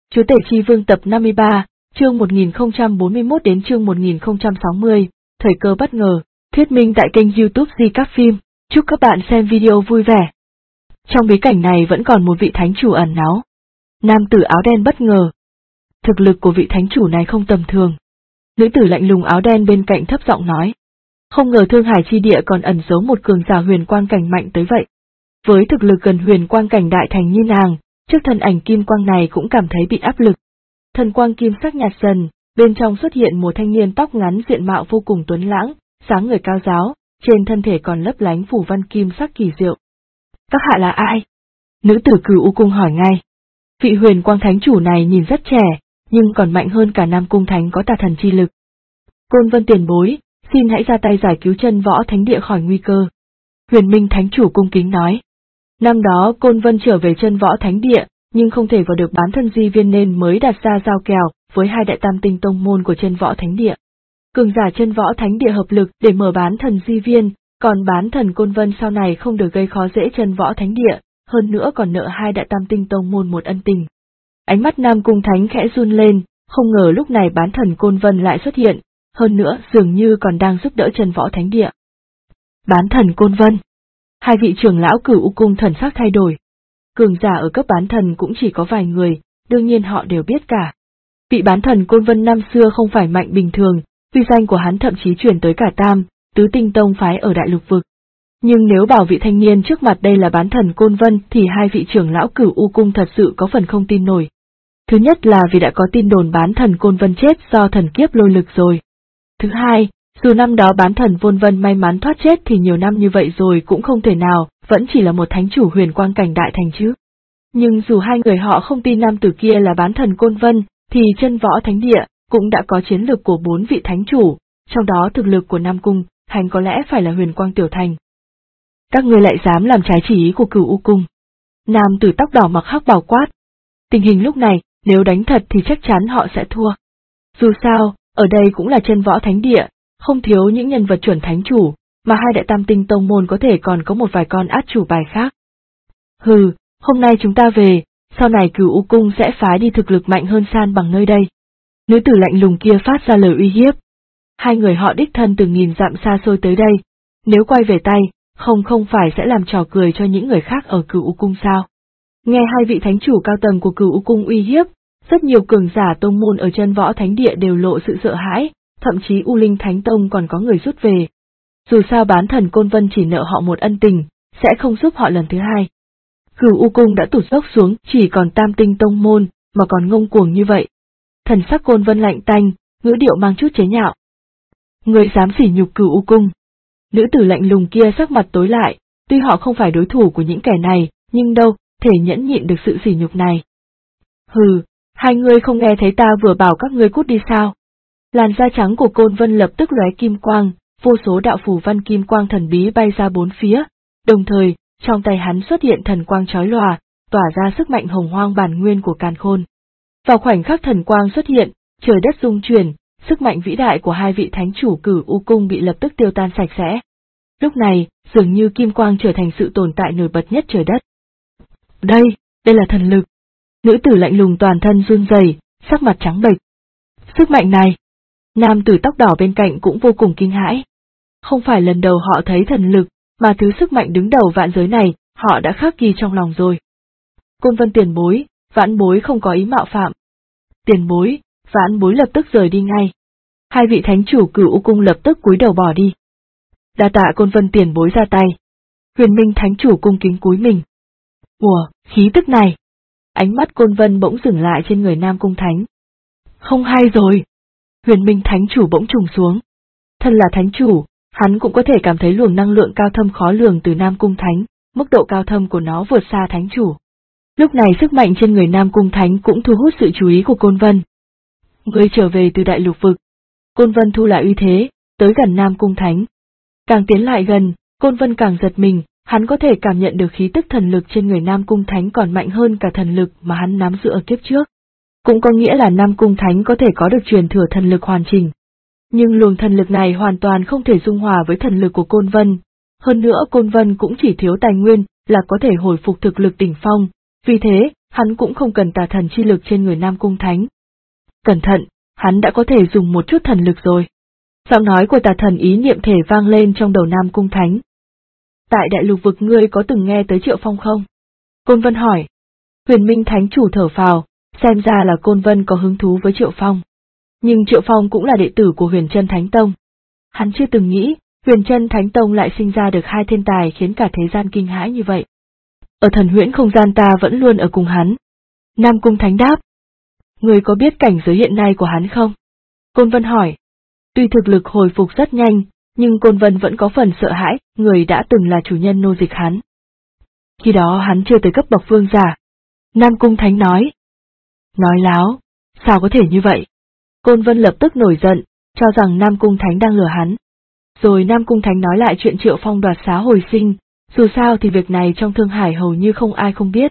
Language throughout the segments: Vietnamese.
Chúa tể Chi Vương tập 53, chương 1041 đến chương 1060, thời cơ bất ngờ, thuyết minh tại kênh YouTube Di Các Phim. Chúc các bạn xem video vui vẻ. Trong bối cảnh này vẫn còn một vị thánh chủ ẩn náu. Nam tử áo đen bất ngờ. Thực lực của vị thánh chủ này không tầm thường. Nữ tử lạnh lùng áo đen bên cạnh thấp giọng nói. Không ngờ Thương Hải chi địa còn ẩn giấu một cường giả huyền quang cảnh mạnh tới vậy. Với thực lực gần huyền quang cảnh đại thành như nàng, trước thân ảnh kim quang này cũng cảm thấy bị áp lực. Thần quang kim sắc nhạt dần, bên trong xuất hiện một thanh niên tóc ngắn diện mạo vô cùng tuấn lãng, dáng người cao ráo, trên thân thể còn lấp lánh phủ văn kim sắc kỳ diệu. Các hạ là ai? Nữ tử Cửu U Cung hỏi ngay. Vị huyền quang thánh chủ này nhìn rất trẻ, nhưng còn mạnh hơn cả Nam Cung Thánh có tà thần chi lực. Côn Vân tiền bối, xin hãy ra tay giải cứu Chân Võ Thánh địa khỏi nguy cơ. Huyền Minh thánh chủ cung kính nói. Năm đó Côn Vân trở về Chân Võ Thánh địa, nhưng không thể vào được bán thần di viên nên mới đặt ra giao kèo với hai đại tam tinh tông môn của Chân Võ Thánh địa. Cường giả Chân Võ Thánh địa hợp lực để mở bán thần di viên, còn bán thần Côn Vân sau này không được gây khó dễ Chân Võ Thánh địa, hơn nữa còn nợ hai đại tam tinh tông môn một ân tình. Ánh mắt Nam Cung Thánh khẽ run lên, không ngờ lúc này bán thần Côn Vân lại xuất hiện, hơn nữa dường như còn đang giúp đỡ Chân Võ Thánh địa. Bán thần Côn Vân. Hai vị trưởng lão Cửu U Cung thần sắc thay đổi. Cường giả ở cấp bán thần cũng chỉ có vài người, đương nhiên họ đều biết cả. Vị bán thần Côn Vân năm xưa không phải mạnh bình thường, uy danh của hắn thậm chí truyền tới cả tam, tứ tinh tông phái ở đại lục vực. Nhưng nếu bảo vị thanh niên trước mặt đây là bán thần Côn Vân thì hai vị trưởng lão Cửu U Cung thật sự có phần không tin nổi. Thứ nhất là vì đã có tin đồn bán thần Côn Vân chết do thần kiếp lôi lực rồi. Thứ hai, dù năm đó bán thần Vôn Vân may mắn thoát chết thì nhiều năm như vậy rồi cũng không thể nào, vẫn chỉ là một thánh chủ huyền quang cảnh đại thành chứ. Nhưng dù hai người họ không tin nam tử kia là bán thần Côn Vân, thì Chân Võ Thánh địa cũng đã có chiến lược của 4 vị thánh chủ, trong đó thực lực của Nam Cung Thánh có lẽ phải là huyền quang tiểu thành. Các ngươi lại dám làm trái chỉ ý của Cửu U Cung. Nam tử tóc đỏ mặc hắc bào quát. Tình hình lúc này, nếu đánh thật thì chắc chắn họ sẽ thua. Dù sao, ở đây cũng là Chân Võ Thánh địa, không thiếu những nhân vật chuẩn thánh chủ, mà hai đại tam tinh tông môn có thể còn có một vài con át chủ bài khác. Hừ, hôm nay chúng ta về, sau này Cửu U Cung sẽ phái đi thực lực mạnh hơn san bằng nơi đây. Nữ tử lạnh lùng kia phát ra lời uy hiếp. Hai người họ đích thân từ nghìn dặm xa xôi tới đây, nếu quay về tay, không phải sẽ làm trò cười cho những người khác ở Cửu U Cung sao? Nghe hai vị thánh chủ cao tầng của Cửu U Cung uy hiếp, rất nhiều cường giả tông môn ở Chân Võ Thánh địa đều lộ sự sợ hãi, thậm chí U Linh Thánh Tông còn có người rút về. Dù sao bán thần Côn Vân chỉ nợ họ một ân tình, sẽ không giúp họ lần thứ hai. Cửu U Cung đã tụt dốc xuống chỉ còn tam tinh tông môn, mà còn ngông cuồng như vậy. Thần sắc Côn Vân lạnh tanh, ngữ điệu mang chút chế nhạo. Người dám sỉ nhục Cửu U Cung. Nữ tử lạnh lùng kia sắc mặt tối lại, tuy họ không phải đối thủ của những kẻ này, nhưng đâu thể nhẫn nhịn được sự sỉ nhục này. Hừ, hai người không nghe thấy ta vừa bảo các ngươi cút đi sao? Làn da trắng của Côn Vân lập tức lóe kim quang, vô số đạo phù văn kim quang thần bí bay ra bốn phía, đồng thời, trong tay hắn xuất hiện thần quang chói lòa, tỏa ra sức mạnh hồng hoang bản nguyên của càn khôn. Vào khoảnh khắc thần quang xuất hiện, trời đất rung chuyển, sức mạnh vĩ đại của hai vị thánh chủ Cửu U Cung bị lập tức tiêu tan sạch sẽ. Lúc này, dường như kim quang trở thành sự tồn tại nổi bật nhất trời đất. Đây là thần lực. Nữ tử lạnh lùng toàn thân run rẩy, sắc mặt trắng bệch. Sức mạnh này. Nam tử tóc đỏ bên cạnh cũng vô cùng kinh hãi. Không phải lần đầu họ thấy thần lực, mà thứ sức mạnh đứng đầu vạn giới này, họ đã khắc ghi trong lòng rồi. Côn Vân tiền bối, vãn bối không có ý mạo phạm. Tiền bối, vãn bối lập tức rời đi ngay. Hai vị thánh chủ Cửu U Cung lập tức cúi đầu bỏ đi. Đa tạ Côn Vân tiền bối ra tay. Huyền Minh thánh chủ cung kính cúi mình. Ủa, khí tức này. Ánh mắt Côn Vân bỗng dừng lại trên người Nam Cung Thánh. Không hay rồi. Huyền Minh thánh chủ bỗng trùng xuống. Thân là thánh chủ, hắn cũng có thể cảm thấy luồng năng lượng cao thâm khó lường từ Nam Cung Thánh, mức độ cao thâm của nó vượt xa thánh chủ. Lúc này sức mạnh trên người Nam Cung Thánh cũng thu hút sự chú ý của Côn Vân. Ngươi trở về từ đại lục vực. Côn Vân thu lại uy thế, tới gần Nam Cung Thánh. Càng tiến lại gần, Côn Vân càng giật mình, hắn có thể cảm nhận được khí tức thần lực trên người Nam Cung Thánh còn mạnh hơn cả thần lực mà hắn nắm giữ ở kiếp trước. Cũng có nghĩa là Nam Cung Thánh có thể có được truyền thừa thần lực hoàn chỉnh. Nhưng luồng thần lực này hoàn toàn không thể dung hòa với thần lực của Côn Vân. Hơn nữa Côn Vân cũng chỉ thiếu tài nguyên là có thể hồi phục thực lực đỉnh phong, vì thế, hắn cũng không cần tà thần chi lực trên người Nam Cung Thánh. Cẩn thận, hắn đã có thể dùng một chút thần lực rồi. Giọng nói của tà thần ý niệm thể vang lên trong đầu Nam Cung Thánh. Tại đại lục vực ngươi có từng nghe tới Triệu Phong không? Côn Vân hỏi. Huyền Minh Thánh chủ thở phào, xem ra là Côn Vân có hứng thú với Triệu Phong. Nhưng Triệu Phong cũng là đệ tử của Huyền Chân Thánh Tông. Hắn chưa từng nghĩ, Huyền Chân Thánh Tông lại sinh ra được hai thiên tài khiến cả thế gian kinh hãi như vậy. Ở thần huyễn không gian ta vẫn luôn ở cùng hắn. Nam Cung Thánh đáp. Ngươi có biết cảnh giới hiện nay của hắn không? Côn Vân hỏi. Tuy thực lực hồi phục rất nhanh, nhưng Côn Vân vẫn có phần sợ hãi, người đã từng là chủ nhân nô dịch hắn. Khi đó hắn chưa tới cấp bậc vương giả. Nam Cung Thánh nói. Nói láo, sao có thể như vậy? Côn Vân lập tức nổi giận, cho rằng Nam Cung Thánh đang lừa hắn. Rồi Nam Cung Thánh nói lại chuyện Triệu Phong đoạt xá hồi sinh, dù sao thì việc này trong Thương Hải hầu như không ai không biết.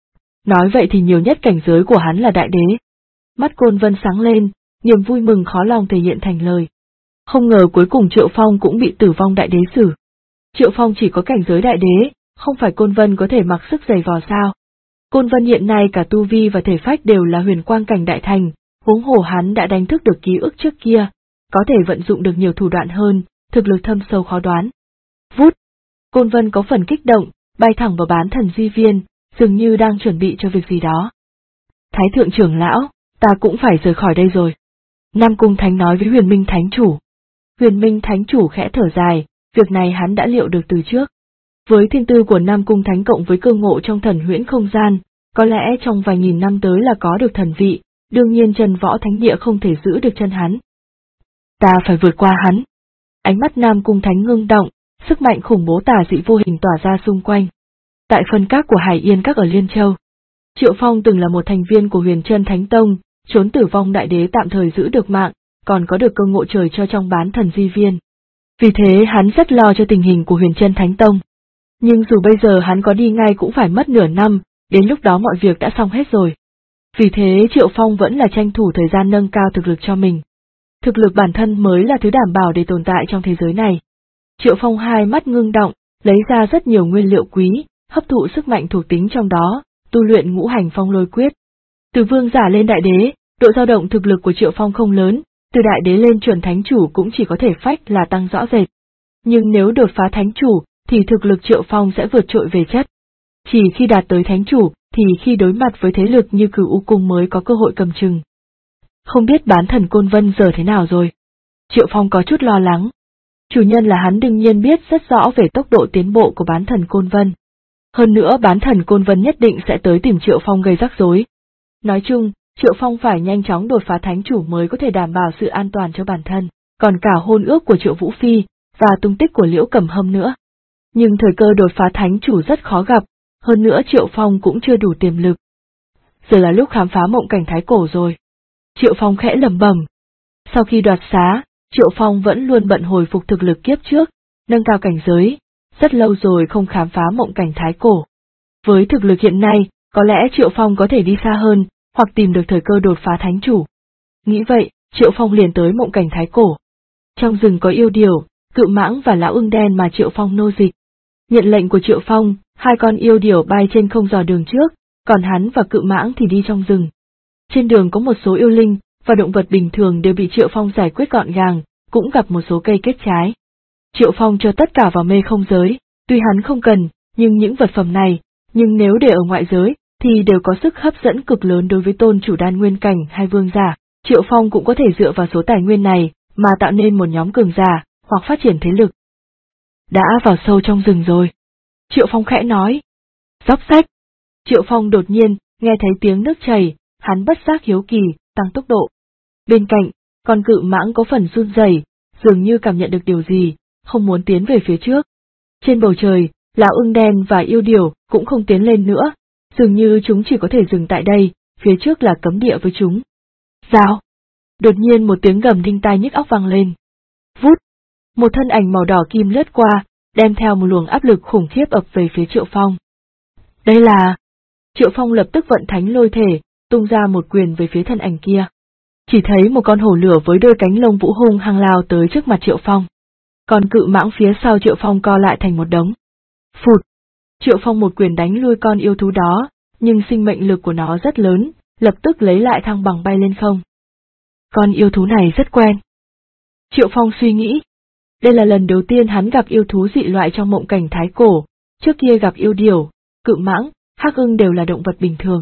Nói vậy thì nhiều nhất cảnh giới của hắn là đại đế. Mắt Côn Vân sáng lên, niềm vui mừng khó lòng thể hiện thành lời. Không ngờ cuối cùng Triệu Phong cũng bị tử vong đại đế xử. Triệu Phong chỉ có cảnh giới đại đế, không phải Côn Vân có thể mặc sức giày vò sao. Côn Vân hiện nay cả tu vi và thể phách đều là huyền quang cảnh đại thành, huống hồ hắn đã đánh thức được ký ức trước kia, có thể vận dụng được nhiều thủ đoạn hơn, thực lực thâm sâu khó đoán. Vút! Côn Vân có phần kích động, bay thẳng vào Bán Thần Di Viên, dường như đang chuẩn bị cho việc gì đó. Thái thượng trưởng lão, ta cũng phải rời khỏi đây rồi. Nam Cung Thánh nói với Huyền Minh Thánh chủ. Huyền Minh Thánh chủ khẽ thở dài, việc này hắn đã liệu được từ trước. Với thiên tư của Nam Cung Thánh cộng với cơ ngộ trong thần huyễn không gian, có lẽ trong vài nghìn năm tới là có được thần vị, đương nhiên chân võ thánh địa không thể giữ được chân hắn. Ta phải vượt qua hắn. Ánh mắt Nam Cung Thánh ngưng động, sức mạnh khủng bố tà dị vô hình tỏa ra xung quanh. Tại phân các của Hải Yên Các ở Liên Châu, Triệu Phong từng là một thành viên của Huyền Chân Thánh Tông, trốn tử vong đại đế tạm thời giữ được mạng, còn có được cơ ngộ trời cho trong Bán Thần Di Viên. Vì thế hắn rất lo cho tình hình của Huyền Chân Thánh Tông. Nhưng dù bây giờ hắn có đi ngay cũng phải mất nửa năm, đến lúc đó mọi việc đã xong hết rồi. Vì thế Triệu Phong vẫn là tranh thủ thời gian nâng cao thực lực cho mình. Thực lực bản thân mới là thứ đảm bảo để tồn tại trong thế giới này. Triệu Phong hai mắt ngưng động, lấy ra rất nhiều nguyên liệu quý, hấp thụ sức mạnh thuộc tính trong đó, tu luyện Ngũ Hành Phong Lôi Quyết. Từ vương giả lên đại đế, độ dao động thực lực của Triệu Phong không lớn, từ đại đế lên chuẩn thánh chủ cũng chỉ có thể phách là tăng rõ rệt. Nhưng nếu đột phá thánh chủ, thì thực lực Triệu Phong sẽ vượt trội về chất. Chỉ khi đạt tới thánh chủ, thì khi đối mặt với thế lực như Cửu U Cung mới có cơ hội cầm chừng. Không biết Bán Thần Côn Vân giờ thế nào rồi? Triệu Phong có chút lo lắng. Chủ nhân là hắn đương nhiên biết rất rõ về tốc độ tiến bộ của Bán Thần Côn Vân. Hơn nữa Bán Thần Côn Vân nhất định sẽ tới tìm Triệu Phong gây rắc rối. Nói chung, Triệu Phong phải nhanh chóng đột phá thánh chủ mới có thể đảm bảo sự an toàn cho bản thân, còn cả hôn ước của Triệu Vũ Phi, và tung tích của Liễu Cẩm Hâm nữa. Nhưng thời cơ đột phá thánh chủ rất khó gặp, hơn nữa Triệu Phong cũng chưa đủ tiềm lực. Giờ là lúc khám phá mộng cảnh thái cổ rồi. Triệu Phong khẽ lẩm bẩm. Sau khi đoạt xá, Triệu Phong vẫn luôn bận hồi phục thực lực kiếp trước, nâng cao cảnh giới, rất lâu rồi không khám phá mộng cảnh thái cổ. Với thực lực hiện nay, có lẽ Triệu Phong có thể đi xa hơn, hoặc tìm được thời cơ đột phá thánh chủ. Nghĩ vậy, Triệu Phong liền tới mộng cảnh thái cổ. Trong rừng có yêu điểu, cự mãng và lão ưng đen mà Triệu Phong nô dịch. Nhận lệnh của Triệu Phong, hai con yêu điểu bay trên không dò đường trước, còn hắn và cự mãng thì đi trong rừng. Trên đường có một số yêu linh, và động vật bình thường đều bị Triệu Phong giải quyết gọn gàng, cũng gặp một số cây kết trái. Triệu Phong cho tất cả vào mê không giới, tuy hắn không cần, nhưng những vật phẩm này, nhưng nếu để ở ngoại giới, thì đều có sức hấp dẫn cực lớn đối với tôn chủ đan nguyên cảnh hay vương giả. Triệu Phong cũng có thể dựa vào số tài nguyên này, mà tạo nên một nhóm cường giả, hoặc phát triển thế lực. Đã vào sâu trong rừng rồi. Triệu Phong khẽ nói. Dốc sách. Triệu Phong đột nhiên, nghe thấy tiếng nước chảy, hắn bất giác hiếu kỳ, tăng tốc độ. Bên cạnh, con cự mãng có phần run rẩy, dường như cảm nhận được điều gì, không muốn tiến về phía trước. Trên bầu trời, lão ưng đen và yêu điểu cũng không tiến lên nữa, dường như chúng chỉ có thể dừng tại đây, phía trước là cấm địa với chúng. Rào! Đột nhiên một tiếng gầm đinh tai nhức óc vang lên. Vút! Một thân ảnh màu đỏ kim lướt qua, đem theo một luồng áp lực khủng khiếp ập về phía Triệu Phong. Đây là... Triệu Phong lập tức vận thánh lôi thể, tung ra một quyền về phía thân ảnh kia. Chỉ thấy một con hổ lửa với đôi cánh lông vũ hung hăng lao tới trước mặt Triệu Phong. Còn cự mãng phía sau Triệu Phong co lại thành một đống. Phụt! Triệu Phong một quyền đánh lui con yêu thú đó, nhưng sinh mệnh lực của nó rất lớn, lập tức lấy lại thăng bằng bay lên không. Con yêu thú này rất quen. Triệu Phong suy nghĩ. Đây là lần đầu tiên hắn gặp yêu thú dị loại trong mộng cảnh thái cổ, trước kia gặp yêu điểu, cự mãng, hắc ưng đều là động vật bình thường.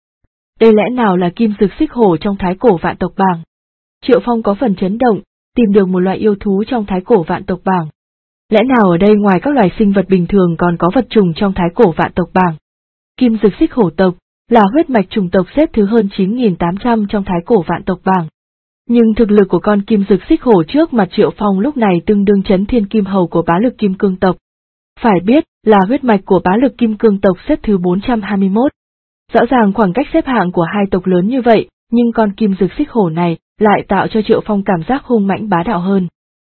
Đây lẽ nào là kim dực xích hổ trong thái cổ vạn tộc bảng? Triệu Phong có phần chấn động, tìm được một loại yêu thú trong thái cổ vạn tộc bảng. Lẽ nào ở đây ngoài các loài sinh vật bình thường còn có vật trùng trong thái cổ vạn tộc bảng? Kim dực xích hổ tộc là huyết mạch chủng tộc xếp thứ hơn 9.800 trong thái cổ vạn tộc bảng. Nhưng thực lực của con kim dực xích hổ trước mặt Triệu Phong lúc này tương đương chấn thiên kim hầu của bá lực kim cương tộc. Phải biết là huyết mạch của bá lực kim cương tộc xếp thứ 421. Rõ ràng khoảng cách xếp hạng của hai tộc lớn như vậy, nhưng con kim dực xích hổ này lại tạo cho Triệu Phong cảm giác hung mãnh bá đạo hơn.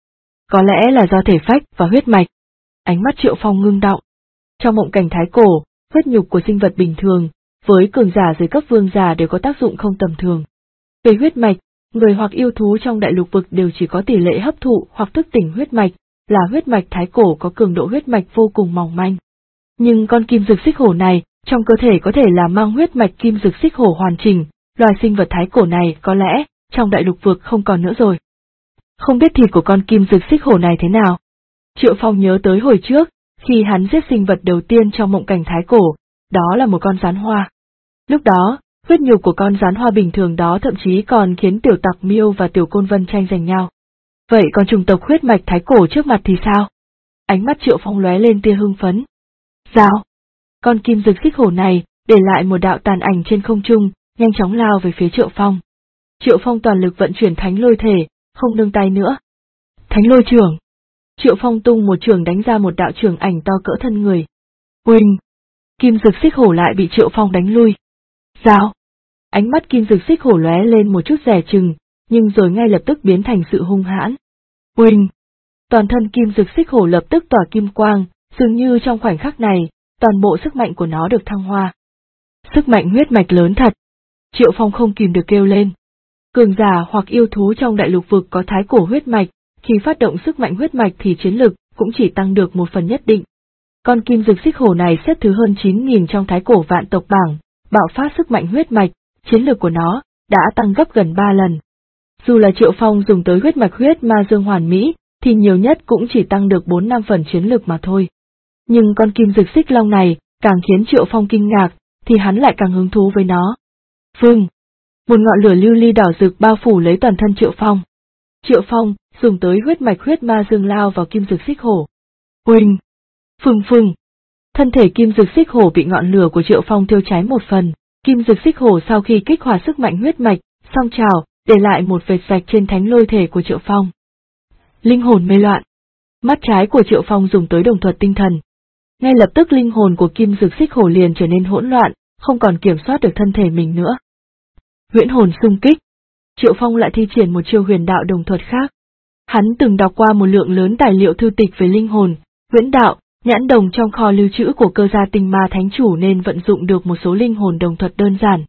Có lẽ là do thể phách và huyết mạch. Ánh mắt Triệu Phong ngưng đọng. Trong mộng cảnh thái cổ, huyết nhục của sinh vật bình thường, với cường giả dưới cấp vương giả đều có tác dụng không tầm thường. Về huyết mạch, người hoặc yêu thú trong đại lục vực đều chỉ có tỷ lệ hấp thụ hoặc thức tỉnh huyết mạch, là huyết mạch thái cổ có cường độ huyết mạch vô cùng mỏng manh. Nhưng con kim dực xích hổ này, trong cơ thể có thể là mang huyết mạch kim dực xích hổ hoàn chỉnh, loài sinh vật thái cổ này có lẽ, trong đại lục vực không còn nữa rồi. Không biết thịt của con kim dực xích hổ này thế nào? Triệu Phong nhớ tới hồi trước, khi hắn giết sinh vật đầu tiên trong mộng cảnh thái cổ, đó là một con gián hoa. Lúc đó, huyết nhục của con gián hoa bình thường đó thậm chí còn khiến tiểu tặc miêu và tiểu côn vân tranh giành nhau. Vậy còn chủng tộc huyết mạch thái cổ trước mặt thì sao? Ánh mắt Triệu Phong lóe lên tia hưng phấn. Rào! Con kim dực xích hổ này để lại một đạo tàn ảnh trên không trung, nhanh chóng lao về phía Triệu Phong. Triệu Phong toàn lực vận chuyển thánh lôi thể, không nương tay nữa. Thánh lôi chưởng. Triệu Phong tung một chưởng đánh ra một đạo chưởng ảnh to cỡ thân người. Uỳnh! Kim dực xích hổ lại bị Triệu Phong đánh lui. Rào! Ánh mắt kim dực xích hổ lóe lên một chút dè chừng, nhưng rồi ngay lập tức biến thành sự hung hãn. Uỳnh! Toàn thân kim dực xích hổ lập tức tỏa kim quang, dường như trong khoảnh khắc này, toàn bộ sức mạnh của nó được thăng hoa. Sức mạnh huyết mạch lớn thật. Triệu Phong không kìm được kêu lên. Cường giả hoặc yêu thú trong đại lục vực có thái cổ huyết mạch, khi phát động sức mạnh huyết mạch thì chiến lực cũng chỉ tăng được một phần nhất định. Con kim dực xích hổ này xếp thứ hơn 9.000 trong thái cổ vạn tộc bảng, bạo phát sức mạnh huyết mạch, chiến lực của nó đã tăng gấp gần 3 lần. Dù là Triệu Phong dùng tới huyết mạch huyết ma dương hoàn mỹ, thì nhiều nhất cũng chỉ tăng được 4-5 phần chiến lực mà thôi. Nhưng con kim dực xích long này càng khiến Triệu Phong kinh ngạc, thì hắn lại càng hứng thú với nó. Phừng! Một ngọn lửa lưu ly đỏ rực bao phủ lấy toàn thân Triệu Phong. Triệu Phong dùng tới huyết mạch huyết ma dương lao vào kim dực xích hổ. Uỳnh! Phừng phừng! Thân thể kim dực xích hổ bị ngọn lửa của Triệu Phong thiêu cháy một phần. Kim dực xích hổ sau khi kích hoạt sức mạnh huyết mạch, song trào, để lại một vệt rạch trên thánh lôi thể của Triệu Phong. Linh hồn mê loạn. Mắt trái của Triệu Phong dùng tới đồng thuật tinh thần. Ngay lập tức linh hồn của kim dực xích hổ liền trở nên hỗn loạn, không còn kiểm soát được thân thể mình nữa. Huyễn hồn xung kích. Triệu Phong lại thi triển một chiêu huyền đạo đồng thuật khác. Hắn từng đọc qua một lượng lớn tài liệu thư tịch về linh hồn, huyễn đạo, nhãn đồng trong kho lưu trữ của cơ gia tinh ma thánh chủ nên vận dụng được một số linh hồn đồng thuật đơn giản.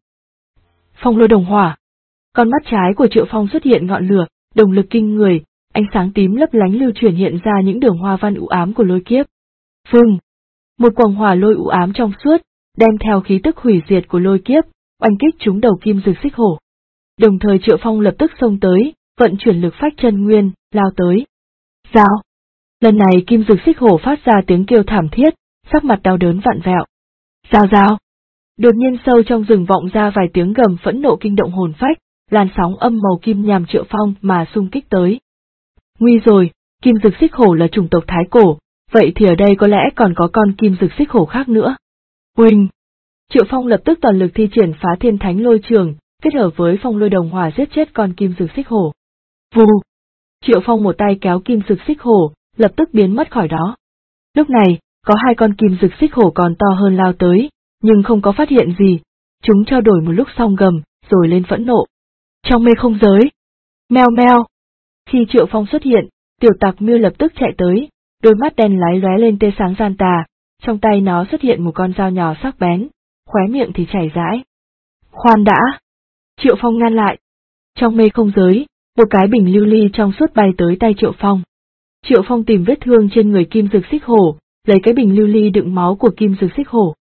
Phong lôi đồng hỏa. Con mắt trái của Triệu Phong xuất hiện ngọn lửa, đồng lực kinh người, ánh sáng tím lấp lánh lưu chuyển hiện ra những đường hoa văn u ám của lôi kiếp. Phừng! Một quầng hỏa lôi u ám trong suốt, đem theo khí tức hủy diệt của lôi kiếp, oanh kích trúng đầu kim dực xích hổ. Đồng thời Triệu Phong lập tức xông tới, vận chuyển lực phách chân nguyên, lao tới. Rào! Lần này kim dực xích hổ phát ra tiếng kêu thảm thiết, sắc mặt đau đớn vặn vẹo. Rào rào! Đột nhiên sâu trong rừng vọng ra vài tiếng gầm phẫn nộ kinh động hồn phách, làn sóng âm màu kim nhằm Triệu Phong mà xung kích tới. Nguy rồi, kim dực xích hổ là chủng tộc thái cổ, vậy thì ở đây có lẽ còn có con kim dực xích hổ khác nữa. Uỳnh! Triệu Phong lập tức toàn lực thi triển phá thiên thánh lôi trường, kết hợp với phong lôi đồng hỏa giết chết con kim dực xích hổ. Vù! Triệu Phong một tay kéo kim dực xích hổ, lập tức biến mất khỏi đó. Lúc này, có hai con kim dực xích hổ còn to hơn lao tới, nhưng không có phát hiện gì. Chúng trao đổi một lúc xong gầm, rồi lên phẫn nộ. Trong mê không giới! Meo meo! Khi Triệu Phong xuất hiện, tiểu tặc miêu lập tức chạy tới, đôi mắt đen láy lóe lên tia sáng gian tà, trong tay nó xuất hiện một con dao nhỏ sắc bén, khóe miệng thì chảy rãi. Khoan đã! Triệu Phong ngăn lại. Trong mê không giới, một cái bình lưu ly trong suốt bay tới tay Triệu Phong. Triệu Phong tìm vết thương trên người kim dực xích hổ, lấy cái bình lưu ly đựng máu của kim dực xích hổ.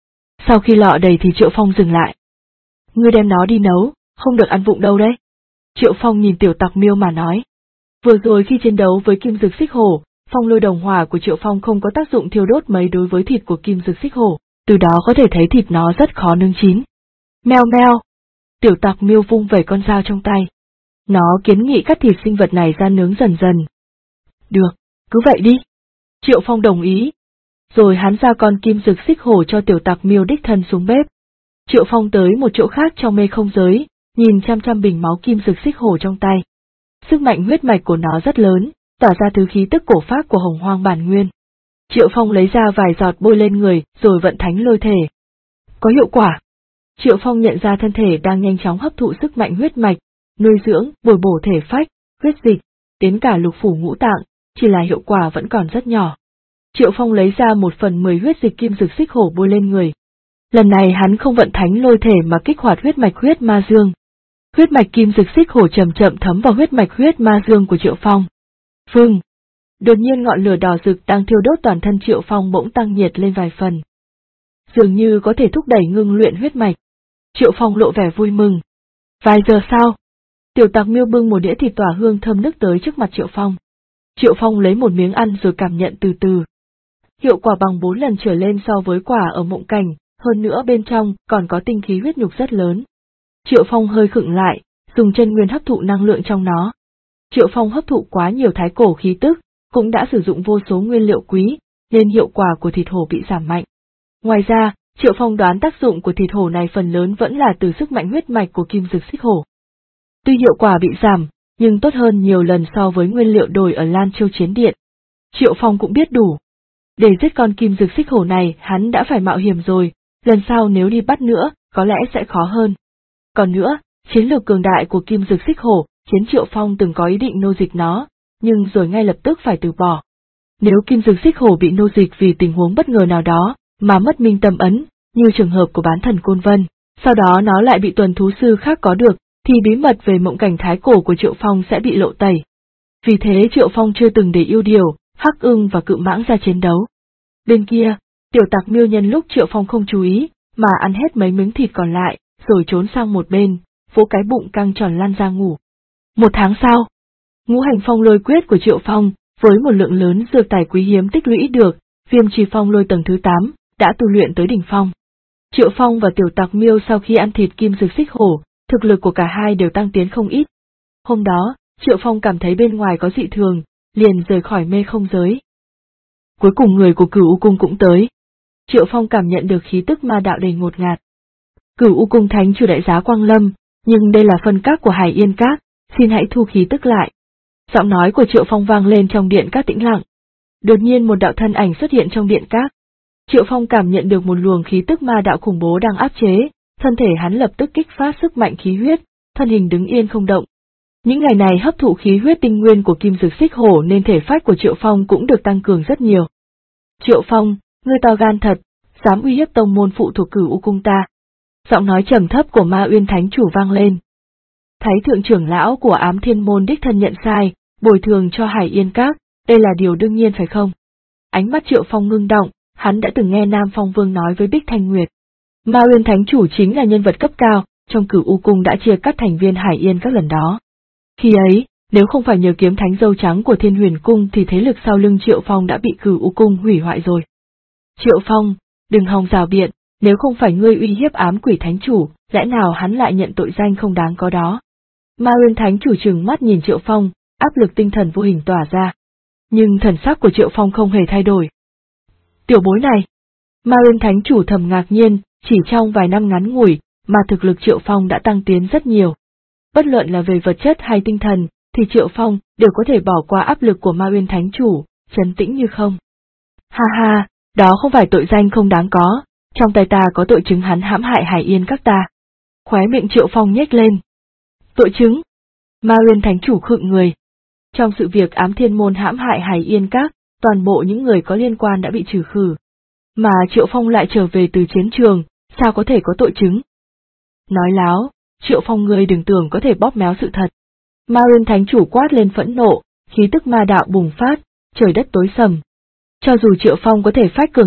Sau khi lọ đầy thì Triệu Phong dừng lại. Ngươi đem nó đi nấu, không được ăn vụng đâu đấy. Triệu Phong nhìn Tiểu Tặc Miêu mà nói. Vừa rồi khi chiến đấu với Kim Dực Xích Hổ, phong lôi đồng hỏa của Triệu Phong không có tác dụng thiêu đốt mấy đối với thịt của Kim Dực Xích Hổ, từ đó có thể thấy thịt nó rất khó nướng chín. Meo meo. Tiểu Tặc Miêu vung vẩy con dao trong tay. Nó kiến nghị cắt thịt sinh vật này ra nướng dần dần. Được, cứ vậy đi. Triệu Phong đồng ý. Rồi hắn giao con Kim Dực Xích Hổ cho Tiểu Tặc Miêu đích thân xuống bếp. Triệu Phong tới một chỗ khác trong mê không giới, nhìn chăm chăm bình máu Kim Dực Xích Hổ trong tay. Sức mạnh huyết mạch của nó rất lớn, tỏa ra thứ khí tức cổ phác của Hồng Hoang bản nguyên. Triệu Phong lấy ra vài giọt bôi lên người, rồi vận thánh lôi thể. Có hiệu quả. Triệu Phong nhận ra thân thể đang nhanh chóng hấp thụ sức mạnh huyết mạch, nuôi dưỡng, bồi bổ thể phách, huyết dịch, đến cả lục phủ ngũ tạng, chỉ là hiệu quả vẫn còn rất nhỏ. Triệu Phong lấy ra 1/10 huyết dịch Kim Dực Xích Hổ bôi lên người. Lần này hắn không vận thánh lôi thể mà kích hoạt huyết mạch huyết ma dương. Huyết mạch Kim Dực Xích Hổ chậm chậm thấm vào huyết mạch huyết ma dương của Triệu Phong. Phừng! Đột nhiên ngọn lửa đỏ rực đang thiêu đốt toàn thân Triệu Phong bỗng tăng nhiệt lên vài phần. Dường như có thể thúc đẩy ngưng luyện huyết mạch. Triệu Phong lộ vẻ vui mừng. Vài giờ sau, Tiểu Tặc Miêu bưng một đĩa thịt tỏa hương thơm nức tới trước mặt Triệu Phong. Triệu Phong lấy một miếng ăn rồi cảm nhận từ từ. Hiệu quả bằng 4 lần trở lên so với quả ở mộng cảnh, hơn nữa bên trong còn có tinh khí huyết nhục rất lớn. Triệu Phong hơi khựng lại, dùng chân nguyên hấp thụ năng lượng trong nó. Triệu Phong hấp thụ quá nhiều thái cổ khí tức, cũng đã sử dụng vô số nguyên liệu quý, nên hiệu quả của thịt hổ bị giảm mạnh. Ngoài ra, Triệu Phong đoán tác dụng của thịt hổ này phần lớn vẫn là từ sức mạnh huyết mạch của Kim Dực Xích Hổ. Tuy hiệu quả bị giảm, nhưng tốt hơn nhiều lần so với nguyên liệu đồi ở Lan Châu Chiến Điện. Triệu Phong cũng biết đủ. Để giết con Kim Dực Xích Hổ này hắn đã phải mạo hiểm rồi, lần sau nếu đi bắt nữa, có lẽ sẽ khó hơn. Còn nữa, chiến lược cường đại của Kim Dực Xích Hổ khiến Triệu Phong từng có ý định nô dịch nó, nhưng rồi ngay lập tức phải từ bỏ. Nếu Kim Dực Xích Hổ bị nô dịch vì tình huống bất ngờ nào đó, mà mất minh tâm ấn, như trường hợp của bán thần Côn Vân, sau đó nó lại bị tuần thú sư khác có được, thì bí mật về mộng cảnh thái cổ của Triệu Phong sẽ bị lộ tẩy. Vì thế Triệu Phong chưa từng để yêu điều, hắc ưng và cự mãng ra chiến đấu. Bên kia, Tiểu Tặc Miêu nhân lúc Triệu Phong không chú ý, mà ăn hết mấy miếng thịt còn lại, rồi trốn sang một bên, vỗ cái bụng căng tròn lăn ra ngủ. 1 tháng sau, ngũ hành phong lôi quyết của Triệu Phong, với một lượng lớn dược tài quý hiếm tích lũy được, Viêm Trì Phong lôi tầng thứ 8, đã tu luyện tới đỉnh phong. Triệu Phong và Tiểu Tặc Miêu sau khi ăn thịt Kim Dực Xích Hổ, thực lực của cả hai đều tăng tiến không ít. Hôm đó, Triệu Phong cảm thấy bên ngoài có dị thường, liền rời khỏi mê không giới. Cuối cùng người của Cửu U Cung cũng tới. Triệu Phong cảm nhận được khí tức ma đạo đầy ngột ngạt. Cửu U Cung thánh chủ đại giá Quang Lâm, nhưng đây là phân các của Hải Yên Các, xin hãy thu khí tức lại. Giọng nói của Triệu Phong vang lên trong điện các tĩnh lặng. Đột nhiên một đạo thân ảnh xuất hiện trong điện các. Triệu Phong cảm nhận được một luồng khí tức ma đạo khủng bố đang áp chế, thân thể hắn lập tức kích phát sức mạnh khí huyết, thân hình đứng yên không động. Những ngày này hấp thụ khí huyết tinh nguyên của Kim Dực Xích Hổ nên thể phách của Triệu Phong cũng được tăng cường rất nhiều. Triệu Phong, ngươi to gan thật, dám uy hiếp tông môn phụ thuộc Cửu U Cung ta. Giọng nói trầm thấp của Ma Uyên Thánh Chủ vang lên. Thái thượng trưởng lão của Ám Thiên Môn đích thân nhận sai, bồi thường cho Hải Yên Các, đây là điều đương nhiên phải không? Ánh mắt Triệu Phong ngưng động, hắn đã từng nghe Nam Phong Vương nói với Bích Thanh Nguyệt. Ma Uyên Thánh Chủ chính là nhân vật cấp cao, trong Cửu U Cung đã chia cắt thành viên Hải Yên Các lần đó. Khi ấy, nếu không phải nhờ kiếm thánh dâu trắng của Thiên Huyền Cung thì thế lực sau lưng Triệu Phong đã bị Cửu U Cung hủy hoại rồi. Triệu Phong, đừng hòng rào biện, nếu không phải ngươi uy hiếp ám quỷ thánh chủ, lẽ nào hắn lại nhận tội danh không đáng có đó. Ma Uyên Thánh Chủ trừng mắt nhìn Triệu Phong, áp lực tinh thần vô hình tỏa ra. Nhưng thần sắc của Triệu Phong không hề thay đổi. Tiểu bối này, Ma Uyên Thánh Chủ thầm ngạc nhiên, chỉ trong vài năm ngắn ngủi, mà thực lực Triệu Phong đã tăng tiến rất nhiều. Bất luận là về vật chất hay tinh thần, thì Triệu Phong đều có thể bỏ qua áp lực của Ma Uyên Thánh Chủ, trấn tĩnh như không. Ha ha, đó không phải tội danh không đáng có, trong tay ta có tội chứng hắn hãm hại Hải Yên Các ta. Khóe miệng Triệu Phong nhếch lên. Tội chứng? Ma Uyên Thánh Chủ khựng người. Trong sự việc Ám Thiên Môn hãm hại Hải Yên Các, toàn bộ những người có liên quan đã bị trừ khử. Mà Triệu Phong lại trở về từ chiến trường, sao có thể có tội chứng? Nói láo, Triệu Phong ngươi đừng tưởng có thể bóp méo sự thật. Ma Uyên Thánh Chủ quát lên phẫn nộ, khí tức ma đạo bùng phát, trời đất tối sầm. Cho dù Triệu Phong có thể phách cường đại,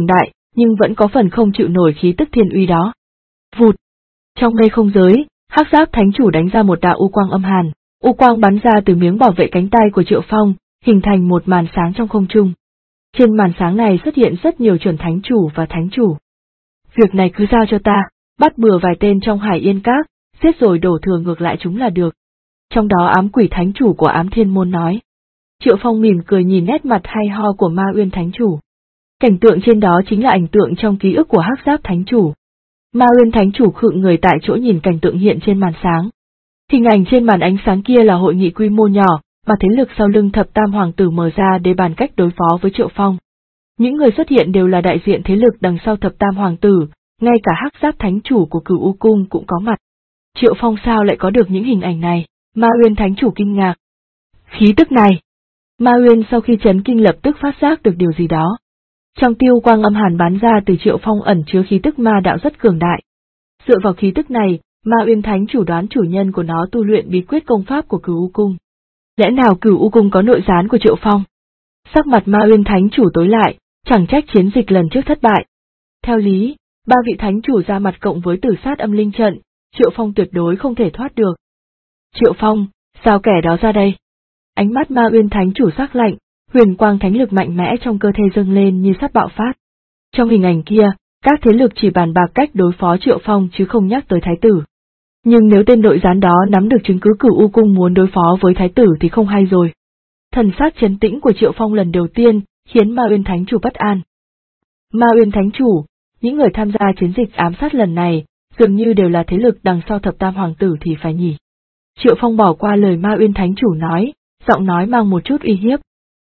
nhưng vẫn có phần không chịu nổi khí tức thiên uy đó. Vụt! Trong mê không giới, Hắc Giáp Thánh Chủ đánh ra một đạo u quang âm hàn, u quang bắn ra từ miếng bảo vệ cánh tay của Triệu Phong, hình thành một màn sáng trong không trung. Trên màn sáng này xuất hiện rất nhiều chuẩn thánh chủ và thánh chủ. Việc này cứ giao cho ta, bắt bừa vài tên trong Hải Yên Các, giết rồi đổ thừa ngược lại chúng là được. Trong đó Ám Quỷ Thánh Chủ của Ám Thiên Môn nói. Triệu Phong mỉm cười nhìn nét mặt hay ho của Ma Uyên Thánh Chủ. Cảnh tượng trên đó chính là ảnh tượng trong ký ức của Hắc Giáp Thánh Chủ. Ma Uyên Thánh Chủ khựng người tại chỗ nhìn cảnh tượng hiện trên màn sáng. Hình ảnh trên màn ánh sáng kia là hội nghị quy mô nhỏ, mà thế lực sau lưng Thập Tam Hoàng Tử mở ra để bàn cách đối phó với Triệu Phong. Những người xuất hiện đều là đại diện thế lực đằng sau Thập Tam Hoàng Tử, ngay cả Hắc Giáp Thánh Chủ của Cửu U Cung cũng có mặt. Triệu Phong sao lại có được những hình ảnh này? Ma Uyên Thánh Chủ kinh ngạc. Khí tức này! Ma Uyên sau khi chấn kinh lập tức phát giác được điều gì đó. Trong tiêu quang âm hàn bắn ra từ Triệu Phong ẩn chứa khí tức ma đạo rất cường đại. Dựa vào khí tức này, Ma Uyên Thánh Chủ đoán chủ nhân của nó tu luyện bí quyết công pháp của Cửu U Cung. Lẽ nào Cửu U Cung có nội gián của Triệu Phong? Sắc mặt Ma Uyên Thánh Chủ tối lại, chẳng trách chiến dịch lần trước thất bại. Theo lý, ba vị thánh chủ ra mặt cộng với tử sát âm linh trận, Triệu Phong tuyệt đối không thể thoát được. Triệu Phong, sao kẻ đó ra đây? Ánh mắt Ma Uyên Thánh Chủ sắc lạnh, huyền quang thánh lực mạnh mẽ trong cơ thể dâng lên như sắp bạo phát. Trong hình ảnh kia, các thế lực chỉ bàn bạc cách đối phó Triệu Phong chứ không nhắc tới thái tử. Nhưng nếu tên nội gián đó nắm được chứng cứ Cửu U Cung muốn đối phó với thái tử thì không hay rồi. Thần sắc trấn tĩnh của Triệu Phong lần đầu tiên khiến Ma Uyên Thánh Chủ bất an. Ma Uyên Thánh Chủ, những người tham gia chiến dịch ám sát lần này dường như đều là thế lực đằng sau Thập Tam Hoàng Tử thì phải nhỉ. Triệu Phong bỏ qua lời Ma Uyên Thánh Chủ nói, giọng nói mang một chút uy hiếp.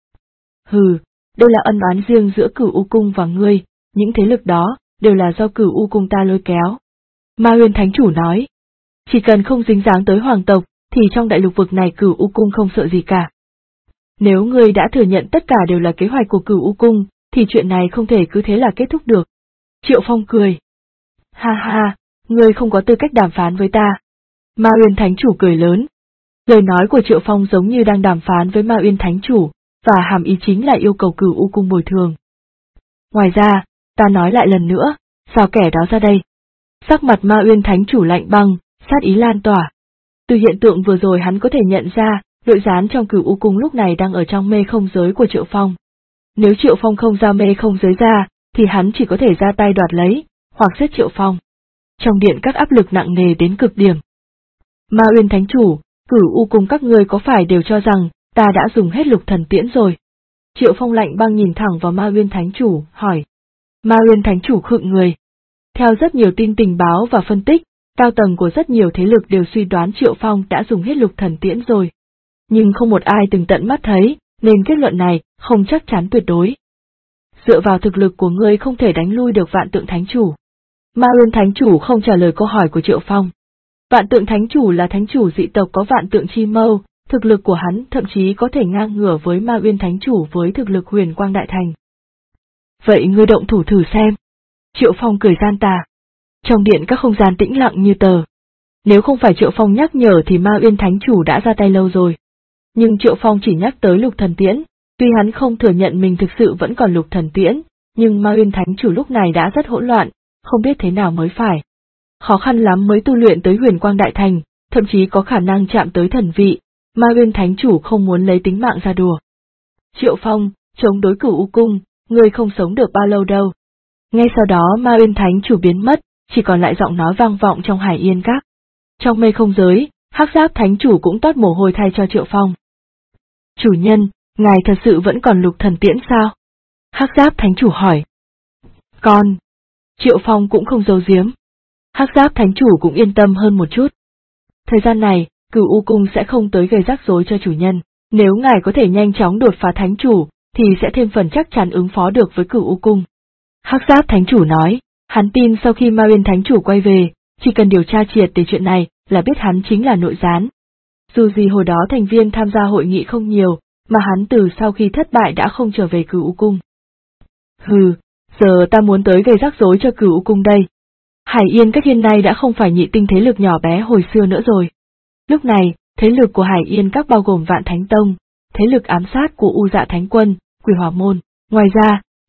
Hừ, đây là ân oán riêng giữa Cửu U Cung và ngươi, những thế lực đó đều là do Cửu U Cung ta lôi kéo. Ma Uyên Thánh Chủ nói, chỉ cần không dính dáng tới hoàng tộc, thì trong đại lục vực này Cửu U Cung không sợ gì cả. Nếu ngươi đã thừa nhận tất cả đều là kế hoạch của Cửu U Cung, thì chuyện này không thể cứ thế là kết thúc được. Triệu Phong cười. Ha ha, ngươi không có tư cách đàm phán với ta. Ma Uyên Thánh Chủ cười lớn. Lời nói của Triệu Phong giống như đang đàm phán với Ma Uyên Thánh Chủ, và hàm ý chính là yêu cầu Cửu U Cung bồi thường. Ngoài ra, ta nói lại lần nữa, sao kẻ đó ra đây? Sắc mặt Ma Uyên Thánh Chủ lạnh băng, sát ý lan tỏa. Từ hiện tượng vừa rồi hắn có thể nhận ra, nội gián trong Cửu U Cung lúc này đang ở trong mê không giới của Triệu Phong. Nếu Triệu Phong không ra mê không giới ra, thì hắn chỉ có thể ra tay đoạt lấy, hoặc giết Triệu Phong. Trong điện các áp lực nặng nề đến cực điểm. Ma Uyên Thánh Chủ, Cửu U Cung các ngươi có phải đều cho rằng ta đã dùng hết lục thần tiễn rồi? Triệu Phong lạnh băng nhìn thẳng vào Ma Uyên Thánh Chủ, hỏi. Ma Uyên Thánh Chủ khựng người. Theo rất nhiều tin tình báo và phân tích, cao tầng của rất nhiều thế lực đều suy đoán Triệu Phong đã dùng hết lục thần tiễn rồi. Nhưng không một ai từng tận mắt thấy, nên kết luận này không chắc chắn tuyệt đối. Dựa vào thực lực của ngươi không thể đánh lui được Vạn Tượng Thánh Chủ. Ma Uyên Thánh Chủ không trả lời câu hỏi của Triệu Phong. Vạn Tượng Thánh Chủ là thánh chủ dị tộc có vạn tượng chi mâu, thực lực của hắn thậm chí có thể ngang ngửa với Ma Uyên Thánh Chủ với thực lực Huyền Quang Đại Thành. Vậy ngươi động thủ thử xem. Triệu Phong cười gian tà. Trong điện các không gian tĩnh lặng như tờ. Nếu không phải Triệu Phong nhắc nhở thì Ma Uyên Thánh Chủ đã ra tay lâu rồi. Nhưng Triệu Phong chỉ nhắc tới lục thần tiễn, tuy hắn không thừa nhận mình thực sự vẫn còn lục thần tiễn, nhưng Ma Uyên Thánh Chủ lúc này đã rất hỗn loạn, không biết thế nào mới phải. Khó khăn lắm mới tu luyện tới Huyền Quang Đại Thành, thậm chí có khả năng chạm tới thần vị, Ma Uyên Thánh Chủ không muốn lấy tính mạng ra đùa. Triệu Phong, chống đối Cửu U Cung, ngươi không sống được bao lâu đâu. Ngay sau đó Ma Uyên Thánh Chủ biến mất, chỉ còn lại giọng nói vang vọng trong Hải Yên Các. Trong mê không giới, Hắc Giáp Thánh Chủ cũng toát mồ hôi thay cho Triệu Phong. Chủ nhân, ngài thật sự vẫn còn lục thần tiễn sao? Hắc Giáp Thánh Chủ hỏi. Còn. Triệu Phong cũng không giấu giếm. Hắc Giáp Thánh Chủ cũng yên tâm hơn một chút. Thời gian này, Cửu U Cung sẽ không tới gây rắc rối cho chủ nhân, nếu ngài có thể nhanh chóng đột phá Thánh Chủ, thì sẽ thêm phần chắc chắn ứng phó được với Cửu U Cung. Hắc Giáp Thánh Chủ nói, hắn tin sau khi Ma Uyên Thánh Chủ quay về, chỉ cần điều tra triệt để chuyện này là biết hắn chính là nội gián. Dù gì hồi đó thành viên tham gia hội nghị không nhiều, mà hắn từ sau khi thất bại đã không trở về Cửu U Cung. Hừ, giờ ta muốn tới gây rắc rối cho Cửu U Cung đây. Hải Yên Các hiện nay đã không phải nhị tinh thế lực nhỏ bé hồi xưa nữa rồi. Lúc này, thế lực của Hải Yên Các bao gồm Vạn Thánh Tông, thế lực ám sát của U Dạ Thánh Quân, Quỷ Hỏa Môn, ngoài ra,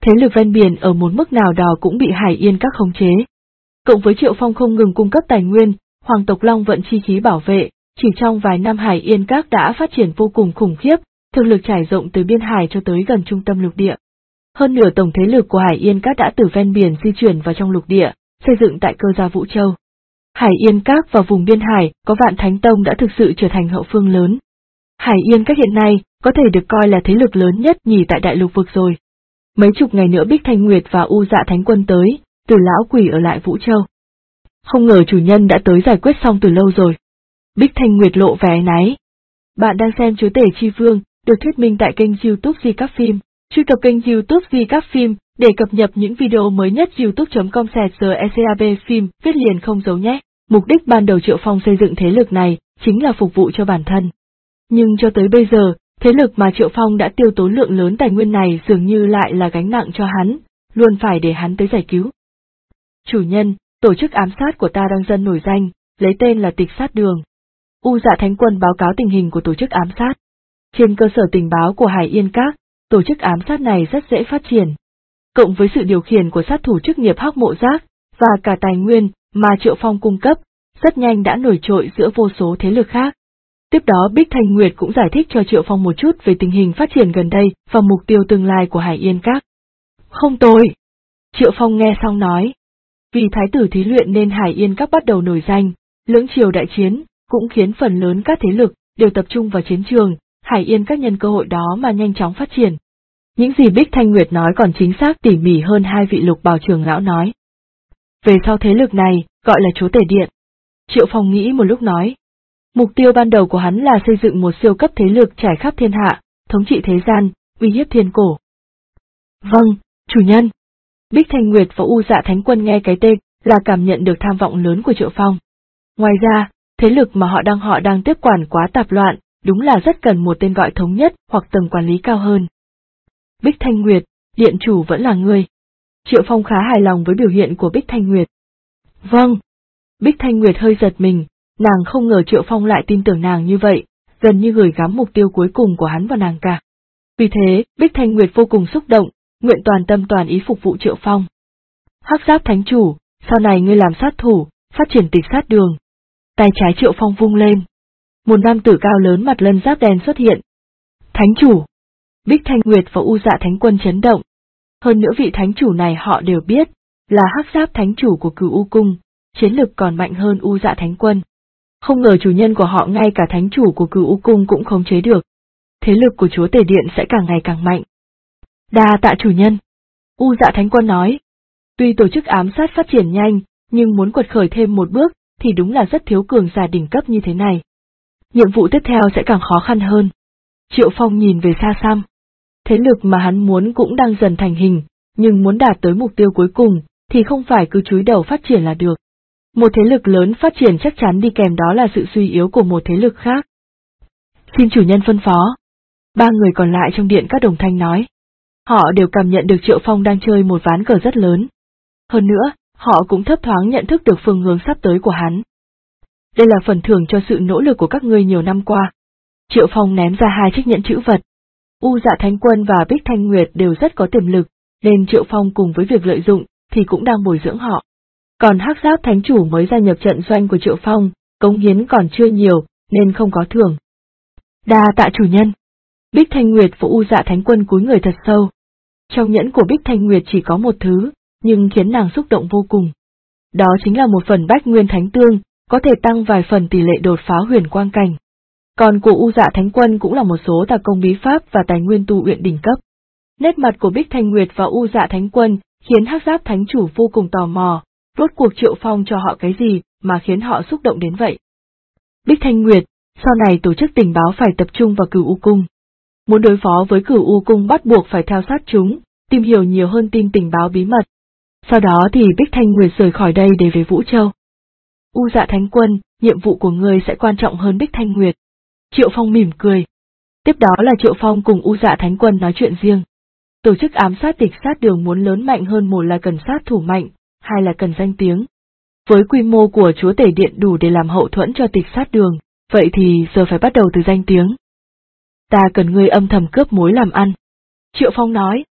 thế lực ven biển ở một mức nào đó cũng bị Hải Yên Các khống chế. Cộng với Triệu Phong không ngừng cung cấp tài nguyên, Hoàng tộc Long vận chi khí bảo vệ, chỉ trong vài năm Hải Yên Các đã phát triển vô cùng khủng khiếp, thực lực trải rộng từ biên hải cho tới gần trung tâm lục địa. Hơn nửa tổng thế lực của Hải Yên Các đã từ ven biển di chuyển vào trong lục địa, xây dựng tại Cơ Gia Vũ Châu. Hải Yên Các và vùng biên hải có Vạn Thánh Tông đã thực sự trở thành hậu phương lớn. Hải Yên Các hiện nay có thể được coi là thế lực lớn nhất nhì tại đại lục vực rồi. Mấy chục ngày nữa Bích Thanh Nguyệt và U Dạ Thánh Quân tới, Từ lão quỷ ở lại Vũ Châu. Không ngờ chủ nhân đã tới giải quyết xong từ lâu rồi. Bích Thanh Nguyệt lộ vẻ áy náy. Bạn đang xem Chúa Tể Chi Vương, được thuyết minh tại kênh YouTube Di Các Phim. Truy cập kênh YouTube Di Các Phim để cập nhật những video mới nhất. youtube.com/secab phim viết liền không giấu nhé. Mục đích ban đầu Triệu Phong xây dựng thế lực này chính là phục vụ cho bản thân. Nhưng cho tới bây giờ, thế lực mà Triệu Phong đã tiêu tốn lượng lớn tài nguyên này dường như lại là gánh nặng cho hắn, luôn phải để hắn tới giải cứu. Chủ nhân, tổ chức ám sát của ta đang dần nổi danh, lấy tên là Tịch Sát Đường. U Dạ Thánh Quân báo cáo tình hình của tổ chức ám sát. Trên cơ sở tình báo của Hải Yên Các, tổ chức ám sát này rất dễ phát triển. Cộng với sự điều khiển của sát thủ chức nghiệp Hắc Mộ Giác, và cả tài nguyên mà Triệu Phong cung cấp, rất nhanh đã nổi trội giữa vô số thế lực khác. Tiếp đó Bích Thanh Nguyệt cũng giải thích cho Triệu Phong một chút về tình hình phát triển gần đây và mục tiêu tương lai của Hải Yên Các. Không tồi. Triệu Phong nghe xong nói. Vì thái tử thí luyện nên Hải Yên Các bắt đầu nổi danh, lưỡng triều đại chiến, cũng khiến phần lớn các thế lực đều tập trung vào chiến trường, Hải Yên Các nhân cơ hội đó mà nhanh chóng phát triển. Những gì Bích Thanh Nguyệt nói còn chính xác tỉ mỉ hơn hai vị Lục Bảo trưởng lão nói. Về sau thế lực này, gọi là Chúa Tể Điện. Triệu Phong nghĩ một lúc nói. Mục tiêu ban đầu của hắn là xây dựng một siêu cấp thế lực trải khắp thiên hạ, thống trị thế gian, uy hiếp thiên cổ. Vâng, chủ nhân. Bích Thanh Nguyệt và U Dạ Thánh Quân nghe cái tên là cảm nhận được tham vọng lớn của Triệu Phong. Ngoài ra, thế lực mà họ đang tiếp quản quá tạp loạn, đúng là rất cần một tên gọi thống nhất hoặc tầng quản lý cao hơn. Bích Thanh Nguyệt, điện chủ vẫn là ngươi. Triệu Phong khá hài lòng với biểu hiện của Bích Thanh Nguyệt. Vâng. Bích Thanh Nguyệt hơi giật mình, nàng không ngờ Triệu Phong lại tin tưởng nàng như vậy, gần như gửi gắm mục tiêu cuối cùng của hắn vào nàng cả. Vì thế, Bích Thanh Nguyệt vô cùng xúc động, nguyện toàn tâm toàn ý phục vụ Triệu Phong. Hắc Giáp Thánh Chủ, sau này ngươi làm sát thủ, phát triển Tịch Sát Đường. Tay trái Triệu Phong vung lên. Một nam tử cao lớn mặt lân giáp đen xuất hiện. Thánh Chủ. Bích Thanh Nguyệt và U Dạ Thánh Quân chấn động. Hơn nữa vị Thánh Chủ này họ đều biết, là Hắc Giáp Thánh Chủ của Cửu U Cung, chiến lực còn mạnh hơn U Dạ Thánh Quân. Không ngờ chủ nhân của họ ngay cả Thánh Chủ của Cửu U Cung cũng khống chế được. Thế lực của Chúa Tể Điện sẽ càng ngày càng mạnh. Đa tạ chủ nhân. U Dạ Thánh Quân nói. Tuy tổ chức ám sát phát triển nhanh, nhưng muốn quật khởi thêm một bước, thì đúng là rất thiếu cường giả đỉnh cấp như thế này. Nhiệm vụ tiếp theo sẽ càng khó khăn hơn. Triệu Phong nhìn về xa xăm. Thế lực mà hắn muốn cũng đang dần thành hình, nhưng muốn đạt tới mục tiêu cuối cùng, thì không phải cứ chúi đầu phát triển là được. Một thế lực lớn phát triển chắc chắn đi kèm đó là sự suy yếu của một thế lực khác. Xin chủ nhân phân phó. Ba người còn lại trong điện các đồng thanh nói. Họ đều cảm nhận được Triệu Phong đang chơi một ván cờ rất lớn. Hơn nữa, họ cũng thấp thoáng nhận thức được phương hướng sắp tới của hắn. Đây là phần thưởng cho sự nỗ lực của các ngươi nhiều năm qua. Triệu Phong ném ra hai chiếc nhẫn chữ vật. U Dạ Thánh Quân và Bích Thanh Nguyệt đều rất có tiềm lực, nên Triệu Phong cùng với việc lợi dụng, thì cũng đang bồi dưỡng họ. Còn Hắc Giáp Thánh Chủ mới gia nhập trận doanh của Triệu Phong, cống hiến còn chưa nhiều, nên không có thưởng. Đa tạ chủ nhân. Bích Thanh Nguyệt và U Dạ Thánh Quân cúi người thật sâu. Trong nhẫn của Bích Thanh Nguyệt chỉ có một thứ, nhưng khiến nàng xúc động vô cùng. Đó chính là một phần Bách Nguyên Thánh Tương, có thể tăng vài phần tỷ lệ đột phá huyền quang cảnh. Còn của U Dạ Thánh Quân cũng là một số tà công bí pháp và tài nguyên tu luyện đỉnh cấp. Nét mặt của Bích Thanh Nguyệt và U Dạ Thánh Quân khiến Hắc Giáp Thánh Chủ vô cùng tò mò, rốt cuộc Triệu Phong cho họ cái gì mà khiến họ xúc động đến vậy. Bích Thanh Nguyệt, sau này tổ chức tình báo phải tập trung vào Cửu U Cung. Muốn đối phó với Cửu U Cung bắt buộc phải theo sát chúng, tìm hiểu nhiều hơn tin tình báo bí mật. Sau đó thì Bích Thanh Nguyệt rời khỏi đây để về Vũ Châu. U Dạ Thánh Quân, nhiệm vụ của ngươi sẽ quan trọng hơn Bích Thanh Nguyệt. Triệu Phong mỉm cười. Tiếp đó là Triệu Phong cùng U Dạ Thánh Quân nói chuyện riêng. Tổ chức ám sát Tịch Sát Đường muốn lớn mạnh hơn, một là cần sát thủ mạnh, hai là cần danh tiếng. Với quy mô của Chúa Tể Điện đủ để làm hậu thuẫn cho Tịch Sát Đường, vậy thì giờ phải bắt đầu từ danh tiếng. Ta cần ngươi âm thầm cướp mối làm ăn. Triệu Phong nói.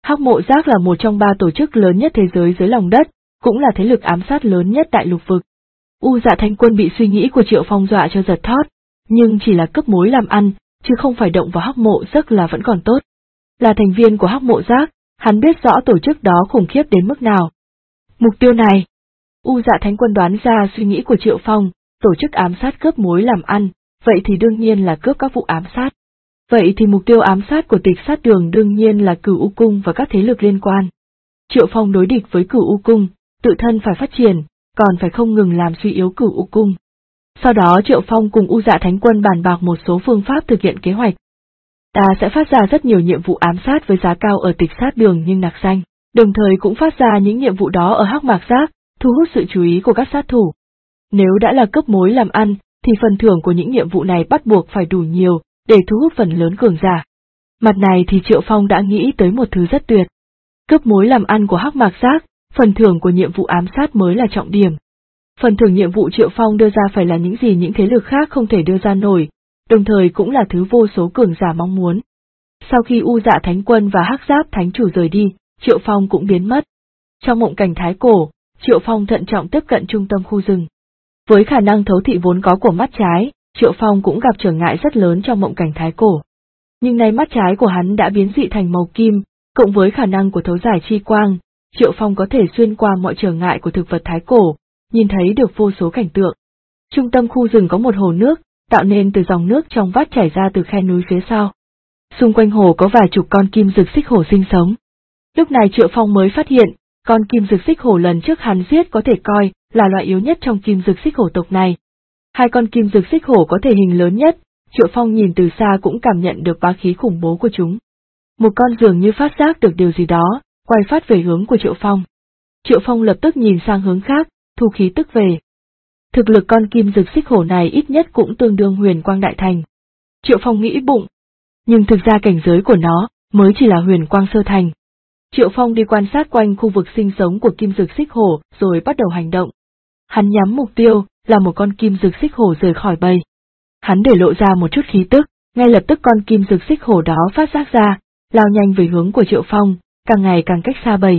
Hắc Mộ Giác là một trong 3 tổ chức lớn nhất thế giới dưới lòng đất, cũng là thế lực ám sát lớn nhất đại lục vực. U Dạ Thánh Quân bị suy nghĩ của Triệu Phong dọa cho giật thót, nhưng chỉ là cấp mối làm ăn, chứ không phải động vào Hắc Mộ Giác là vẫn còn tốt. Là thành viên của Hắc Mộ Giác, hắn biết rõ tổ chức đó khủng khiếp đến mức nào. Mục tiêu này, U Dạ Thánh Quân đoán ra suy nghĩ của Triệu Phong, tổ chức ám sát cướp mối làm ăn, vậy thì đương nhiên là cướp các vụ ám sát. Vậy thì mục tiêu ám sát của Tịch Sát Đường đương nhiên là Cửu U Cung và các thế lực liên quan. Triệu Phong đối địch với Cửu U Cung, tự thân phải phát triển, còn phải không ngừng làm suy yếu Cửu U Cung. Sau đó Triệu Phong cùng U Dạ Thánh Quân bàn bạc một số phương pháp thực hiện kế hoạch. Ta sẽ phát ra rất nhiều nhiệm vụ ám sát với giá cao ở Tịch Sát Đường nhưng nặc danh, đồng thời cũng phát ra những nhiệm vụ đó ở Hắc Mạc Giác, thu hút sự chú ý của các sát thủ. Nếu đã là cấp mối làm ăn, thì phần thưởng của những nhiệm vụ này bắt buộc phải đủ nhiều, để thu hút phần lớn cường giả. Mặt này thì Triệu Phong đã nghĩ tới một thứ rất tuyệt. Cấp mối làm ăn của Hắc Mạc Giác, phần thưởng của nhiệm vụ ám sát mới là trọng điểm. Phần thưởng nhiệm vụ Triệu Phong đưa ra phải là những gì những thế lực khác không thể đưa ra nổi, đồng thời cũng là thứ vô số cường giả mong muốn. Sau khi U Dạ Thánh Quân và Hắc Giáp Thánh Chủ rời đi, Triệu Phong cũng biến mất. Trong mộng cảnh thái cổ, Triệu Phong thận trọng tiếp cận trung tâm khu rừng. Với khả năng thấu thị vốn có của mắt trái, Triệu Phong cũng gặp trở ngại rất lớn trong mộng cảnh thái cổ. Nhưng nay mắt trái của hắn đã biến dị thành màu kim, cộng với khả năng của thấu giải chi quang, Triệu Phong có thể xuyên qua mọi trở ngại của thực vật thái cổ, nhìn thấy được vô số cảnh tượng. Trung tâm khu rừng có một hồ nước, tạo nên từ dòng nước trong vắt chảy ra từ khe núi phía sau. Xung quanh hồ có vài chục con kim dực xích hổ sinh sống. Lúc này Triệu Phong mới phát hiện, con kim dực xích hổ lần trước hắn giết có thể coi là loại yếu nhất trong kim dực xích hổ tộc này. 2 con kim dực xích hổ có thể hình lớn nhất, Triệu Phong nhìn từ xa cũng cảm nhận được bá khí khủng bố của chúng. Một con dường như phát giác được điều gì đó, quay phát về hướng của Triệu Phong. Triệu Phong lập tức nhìn sang hướng khác, thu khí tức về. Thực lực con kim dực xích hổ này ít nhất cũng tương đương huyền quang đại thành. Triệu Phong nghĩ bụng. Nhưng thực ra cảnh giới của nó mới chỉ là huyền quang sơ thành. Triệu Phong đi quan sát quanh khu vực sinh sống của kim dực xích hổ rồi bắt đầu hành động. Hắn nhắm mục tiêu là một con kim dực xích hổ rời khỏi bầy. Hắn để lộ ra một chút khí tức, ngay lập tức con kim dực xích hổ đó phát giác ra, lao nhanh về hướng của Triệu Phong, càng ngày càng cách xa bầy.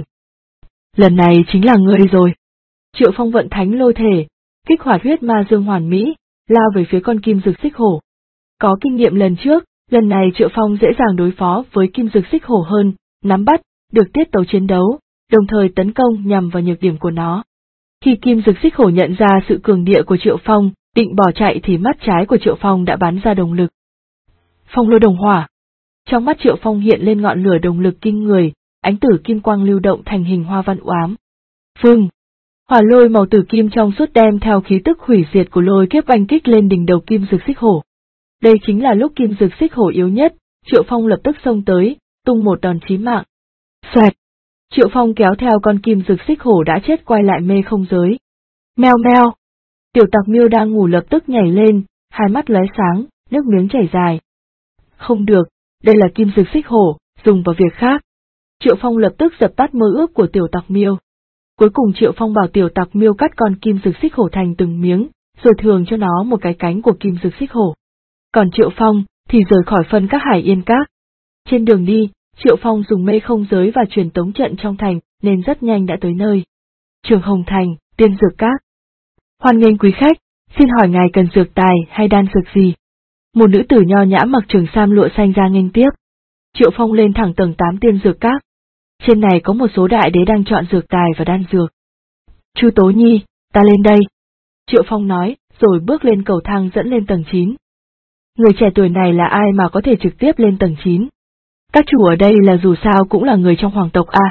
Lần này chính là ngươi rồi. Triệu Phong vận thánh lôi thể, kích hoạt huyết ma dương hoàn mỹ, lao về phía con kim dực xích hổ. Có kinh nghiệm lần trước, lần này Triệu Phong dễ dàng đối phó với kim dực xích hổ hơn, nắm bắt được tiết tấu chiến đấu, đồng thời tấn công nhằm vào nhược điểm của nó. Khi kim dực xích hổ nhận ra sự cường địa của Triệu Phong, định bỏ chạy thì mắt trái của Triệu Phong đã bắn ra đồng lực. Phong lôi đồng hỏa. Trong mắt Triệu Phong hiện lên ngọn lửa đồng lực kinh người, ánh tử kim quang lưu động thành hình hoa văn u ám. Phừng! Hỏa lôi màu tử kim trong suốt đem theo khí tức hủy diệt của lôi kiếp oanh kích lên đỉnh đầu kim dực xích hổ. Đây chính là lúc kim dực xích hổ yếu nhất, Triệu Phong lập tức xông tới, tung một đòn chí mạng. Xoẹt! Triệu Phong kéo theo con kim dực xích hổ đã chết quay lại mê không giới. Meo meo! Tiểu Tặc Miêu đang ngủ lập tức nhảy lên, hai mắt lóe sáng, nước miếng chảy dài. Không được, đây là kim dực xích hổ, dùng vào việc khác. Triệu Phong lập tức dập tắt mơ ước của Tiểu Tặc Miêu. Cuối cùng Triệu Phong bảo Tiểu Tặc Miêu cắt con kim dực xích hổ thành từng miếng, rồi thường cho nó một cái cánh của kim dực xích hổ. Còn Triệu Phong thì rời khỏi phân các hải yên các. Trên đường đi, Triệu Phong dùng mê không giới và truyền tống trận trong thành, nên rất nhanh đã tới nơi. Trường Hồng Thành, Tiên Dược Các. Hoan nghênh quý khách, xin hỏi ngài cần dược tài hay đan dược gì? Một nữ tử nho nhã mặc trường sam lụa xanh ra nghênh tiếp. Triệu Phong lên thẳng tầng 8 Tiên Dược Các. Trên này có một số đại đế đang chọn dược tài và đan dược. Chu Tố Nhi, ta lên đây. Triệu Phong nói, rồi bước lên cầu thang dẫn lên tầng 9. Người trẻ tuổi này là ai mà có thể trực tiếp lên tầng 9? Các chủ ở đây là dù sao cũng là người trong hoàng tộc à?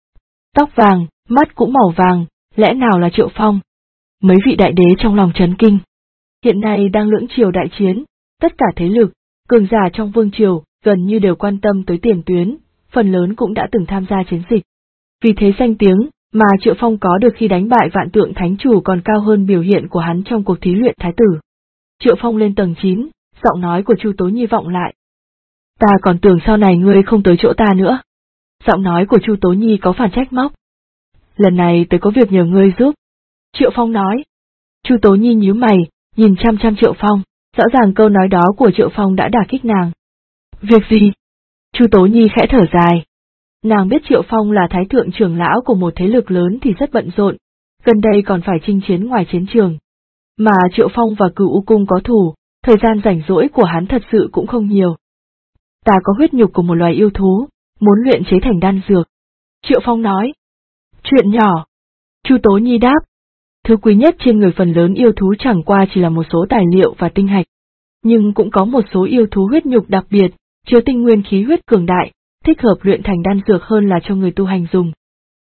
Tóc vàng, mắt cũng màu vàng, lẽ nào là Triệu Phong? Mấy vị đại đế trong lòng chấn kinh. Hiện nay đang lưỡng triều đại chiến, tất cả thế lực, cường giả trong vương triều gần như đều quan tâm tới tiền tuyến, phần lớn cũng đã từng tham gia chiến dịch. Vì thế danh tiếng mà Triệu Phong có được khi đánh bại Vạn Tượng Thánh Chủ còn cao hơn biểu hiện của hắn trong cuộc thí luyện thái tử. Triệu Phong lên tầng 9, giọng nói của Chu Tố Nhi vọng lại. Ta còn tưởng sau này ngươi không tới chỗ ta nữa. Giọng nói của Chu Tố Nhi có phản trách móc. Lần này tôi có việc nhờ ngươi giúp. Triệu Phong nói. Chu Tố Nhi nhíu mày, nhìn chăm chăm Triệu Phong, rõ ràng câu nói đó của Triệu Phong đã đả kích nàng. Việc gì? Chu Tố Nhi khẽ thở dài. Nàng biết Triệu Phong là thái thượng trưởng lão của một thế lực lớn thì rất bận rộn, gần đây còn phải chinh chiến ngoài chiến trường. Mà Triệu Phong và Cửu U Cung có thù, thời gian rảnh rỗi của hắn thật sự cũng không nhiều. Ta có huyết nhục của một loài yêu thú, muốn luyện chế thành đan dược. Triệu Phong nói. Chuyện nhỏ. Chu Tố Nhi đáp. Thứ quý nhất trên người phần lớn yêu thú chẳng qua chỉ là một số tài liệu và tinh hạch. Nhưng cũng có một số yêu thú huyết nhục đặc biệt, chứa tinh nguyên khí huyết cường đại, thích hợp luyện thành đan dược hơn là cho người tu hành dùng.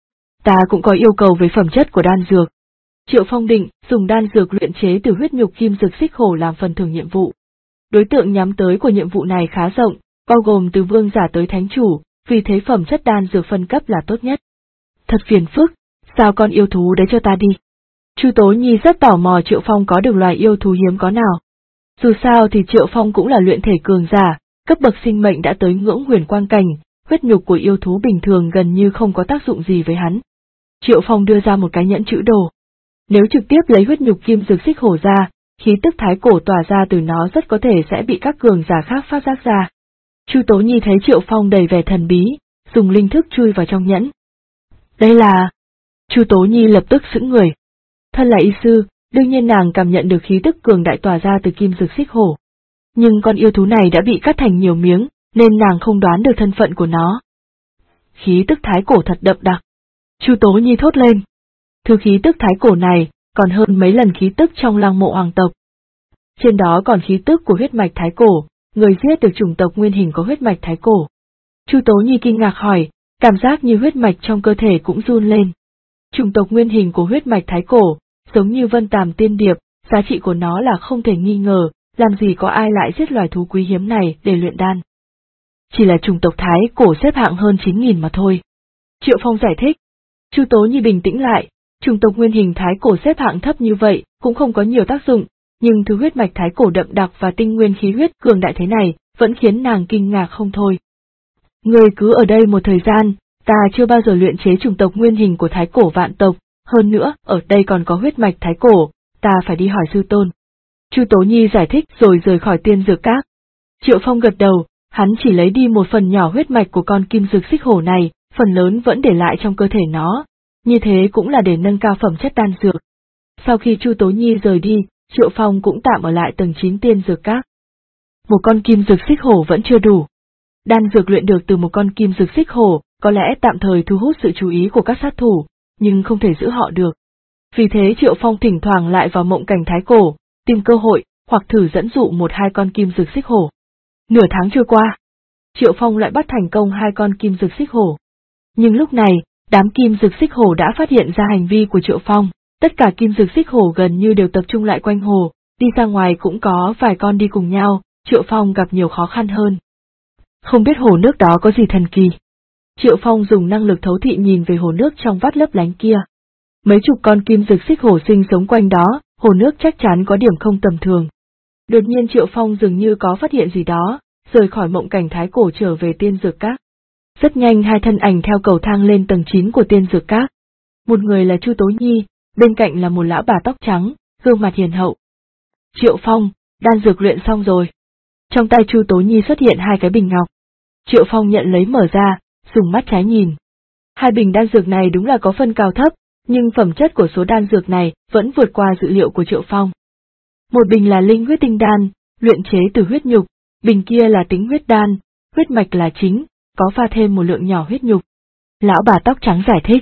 Ta cũng có yêu cầu về phẩm chất của đan dược. Triệu Phong định dùng đan dược luyện chế từ huyết nhục kim dược xích hổ làm phần thưởng nhiệm vụ. Đối tượng nhắm tới của nhiệm vụ này khá rộng, bao gồm từ vương giả tới thánh chủ, vì thế phẩm chất đan dược phân cấp là tốt nhất. Thật phiền phức, sao con yêu thú đấy cho ta đi? Chu Tố Nhi rất tò mò Triệu Phong có được loài yêu thú hiếm có nào. Dù sao thì Triệu Phong cũng là luyện thể cường giả, cấp bậc sinh mệnh đã tới ngưỡng huyền quang cảnh, huyết nhục của yêu thú bình thường gần như không có tác dụng gì với hắn. Triệu Phong đưa ra một cái nhẫn trữ đồ. Nếu trực tiếp lấy huyết nhục kim dược xích hổ ra, khí tức thái cổ tỏa ra từ nó rất có thể sẽ bị các cường giả khác phát giác ra. Chu Tố Nhi thấy Triệu Phong đầy vẻ thần bí, dùng linh thức chui vào trong nhẫn. Đây là... Chu Tố Nhi lập tức sững người. Thân là y sư, đương nhiên nàng cảm nhận được khí tức cường đại tỏa ra từ kim dược xích hổ. Nhưng con yêu thú này đã bị cắt thành nhiều miếng, nên nàng không đoán được thân phận của nó. Khí tức thái cổ thật đậm đặc. Chu Tố Nhi thốt lên. Thứ khí tức thái cổ này còn hơn mấy lần khí tức trong lăng mộ hoàng tộc. Trên đó còn khí tức của huyết mạch thái cổ, người giết được chủng tộc nguyên hình có huyết mạch thái cổ. Chu Tố Nhi kinh ngạc hỏi, cảm giác như huyết mạch trong cơ thể cũng run lên. Chủng tộc nguyên hình của huyết mạch thái cổ, giống như Vân Tàm Tiên Điệp, giá trị của nó là không thể nghi ngờ, làm gì có ai lại giết loài thú quý hiếm này để luyện đan. Chỉ là chủng tộc thái cổ xếp hạng hơn 9.000 mà thôi. Triệu Phong giải thích. Chu Tố Nhi bình tĩnh lại, chủng tộc nguyên hình thái cổ xếp hạng thấp như vậy cũng không có nhiều tác dụng, nhưng thứ huyết mạch thái cổ đậm đặc và tinh nguyên khí huyết cường đại thế này vẫn khiến nàng kinh ngạc không thôi. Người cứ ở đây một thời gian, ta chưa bao giờ luyện chế chủng tộc nguyên hình của thái cổ vạn tộc, hơn nữa ở đây còn có huyết mạch thái cổ, ta phải đi hỏi sư tôn. Chu Tố Nhi giải thích rồi rời khỏi tiên dược các. Triệu Phong gật đầu, hắn chỉ lấy đi một phần nhỏ huyết mạch của con kim dược xích hổ này, phần lớn vẫn để lại trong cơ thể nó, như thế cũng là để nâng cao phẩm chất đan dược. Sau khi Chu Tố Nhi rời đi, Triệu Phong cũng tạm ở lại tầng 9 tiên dược các. Một con kim dược xích hổ vẫn chưa đủ. Đan dược luyện được từ một con kim dược xích hổ, có lẽ tạm thời thu hút sự chú ý của các sát thủ, nhưng không thể giữ họ được. Vì thế Triệu Phong thỉnh thoảng lại vào mộng cảnh thái cổ, tìm cơ hội, hoặc thử dẫn dụ một hai con kim dược xích hổ. Nửa tháng trôi qua, Triệu Phong lại bắt thành công hai con kim dược xích hổ. Nhưng lúc này, đám kim dược xích hổ đã phát hiện ra hành vi của Triệu Phong, tất cả kim dược xích hổ gần như đều tập trung lại quanh hồ, đi ra ngoài cũng có vài con đi cùng nhau, Triệu Phong gặp nhiều khó khăn hơn. Không biết hồ nước đó có gì thần kỳ. Triệu Phong dùng năng lực thấu thị nhìn về hồ nước trong vắt lấp lánh kia. Mấy chục con kim dược xích hổ sinh sống quanh đó, hồ nước chắc chắn có điểm không tầm thường. Đột nhiên Triệu Phong dường như có phát hiện gì đó, rời khỏi mộng cảnh thái cổ trở về tiên dược các. Rất nhanh hai thân ảnh theo cầu thang lên tầng 9 của tiên dược các. Một người là Chu Tố Nhi, bên cạnh là một lão bà tóc trắng, gương mặt hiền hậu. Triệu Phong, đan dược luyện xong rồi. Trong tay Chu Tố Nhi xuất hiện hai cái bình ngọc. Triệu Phong nhận lấy mở ra, dùng mắt trái nhìn. Hai bình đan dược này đúng là có phân cao thấp, nhưng phẩm chất của số đan dược này vẫn vượt qua dự liệu của Triệu Phong. Một bình là linh huyết tinh đan, luyện chế từ huyết nhục, bình kia là tĩnh huyết đan, huyết mạch là chính, có pha thêm một lượng nhỏ huyết nhục. Lão bà tóc trắng giải thích.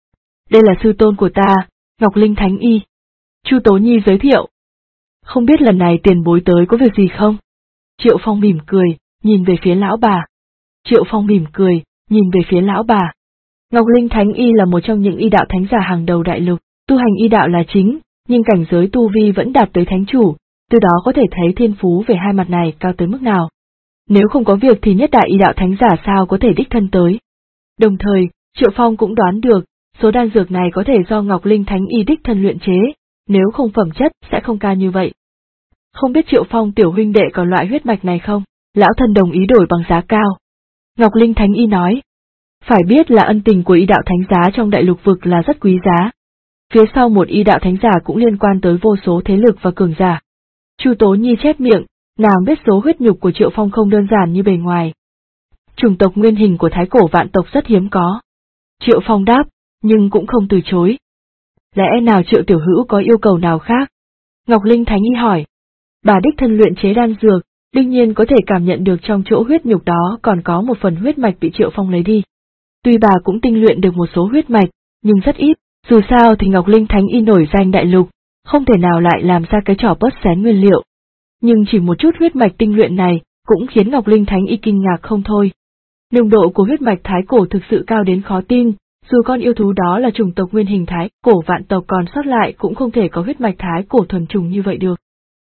Đây là sư tôn của ta, Ngọc Linh Thánh Y. Chu Tố Nhi giới thiệu. Không biết lần này tiền bối tới có việc gì không? Triệu Phong mỉm cười, nhìn về phía lão bà. Triệu Phong mỉm cười, nhìn về phía lão bà. Ngọc Linh Thánh Y là một trong những y đạo thánh giả hàng đầu đại lục, tu hành y đạo là chính, nhưng cảnh giới tu vi vẫn đạt tới thánh chủ, từ đó có thể thấy thiên phú về hai mặt này cao tới mức nào. Nếu không có việc thì nhất đại y đạo thánh giả sao có thể đích thân tới. Đồng thời, Triệu Phong cũng đoán được, số đan dược này có thể do Ngọc Linh Thánh Y đích thân luyện chế, nếu không phẩm chất sẽ không cao như vậy. Không biết Triệu Phong tiểu huynh đệ còn loại huyết mạch này không? Lão thân đồng ý đổi bằng giá cao. Ngọc Linh Thánh Y nói. Phải biết là ân tình của y đạo thánh giá trong đại lục vực là rất quý giá. Phía sau một y đạo thánh giả cũng liên quan tới vô số thế lực và cường giả. Chu Tố Nhi chép miệng, nàng biết số huyết nhục của Triệu Phong không đơn giản như bề ngoài. Chủng tộc nguyên hình của thái cổ vạn tộc rất hiếm có. Triệu Phong đáp, nhưng cũng không từ chối. Lẽ nào Triệu tiểu hữu có yêu cầu nào khác? Ngọc Linh Thánh Y hỏi. Bà đích thân luyện chế đan dược, đương nhiên có thể cảm nhận được trong chỗ huyết nhục đó còn có một phần huyết mạch bị Triệu Phong lấy đi. Tuy bà cũng tinh luyện được một số huyết mạch, nhưng rất ít, dù sao thì Ngọc Linh Thánh Y nổi danh đại lục, không thể nào lại làm ra cái trò bớt xén nguyên liệu. Nhưng chỉ một chút huyết mạch tinh luyện này cũng khiến Ngọc Linh Thánh Y kinh ngạc không thôi. Nồng độ của huyết mạch thái cổ thực sự cao đến khó tin, dù con yêu thú đó là chủng tộc nguyên hình thái cổ vạn tộc còn sót lại cũng không thể có huyết mạch thái cổ thuần trùng như vậy được.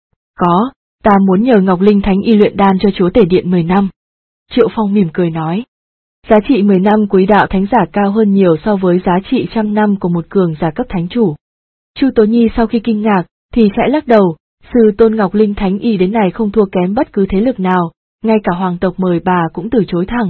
Có, ta muốn nhờ Ngọc Linh Thánh Y luyện đan cho chúa tể điện 10 năm. Triệu Phong mỉm cười nói. Giá trị 10 năm của Y đạo thánh giả cao hơn nhiều so với giá trị 100 năm của một cường giả cấp thánh chủ. Chu Tố Nhi sau khi kinh ngạc, thì khẽ lắc đầu, sư tôn Ngọc Linh Thánh Y đến này không thua kém bất cứ thế lực nào, ngay cả hoàng tộc mời bà cũng từ chối thẳng.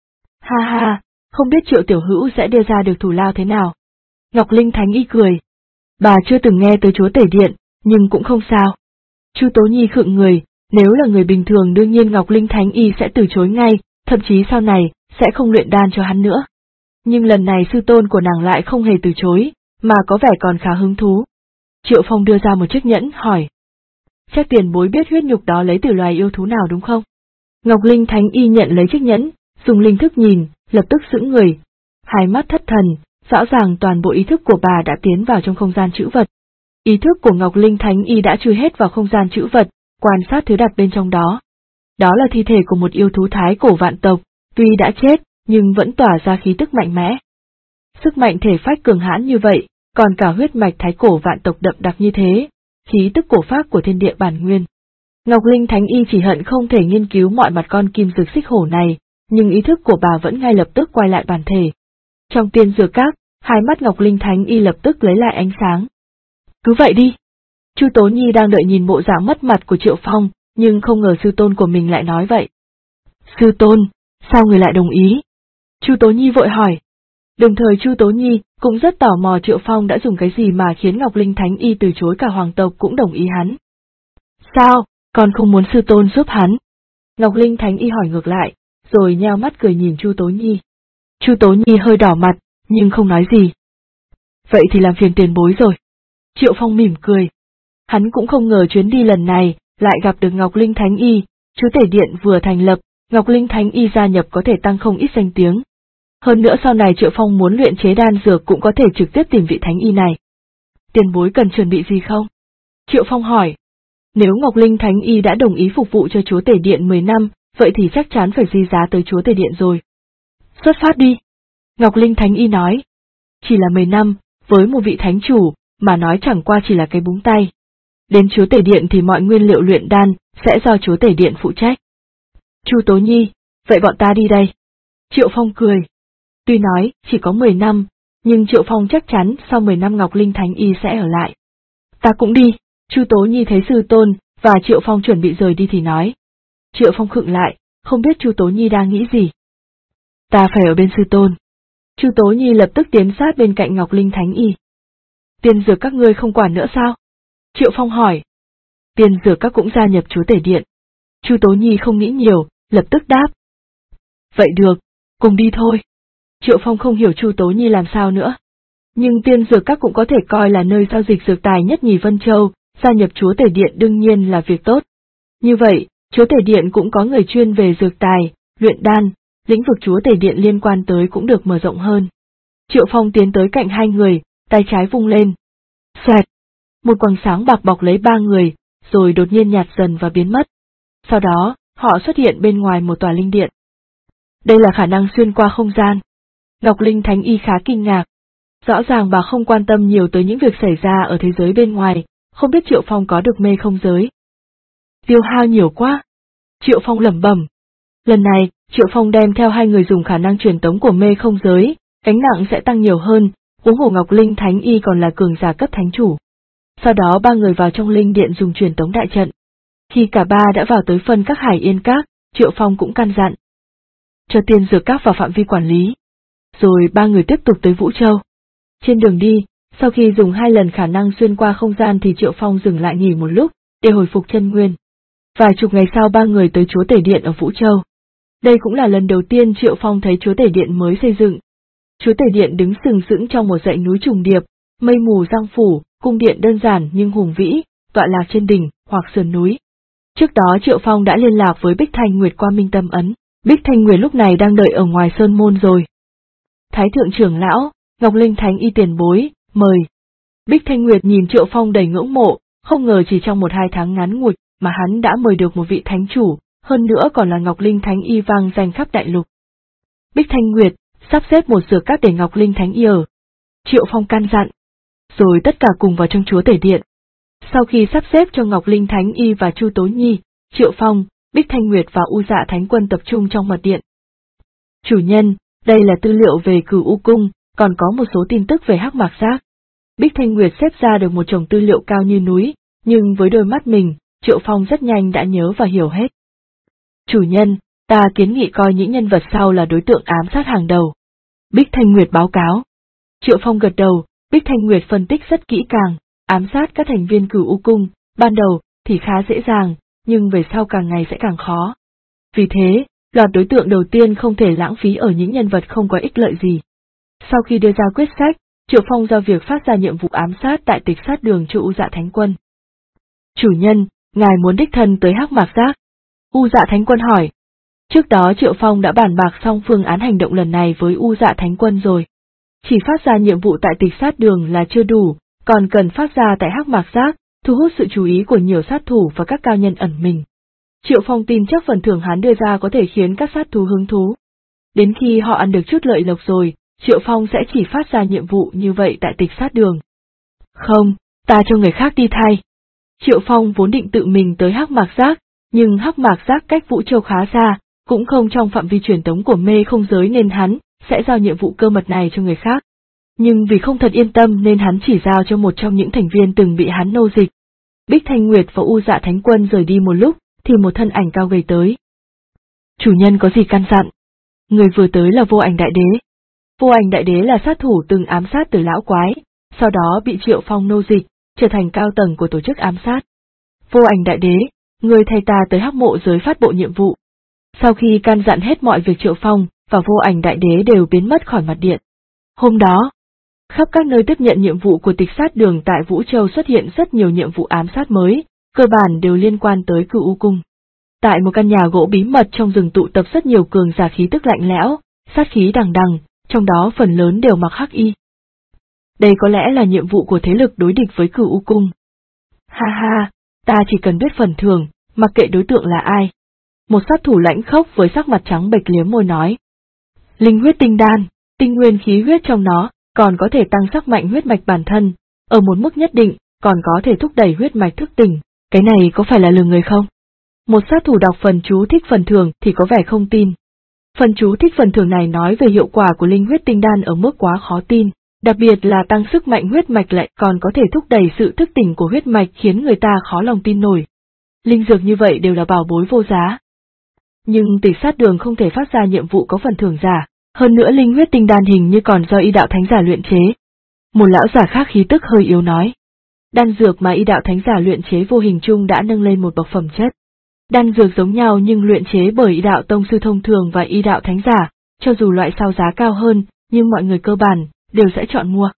Ha ha, không biết Triệu tiểu hữu sẽ đưa ra được thù lao thế nào. Ngọc Linh Thánh Y cười. Bà chưa từng nghe tới chúa tể điện, nhưng cũng không sao. Chu Tố Nhi khựng người, nếu là người bình thường đương nhiên Ngọc Linh Thánh Y sẽ từ chối ngay, thậm chí sau này, sẽ không luyện đan cho hắn nữa. Nhưng lần này sư tôn của nàng lại không hề từ chối, mà có vẻ còn khá hứng thú. Triệu Phong đưa ra một chiếc nhẫn, hỏi. Chắc tiền bối biết huyết nhục đó lấy từ loài yêu thú nào đúng không? Ngọc Linh Thánh Y nhận lấy chiếc nhẫn, dùng linh thức nhìn, lập tức sững người. Hai mắt thất thần, rõ ràng toàn bộ ý thức của bà đã tiến vào trong không gian trữ vật. Ý thức của Ngọc Linh Thánh Y đã chui hết vào không gian trữ vật, quan sát thứ đặt bên trong đó. Đó là thi thể của một yêu thú thái cổ vạn tộc, tuy đã chết, nhưng vẫn tỏa ra khí tức mạnh mẽ. Sức mạnh thể phách cường hãn như vậy, còn cả huyết mạch thái cổ vạn tộc đậm đặc như thế, khí tức cổ phác của thiên địa bản nguyên. Ngọc Linh Thánh Y chỉ hận không thể nghiên cứu mọi mặt con kim dược xích hổ này, nhưng ý thức của bà vẫn ngay lập tức quay lại bản thể. Trong tiên dược các, hai mắt Ngọc Linh Thánh Y lập tức lấy lại ánh sáng. Cứ vậy đi. Chu Tố Nhi đang đợi nhìn bộ dạng mất mặt của Triệu Phong, nhưng không ngờ sư tôn của mình lại nói vậy. Sư tôn, sao người lại đồng ý? Chu Tố Nhi vội hỏi. Đồng thời Chu Tố Nhi cũng rất tò mò Triệu Phong đã dùng cái gì mà khiến Ngọc Linh Thánh Y từ chối cả hoàng tộc cũng đồng ý hắn. Sao, con không muốn sư tôn giúp hắn? Ngọc Linh Thánh Y hỏi ngược lại, rồi nheo mắt cười nhìn Chu Tố Nhi. Chu Tố Nhi hơi đỏ mặt, nhưng không nói gì. Vậy thì làm phiền tiền bối rồi. Triệu Phong mỉm cười. Hắn cũng không ngờ chuyến đi lần này lại gặp được Ngọc Linh Thánh Y, chúa tể điện vừa thành lập, Ngọc Linh Thánh Y gia nhập có thể tăng không ít danh tiếng. Hơn nữa sau này Triệu Phong muốn luyện chế đan dược cũng có thể trực tiếp tìm vị Thánh Y này. Tiền bối cần chuẩn bị gì không? Triệu Phong hỏi. Nếu Ngọc Linh Thánh Y đã đồng ý phục vụ cho chúa tể điện 10 năm, vậy thì chắc chắn phải di giá tới chúa tể điện rồi. Xuất phát đi. Ngọc Linh Thánh Y nói. Chỉ là 10 năm, với một vị thánh chủ, mà nói chẳng qua chỉ là cái búng tay. Đến chúa tể điện thì mọi nguyên liệu luyện đan sẽ do chúa tể điện phụ trách. Chu Tố Nhi, vậy bọn ta đi đây. Triệu Phong cười. Tuy nói chỉ có 10 năm, nhưng Triệu Phong chắc chắn sau 10 năm Ngọc Linh Thánh Y sẽ ở lại. Ta cũng đi. Chu Tố Nhi thấy sư tôn và Triệu Phong chuẩn bị rời đi thì nói. Triệu Phong khựng lại, không biết Chu Tố Nhi đang nghĩ gì. Ta phải ở bên sư tôn. Chu Tố Nhi lập tức tiến sát bên cạnh Ngọc Linh Thánh Y. Tiên dược các ngươi không quản nữa sao? Triệu Phong hỏi. Tiên dược các cũng gia nhập chúa tể điện. Chu Tố Nhi không nghĩ nhiều, lập tức đáp. Vậy được, cùng đi thôi. Triệu Phong không hiểu Chu Tố Nhi làm sao nữa. Nhưng tiên dược các cũng có thể coi là nơi giao dịch dược tài nhất nhì Vân Châu, gia nhập chúa tể điện đương nhiên là việc tốt. Như vậy, chúa tể điện cũng có người chuyên về dược tài, luyện đan, lĩnh vực chúa tể điện liên quan tới cũng được mở rộng hơn. Triệu Phong tiến tới cạnh hai người, tay trái vung lên. Xoẹt! Một quầng sáng bạc bọc lấy ba người, rồi đột nhiên nhạt dần và biến mất. Sau đó, họ xuất hiện bên ngoài một tòa linh điện. Đây là khả năng xuyên qua không gian. Ngọc Linh Thánh Y khá kinh ngạc. Rõ ràng bà không quan tâm nhiều tới những việc xảy ra ở thế giới bên ngoài, không biết Triệu Phong có được mê không giới. Tiêu hao nhiều quá. Triệu Phong lẩm bẩm. Lần này, Triệu Phong đem theo hai người dùng khả năng truyền tống của mê không giới, gánh nặng sẽ tăng nhiều hơn, huống hồ Ngọc Linh Thánh Y còn là cường giả cấp thánh chủ. Sau đó ba người vào trong linh điện dùng truyền tống đại trận. Khi cả ba đã vào tới phân các Hải Yên Các, Triệu Phong cũng căn dặn. Cho tiên dược các vào phạm vi quản lý. Rồi ba người tiếp tục tới Vũ Châu. Trên đường đi, sau khi dùng 2 lần khả năng xuyên qua không gian thì Triệu Phong dừng lại nghỉ một lúc, để hồi phục chân nguyên. Vài chục ngày sau ba người tới chúa tể điện ở Vũ Châu. Đây cũng là lần đầu tiên Triệu Phong thấy chúa tể điện mới xây dựng. Chúa tể điện đứng sừng sững trong một dãy núi trùng điệp, mây mù giăng phủ, cung điện đơn giản nhưng hùng vĩ, tọa lạc trên đỉnh hoặc sườn núi. Trước đó Triệu Phong đã liên lạc với Bích Thanh Nguyệt qua Minh Tâm Ấn, Bích Thanh Nguyệt lúc này đang đợi ở ngoài sơn môn rồi. Thái thượng trưởng lão, Ngọc Linh Thánh Y tiền bối, mời. Bích Thanh Nguyệt nhìn Triệu Phong đầy ngưỡng mộ, không ngờ chỉ trong 1-2 tháng ngắn ngủi mà hắn đã mời được một vị thánh chủ, hơn nữa còn là Ngọc Linh Thánh Y vang danh khắp đại lục. Bích Thanh Nguyệt, sắp xếp một dược các để Ngọc Linh Thánh Y ở. Triệu Phong căn dặn. Rồi tất cả cùng vào trong chúa tể điện. Sau khi sắp xếp cho Ngọc Linh Thánh Y và Chu Tố Nhi, Triệu Phong, Bích Thanh Nguyệt và U Dạ Thánh Quân tập trung trong mật điện. Chủ nhân, đây là tư liệu về Cửu U Cung, còn có một số tin tức về Hắc Mạc Giác. Bích Thanh Nguyệt xếp ra được một chồng tư liệu cao như núi, nhưng với đôi mắt mình, Triệu Phong rất nhanh đã nhớ và hiểu hết. Chủ nhân, ta kiến nghị coi những nhân vật sau là đối tượng ám sát hàng đầu. Bích Thanh Nguyệt báo cáo. Triệu Phong gật đầu, Bích Thanh Nguyệt phân tích rất kỹ càng, ám sát các thành viên Cửu U Cung, ban đầu thì khá dễ dàng, nhưng về sau càng ngày sẽ càng khó. Vì thế, loạt đối tượng đầu tiên không thể lãng phí ở những nhân vật không có ích lợi gì. Sau khi đưa ra quyết sách, Triệu Phong giao việc phát ra nhiệm vụ ám sát tại Tịch Sát Đường cho U Dạ Thánh Quân. Chủ nhân, ngài muốn đích thân tới Hắc Mạc Giác? U Dạ Thánh Quân hỏi. Trước đó Triệu Phong đã bàn bạc xong phương án hành động lần này với U Dạ Thánh Quân rồi. Chỉ phát ra nhiệm vụ tại Tịch Sát Đường là chưa đủ, còn cần phát ra tại Hắc Mạc Giác, thu hút sự chú ý của nhiều sát thủ và các cao nhân ẩn mình. Triệu Phong tin chắc phần thưởng hắn đưa ra có thể khiến các sát thủ hứng thú. Đến khi họ ăn được chút lợi lộc rồi, Triệu Phong sẽ chỉ phát ra nhiệm vụ như vậy tại Tịch Sát Đường. Không, ta cho người khác đi thay. Triệu Phong vốn định tự mình tới Hắc Mạc Giác, nhưng Hắc Mạc Giác cách Vũ Châu khá xa, cũng không trong phạm vi truyền tống của mê không giới nên hắn sẽ giao nhiệm vụ cơ mật này cho người khác. Nhưng vì không thật yên tâm nên hắn chỉ giao cho một trong những thành viên từng bị hắn nô dịch. Bích Thanh Nguyệt và U Dạ Thánh Quân rời đi một lúc, thì một thân ảnh cao gầy tới. Chủ nhân có gì căn dặn? Người vừa tới là Vô Ảnh Đại Đế. Vô Ảnh Đại Đế là sát thủ từng ám sát Tử Lão Quái, sau đó bị Triệu Phong nô dịch, trở thành cao tầng của tổ chức ám sát. Vô Ảnh Đại Đế, người thay ta tới Hắc Mộ giới phát bộ nhiệm vụ. Sau khi căn dặn hết mọi việc, Triệu Phong và Vô Ảnh Đại Đế đều biến mất khỏi mặt điện. Hôm đó, khắp các nơi tiếp nhận nhiệm vụ của Tịch Sát Đường tại Vũ Châu xuất hiện rất nhiều nhiệm vụ ám sát mới, cơ bản đều liên quan tới Cửu U Cung. Tại một căn nhà gỗ bí mật trong rừng tụ tập rất nhiều cường giả khí tức lạnh lẽo, sát khí đằng đằng, trong đó phần lớn đều mặc hắc y. Đây có lẽ là nhiệm vụ của thế lực đối địch với Cửu U Cung. Ha ha, ta chỉ cần biết phần thưởng, mặc kệ đối tượng là ai. Một sát thủ lãnh khốc với sắc mặt trắng bệch liếm môi nói. Linh huyết tinh đan, tinh nguyên khí huyết trong nó, còn có thể tăng sắc mạnh huyết mạch bản thân, ở một mức nhất định, còn có thể thúc đẩy huyết mạch thức tỉnh, cái này có phải là lừa người không? Một sát thủ đọc phần chú thích phần thưởng thì có vẻ không tin. Phần chú thích phần thưởng này nói về hiệu quả của linh huyết tinh đan ở mức quá khó tin, đặc biệt là tăng sức mạnh huyết mạch lại còn có thể thúc đẩy sự thức tỉnh của huyết mạch khiến người ta khó lòng tin nổi. Linh dược như vậy đều là bảo bối vô giá. Nhưng Tịch Sát Đường không thể phát ra nhiệm vụ có phần thưởng giả, hơn nữa linh huyết tinh đan hình như còn do Y Đạo Thánh Giả luyện chế. Một lão giả khác khí tức hơi yếu nói. Đan dược mà Y Đạo Thánh Giả luyện chế vô hình chung đã nâng lên một bậc phẩm chất. Đan dược giống nhau nhưng luyện chế bởi Y Đạo Tông Sư thông thường và Y Đạo Thánh Giả, cho dù loại sau giá cao hơn, nhưng mọi người cơ bản đều sẽ chọn mua.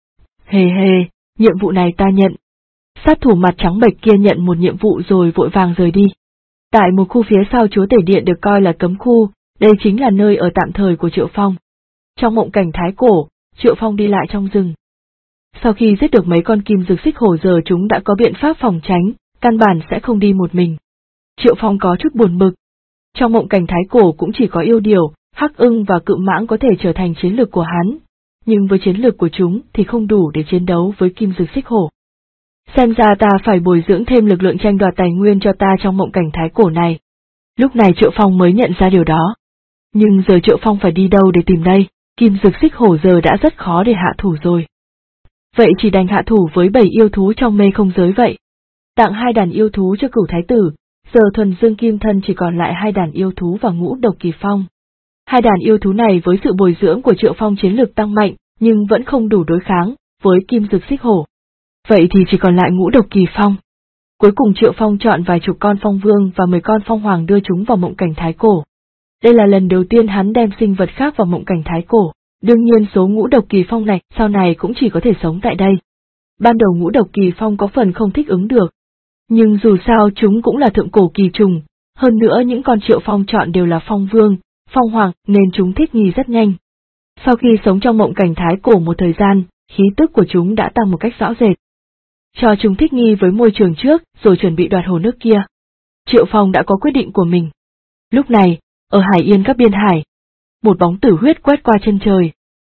Hề hề, nhiệm vụ này ta nhận. Sát thủ mặt trắng bệch kia nhận một nhiệm vụ rồi vội vàng rời đi. Tại một khu phía sau chúa tể điện được coi là cấm khu, đây chính là nơi ở tạm thời của Triệu Phong. Trong mộng cảnh thái cổ, Triệu Phong đi lại trong rừng. Sau khi giết được mấy con kim dược xích hổ giờ chúng đã có biện pháp phòng tránh, căn bản sẽ không đi một mình. Triệu Phong có chút buồn bực. Trong mộng cảnh thái cổ cũng chỉ có yêu điểu, hắc ưng và cự mãng có thể trở thành chiến lược của hắn, nhưng với chiến lược của chúng thì không đủ để chiến đấu với kim dược xích hổ. Xem ra ta phải bồi dưỡng thêm lực lượng tranh đoạt tài nguyên cho ta trong mộng cảnh thái cổ này. Lúc này Triệu Phong mới nhận ra điều đó. Nhưng giờ Triệu Phong phải đi đâu để tìm đây, kim dược xích hổ giờ đã rất khó để hạ thủ rồi. Vậy chỉ đành hạ thủ với 7 yêu thú trong mê không giới vậy. Tặng 2 đàn yêu thú cho Cửu Thái Tử, giờ thuần dương kim thân chỉ còn lại 2 đàn yêu thú và ngũ độc kỳ phong. 2 đàn yêu thú này với sự bồi dưỡng của Triệu Phong chiến lược tăng mạnh, nhưng vẫn không đủ đối kháng với kim dược xích hổ. Vậy thì chỉ còn lại ngũ độc kỳ phong. Cuối cùng Triệu Phong chọn vài chục con phong vương và 10 con phong hoàng đưa chúng vào mộng cảnh thái cổ. Đây là lần đầu tiên hắn đem sinh vật khác vào mộng cảnh thái cổ, đương nhiên số ngũ độc kỳ phong này sau này cũng chỉ có thể sống tại đây. Ban đầu ngũ độc kỳ phong có phần không thích ứng được, nhưng dù sao chúng cũng là thượng cổ kỳ trùng, hơn nữa những con Triệu Phong chọn đều là phong vương, phong hoàng nên chúng thích nghi rất nhanh. Sau khi sống trong mộng cảnh thái cổ một thời gian, khí tức của chúng đã tăng một cách rõ rệt. Cho chúng thích nghi với môi trường trước rồi chuẩn bị đoạt hồ nước kia. Triệu Phong đã có quyết định của mình. Lúc này, ở Hải Yên các biên hải, một bóng tử huyết quét qua chân trời.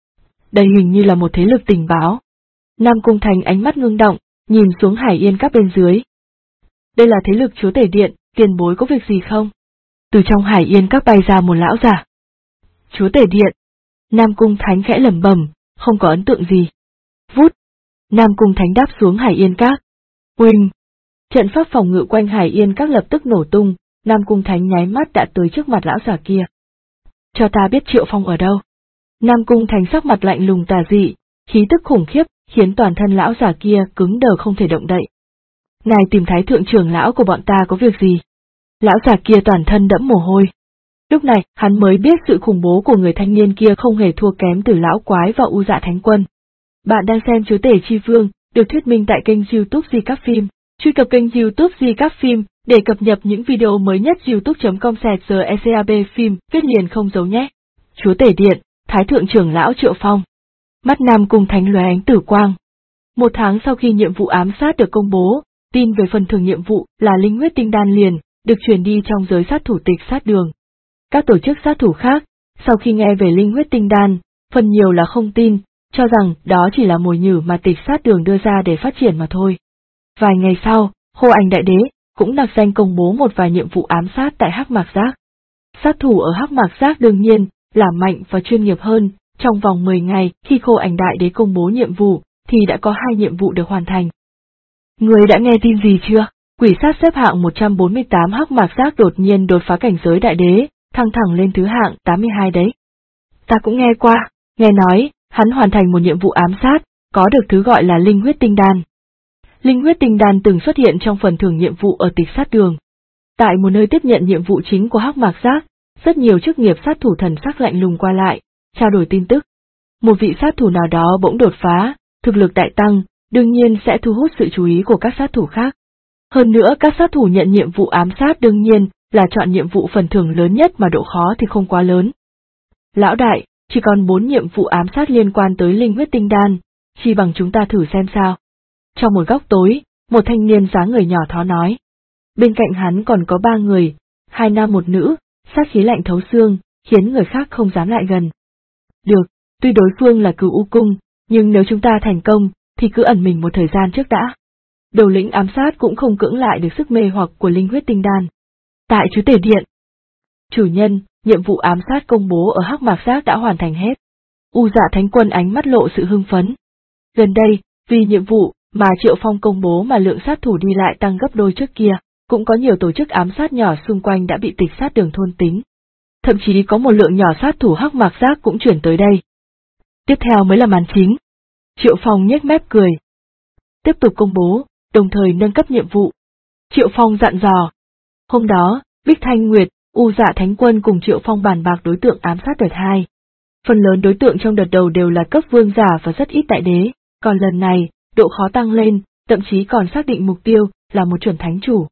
Đây hình như là một thế lực tình báo. Nam Cung Thành ánh mắt ngưng động, nhìn xuống Hải Yên các bên dưới. Đây là thế lực chúa tể điện, tiền bối có việc gì không? Từ trong Hải Yên các bay ra một lão giả. Chúa tể điện. Nam Cung Thánh khẽ lẩm bẩm, không có ấn tượng gì. Vút. Nam Cung Thánh đáp xuống Hải Yên các. Uỳnh. Trận pháp phòng ngự quanh Hải Yên các lập tức nổ tung, Nam Cung Thánh nháy mắt đã tới trước mặt lão giả kia. Cho ta biết Triệu Phong ở đâu. Nam Cung Thánh sắc mặt lạnh lùng tà dị, khí tức khủng khiếp, khiến toàn thân lão giả kia cứng đờ không thể động đậy. Ngài tìm Thái thượng trưởng lão của bọn ta có việc gì? Lão giả kia toàn thân đẫm mồ hôi. Lúc này, hắn mới biết sự khủng bố của người thanh niên kia không hề thua kém từ lão quái và U Dạ Thánh Quân. Bạn đang xem Chúa tể Chi Vương, được thuyết minh tại kênh YouTube Di Các Phim. Truy cập kênh YouTube Di Các Phim để cập nhật những video mới nhất. youtube.com/secab phim, viết liền không giấu nhé. Chúa tể điện, Thái thượng trưởng lão Triệu Phong. Mắt Nam Cung Thánh lóe ánh tử quang. Một tháng sau khi nhiệm vụ ám sát được công bố, tin về phần thưởng nhiệm vụ là linh huyết tinh đan liền được truyền đi trong giới sát thủ Tịch Sát Đường. Các tổ chức sát thủ khác, sau khi nghe về linh huyết tinh đan, phần nhiều là không tin, cho rằng đó chỉ là mồi nhử mà Tịch Sát Đường đưa ra để phát triển mà thôi. Vài ngày sau, Hồ Ảnh Đại Đế cũng nặc danh công bố một vài nhiệm vụ ám sát tại Hắc Mạc Giác. Sát thủ ở Hắc Mạc Giác đương nhiên là mạnh và chuyên nghiệp hơn, trong vòng 10 ngày khi Khô Ảnh Đại Đế công bố nhiệm vụ thì đã có 2 nhiệm vụ được hoàn thành. Người đã nghe tin gì chưa? Quỷ sát xếp hạng 148 Hắc Mạc Giác đột nhiên đột phá cảnh giới đại đế, thăng thẳng lên thứ hạng 82 đấy. Ta cũng nghe qua, nghe nói, hắn hoàn thành một nhiệm vụ ám sát, có được thứ gọi là linh huyết tinh đan. Linh huyết tinh đan từng xuất hiện trong phần thưởng nhiệm vụ ở Tịch Sát Đường. Tại một nơi tiếp nhận nhiệm vụ chính của Hắc Mạc Giác, rất nhiều chức nghiệp sát thủ thần sắc lạnh lùng qua lại, trao đổi tin tức. Một vị sát thủ nào đó bỗng đột phá, thực lực đại tăng, đương nhiên sẽ thu hút sự chú ý của các sát thủ khác. Hơn nữa các sát thủ nhận nhiệm vụ ám sát đương nhiên là chọn nhiệm vụ phần thưởng lớn nhất mà độ khó thì không quá lớn. Lão đại, chỉ còn 4 nhiệm vụ ám sát liên quan tới linh huyết tinh đan, chi bằng chúng ta thử xem sao. Trong một góc tối, một thanh niên dáng người nhỏ thó nói. Bên cạnh hắn còn có 3 người, 2 nam 1 nữ, sát khí lạnh thấu xương, khiến người khác không dám lại gần. Được, tuy đối phương là Cửu U Cung, nhưng nếu chúng ta thành công, thì cứ ẩn mình một thời gian trước đã. Đầu lĩnh ám sát cũng không cưỡng lại được sức mê hoặc của linh huyết tinh đan. Tại Chúa tể điện. Chủ nhân, nhiệm vụ ám sát công bố ở Hắc Mạc Giác đã hoàn thành hết. U Dạ Thánh Quân ánh mắt lộ sự hưng phấn. Gần đây, vì nhiệm vụ mà Triệu Phong công bố mà lượng sát thủ đi lại tăng gấp đôi trước kia, cũng có nhiều tổ chức ám sát nhỏ xung quanh đã bị Tịch Sát Đường thôn tính. Thậm chí có một lượng nhỏ sát thủ Hắc Mạc Giác cũng chuyển tới đây. Tiếp theo mới là màn chính. Triệu Phong nhếch mép cười. Tiếp tục công bố, đồng thời nâng cấp nhiệm vụ. Triệu Phong dặn dò. Hôm đó, Bích Thanh Nguyệt, U Dạ Thánh Quân cùng Triệu Phong bàn bạc đối tượng ám sát đợt 2. Phần lớn đối tượng trong đợt đầu đều là cấp vương giả và rất ít đại đế, còn lần này, độ khó tăng lên, thậm chí còn xác định mục tiêu là một chuẩn thánh chủ.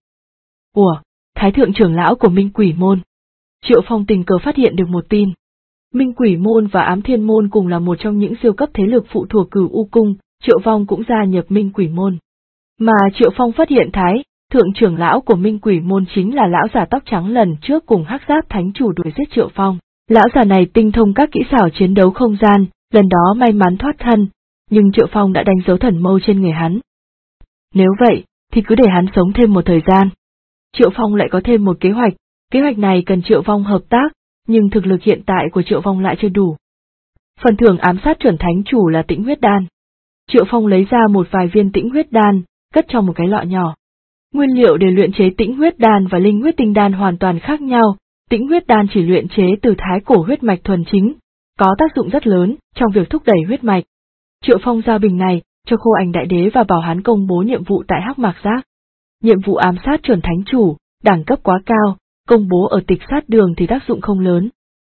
Ủa, Thái thượng trưởng lão của Minh Quỷ Môn. Triệu Phong tình cờ phát hiện được một tin. Minh Quỷ Môn và Ám Thiên Môn cùng là một trong những siêu cấp thế lực phụ thuộc Cửu U Cung, Triệu Phong cũng gia nhập Minh Quỷ Môn. Mà Triệu Phong phát hiện Thái thượng trưởng lão của Minh Quỷ Môn chính là lão già tóc trắng lần trước cùng Hắc Giáp Thánh chủ đuổi giết Triệu Phong. Lão già này tinh thông các kỹ xảo chiến đấu không gian, lần đó may mắn thoát thân, nhưng Triệu Phong đã đánh dấu thần mâu trên người hắn. Nếu vậy, thì cứ để hắn sống thêm một thời gian. Triệu Phong lại có thêm một kế hoạch này cần Triệu Phong hợp tác, nhưng thực lực hiện tại của Triệu Phong lại chưa đủ. Phần thưởng ám sát chuẩn thánh chủ là tĩnh huyết đan. Triệu Phong lấy ra một vài viên tĩnh huyết đan, cất trong một cái lọ nhỏ. Nguyên liệu để luyện chế tĩnh huyết đan và linh huyết tinh đan hoàn toàn khác nhau, tĩnh huyết đan chỉ luyện chế từ thái cổ huyết mạch thuần chính, có tác dụng rất lớn trong việc thúc đẩy huyết mạch. Triệu Phong giao bình này cho Khô Ảnh Đại Đế và bảo hắn công bố nhiệm vụ tại Hắc Mạc Giác. Nhiệm vụ ám sát chuẩn thánh chủ, đẳng cấp quá cao, công bố ở tịch sát đường thì tác dụng không lớn.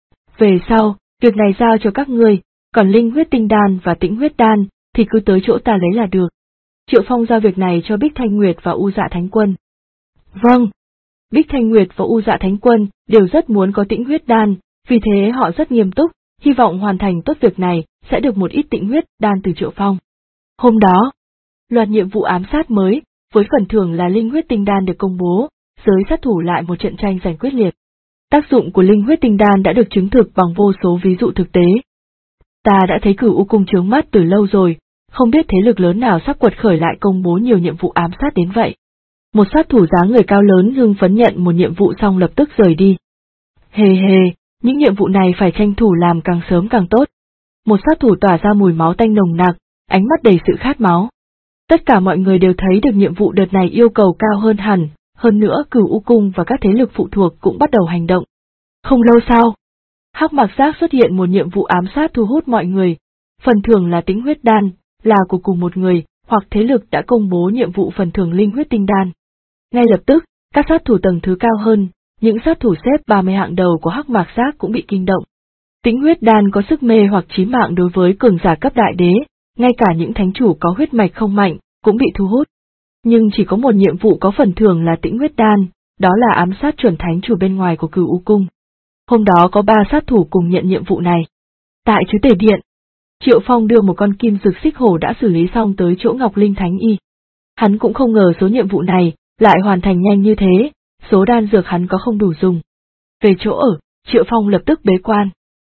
Về sau, việc này giao cho các ngươi, còn linh huyết tinh đan và tĩnh huyết đan thì cứ tới chỗ ta lấy là được. Triệu Phong giao việc này cho Bích Thanh Nguyệt và U Dạ Thánh Quân. Vâng. Bích Thanh Nguyệt và U Dạ Thánh Quân đều rất muốn có tĩnh huyết đan, vì thế họ rất nghiêm túc, hy vọng hoàn thành tốt việc này sẽ được một ít tĩnh huyết đan từ Triệu Phong. Hôm đó, loạt nhiệm vụ ám sát mới, với phần thưởng là linh huyết tinh đan được công bố, giới sát thủ lại một trận tranh giành quyết liệt. Tác dụng của linh huyết tinh đan đã được chứng thực bằng vô số ví dụ thực tế. Ta đã thấy Cửu U Cung chướng mắt từ lâu rồi, không biết thế lực lớn nào sắp quật khởi lại công bố nhiều nhiệm vụ ám sát đến vậy. Một sát thủ dáng người cao lớn hưng phấn nhận một nhiệm vụ xong lập tức rời đi. Hề hề, những nhiệm vụ này phải tranh thủ làm càng sớm càng tốt. Một sát thủ tỏa ra mùi máu tanh nồng nặc, ánh mắt đầy sự khát máu. Tất cả mọi người đều thấy được nhiệm vụ đợt này yêu cầu cao hơn hẳn, hơn nữa Cửu U Cung và các thế lực phụ thuộc cũng bắt đầu hành động. Không lâu sau, Hắc Mạc Giác xuất hiện một nhiệm vụ ám sát thu hút mọi người, phần thưởng là tĩnh huyết đan, là của cùng một người, hoặc thế lực đã công bố nhiệm vụ phần thưởng linh huyết tinh đan. Ngay lập tức, các sát thủ tầng thứ cao hơn, những sát thủ xếp 30 hạng đầu của Hắc Mạc Giác cũng bị kinh động. Tĩnh huyết đan có sức mê hoặc chí mạng đối với cường giả cấp đại đế, ngay cả những thánh chủ có huyết mạch không mạnh, cũng bị thu hút. Nhưng chỉ có một nhiệm vụ có phần thưởng là tĩnh huyết đan, đó là ám sát chuẩn thánh chủ bên ngoài của Cửu U Cung. Hôm đó có 3 sát thủ cùng nhận nhiệm vụ này. Tại Chúa Tể Điện, Triệu Phong đưa một con kim dực xích hổ đã xử lý xong tới chỗ Ngọc Linh Thánh Y. Hắn cũng không ngờ số nhiệm vụ này lại hoàn thành nhanh như thế, số đan dược hắn có không đủ dùng. Về chỗ ở, Triệu Phong lập tức bế quan.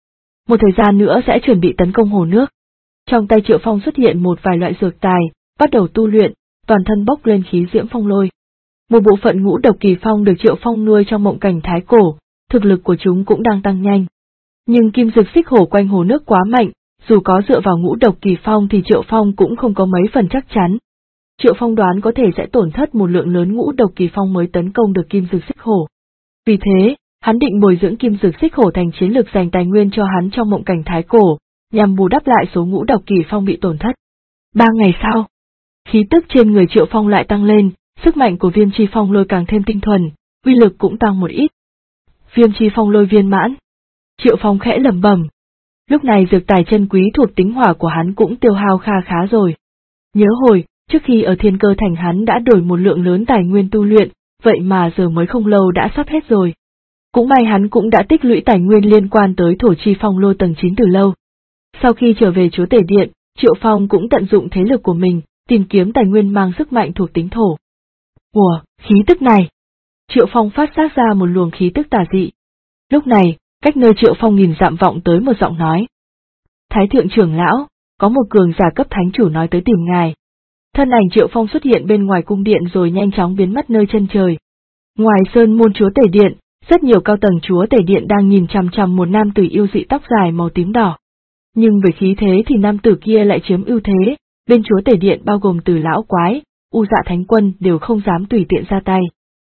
Một thời gian nữa sẽ chuẩn bị tấn công hồ nước. Trong tay Triệu Phong xuất hiện một vài loại dược tài, bắt đầu tu luyện, toàn thân bốc lên khí diễm phong lôi. Một bộ phận ngũ độc kỳ phong được Triệu Phong nuôi trong mộng cảnh thái cổ, thực lực của chúng cũng đang tăng nhanh. Nhưng kim dực xích hổ quanh hồ nước quá mạnh, dù có dựa vào ngũ độc kỳ phong thì Triệu Phong cũng không có mấy phần chắc chắn. Triệu Phong đoán có thể sẽ tổn thất một lượng lớn ngũ độc kỳ phong mới tấn công được kim dực xích hổ. Vì thế, hắn định bồi dưỡng kim dực xích hổ thành chiến lược dành tài nguyên cho hắn trong mộng cảnh thái cổ, nhằm bù đắp lại số ngũ độc kỳ phong bị tổn thất. 3 ngày sau, khí tức trên người Triệu Phong lại tăng lên, sức mạnh của viêm chi phong lôi càng thêm tinh thuần, uy lực cũng tăng một ít. Viêm chi phong lôi viên mãn. Triệu Phong khẽ lẩm bẩm. Lúc này dược tài chân quý thuộc tính hỏa của hắn cũng tiêu hao kha khá rồi. Nhớ hồi, trước khi ở Thiên Cơ Thành hắn đã đổi một lượng lớn tài nguyên tu luyện, vậy mà giờ mới không lâu đã sắp hết rồi. Cũng may hắn cũng đã tích lũy tài nguyên liên quan tới thổ chi phong lôi tầng 9 từ lâu. Sau khi trở về Chúa Tể Điện, Triệu Phong cũng tận dụng thế lực của mình, tìm kiếm tài nguyên mang sức mạnh thuộc tính thổ. Ủa, khí tức này! Triệu Phong phát giác ra một luồng khí tức tà dị. Lúc này, cách nơi Triệu Phong nghìn dặm vọng tới một giọng nói. Thái thượng trưởng lão, có một cường giả cấp thánh chủ nói tới tìm ngài. Thân ảnh Triệu Phong xuất hiện bên ngoài cung điện rồi nhanh chóng biến mất nơi chân trời. Ngoài sơn môn Chúa Tể Điện, rất nhiều cao tầng Chúa Tể Điện đang nhìn chằm chằm một nam tử yêu dị tóc dài màu tím đỏ. Nhưng về khí thế thì nam tử kia lại chiếm ưu thế, bên Chúa Tể Điện bao gồm Từ Lão Quái, U Dạ Thánh Quân đều không dám tùy tiện ra tay.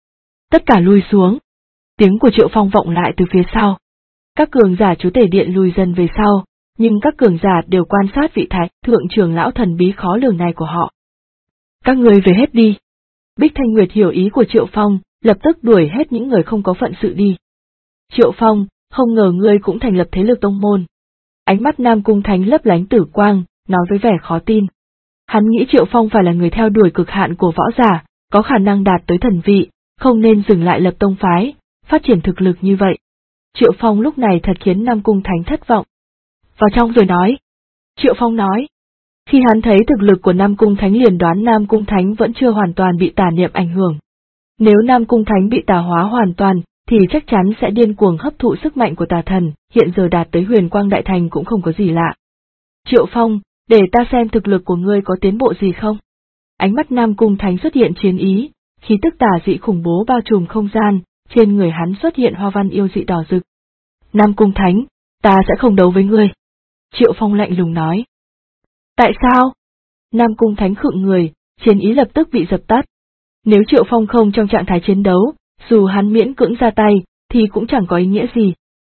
Tất cả lùi xuống. Tiếng của Triệu Phong vọng lại từ phía sau. Các cường giả Chúa Tể Điện lùi dần về sau, nhưng các cường giả đều quan sát vị thái thượng trưởng lão thần bí khó lường này của họ. Các người về hết đi. Bích Thanh Nguyệt hiểu ý của Triệu Phong, lập tức đuổi hết những người không có phận sự đi. Triệu Phong, không ngờ ngươi cũng thành lập thế lực tông môn. Ánh mắt Nam Cung Thánh lấp lánh tử quang, nói với vẻ khó tin. Hắn nghĩ Triệu Phong phải là người theo đuổi cực hạn của võ giả, có khả năng đạt tới thần vị, không nên dừng lại lập tông phái, phát triển thực lực như vậy. Triệu Phong lúc này thật khiến Nam Cung Thánh thất vọng. Vào trong rồi nói. Triệu Phong nói. Khi hắn thấy thực lực của Nam Cung Thánh liền đoán Nam Cung Thánh vẫn chưa hoàn toàn bị tà niệm ảnh hưởng. Nếu Nam Cung Thánh bị tà hóa hoàn toàn, thì chắc chắn sẽ điên cuồng hấp thụ sức mạnh của tà thần, hiện giờ đạt tới Huyền Quang Đại Thành cũng không có gì lạ. Triệu Phong, để ta xem thực lực của ngươi có tiến bộ gì không? Ánh mắt Nam Cung Thánh xuất hiện chiến ý, khí tức tà dị khủng bố bao trùm không gian, trên người hắn xuất hiện hoa văn yêu dị đỏ rực. Nam Cung Thánh, ta sẽ không đấu với ngươi. Triệu Phong lạnh lùng nói. Tại sao? Nam Cung Thánh khựng người, chiến ý lập tức bị dập tắt. Nếu Triệu Phong không trong trạng thái chiến đấu, dù hắn miễn cưỡng ra tay, thì cũng chẳng có ý nghĩa gì.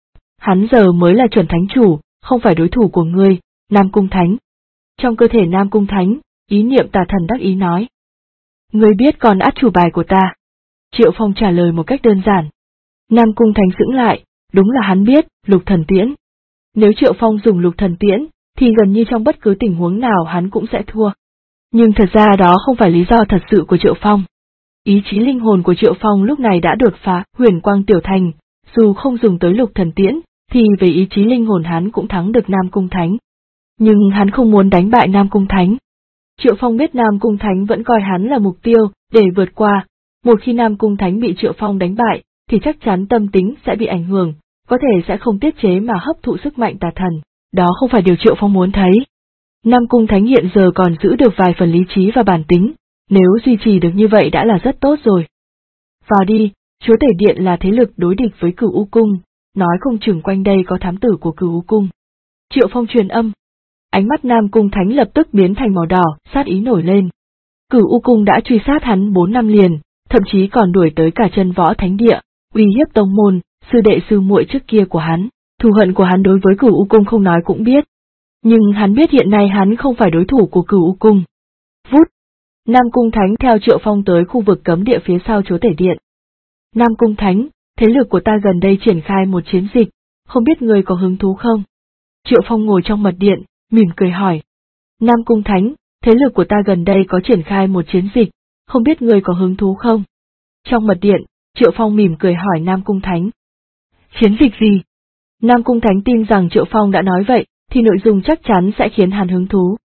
Hắn giờ mới là chuẩn thánh chủ, không phải đối thủ của ngươi, Nam Cung Thánh. Trong cơ thể Nam Cung Thánh, ý niệm tà thần đắc ý nói. Ngươi biết còn át chủ bài của ta. Triệu Phong trả lời một cách đơn giản. Nam Cung Thánh sững lại, đúng là hắn biết, Lục Thần Tiễn. Nếu Triệu Phong dùng Lục Thần Tiễn, thì gần như trong bất cứ tình huống nào hắn cũng sẽ thua. Nhưng thật ra đó không phải lý do thật sự của Triệu Phong. Ý chí linh hồn của Triệu Phong lúc này đã đột phá Huyền Quang Tiểu Thành, dù không dùng tới Lục Thần Tiễn, thì về ý chí linh hồn hắn cũng thắng được Nam Cung Thánh. Nhưng hắn không muốn đánh bại Nam Cung Thánh. Triệu Phong biết Nam Cung Thánh vẫn coi hắn là mục tiêu để vượt qua, một khi Nam Cung Thánh bị Triệu Phong đánh bại, thì chắc chắn tâm tính sẽ bị ảnh hưởng, có thể sẽ không tiết chế mà hấp thụ sức mạnh tà thần, đó không phải điều Triệu Phong muốn thấy. Nam Cung Thánh hiện giờ còn giữ được vài phần lý trí và bản tính, nếu duy trì được như vậy đã là rất tốt rồi. Vào đi, Chúa Tể Điện là thế lực đối địch với Cửu U Cung, nói không chừng quanh đây có thám tử của Cửu U Cung. Triệu Phong truyền âm. Ánh mắt Nam Cung Thánh lập tức biến thành màu đỏ, sát ý nổi lên. Cửu U Cung đã truy sát hắn 4 năm liền, thậm chí còn đuổi tới cả Chân Võ Thánh Địa, uy hiếp tông môn, sư đệ sư muội trước kia của hắn. Thù hận của hắn đối với Cửu U Cung không nói cũng biết. Nhưng hắn biết hiện nay hắn không phải đối thủ của Cửu U Cung. Vút! Nam Cung Thánh theo Triệu Phong tới khu vực cấm địa phía sau Chúa Tể Điện. Nam Cung Thánh, thế lực của ta gần đây triển khai một chiến dịch, không biết ngươi có hứng thú không? Triệu Phong ngồi trong mật điện, mỉm cười hỏi. Nam Cung Thánh, thế lực của ta gần đây có triển khai một chiến dịch, không biết ngươi có hứng thú không? Trong mật điện, Triệu Phong mỉm cười hỏi Nam Cung Thánh. Chiến dịch gì? Nam Cung Thánh tin rằng Triệu Phong đã nói vậy, thì nội dung chắc chắn sẽ khiến hắn hứng thú.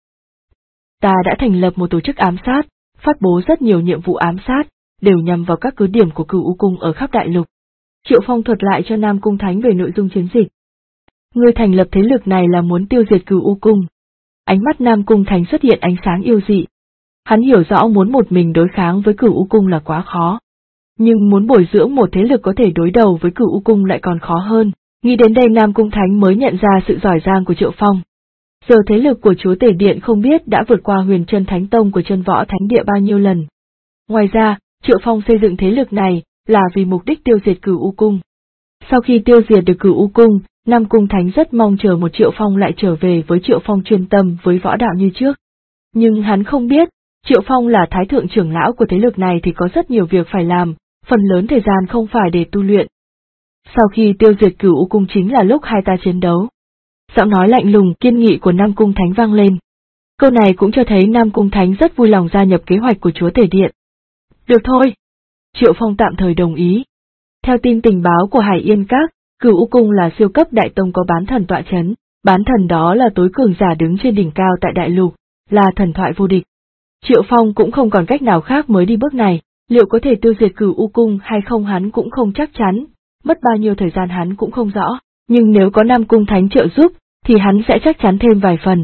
Ta đã thành lập một tổ chức ám sát, phát bố rất nhiều nhiệm vụ ám sát, đều nhằm vào các cứ điểm của Cửu U Cung ở khắp đại lục. Triệu Phong thuật lại cho Nam Cung Thánh về nội dung chiến dịch. Ngươi thành lập thế lực này là muốn tiêu diệt Cửu U Cung. Ánh mắt Nam Cung Thánh xuất hiện ánh sáng yêu dị. Hắn hiểu rõ muốn một mình đối kháng với Cửu U Cung là quá khó. Nhưng muốn bồi dưỡng một thế lực có thể đối đầu với Cửu U Cung lại còn khó hơn. Nghĩ đến đây Nam Cung Thánh mới nhận ra sự giỏi giang của Triệu Phong. Giờ thế lực của Chúa Tể Điện không biết đã vượt qua Huyền Chân Thánh Tông của Chân Võ Thánh Địa bao nhiêu lần. Ngoài ra, Triệu Phong xây dựng thế lực này là vì mục đích tiêu diệt Cửu U Cung. Sau khi tiêu diệt được Cửu U Cung, Nam Cung Thánh rất mong chờ một Triệu Phong lại trở về với Triệu Phong chuyên tâm với võ đạo như trước. Nhưng hắn không biết, Triệu Phong là thái thượng trưởng lão của thế lực này thì có rất nhiều việc phải làm, phần lớn thời gian không phải để tu luyện. Sau khi tiêu diệt Cửu U Cung chính là lúc hai ta chiến đấu. Giọng nói lạnh lùng kiên nghị của Nam Cung Thánh vang lên. Câu này cũng cho thấy Nam Cung Thánh rất vui lòng gia nhập kế hoạch của Chúa Tể Điện. Được thôi. Triệu Phong tạm thời đồng ý. Theo tin tình báo của Hải Yên Các, Cửu U Cung là siêu cấp đại tông có bán thần tọa chấn, bán thần đó là tối cường giả đứng trên đỉnh cao tại đại lục, là thần thoại vô địch. Triệu Phong cũng không còn cách nào khác mới đi bước này, liệu có thể tiêu diệt Cửu U Cung hay không hắn cũng không chắc chắn, mất bao nhiêu thời gian hắn cũng không rõ, nhưng nếu có Nam Cung Thánh trợ giúp, thì hắn sẽ chắc chắn thêm vài phần.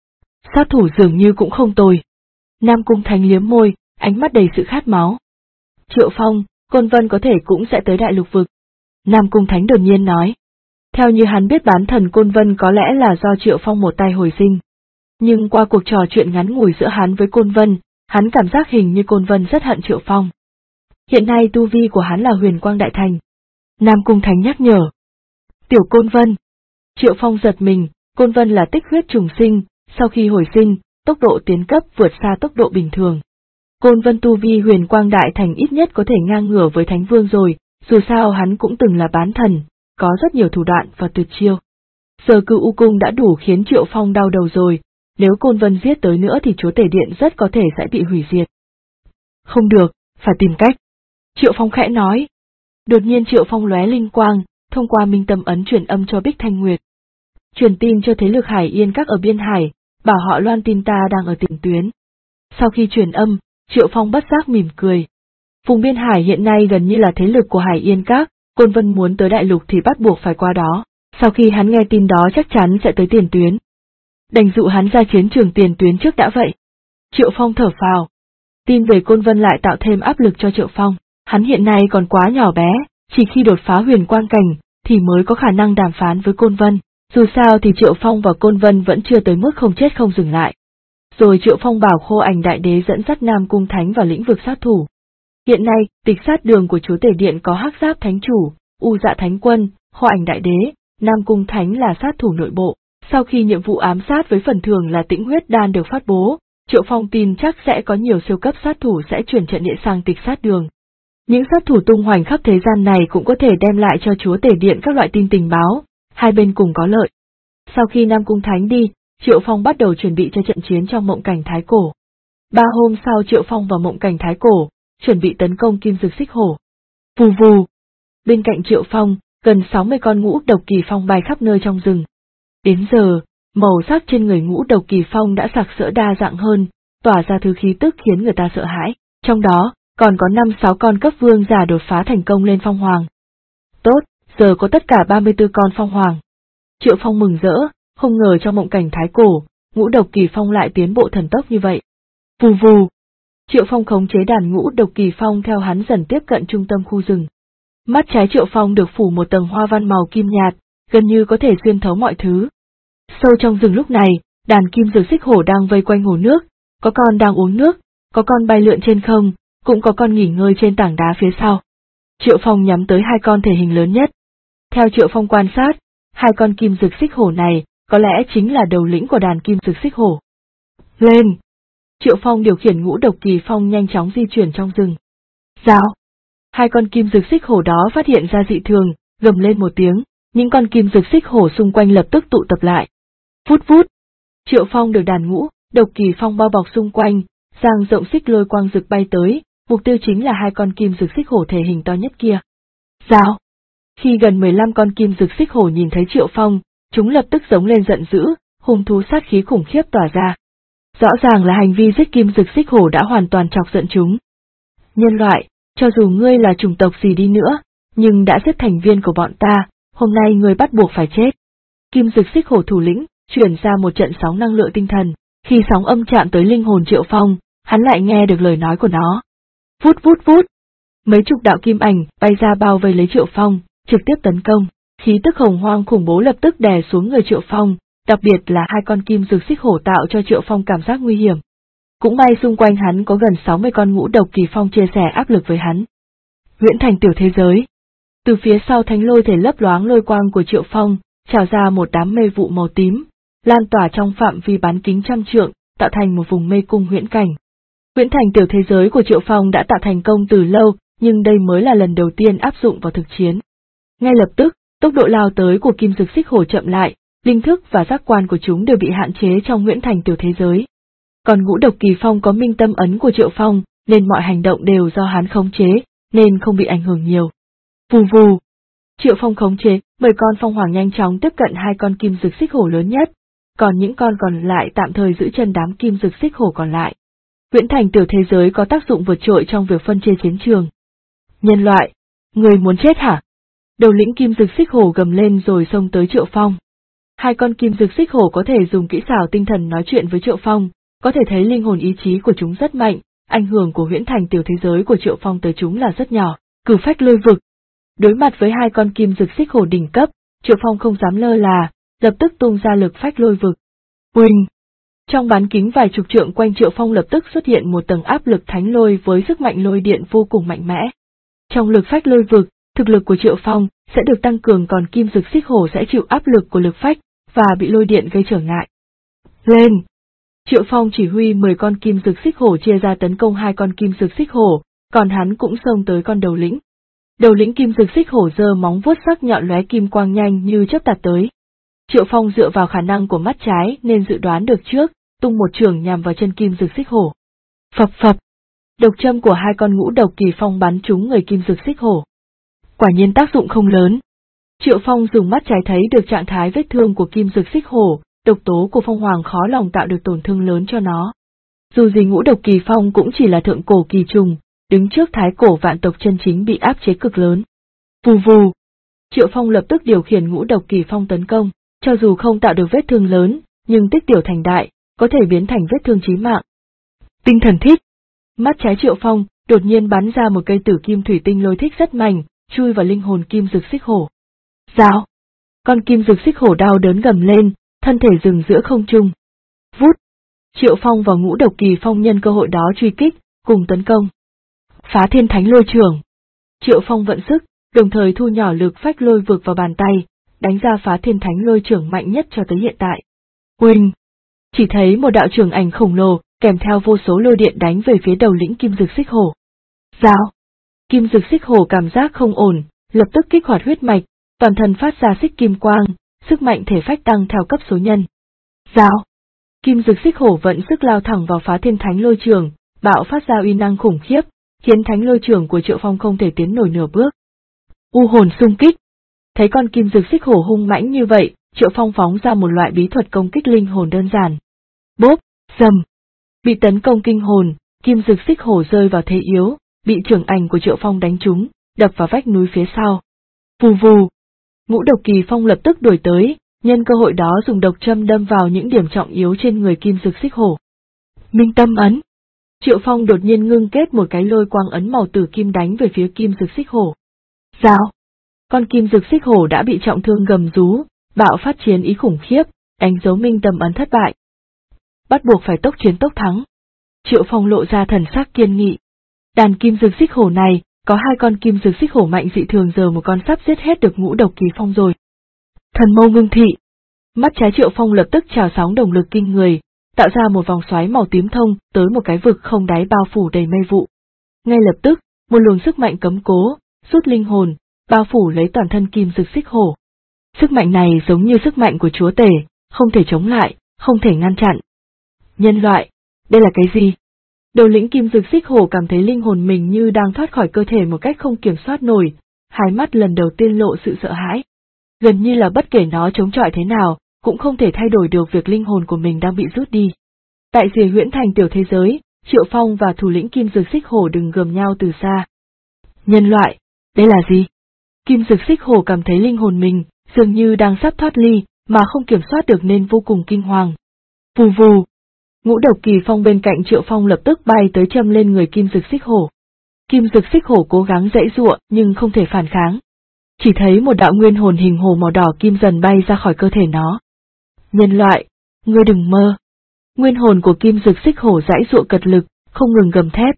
Sát thủ dường như cũng không tồi. Nam Cung Thánh liếm môi, ánh mắt đầy sự khát máu. Triệu Phong, Côn Vân có thể cũng sẽ tới đại lục vực. Nam Cung Thánh đột nhiên nói. Theo như hắn biết bán thần Côn Vân có lẽ là do Triệu Phong một tay hồi sinh. Nhưng qua cuộc trò chuyện ngắn ngủi giữa hắn với Côn Vân, hắn cảm giác hình như Côn Vân rất hận Triệu Phong. Hiện nay tu vi của hắn là Huyền Quang Đại Thành. Nam Cung Thánh nhắc nhở. Tiểu Côn Vân. Triệu Phong giật mình, Côn Vân là tích huyết trùng sinh, sau khi hồi sinh, tốc độ tiến cấp vượt xa tốc độ bình thường. Côn Vân tu vi Huyền Quang Đại Thành ít nhất có thể ngang ngửa với Thánh Vương rồi, dù sao hắn cũng từng là bán thần, có rất nhiều thủ đoạn và tuyệt chiêu. Giờ Cửu U Cung đã đủ khiến Triệu Phong đau đầu rồi, nếu Côn Vân giết tới nữa thì Chúa Tể Điện rất có thể sẽ bị hủy diệt. Không được, phải tìm cách. Triệu Phong khẽ nói. Đột nhiên Triệu Phong lóe linh quang, thông qua minh tâm ấn truyền âm cho Bích Thanh Nguyệt. Truyền tin cho thế lực Hải Yên Các ở Biên Hải, bảo họ loan tin ta đang ở tiền tuyến. Sau khi truyền âm, Triệu Phong bất giác mỉm cười. Vùng Biên Hải hiện nay gần như là thế lực của Hải Yên Các, Côn Vân muốn tới đại lục thì bắt buộc phải qua đó, sau khi hắn nghe tin đó chắc chắn sẽ tới tiền tuyến. Đành dụ hắn ra chiến trường tiền tuyến trước đã vậy. Triệu Phong thở phào. Tin về Côn Vân lại tạo thêm áp lực cho Triệu Phong, hắn hiện nay còn quá nhỏ bé, chỉ khi đột phá Huyền Quang Cảnh, thì mới có khả năng đàm phán với Côn Vân, dù sao thì Triệu Phong và Côn Vân vẫn chưa tới mức không chết không dừng lại. Rồi Triệu Phong bảo Khô Ảnh Đại Đế dẫn dắt Nam Cung Thánh vào lĩnh vực sát thủ. Hiện nay, tịch sát đường của Chúa Tể Điện có Hắc Giáp Thánh Chủ, U Dạ Thánh Quân, Khô Ảnh Đại Đế, Nam Cung Thánh là sát thủ nội bộ. Sau khi nhiệm vụ ám sát với phần thưởng là Tĩnh Huyết Đan được phát bố, Triệu Phong tin chắc sẽ có nhiều siêu cấp sát thủ sẽ chuyển trận địa sang tịch sát đường. Những sát thủ tung hoành khắp thế gian này cũng có thể đem lại cho chúa tể điện các loại tin tình báo, hai bên cùng có lợi. Sau khi Nam Cung Thánh đi, Triệu Phong bắt đầu chuẩn bị cho trận chiến trong Mộng Cảnh Thái Cổ. 3 hôm sau Triệu Phong vào Mộng Cảnh Thái Cổ, chuẩn bị tấn công Kim Dực Xích Hổ. Vù vù. Bên cạnh Triệu Phong, gần 60 con ngũ độc kỳ phong bay khắp nơi trong rừng. Đến giờ, màu sắc trên người ngũ độc kỳ phong đã sặc sỡ đa dạng hơn, tỏa ra thứ khí tức khiến người ta sợ hãi, trong đó, còn có 5-6 con cấp vương giả đột phá thành công lên phong hoàng. Tốt, giờ có tất cả 34 con phong hoàng. Triệu Phong mừng rỡ, không ngờ trong Mộng Cảnh Thái Cổ, ngũ độc kỳ phong lại tiến bộ thần tốc như vậy. Vù vù. Triệu Phong khống chế đàn ngũ độc kỳ phong theo hắn dần tiếp cận trung tâm khu rừng. Mắt trái Triệu Phong được phủ một tầng hoa văn màu kim nhạt, gần như có thể xuyên thấu mọi thứ. Sâu trong rừng lúc này, đàn Kim Dực Xích Hổ đang vây quanh hồ nước, có con đang uống nước, có con bay lượn trên không, cũng có con nghỉ ngơi trên tảng đá phía sau. Triệu Phong nhắm tới 2 con thể hình lớn nhất. Theo Triệu Phong quan sát, 2 con Kim Dực Xích Hổ này có lẽ chính là đầu lĩnh của đàn Kim Dực Xích Hổ. Lên! Triệu Phong điều khiển ngũ độc kỳ phong nhanh chóng di chuyển trong rừng. Rào! 2 con Kim Dực Xích Hổ đó phát hiện ra dị thường, gầm lên một tiếng, những con Kim Dực Xích Hổ xung quanh lập tức tụ tập lại. Vút vút! Triệu Phong được đàn ngũ độc kỳ phong bao bọc xung quanh, dang rộng xích lôi quang rực bay tới, mục tiêu chính là 2 con Kim Dực Xích Hổ thể hình to nhất kia. Rào! Khi gần 15 con Kim Dực Xích Hổ nhìn thấy Triệu Phong, chúng lập tức giống lên giận dữ, hung thú sát khí khủng khiếp tỏa ra. Rõ ràng là hành vi giết Kim Dực Xích Hổ đã hoàn toàn chọc giận chúng. Nhân loại, cho dù ngươi là chủng tộc gì đi nữa, nhưng đã giết thành viên của bọn ta, hôm nay ngươi bắt buộc phải chết. Kim Dực Xích Hổ thủ lĩnh chuyển ra một trận sóng năng lượng tinh thần, khi sóng âm chạm tới linh hồn Triệu Phong, hắn lại nghe được lời nói của nó. Vút vút vút. Mấy chục đạo kim ảnh bay ra bao vây lấy Triệu Phong, trực tiếp tấn công, khí tức hồng hoang khủng bố lập tức đè xuống người Triệu Phong, đặc biệt là 2 con Kim Dực Xích Hổ tạo cho Triệu Phong cảm giác nguy hiểm. Cũng may xung quanh hắn có gần 60 con ngũ độc kỳ phong chia sẻ áp lực với hắn. Huyễn Thành tiểu thế giới. Từ phía sau thánh lôi thể lấp loáng lôi quang của Triệu Phong, trào ra một đám mê vụ màu tím, lan tỏa trong phạm vi bán kính trăm trượng, tạo thành một vùng mê cung huyễn cảnh. Huyễn Thành tiểu thế giới của Triệu Phong đã tạo thành công từ lâu, nhưng đây mới là lần đầu tiên áp dụng vào thực chiến. Ngay lập tức, tốc độ lao tới của Kim Dực Xích Hổ chậm lại, linh thức và giác quan của chúng đều bị hạn chế trong Huyễn Thành tiểu thế giới. Còn ngũ độc kỳ phong có minh tâm ấn của Triệu Phong, nên mọi hành động đều do hắn khống chế, nên không bị ảnh hưởng nhiều. Vù vù. Triệu Phong khống chế 10 con phong hoàng nhanh chóng tiếp cận 2 con Kim Dực Xích Hổ lớn nhất, còn những con còn lại tạm thời giữ chân đám Kim Dực Xích Hổ còn lại. Huyễn Thành tiểu thế giới có tác dụng vượt trội trong việc phân chia chiến trường. Nhân loại, người muốn chết hả? Đầu lĩnh Kim Dực Xích Hổ gầm lên rồi xông tới Triệu Phong. 2 con Kim Dực Xích Hổ có thể dùng kỹ xảo tinh thần nói chuyện với Triệu Phong, có thể thấy linh hồn ý chí của chúng rất mạnh, ảnh hưởng của Huyễn Thành tiểu thế giới của Triệu Phong tới chúng là rất nhỏ. Cửu phách lôi vực. Đối mặt với 2 con Kim Dực Xích Hổ đỉnh cấp, Triệu Phong không dám lơ là, lập tức tung ra lực phách lôi vực. Uỳnh! Trong bán kính vài chục trượng quanh Triệu Phong lập tức xuất hiện một tầng áp lực thánh lôi với sức mạnh lôi điện vô cùng mạnh mẽ. Trong lực phách lôi vực, thực lực của Triệu Phong sẽ được tăng cường, còn Kim Dực Xích Hổ sẽ chịu áp lực của lực phách và bị lôi điện gây trở ngại. Lên! Triệu Phong chỉ huy 10 con Kim Dực Xích Hổ chia ra tấn công 2 con Kim Dực Xích Hổ, còn hắn cũng xông tới con đầu lĩnh. Đầu lĩnh Kim Dực Xích Hổ giơ móng vuốt sắc nhọn lóe kim quang nhanh như chớp tạt tới. Triệu Phong dựa vào khả năng của mắt trái nên dự đoán được trước, tung một chưởng nhằm vào chân Kim Dực Xích Hổ. Phập phập! Độc châm của 2 con ngũ độc kỳ phong bắn trúng người Kim Dực Xích Hổ. Quả nhiên tác dụng không lớn. Triệu Phong dùng mắt trái thấy được trạng thái vết thương của Kim Dực Xích Hổ, độc tố của phong hoàng khó lòng tạo được tổn thương lớn cho nó. Dù gì ngũ độc kỳ phong cũng chỉ là thượng cổ kỳ trùng, đứng trước thái cổ vạn tộc chân chính bị áp chế cực lớn. Vù vù! Triệu Phong lập tức điều khiển ngũ độc kỳ phong tấn công, cho dù không tạo được vết thương lớn, nhưng tích tiểu thành đại, có thể biến thành vết thương chí mạng. Tinh thần thích! Mắt trái Triệu Phong đột nhiên bắn ra một cây tử kim thủy tinh lôi thích rất mạnh, chui vào linh hồn Kim Dực Xích Hổ. Rào! Con Kim Dực Xích Hổ đau đớn gầm lên, thân thể dừng giữa không trung. Vút! Triệu Phong và ngũ độc kỳ phong nhân cơ hội đó truy kích, cùng tấn công. Phá thiên thánh lôi chưởng! Triệu Phong vận sức, đồng thời thu nhỏ lực phách lôi vực vào bàn tay, đánh ra phá thiên thánh lôi chưởng mạnh nhất cho tới hiện tại. Uỳnh! Chỉ thấy một đạo chưởng ảnh khổng lồ, kèm theo vô số lôi điện đánh về phía đầu lĩnh Kim Dực Xích Hổ. Rào! Kim Dực Xích Hổ cảm giác không ổn, lập tức kích hoạt huyết mạch, toàn thân phát ra xích kim quang, sức mạnh thể phách tăng theo cấp số nhân. Rào! Kim Dực Xích Hổ vận sức lao thẳng vào Phá Thiên Thánh Lôi Trường, bạo phát ra uy năng khủng khiếp, khiến Thánh Lôi Trường của Triệu Phong không thể tiến nổi nửa bước. U hồn xung kích! Thấy con Kim Dực Xích Hổ hung mãnh như vậy, Triệu Phong phóng ra một loại bí thuật công kích linh hồn đơn giản. Bốp! Rầm! Bị tấn công kinh hồn, Kim Dực Xích Hổ rơi vào thế yếu, bị trưởng ảnh của Triệu Phong đánh trúng, đập vào vách núi phía sau. Vù vù! Ngũ Độc Kỳ Phong lập tức đuổi tới, nhân cơ hội đó dùng độc châm đâm vào những điểm trọng yếu trên người Kim Dực Xích Hổ. Minh Tâm ấn! Triệu Phong đột nhiên ngưng kết một cái lôi quang ấn màu tử kim đánh về phía Kim Dực Xích Hổ. Rào! Con Kim Dực Xích Hổ đã bị trọng thương gầm rú, bạo phát chiến ý khủng khiếp, đánh dấu Minh Tâm ấn thất bại. Bắt buộc phải tốc chiến tốc thắng. Triệu Phong lộ ra thần sắc kiên nghị. Đàn Kim Dực Xích Hổ này, có 2 con Kim Dực Xích Hổ mạnh dị thường, giờ một con sắp giết hết được Ngũ Độc Kỳ Phong rồi. Thần mâu ngưng thị. Mắt trái Triệu Phong lập tức trào sóng động lực kinh người, tạo ra một vòng xoáy màu tím thông tới một cái vực không đáy bao phủ đầy mây vụ. Ngay lập tức, một luồng sức mạnh cấm cố, rút linh hồn, bao phủ lấy toàn thân Kim Dực Xích Hổ. Sức mạnh này giống như sức mạnh của chúa tể, không thể chống lại, không thể ngăn chặn. Nhân loại, đây là cái gì? Đầu lĩnh Kim Dực Xích Hổ cảm thấy linh hồn mình như đang thoát khỏi cơ thể một cách không kiểm soát nổi, hai mắt lần đầu tiên lộ sự sợ hãi. Gần như là bất kể nó chống chọi thế nào, cũng không thể thay đổi được việc linh hồn của mình đang bị rút đi. Tại rìa huyễn thành tiểu thế giới, Triệu Phong và thủ lĩnh Kim Dực Xích Hổ đừng gầm nhau từ xa. Nhân loại, đây là gì? Kim Dực Xích Hổ cảm thấy linh hồn mình, dường như đang sắp thoát ly, mà không kiểm soát được nên vô cùng kinh hoàng. Vù vù! Ngũ Độc Kỳ Phong bên cạnh Triệu Phong lập tức bay tới châm lên người Kim Dực Xích Hổ. Kim Dực Xích Hổ cố gắng giãy giụa nhưng không thể phản kháng. Chỉ thấy một đạo nguyên hồn hình hổ màu đỏ kim dần bay ra khỏi cơ thể nó. Nhân loại, ngươi đừng mơ! Nguyên hồn của Kim Dực Xích Hổ giãy giụa cật lực, không ngừng gầm thét.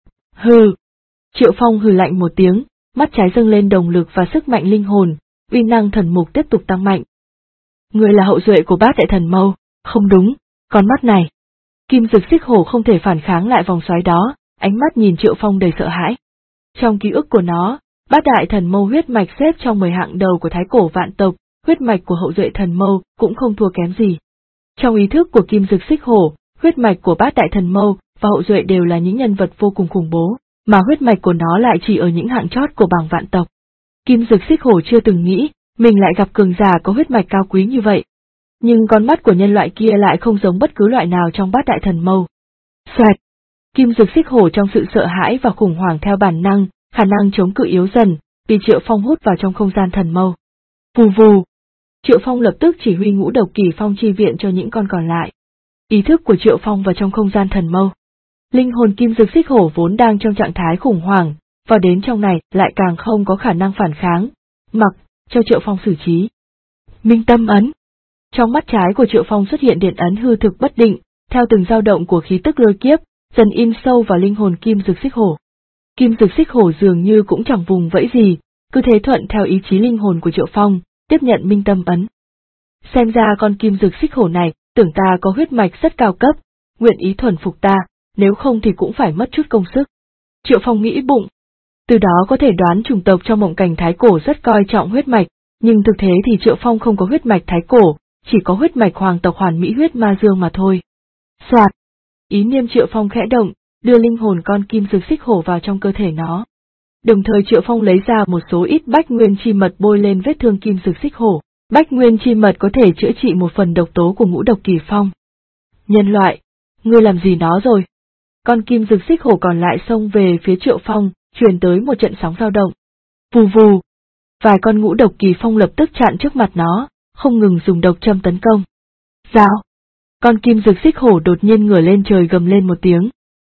Hừ! Triệu Phong hừ lạnh một tiếng, mắt trái dâng lên động lực và sức mạnh linh hồn, uy năng thần mục tiếp tục tăng mạnh. Ngươi là hậu duệ của Bát Đại Thần Mâu, không đúng, con mắt này. Kim Dực Xích Hổ không thể phản kháng lại vòng xoáy đó, ánh mắt nhìn Triệu Phong đầy sợ hãi. Trong ký ức của nó, Bát Đại Thần Mâu huyết mạch xếp trong 10 hạng đầu của Thái Cổ vạn tộc, huyết mạch của hậu duệ Thần Mâu cũng không thua kém gì. Trong ý thức của Kim Dực Xích Hổ, huyết mạch của Bát Đại Thần Mâu và hậu duệ đều là những nhân vật vô cùng khủng bố, mà huyết mạch của nó lại chỉ ở những hạng chót của bảng vạn tộc. Kim Dực Xích Hổ chưa từng nghĩ, mình lại gặp cường giả có huyết mạch cao quý như vậy. Nhưng con mắt của nhân loại kia lại không giống bất cứ loại nào trong Bát Đại Thần Mâu. Xoẹt! Kim Dực Xích Hổ trong sự sợ hãi và khủng hoảng theo bản năng, khả năng chống cự yếu dần, bị Triệu Phong hút vào trong không gian thần mâu. Vù vù! Triệu Phong lập tức chỉ huy Ngũ Độc Kỳ Phong chi viện cho những con còn lại. Ý thức của Triệu Phong vào trong không gian thần mâu. Linh hồn Kim Dực Xích Hổ vốn đang trong trạng thái khủng hoảng, vào đến trong này lại càng không có khả năng phản kháng, mặc cho Triệu Phong xử trí. Minh Tâm ấn. Trong mắt trái của Triệu Phong xuất hiện điện ấn hư thực bất định, theo từng dao động của khí tức lôi kiếp, dần in sâu vào linh hồn Kim Dực Xích Hổ. Kim Dực Xích Hổ dường như cũng chẳng vùng vẫy gì, cứ thế thuận theo ý chí linh hồn của Triệu Phong, tiếp nhận Minh Tâm ấn. Xem ra con Kim Dực Xích Hổ này, tưởng ta có huyết mạch rất cao cấp, nguyện ý thuần phục ta, nếu không thì cũng phải mất chút công sức. Triệu Phong nghĩ bụng. Từ đó có thể đoán chủng tộc trong mộng cảnh Thái Cổ rất coi trọng huyết mạch, nhưng thực thế thì Triệu Phong không có huyết mạch Thái Cổ, chỉ có huyết mạch hoàng tộc Hoàn Mỹ huyết ma dương mà thôi. Soạt! Ý niệm Triệu Phong khẽ động, đưa linh hồn con Kim Dực Xích Hổ vào trong cơ thể nó. Đồng thời Triệu Phong lấy ra một số ít bách nguyên chi mật bôi lên vết thương Kim Dực Xích Hổ. Bách nguyên chi mật có thể chữa trị một phần độc tố của Ngũ Độc Kỳ Phong. Nhân loại, ngươi làm gì nó rồi? Con Kim Dực Xích Hổ còn lại xông về phía Triệu Phong, truyền tới một trận sóng dao động. Vù vù! Vài con Ngũ Độc Kỳ Phong lập tức chặn trước mặt nó, không ngừng dùng độc châm tấn công. Rào! Con Kim Dực Xích Hổ đột nhiên ngửa lên trời gầm lên một tiếng.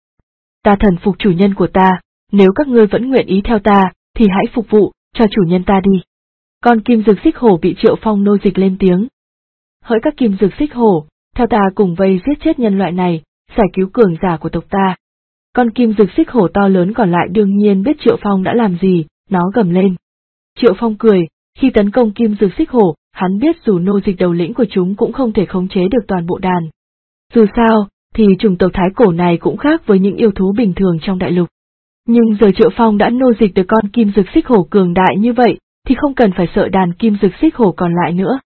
Ta thần phục chủ nhân của ta, nếu các ngươi vẫn nguyện ý theo ta, thì hãy phục vụ cho chủ nhân ta đi. Con Kim Dực Xích Hổ bị Triệu Phong nô dịch lên tiếng. Hỡi các Kim Dực Xích Hổ, theo ta cùng vây giết chết nhân loại này, giải cứu cường giả của tộc ta. Con Kim Dực Xích Hổ to lớn còn lại đương nhiên biết Triệu Phong đã làm gì, nó gầm lên. Triệu Phong cười, khi tấn công Kim Dực Xích Hổ, hắn biết dù nô dịch đầu lĩnh của chúng cũng không thể khống chế được toàn bộ đàn. Dù sao, thì chủng tộc Thái Cổ này cũng khác với những yêu thú bình thường trong đại lục. Nhưng giờ Triệu Phong đã nô dịch được con kim dực xích hổ cường đại như vậy, thì không cần phải sợ đàn kim dực xích hổ còn lại nữa.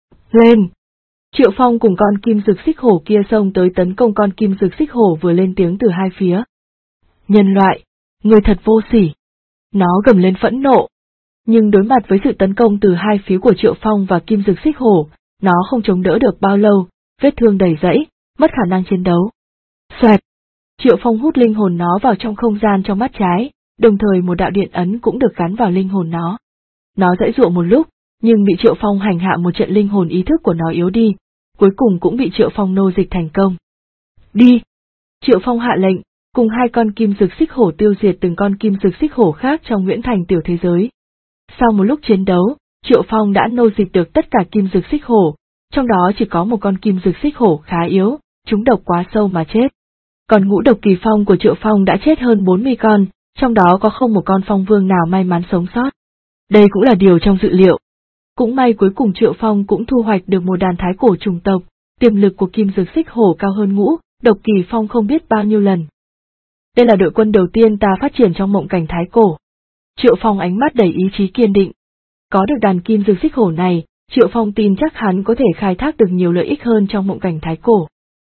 Lên! Triệu Phong cùng con kim dực xích hổ kia xông tới tấn công con kim dực xích hổ vừa lên tiếng từ hai phía. Nhân loại, người thật vô sỉ! Nó gầm lên phẫn nộ. Nhưng đối mặt với sự tấn công từ hai phía của Triệu Phong và kim dực xích hổ, nó không chống đỡ được bao lâu, vết thương đầy rẫy, mất khả năng chiến đấu. Xoẹt! Triệu Phong hút linh hồn nó vào trong không gian trong mắt trái, đồng thời một đạo điện ấn cũng được gắn vào linh hồn nó. Nó giãy giụa một lúc, nhưng bị Triệu Phong hành hạ một trận, linh hồn ý thức của nó yếu đi, cuối cùng cũng bị Triệu Phong nô dịch thành công. Đi! Triệu Phong hạ lệnh, cùng hai con kim dực xích hổ tiêu diệt từng con kim dực xích hổ khác trong Nguyễn Thành tiểu thế giới. Sau một lúc chiến đấu, Triệu Phong đã nô dịch được tất cả kim dực xích hổ, trong đó chỉ có một con kim dực xích hổ khá yếu, trúng độc quá sâu mà chết. Còn ngũ độc kỳ phong của Triệu Phong đã chết hơn 40 con, trong đó có không một con phong vương nào may mắn sống sót. Đây cũng là điều trong dự liệu. Cũng may cuối cùng Triệu Phong cũng thu hoạch được một đàn thái cổ trùng tộc, tiềm lực của kim dực xích hổ cao hơn ngũ độc kỳ phong không biết bao nhiêu lần. Đây là đội quân đầu tiên ta phát triển trong mộng cảnh thái cổ. Triệu Phong ánh mắt đầy ý chí kiên định. Có được đàn kim dực xích hổ này, Triệu Phong tin chắc hắn có thể khai thác được nhiều lợi ích hơn trong mộng cảnh thái cổ.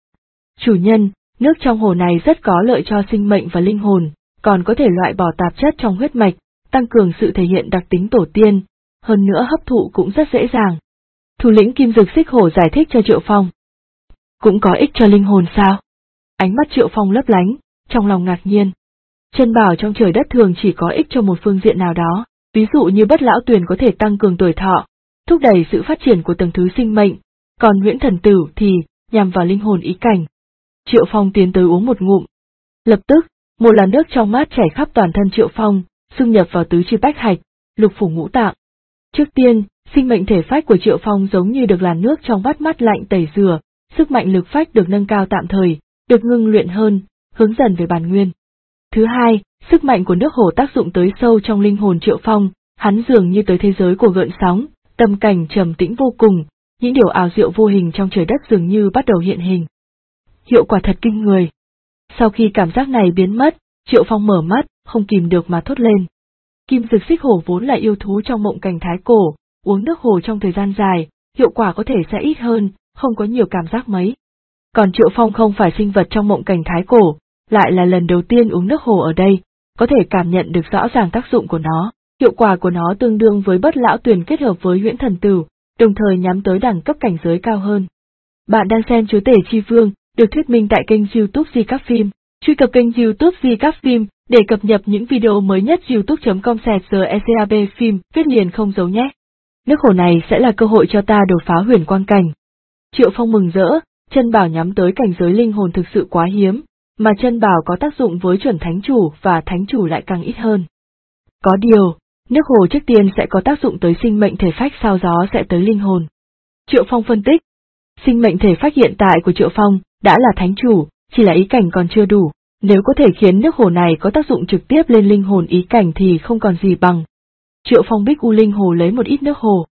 Chủ nhân, nước trong hồ này rất có lợi cho sinh mệnh và linh hồn, còn có thể loại bỏ tạp chất trong huyết mạch, tăng cường sự thể hiện đặc tính tổ tiên, hơn nữa hấp thụ cũng rất dễ dàng. Thủ lĩnh kim dực xích hổ giải thích cho Triệu Phong. Cũng có ích cho linh hồn sao? Ánh mắt Triệu Phong lấp lánh, trong lòng ngạc nhiên. Chân bảo trong trời đất thường chỉ có ích cho một phương diện nào đó, ví dụ như bất lão tuyền có thể tăng cường tuổi thọ, thúc đẩy sự phát triển của tầng thứ sinh mệnh, còn huyễn thần tử thì nhằm vào linh hồn ý cảnh. Triệu Phong tiến tới uống một ngụm. Lập tức, một làn nước trong mát chảy khắp toàn thân Triệu Phong, xung nhập vào tứ chi bách hạch, lục phủ ngũ tạng. Trước tiên, sinh mệnh thể phách của Triệu Phong giống như được làn nước trong bát mát lạnh tẩy rửa, sức mạnh lực phách được nâng cao tạm thời, được ngưng luyện hơn, hướng dần về bản nguyên. Thứ hai, sức mạnh của nước hồ tác dụng tới sâu trong linh hồn Triệu Phong, hắn dường như tới thế giới của gợn sóng, tâm cảnh trầm tĩnh vô cùng, những điều ảo diệu vô hình trong trời đất dường như bắt đầu hiện hình. Hiệu quả thật kinh người. Sau khi cảm giác này biến mất, Triệu Phong mở mắt, không kìm được mà thốt lên. Kim dực xích hổ vốn là yêu thú trong mộng cảnh thái cổ, uống nước hồ trong thời gian dài, hiệu quả có thể sẽ ít hơn, không có nhiều cảm giác mấy. Còn Triệu Phong không phải sinh vật trong mộng cảnh thái cổ, lại là lần đầu tiên uống nước hồ ở đây, có thể cảm nhận được rõ ràng tác dụng của nó. Hiệu quả của nó tương đương với bất lão tuyền kết hợp với huyễn thần tử, đồng thời nhắm tới đẳng cấp cảnh giới cao hơn. Bạn đang xem Chúa Tể Chi Vương, được thuyết minh tại kênh YouTube Di Các Phim. Truy cập kênh YouTube Di Các Phim để cập nhật những video mới nhất. youtube.com/GECAB phim viết liền không dấu nhé. Nước hồ này sẽ là cơ hội cho ta đột phá huyền quang cảnh. Triệu Phong mừng rỡ, chân bảo nhắm tới cảnh giới linh hồn thực sự quá hiếm, mà chân bảo có tác dụng với chuẩn thánh chủ và thánh chủ lại càng ít hơn. Có điều, nước hồ trước tiên sẽ có tác dụng tới sinh mệnh thể phách, sau đó sẽ tới linh hồn. Triệu Phong phân tích. Sinh mệnh thể phách hiện tại của Triệu Phong đã là thánh chủ, chỉ là ý cảnh còn chưa đủ, nếu có thể khiến nước hồ này có tác dụng trực tiếp lên linh hồn ý cảnh thì không còn gì bằng. Triệu Phong bích u linh hồ lấy một ít nước hồ.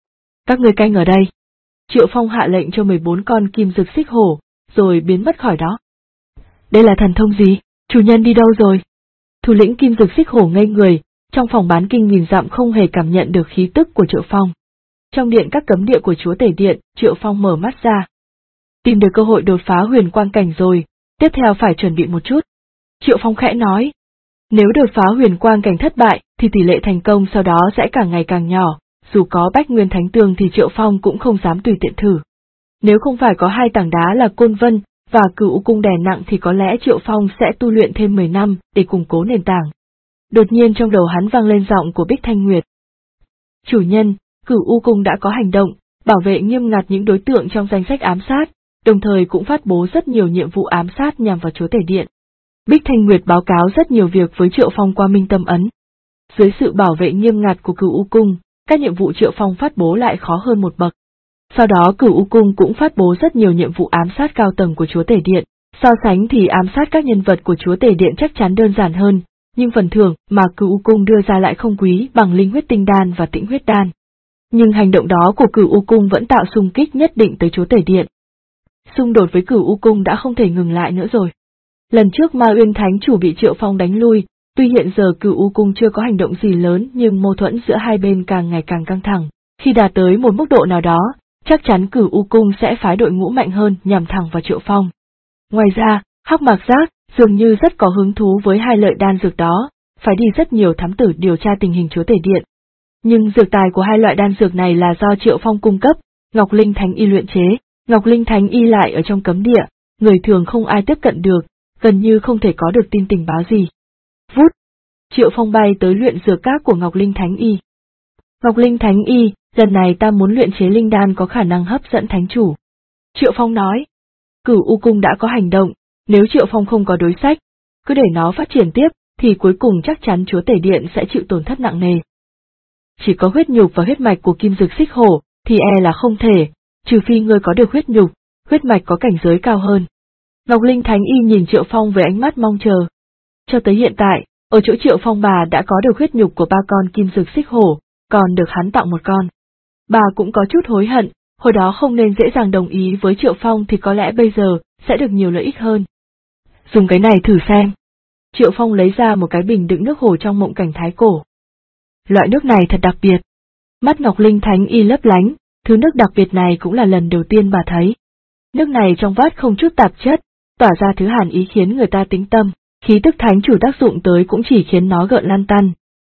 Các ngươi canh ở đây. Triệu Phong hạ lệnh cho 14 con kim dực xích hổ, rồi biến mất khỏi đó. Đây là thần thông gì? Chủ nhân đi đâu rồi? Thủ lĩnh kim dực xích hổ ngây người, trong phòng bán kinh nghìn dặm không hề cảm nhận được khí tức của Triệu Phong. Trong điện các cấm địa của Chúa Tể Điện, Triệu Phong mở mắt ra. Tìm được cơ hội đột phá huyền quang cảnh rồi, tiếp theo phải chuẩn bị một chút. Triệu Phong khẽ nói. Nếu đột phá huyền quang cảnh thất bại, thì tỷ lệ thành công sau đó sẽ càng ngày càng nhỏ, dù có Bách Nguyên Thánh Tường thì Triệu Phong cũng không dám tùy tiện thử. Nếu không phải có hai tảng đá là Côn Vân và Cửu Cung đè nặng thì có lẽ Triệu Phong sẽ tu luyện thêm 10 năm để củng cố nền tảng. Đột nhiên trong đầu hắn vang lên giọng của Bích Thanh Nguyệt. Chủ nhân, Cửu U Cung đã có hành động, bảo vệ nghiêm ngặt những đối tượng trong danh sách ám sát, đồng thời cũng phát bố rất nhiều nhiệm vụ ám sát nhằm vào Chúa Tể Điện. Bích Thanh Nguyệt báo cáo rất nhiều việc với Triệu Phong qua Minh Tâm Ấn. Dưới sự bảo vệ nghiêm ngặt của Cửu U Cung, các nhiệm vụ Triệu Phong phát bố lại khó hơn một bậc. Sau đó Cửu U Cung cũng phát bố rất nhiều nhiệm vụ ám sát cao tầng của Chúa Tể Điện. So sánh thì ám sát các nhân vật của Chúa Tể Điện chắc chắn đơn giản hơn, nhưng phần thưởng mà Cửu U Cung đưa ra lại không quý bằng Linh Huyết Tinh Đan và Tĩnh Huyết Đan. Nhưng hành động đó của Cửu U Cung vẫn tạo xung kích nhất định tới Chúa Tể Điện. Xung đột với Cửu U Cung đã không thể ngừng lại nữa rồi. Lần trước Ma Uyên Thánh Chủ bị Triệu Phong đánh lui, Tuy hiện giờ Cửu U Cung chưa có hành động gì lớn nhưng mâu thuẫn giữa hai bên càng ngày càng căng thẳng. Khi đạt tới một mức độ nào đó, chắc chắn Cửu U Cung sẽ phái đội ngũ mạnh hơn nhằm thẳng vào Triệu Phong. Ngoài ra, Hắc Mạc Giác dường như rất có hứng thú với hai loại đan dược đó, phải đi rất nhiều thám tử điều tra tình hình Chúa Tể Điện. Nhưng dược tài của hai loại đan dược này là do Triệu Phong cung cấp, Ngọc Linh Thánh Y luyện chế, Ngọc Linh Thánh Y lại ở trong cấm địa, người thường không ai tiếp cận được, gần như không thể có được tin tình báo gì. Vút! Triệu Phong bay tới luyện dược các của Ngọc Linh Thánh Y. Ngọc Linh Thánh Y, lần này ta muốn luyện chế linh đan có khả năng hấp dẫn thánh chủ. Triệu Phong nói. Cửu U Cung đã có hành động, nếu Triệu Phong không có đối sách, cứ để nó phát triển tiếp, thì cuối cùng chắc chắn Chúa Tể Điện sẽ chịu tổn thất nặng nề. Chỉ có huyết nhục và huyết mạch của Kim Dực Xích Hổ, thì là không thể, trừ phi ngươi có được huyết nhục, huyết mạch có cảnh giới cao hơn. Ngọc Linh Thánh Y nhìn Triệu Phong với ánh mắt mong chờ. Cho tới hiện tại, ở chỗ Triệu Phong bà đã có được huyết nhục của 3 con Kim Dực Xích Hổ, còn được hắn tặng 1 con. Bà cũng có chút hối hận, hồi đó không nên dễ dàng đồng ý với Triệu Phong thì có lẽ bây giờ sẽ được nhiều lợi ích hơn. Dùng cái này thử xem. Triệu Phong lấy ra một cái bình đựng nước hồ trong mộng cảnh thái cổ. Loại nước này thật đặc biệt. Mắt Ngọc Linh Thánh Y lấp lánh, thứ nước đặc biệt này cũng là lần đầu tiên bà thấy. Nước này trong vắt không chút tạp chất, tỏa ra thứ hàn ý khiến người ta tĩnh tâm, khí tức thánh chủ tác dụng tới cũng chỉ khiến nó gợn lan tăn.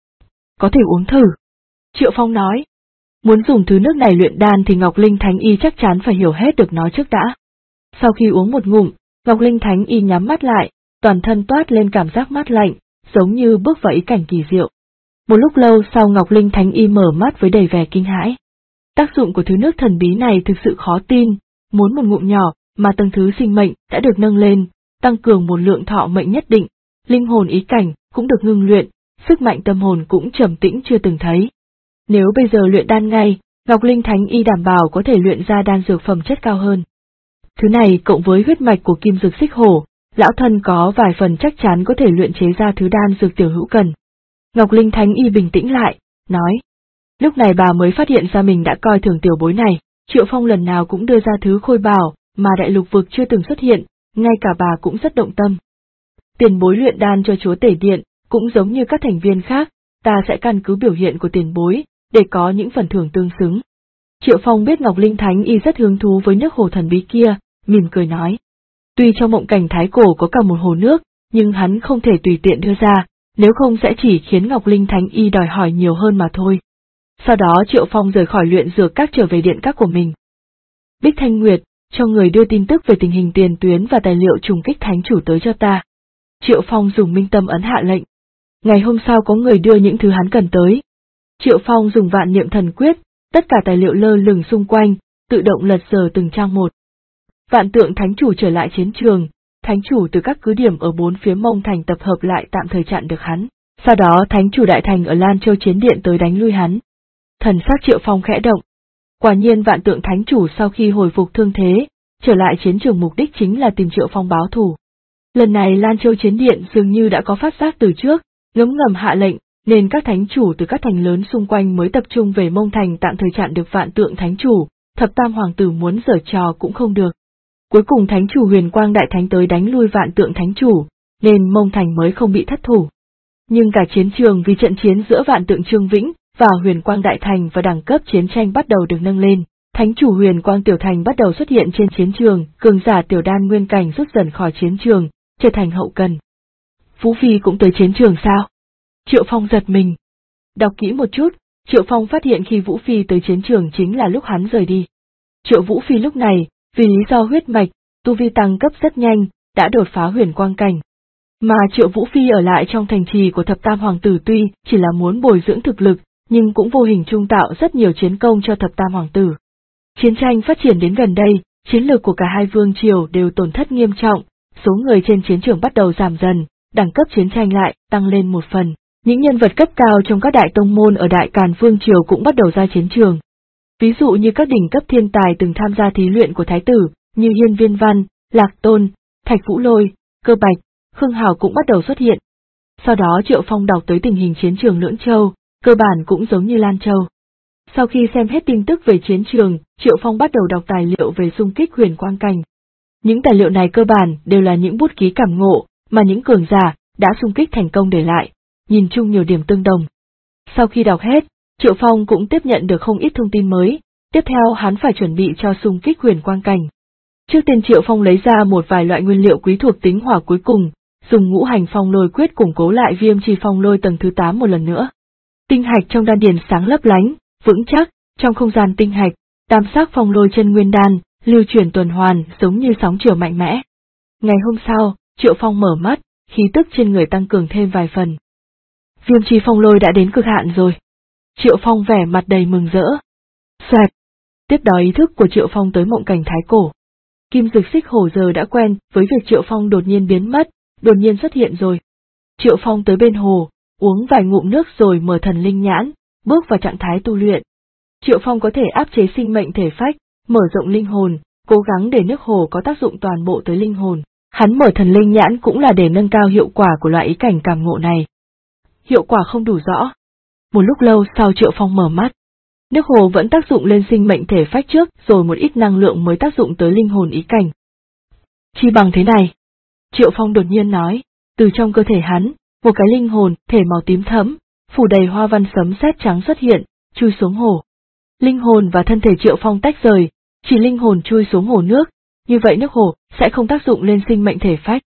Có thể uống thử. Triệu Phong nói. Muốn dùng thứ nước này luyện đan thì Ngọc Linh Thánh Y chắc chắn phải hiểu hết được nó trước đã. Sau khi uống một ngụm, Ngọc Linh Thánh Y nhắm mắt lại, toàn thân toát lên cảm giác mát lạnh, giống như bước vào ý cảnh kỳ diệu. Một lúc lâu sau Ngọc Linh Thánh Y mở mắt với đầy vẻ kinh hãi. Tác dụng của thứ nước thần bí này thực sự khó tin, muốn một ngụm nhỏ mà tầng thứ sinh mệnh đã được nâng lên, tăng cường một lượng thọ mệnh nhất định, linh hồn ý cảnh cũng được ngưng luyện, sức mạnh tâm hồn cũng trầm tĩnh chưa từng thấy. Nếu bây giờ luyện đan ngay, Ngọc Linh Thánh Y đảm bảo có thể luyện ra đan dược phẩm chất cao hơn. Thứ này cộng với huyết mạch của Kim Dực Xích Hổ, lão thân có vài phần chắc chắn có thể luyện chế ra thứ đan dược tiểu hữu cần. Ngọc Linh Thánh Y bình tĩnh lại, nói. Lúc này bà mới phát hiện ra mình đã coi thường tiểu bối này, Triệu Phong lần nào cũng đưa ra thứ khôi bảo, mà đại lục vực chưa từng xuất hiện, ngay cả bà cũng rất động tâm. Tiền bối luyện đan cho Chúa Tể Điện, cũng giống như các thành viên khác, ta sẽ căn cứ biểu hiện của tiền bối, để có những phần thưởng tương xứng. Triệu Phong biết Ngọc Linh Thánh Y rất hứng thú với nước hồ thần bí kia, mỉm cười nói. Tuy trong mộng cảnh thái cổ có cả một hồ nước, nhưng hắn không thể tùy tiện đưa ra, nếu không sẽ chỉ khiến Ngọc Linh Thánh Y đòi hỏi nhiều hơn mà thôi. Sau đó Triệu Phong rời khỏi luyện dược các trở về điện các của mình. Bích Thanh Nguyệt, cho người đưa tin tức về tình hình tiền tuyến và tài liệu trùng kích thánh chủ tới cho ta. Triệu Phong dùng minh tâm ấn hạ lệnh. Ngày hôm sau có người đưa những thứ hắn cần tới. Triệu Phong dùng vạn niệm thần quyết, tất cả tài liệu lơ lửng xung quanh, tự động lật dở từng trang một. Vạn tượng thánh chủ trở lại chiến trường, thánh chủ từ các cứ điểm ở 4 phía Mông Thành tập hợp lại tạm thời chặn được hắn. Sau đó thánh chủ đại thành ở Lan Châu chiến điện tới đánh lui hắn. Thần sắc Triệu Phong khẽ động. Quả nhiên vạn tượng thánh chủ sau khi hồi phục thương thế, trở lại chiến trường mục đích chính là tìm Triệu Phong báo thù. Lần này Lan Châu chiến điện dường như đã có phát giác từ trước, ngấm ngầm hạ lệnh, nên các thánh chủ từ các thành lớn xung quanh mới tập trung về Mông Thành tạm thời chặn được vạn tượng thánh chủ, thập tam hoàng tử muốn giở trò cũng không được. Cuối cùng thánh chủ Huyền Quang Đại Thánh tới đánh lui vạn tượng thánh chủ, nên Mông Thành mới không bị thất thủ. Nhưng cả chiến trường vì trận chiến giữa vạn tượng Trương Vĩnh và Huyền Quang Đại Thành và đẳng cấp chiến tranh bắt đầu được nâng lên, thánh chủ Huyền Quang Tiểu Thành bắt đầu xuất hiện trên chiến trường, cường giả tiểu đan nguyên cảnh rút dần khỏi chiến trường, trở thành hậu cần. Vũ Phi cũng tới chiến trường sao? Triệu Phong giật mình. Đọc kỹ một chút, Triệu Phong phát hiện khi Vũ Phi tới chiến trường chính là lúc hắn rời đi. Triệu Vũ Phi lúc này, vì lý do huyết mạch, tu vi tăng cấp rất nhanh, đã đột phá huyền quang cảnh. Mà Triệu Vũ Phi ở lại trong thành trì của thập tam hoàng tử tuy chỉ là muốn bồi dưỡng thực lực, nhưng cũng vô hình trung tạo rất nhiều chiến công cho thập tam hoàng tử. Chiến tranh phát triển đến gần đây, chiến lược của cả hai vương triều đều tổn thất nghiêm trọng, số người trên chiến trường bắt đầu giảm dần, đẳng cấp chiến tranh lại tăng lên một phần. Những nhân vật cấp cao trong các đại tông môn ở Đại Càn Vương Triều cũng bắt đầu ra chiến trường. Ví dụ như các đỉnh cấp thiên tài từng tham gia thí luyện của Thái tử, như Hiên Viên Văn, Lạc Tôn, Thạch Vũ Lôi, Cơ Bạch, Khương Hào cũng bắt đầu xuất hiện. Sau đó Triệu Phong đọc tới tình hình chiến trường Lưỡng Châu, cơ bản cũng giống như Lan Châu. Sau khi xem hết tin tức về chiến trường, Triệu Phong bắt đầu đọc tài liệu về xung kích huyền quang cảnh. Những tài liệu này cơ bản đều là những bút ký cảm ngộ, mà những cường giả, đã xung kích thành công để lại, nhìn chung nhiều điểm tương đồng. Sau khi đọc hết, Triệu Phong cũng tiếp nhận được không ít thông tin mới, tiếp theo hắn phải chuẩn bị cho xung kích huyền quang cảnh. Trước tiên Triệu Phong lấy ra một vài loại nguyên liệu quý thuộc tính hỏa cuối cùng, dùng ngũ hành phong lôi quyết củng cố lại viêm chi phong lôi tầng thứ 8 một lần nữa. Tinh hạch trong đan điền sáng lấp lánh, vững chắc, trong không gian tinh hạch, tam sắc phong lôi chân nguyên đan, lưu chuyển tuần hoàn giống như sóng chiều mạnh mẽ. Ngày hôm sau, Triệu Phong mở mắt, khí tức trên người tăng cường thêm vài phần. Viêm chi phong lôi đã đến cực hạn rồi. Triệu Phong vẻ mặt đầy mừng rỡ. Xoẹt. Tiếp đó ý thức của Triệu Phong tới mộng cảnh thái cổ. Kim Dực Xích Hổ giờ đã quen với việc Triệu Phong đột nhiên biến mất, đột nhiên xuất hiện rồi. Triệu Phong tới bên hồ, uống vài ngụm nước rồi mở thần linh nhãn, bước vào trạng thái tu luyện. Triệu Phong có thể áp chế sinh mệnh thể phách, mở rộng linh hồn, cố gắng để nước hồ có tác dụng toàn bộ tới linh hồn. Hắn mở thần linh nhãn cũng là để nâng cao hiệu quả của loại ý cảnh cảm ngộ này. Hiệu quả không đủ rõ. Một lúc lâu sau Triệu Phong mở mắt. Nước hồ vẫn tác dụng lên sinh mệnh thể phách trước rồi một ít năng lượng mới tác dụng tới linh hồn ý cảnh. Chi bằng thế này. Triệu Phong đột nhiên nói, từ trong cơ thể hắn, một cái linh hồn thể màu tím thẫm, phủ đầy hoa văn sấm sét trắng xuất hiện, chui xuống hồ. Linh hồn và thân thể Triệu Phong tách rời, chỉ linh hồn chui xuống hồ nước, như vậy nước hồ sẽ không tác dụng lên sinh mệnh thể phách.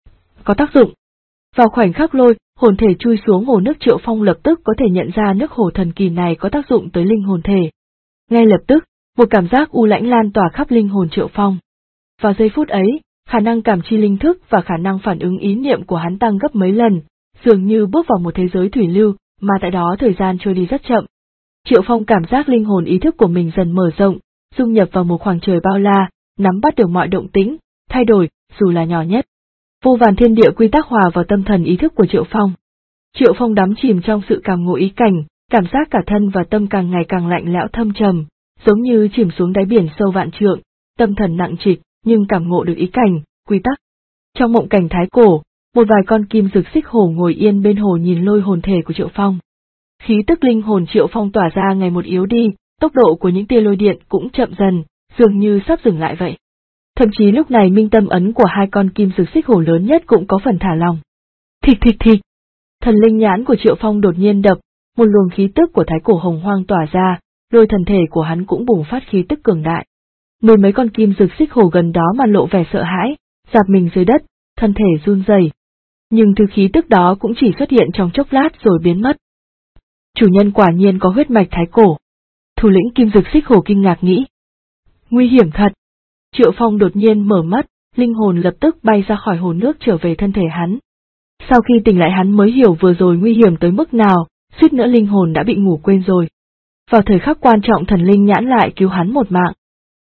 Có tác dụng. Vào khoảnh khắc lôi, hồn thể chui xuống hồ nước Triệu Phong lập tức có thể nhận ra nước hồ thần kỳ này có tác dụng tới linh hồn thể. Ngay lập tức, một cảm giác u lãnh lan tỏa khắp linh hồn Triệu Phong. Vào giây phút ấy, khả năng cảm chi linh thức và khả năng phản ứng ý niệm của hắn tăng gấp mấy lần, dường như bước vào một thế giới thủy lưu, mà tại đó thời gian trôi đi rất chậm. Triệu Phong cảm giác linh hồn ý thức của mình dần mở rộng, dung nhập vào một khoảng trời bao la, nắm bắt được mọi động tĩnh, thay đổi, dù là nhỏ nhất. Vô vàn thiên địa quy tắc hòa vào tâm thần ý thức của Triệu Phong. Triệu Phong đắm chìm trong sự cảm ngộ ý cảnh, cảm giác cả thân và tâm càng ngày càng lạnh lẽo thâm trầm, giống như chìm xuống đáy biển sâu vạn trượng, tâm thần nặng trịch, nhưng cảm ngộ được ý cảnh, quy tắc. Trong mộng cảnh thái cổ, một vài con kim dực xích hổ ngồi yên bên hồ nhìn lôi hồn thể của Triệu Phong. Khí tức linh hồn Triệu Phong tỏa ra ngày một yếu đi, tốc độ của những tia lôi điện cũng chậm dần, dường như sắp dừng lại vậy. Thậm chí lúc này minh tâm ấn của hai con kim dực xích hổ lớn nhất cũng có phần thả lòng. Thịch thịch thịch. Thần linh nhãn của Triệu Phong đột nhiên đập, một luồng khí tức của thái cổ hồng hoang tỏa ra, đôi thần thể của hắn cũng bùng phát khí tức cường đại. Mười mấy con kim dực xích hổ gần đó mà lộ vẻ sợ hãi, dạp mình dưới đất, thân thể run rẩy. Nhưng thứ khí tức đó cũng chỉ xuất hiện trong chốc lát rồi biến mất. Chủ nhân quả nhiên có huyết mạch thái cổ. Thủ lĩnh kim dực xích hổ kinh ngạc nghĩ. Nguy hiểm thật. Triệu Phong đột nhiên mở mắt, linh hồn lập tức bay ra khỏi hồ nước trở về thân thể hắn. Sau khi tỉnh lại hắn mới hiểu vừa rồi nguy hiểm tới mức nào, suýt nữa linh hồn đã bị ngủ quên rồi. Vào thời khắc quan trọng thần linh nhãn lại cứu hắn một mạng.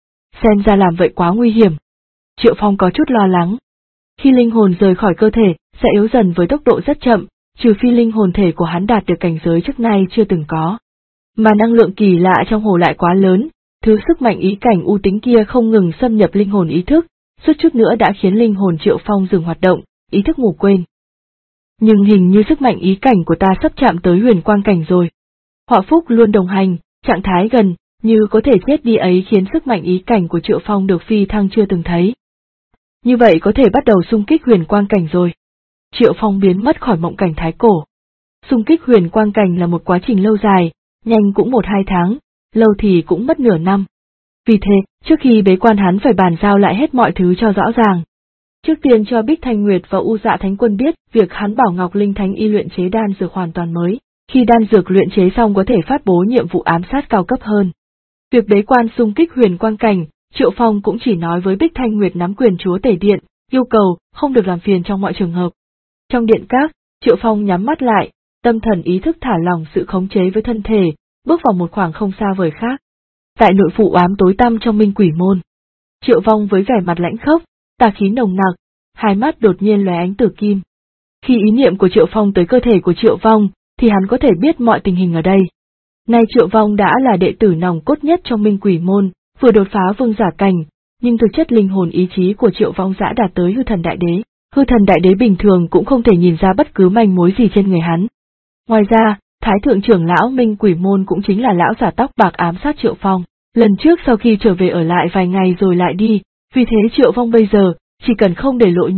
Xem ra làm vậy quá nguy hiểm. Triệu Phong có chút lo lắng. Khi linh hồn rời khỏi cơ thể, sẽ yếu dần với tốc độ rất chậm, trừ phi linh hồn thể của hắn đạt được cảnh giới trước nay chưa từng có. Mà năng lượng kỳ lạ trong hồ lại quá lớn, thứ sức mạnh ý cảnh u tính kia không ngừng xâm nhập linh hồn ý thức, suốt chút nữa đã khiến linh hồn Triệu Phong dừng hoạt động, ý thức ngủ quên. Nhưng hình như sức mạnh ý cảnh của ta sắp chạm tới huyền quang cảnh rồi. Họa phúc luôn đồng hành, trạng thái gần, như có thể chết đi ấy khiến sức mạnh ý cảnh của Triệu Phong được phi thăng chưa từng thấy. Như vậy có thể bắt đầu xung kích huyền quang cảnh rồi. Triệu Phong biến mất khỏi mộng cảnh thái cổ. Xung kích huyền quang cảnh là một quá trình lâu dài, nhanh cũng 1-2 tháng, lâu thì cũng mất nửa năm. Vì thế, trước khi bế quan hắn phải bàn giao lại hết mọi thứ cho rõ ràng. Trước tiên cho Bích Thanh Nguyệt và U Dạ Thánh Quân biết việc hắn bảo Ngọc Linh Thánh Y luyện chế đan dược hoàn toàn mới, khi đan dược luyện chế xong có thể phát bố nhiệm vụ ám sát cao cấp hơn. Việc bế quan xung kích huyền quang cảnh, Triệu Phong cũng chỉ nói với Bích Thanh Nguyệt nắm quyền chúa tể điện, yêu cầu không được làm phiền trong mọi trường hợp. Trong điện các, Triệu Phong nhắm mắt lại, tâm thần ý thức thả lỏng sự khống chế với thân thể, bước vào một khoảng không xa vời khác. Tại nội phụ ám tối tăm trong Minh Quỷ Môn, Triệu Phong với vẻ mặt lãnh khốc, tà khí nồng nặc, hai mắt đột nhiên lóe ánh tử kim. Khi ý niệm của Triệu Phong tới cơ thể của Triệu Vong, thì hắn có thể biết mọi tình hình ở đây. Nay Triệu Vong đã là đệ tử nòng cốt nhất trong Minh Quỷ Môn, vừa đột phá vương giả cảnh, nhưng thực chất linh hồn ý chí của Triệu Vong đã đạt tới hư thần đại đế. Hư thần đại đế bình thường cũng không thể nhìn ra bất cứ manh mối gì trên người hắn. Ngoài ra, Thái thượng trưởng lão Minh Quỷ Môn cũng chính là lão giả tóc bạc ám sát Triệu Phong, lần trước sau khi trở về ở lại vài ngày rồi lại đi, vì thế Triệu Phong bây giờ, chỉ cần không để lộ nhiều,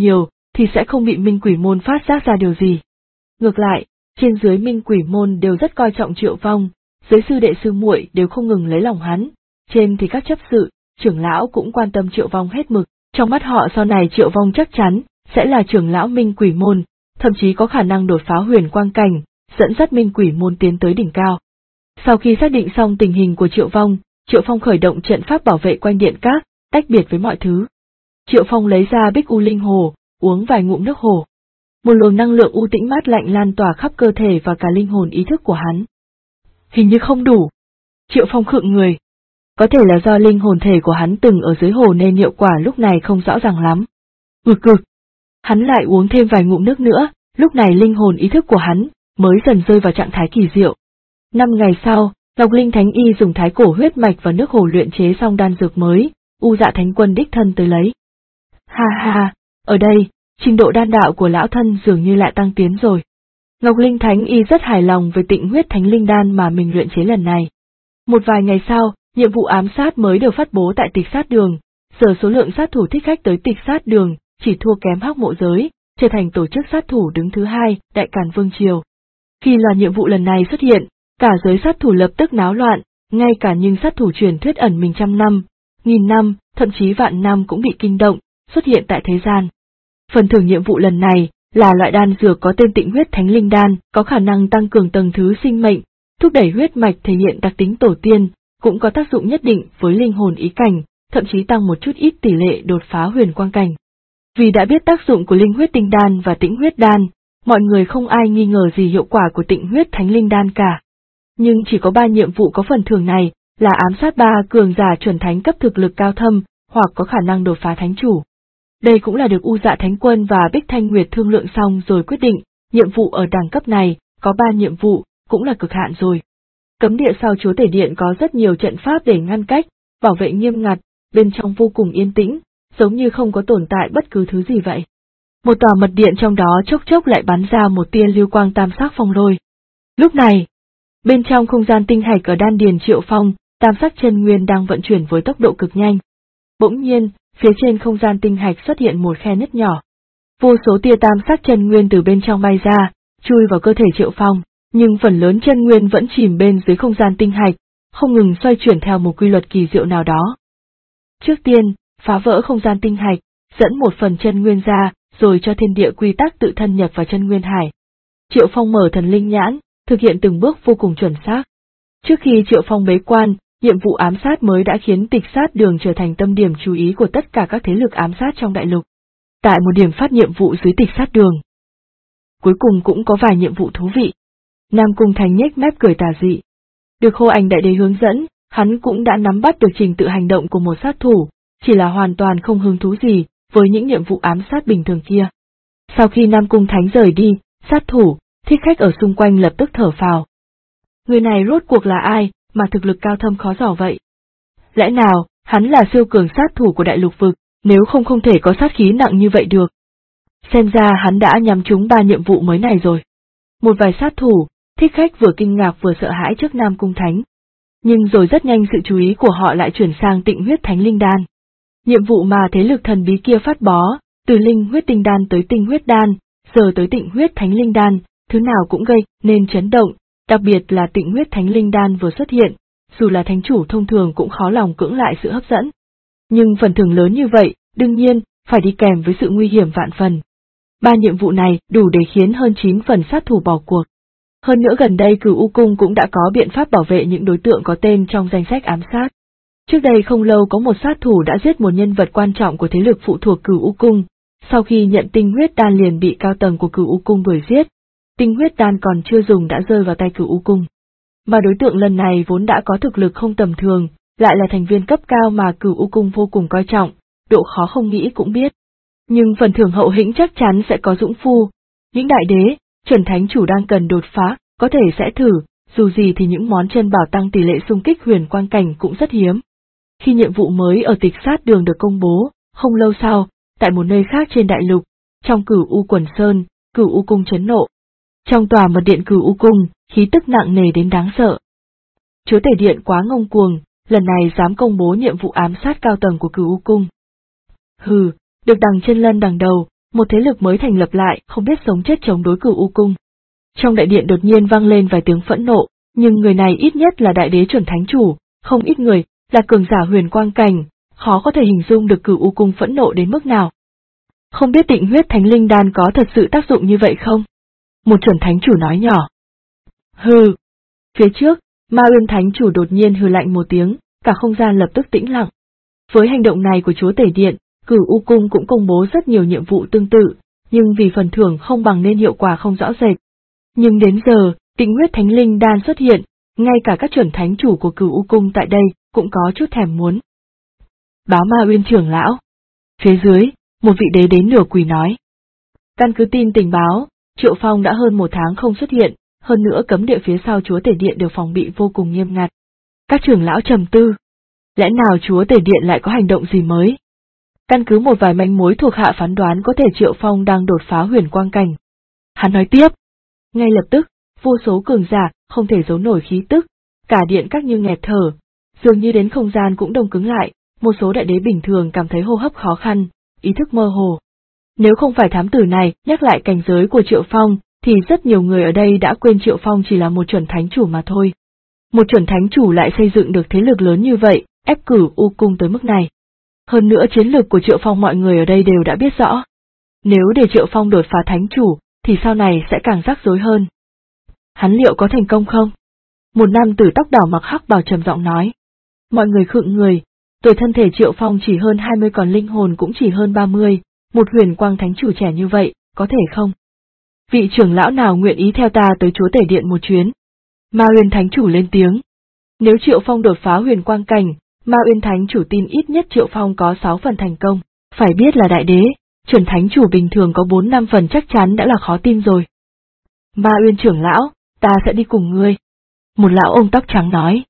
thì sẽ không bị Minh Quỷ Môn phát giác ra điều gì. Ngược lại, trên dưới Minh Quỷ Môn đều rất coi trọng Triệu Phong, dưới sư đệ sư muội đều không ngừng lấy lòng hắn, trên thì các chấp sự, trưởng lão cũng quan tâm Triệu Phong hết mực, trong mắt họ sau này Triệu Phong chắc chắn sẽ là trưởng lão Minh Quỷ Môn, thậm chí có khả năng đột phá huyền quang cảnh, dẫn dắt Minh Quỷ Môn tiến tới đỉnh cao. Sau khi xác định xong tình hình của Triệu Phong khởi động trận pháp bảo vệ quanh điện các, tách biệt với mọi thứ. Triệu Phong lấy ra Bích U Linh Hồ, uống vài ngụm nước hồ. Một luồng năng lượng u tĩnh mát lạnh lan tỏa khắp cơ thể và cả linh hồn ý thức của hắn. Hình như không đủ. Triệu Phong khựng người. Có thể là do linh hồn thể của hắn từng ở dưới hồ nên hiệu quả lúc này không rõ ràng lắm. Cực. Hắn lại uống thêm vài ngụm nước nữa, lúc này linh hồn ý thức của hắn mới dần rơi vào trạng thái kỳ diệu. 5 ngày sau, Ngọc Linh Thánh Y dùng thái cổ huyết mạch và nước hồ luyện chế xong đan dược mới, U Dạ Thánh Quân đích thân tới lấy. Ha, ở đây, trình độ đan đạo của lão thân dường như lại tăng tiến rồi. Ngọc Linh Thánh Y rất hài lòng với Tịnh Huyết Thánh Linh đan mà mình luyện chế lần này. Một vài ngày sau, nhiệm vụ ám sát mới được phát bố tại Tịch Sát Đường, giờ số lượng sát thủ thích khách tới Tịch Sát Đường chỉ thua kém Hắc Mộ Giới, trở thành tổ chức sát thủ đứng thứ 2, Đại Càn Vương Triều. Khi loạt nhiệm vụ lần này xuất hiện, cả giới sát thủ lập tức náo loạn, ngay cả những sát thủ truyền thuyết ẩn mình trăm năm, nghìn năm, thậm chí vạn năm cũng bị kinh động, xuất hiện tại thế gian. Phần thưởng nhiệm vụ lần này là loại đan dược có tên Tịnh Huyết Thánh Linh đan, có khả năng tăng cường tầng thứ sinh mệnh, thúc đẩy huyết mạch thể hiện đặc tính tổ tiên, cũng có tác dụng nhất định với linh hồn ý cảnh, thậm chí tăng một chút ít tỷ lệ đột phá huyền quang cảnh. Vì đã biết tác dụng của Linh Huyết Tinh đan và Tĩnh Huyết đan, mọi người không ai nghi ngờ gì hiệu quả của Tịnh Huyết Thánh Linh đan cả. Nhưng chỉ có 3 nhiệm vụ có phần thưởng này là ám sát 3 cường giả chuẩn thánh cấp thực lực cao thâm, hoặc có khả năng đột phá thánh chủ. Đây cũng là được U Dạ Thánh Quân và Bích Thanh Nguyệt thương lượng xong rồi quyết định, nhiệm vụ ở đẳng cấp này, có 3 nhiệm vụ, cũng là cực hạn rồi. Cấm địa sau Chúa Tể Điện có rất nhiều trận pháp để ngăn cách, bảo vệ nghiêm ngặt, bên trong vô cùng yên tĩnh, giống như không có tồn tại bất cứ thứ gì vậy. Một tòa mật điện trong đó chốc chốc lại bắn ra một tia lưu quang tam sắc phong lôi. Lúc này, bên trong không gian tinh hạch ở đan điền Triệu Phong, tam sắc chân nguyên đang vận chuyển với tốc độ cực nhanh. Bỗng nhiên, phía trên không gian tinh hạch xuất hiện một khe nứt nhỏ. Vô số tia tam sắc chân nguyên từ bên trong bay ra, chui vào cơ thể Triệu Phong, nhưng phần lớn chân nguyên vẫn chìm bên dưới không gian tinh hạch, không ngừng xoay chuyển theo một quy luật kỳ diệu nào đó. Trước tiên, phá vỡ không gian tinh hạch, dẫn một phần chân nguyên ra, rồi cho thiên địa quy tắc tự thân nhập vào chân nguyên hải. Triệu Phong mở thần linh nhãn, thực hiện từng bước vô cùng chuẩn xác. Trước khi Triệu Phong bế quan, nhiệm vụ ám sát mới đã khiến Tịch Sát Đường trở thành tâm điểm chú ý của tất cả các thế lực ám sát trong đại lục. Tại một điểm phát nhiệm vụ dưới Tịch Sát Đường, cuối cùng cũng có vài nhiệm vụ thú vị. Nam Cung Thành nhếch mép cười tà dị. Được Khô Ảnh Đại Đế hướng dẫn, hắn cũng đã nắm bắt được trình tự hành động của một sát thủ, chỉ là hoàn toàn không hứng thú gì với những nhiệm vụ ám sát bình thường kia. Sau khi Nam Cung Thánh rời đi, sát thủ, thích khách ở xung quanh lập tức thở phào. Người này rốt cuộc là ai mà thực lực cao thâm khó dò vậy? Lẽ nào, hắn là siêu cường sát thủ của đại lục vực, nếu không thể có sát khí nặng như vậy được. Xem ra hắn đã nhắm trúng 3 nhiệm vụ mới này rồi. Một vài sát thủ, thích khách vừa kinh ngạc vừa sợ hãi trước Nam Cung Thánh. Nhưng rồi rất nhanh sự chú ý của họ lại chuyển sang Tịnh Huyết Thánh Linh đan. Nhiệm vụ mà thế lực thần bí kia phát bó, từ Linh Huyết Tinh đan tới Tinh Huyết đan, giờ tới Tịnh Huyết Thánh Linh đan, thứ nào cũng gây nên chấn động, đặc biệt là Tịnh Huyết Thánh Linh đan vừa xuất hiện, dù là thánh chủ thông thường cũng khó lòng cưỡng lại sự hấp dẫn. Nhưng phần thưởng lớn như vậy, đương nhiên, phải đi kèm với sự nguy hiểm vạn phần. 3 nhiệm vụ này đủ để khiến hơn 9 phần sát thủ bỏ cuộc. Hơn nữa gần đây Cửu U Cung cũng đã có biện pháp bảo vệ những đối tượng có tên trong danh sách ám sát. Trước đây không lâu có một sát thủ đã giết một nhân vật quan trọng của thế lực phụ thuộc Cửu U Cung, sau khi nhận tinh huyết đan liền bị cao tầng của Cửu U Cung đuổi giết, tinh huyết đan còn chưa dùng đã rơi vào tay Cửu U Cung. Mà đối tượng lần này vốn đã có thực lực không tầm thường, lại là thành viên cấp cao mà Cửu U Cung vô cùng coi trọng, độ khó không nghĩ cũng biết. Nhưng phần thưởng hậu hĩnh chắc chắn sẽ có dũng phu, những đại đế, chuẩn thánh chủ đang cần đột phá, có thể sẽ thử, dù gì thì những món chân bảo tăng tỷ lệ xung kích huyền quang cảnh cũng rất hiếm. Khi nhiệm vụ mới ở Tịch Sát Đường được công bố, không lâu sau, tại một nơi khác trên đại lục, trong Cửu U Quần Sơn, Cửu U Cung chấn nộ. Trong tòa mật điện Cửu U Cung, khí tức nặng nề đến đáng sợ. Chúa Tể Điện quá ngông cuồng, lần này dám công bố nhiệm vụ ám sát cao tầng của Cửu U Cung. Hừ, được đằng chân lân đằng đầu, Một thế lực mới thành lập lại, không biết sống chết chống đối Cửu U Cung. Trong đại điện đột nhiên vang lên vài tiếng phẫn nộ, nhưng người này ít nhất là đại đế chuẩn thánh chủ, không ít người, là cường giả huyền quang cảnh, khó có thể hình dung được Cửu U Cung phẫn nộ đến mức nào. Không biết Định Huyết Thánh Linh Đan có thật sự tác dụng như vậy không? Một chuẩn thánh chủ nói nhỏ. Hừ. Phía trước, Ma Uyên Thánh chủ đột nhiên hừ lạnh một tiếng, cả không gian lập tức tĩnh lặng. Với hành động này của Chúa Tể Điện, Cửu U Cung cũng công bố rất nhiều nhiệm vụ tương tự, nhưng vì phần thưởng không bằng nên hiệu quả không rõ rệt. Nhưng đến giờ, Định Huyết Thánh Linh Đan xuất hiện, ngay cả các chuẩn thánh chủ của Cửu U Cung tại đây cũng có chút thèm muốn. Báo Ma Uyên trưởng lão. Phía dưới, một vị đế đến nửa quỳ nói. Căn cứ tin tình báo, Triệu Phong đã hơn 1 tháng không xuất hiện, hơn nữa cấm địa phía sau Chúa Tể Điện đều phòng bị vô cùng nghiêm ngặt. Các trưởng lão trầm tư. Lẽ nào Chúa Tể Điện lại có hành động gì mới? Căn cứ một vài manh mối thuộc hạ phán đoán có thể Triệu Phong đang đột phá huyền quang cảnh. Hắn nói tiếp. Ngay lập tức, vô số cường giả, không thể giấu nổi khí tức, cả điện các như nghẹt thở, dường như đến không gian cũng đông cứng lại, một số đại đế bình thường cảm thấy hô hấp khó khăn, ý thức mơ hồ. Nếu không phải thám tử này nhắc lại cảnh giới của Triệu Phong, thì rất nhiều người ở đây đã quên Triệu Phong chỉ là một chuẩn thánh chủ mà thôi. Một chuẩn thánh chủ lại xây dựng được thế lực lớn như vậy, ép Cửu U Cung tới mức này. Hơn nữa chiến lược của Triệu Phong mọi người ở đây đều đã biết rõ. Nếu để Triệu Phong đột phá thánh chủ, thì sau này sẽ càng rắc rối hơn. Hắn liệu có thành công không? Một nam tử tóc đỏ mặc hắc bào trầm giọng nói. Mọi người khựng người, tuổi thân thể Triệu Phong chỉ hơn 20 còn linh hồn cũng chỉ hơn 30, một huyền quang thánh chủ trẻ như vậy, có thể không? Vị trưởng lão nào nguyện ý theo ta tới Chúa Tể Điện một chuyến? Ma Uyên Thánh chủ lên tiếng. Nếu Triệu Phong đột phá huyền quang cảnh, Ma Uyên Thánh chủ tin ít nhất Triệu Phong có 6 phần thành công, phải biết là đại đế, chuẩn thánh chủ bình thường có 4-5 phần chắc chắn đã là khó tin rồi. Ma Uyên trưởng lão, ta sẽ đi cùng ngươi. Một lão ông tóc trắng nói.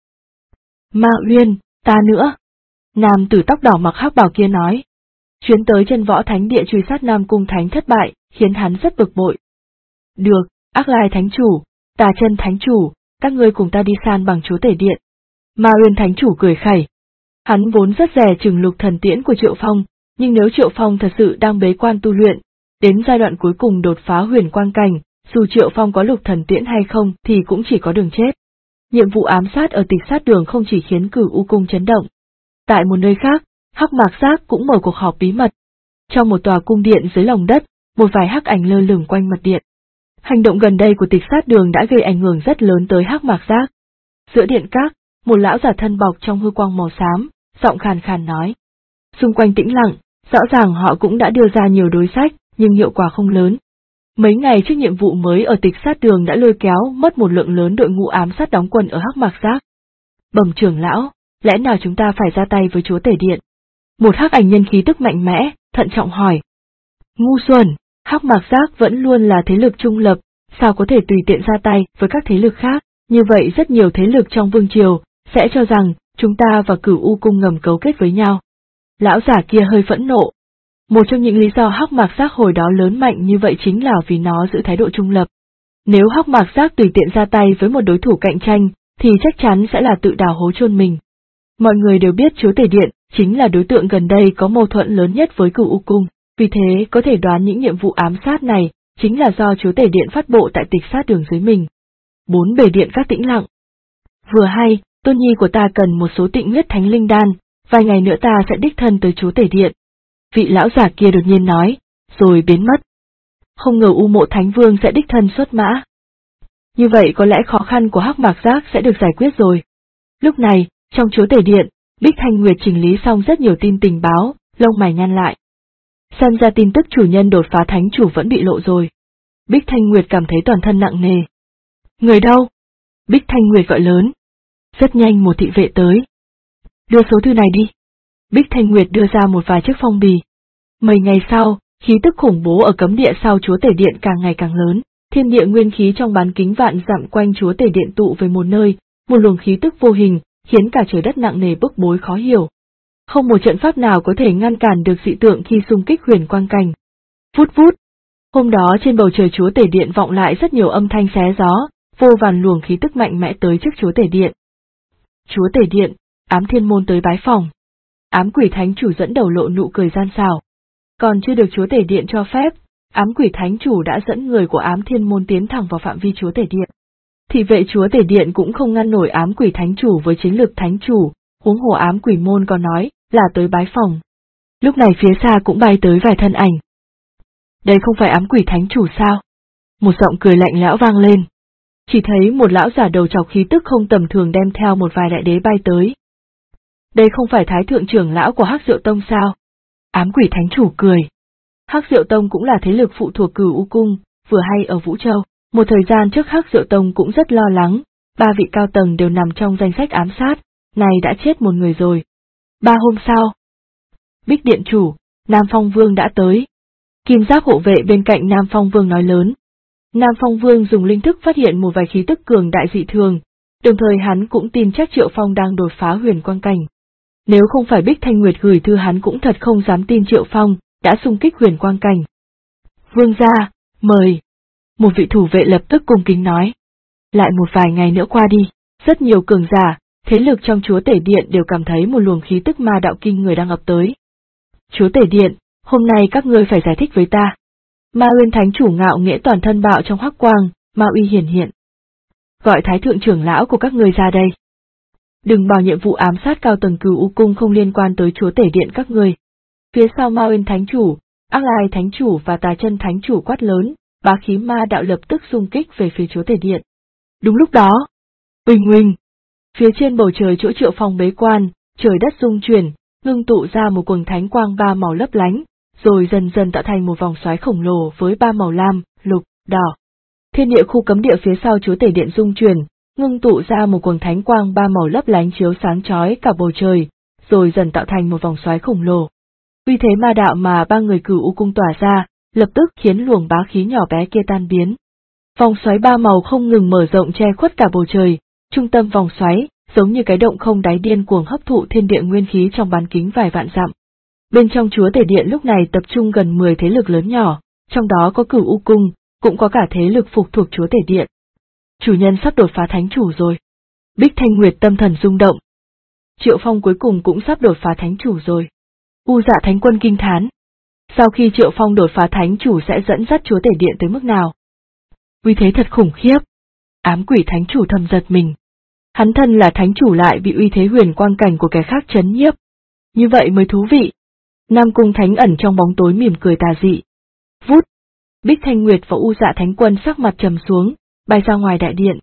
Ma Uyên, ta nữa. Nam tử tóc đỏ mặc hắc bào kia nói. Chuyến tới chân võ thánh địa truy sát Nam Cung Thánh thất bại, khiến hắn rất bực bội. Được, Ác Lai Thánh chủ, Tà Chân Thánh chủ, các ngươi cùng ta đi san bằng Chúa Tể Điện. Ma Uyên Thánh chủ cười khẩy. Hắn vốn rất dè chừng lục thần tiễn của Triệu Phong, nhưng nếu Triệu Phong thật sự đang bế quan tu luyện, đến giai đoạn cuối cùng đột phá huyền quang cảnh, dù Triệu Phong có lục thần tiễn hay không thì cũng chỉ có đường chết. Nhiệm vụ ám sát ở Tịch Sát Đường không chỉ khiến Cửu U Cung chấn động. Tại một nơi khác, Hắc Mạc Giác cũng mở cuộc họp bí mật. Trong một tòa cung điện dưới lòng đất, một vài hắc ảnh lơ lửng quanh mật điện. Hành động gần đây của Tịch Sát Đường đã gây ảnh hưởng rất lớn tới Hắc Mạc Giác. Giữa điện các, một lão giả thân bọc trong hư quang màu xám, giọng khàn khàn nói. Xung quanh tĩnh lặng, rõ ràng họ cũng đã đưa ra nhiều đối sách, nhưng hiệu quả không lớn. Mấy ngày trước nhiệm vụ mới ở Tịch Sát Đường đã lôi kéo mất một lượng lớn đội ngũ ám sát đóng quân ở Hắc Mạc Giác. Bẩm trưởng lão, lẽ nào chúng ta phải ra tay với Chúa Tể Điện? Một hắc ảnh nhân khí tức mạnh mẽ, thận trọng hỏi. Ngu xuẩn, Hắc Mạc Giác vẫn luôn là thế lực trung lập, sao có thể tùy tiện ra tay với các thế lực khác, như vậy rất nhiều thế lực trong vương triều sẽ cho rằng chúng ta và Cửu U Cung ngầm cấu kết với nhau. Lão giả kia hơi phẫn nộ. Một trong những lý do Hắc Mạc Giác hồi đó lớn mạnh như vậy chính là vì nó giữ thái độ trung lập. Nếu Hắc Mạc Giác tùy tiện ra tay với một đối thủ cạnh tranh, thì chắc chắn sẽ là tự đào hố chôn mình. Mọi người đều biết Chúa Tể Điện chính là đối tượng gần đây có mâu thuẫn lớn nhất với Cửu U Cung, vì thế có thể đoán những nhiệm vụ ám sát này chính là do Chúa Tể Điện phát bộ tại Tịch Sát Đường dưới mình. 4 bề điện các tĩnh lặng. Vừa hay, tôn nhi của ta cần một số Tịnh Huyết Thánh Linh Đan, vài ngày nữa ta sẽ đích thân tới Chúa Tể Điện. Vị lão giả kia đột nhiên nói, rồi biến mất. Không ngờ U Mộ Thánh Vương sẽ đích thân xuất mã. Như vậy có lẽ khó khăn của Hắc Mạc Giác sẽ được giải quyết rồi. Lúc này, trong Chúa Tể Điện, Bích Thanh Nguyệt chỉnh lý xong rất nhiều tin tình báo, lông mày nhăn lại. Xem ra tin tức chủ nhân đột phá thánh chủ vẫn bị lộ rồi. Bích Thanh Nguyệt cảm thấy toàn thân nặng nề. Người đâu? Bích Thanh Nguyệt gọi lớn. Rất nhanh một thị vệ tới. Đưa số thư này đi. Bích Thanh Nguyệt đưa ra một vài chiếc phong bì. Mấy ngày sau, khí tức khủng bố ở cấm địa sau Chúa Tể Điện càng ngày càng lớn, thiên địa nguyên khí trong bán kính vạn dặm quanh Chúa Tể Điện tụ về một nơi, một luồng khí tức vô hình, khiến cả trời đất nặng nề bức bối khó hiểu. Không một trận pháp nào có thể ngăn cản được dị tượng khi xung kích huyền quang cảnh. Vút vút. Hôm đó trên bầu trời Chúa Tể Điện vọng lại rất nhiều âm thanh xé gió, vô vàn luồng khí tức mạnh mẽ tới trước Chúa Tể Điện. Chúa Tể Điện, Ám Thiên Môn tới bái phòng. Ám Quỷ Thánh chủ dẫn đầu lộ nụ cười gian xảo. Còn chưa được chúa tể điện cho phép, ám quỷ thánh chủ đã dẫn người của ám thiên môn tiến thẳng vào phạm vi chúa tể điện. Thị vệ chúa tể điện cũng không ngăn nổi ám quỷ thánh chủ với chiến lực thánh chủ, huống hồ ám quỷ môn còn nói là tới bái phòng. Lúc này phía xa cũng bay tới vài thân ảnh. Đây không phải ám quỷ thánh chủ sao? Một giọng cười lạnh lẽo vang lên. Chỉ thấy một lão giả đầu trọc khí tức không tầm thường đem theo một vài đại đế bay tới. Đây không phải thái thượng trưởng lão của Hắc Diệu Tông sao? Ám quỷ thánh chủ cười. Hắc Diệu Tông cũng là thế lực phụ thuộc Cửu U Cung, vừa hay ở Vũ Châu. Một thời gian trước Hắc Diệu Tông cũng rất lo lắng, 3 vị cao tầng đều nằm trong danh sách ám sát, này đã chết một người rồi. 3 hôm sau, Bích Điện chủ, Nam Phong Vương đã tới. Kim Giáp hộ vệ bên cạnh Nam Phong Vương nói lớn. Nam Phong Vương dùng linh thức phát hiện một vài khí tức cường đại dị thường, đồng thời hắn cũng tin chắc Triệu Phong đang đột phá huyền quang cảnh. Nếu không phải Bích Thanh Nguyệt gửi thư hắn cũng thật không dám tin Triệu Phong đã xung kích huyền quang cảnh. Vương gia, mời. Một vị thủ vệ lập tức cung kính nói. Lại một vài ngày nữa qua đi, rất nhiều cường giả, thế lực trong chúa tể điện đều cảm thấy một luồng khí tức ma đạo kinh người đang ập tới. Chúa tể điện, hôm nay các ngươi phải giải thích với ta. Ma Uyên Thánh chủ ngạo nghễ toàn thân bạo trong hắc quang, ma uy hiển hiện. Gọi thái thượng trưởng lão của các ngươi ra đây. Đừng bảo nhiệm vụ ám sát cao tầng Cửu U Cung không liên quan tới chúa tể điện các ngươi. Phía sau Ma Uyên Thánh chủ, Ác Lai Thánh chủ và Tà Chân Thánh chủ quát lớn, bá khí ma đạo lập tức xung kích về phía chúa tể điện. Đúng lúc đó, uỳnh uỳnh, phía trên bầu trời chỗ Triệu Phong bế quan, trời đất rung chuyển, ngưng tụ ra một quầng thánh quang 3 màu lấp lánh, rồi dần dần tạo thành một vòng xoáy khổng lồ với 3 màu lam, lục, đỏ. Thiên địa khu cấm địa phía sau chúa tể điện rung chuyển, ngưng tụ ra một quầng thánh quang 3 màu lấp lánh chiếu sáng chói cả bầu trời, rồi dần tạo thành một vòng xoáy khổng lồ. Uy thế ma đạo mà 3 người Cửu U Cung tỏa ra, lập tức khiến luồng bá khí nhỏ bé kia tan biến. Vòng xoáy 3 màu không ngừng mở rộng che khuất cả bầu trời, trung tâm vòng xoáy, giống như cái động không đáy điên cuồng hấp thụ thiên địa nguyên khí trong bán kính vài vạn dặm. Bên trong chúa tể điện lúc này tập trung gần 10 thế lực lớn nhỏ, trong đó có Cửu U Cung, cũng có cả thế lực phục thuộc chúa tể điện. Chủ nhân sắp đột phá thánh chủ rồi. Bích Thanh Nguyệt tâm thần rung động. Triệu Phong cuối cùng cũng sắp đột phá thánh chủ rồi. U Dạ Thánh Quân kinh thán. Sau khi Triệu Phong đột phá thánh chủ sẽ dẫn dắt chúa tể điện tới mức nào? Uy thế thật khủng khiếp. Ám quỷ thánh chủ thầm giật mình. Hắn thân là thánh chủ lại bị uy thế huyền quang cảnh của kẻ khác chấn nhiếp. Như vậy mới thú vị. Nam Cung Thánh ẩn trong bóng tối mỉm cười tà dị. Vút. Bích Thanh Nguyệt và U Dạ Thánh Quân sắc mặt trầm xuống, bay ra ngoài đại điện.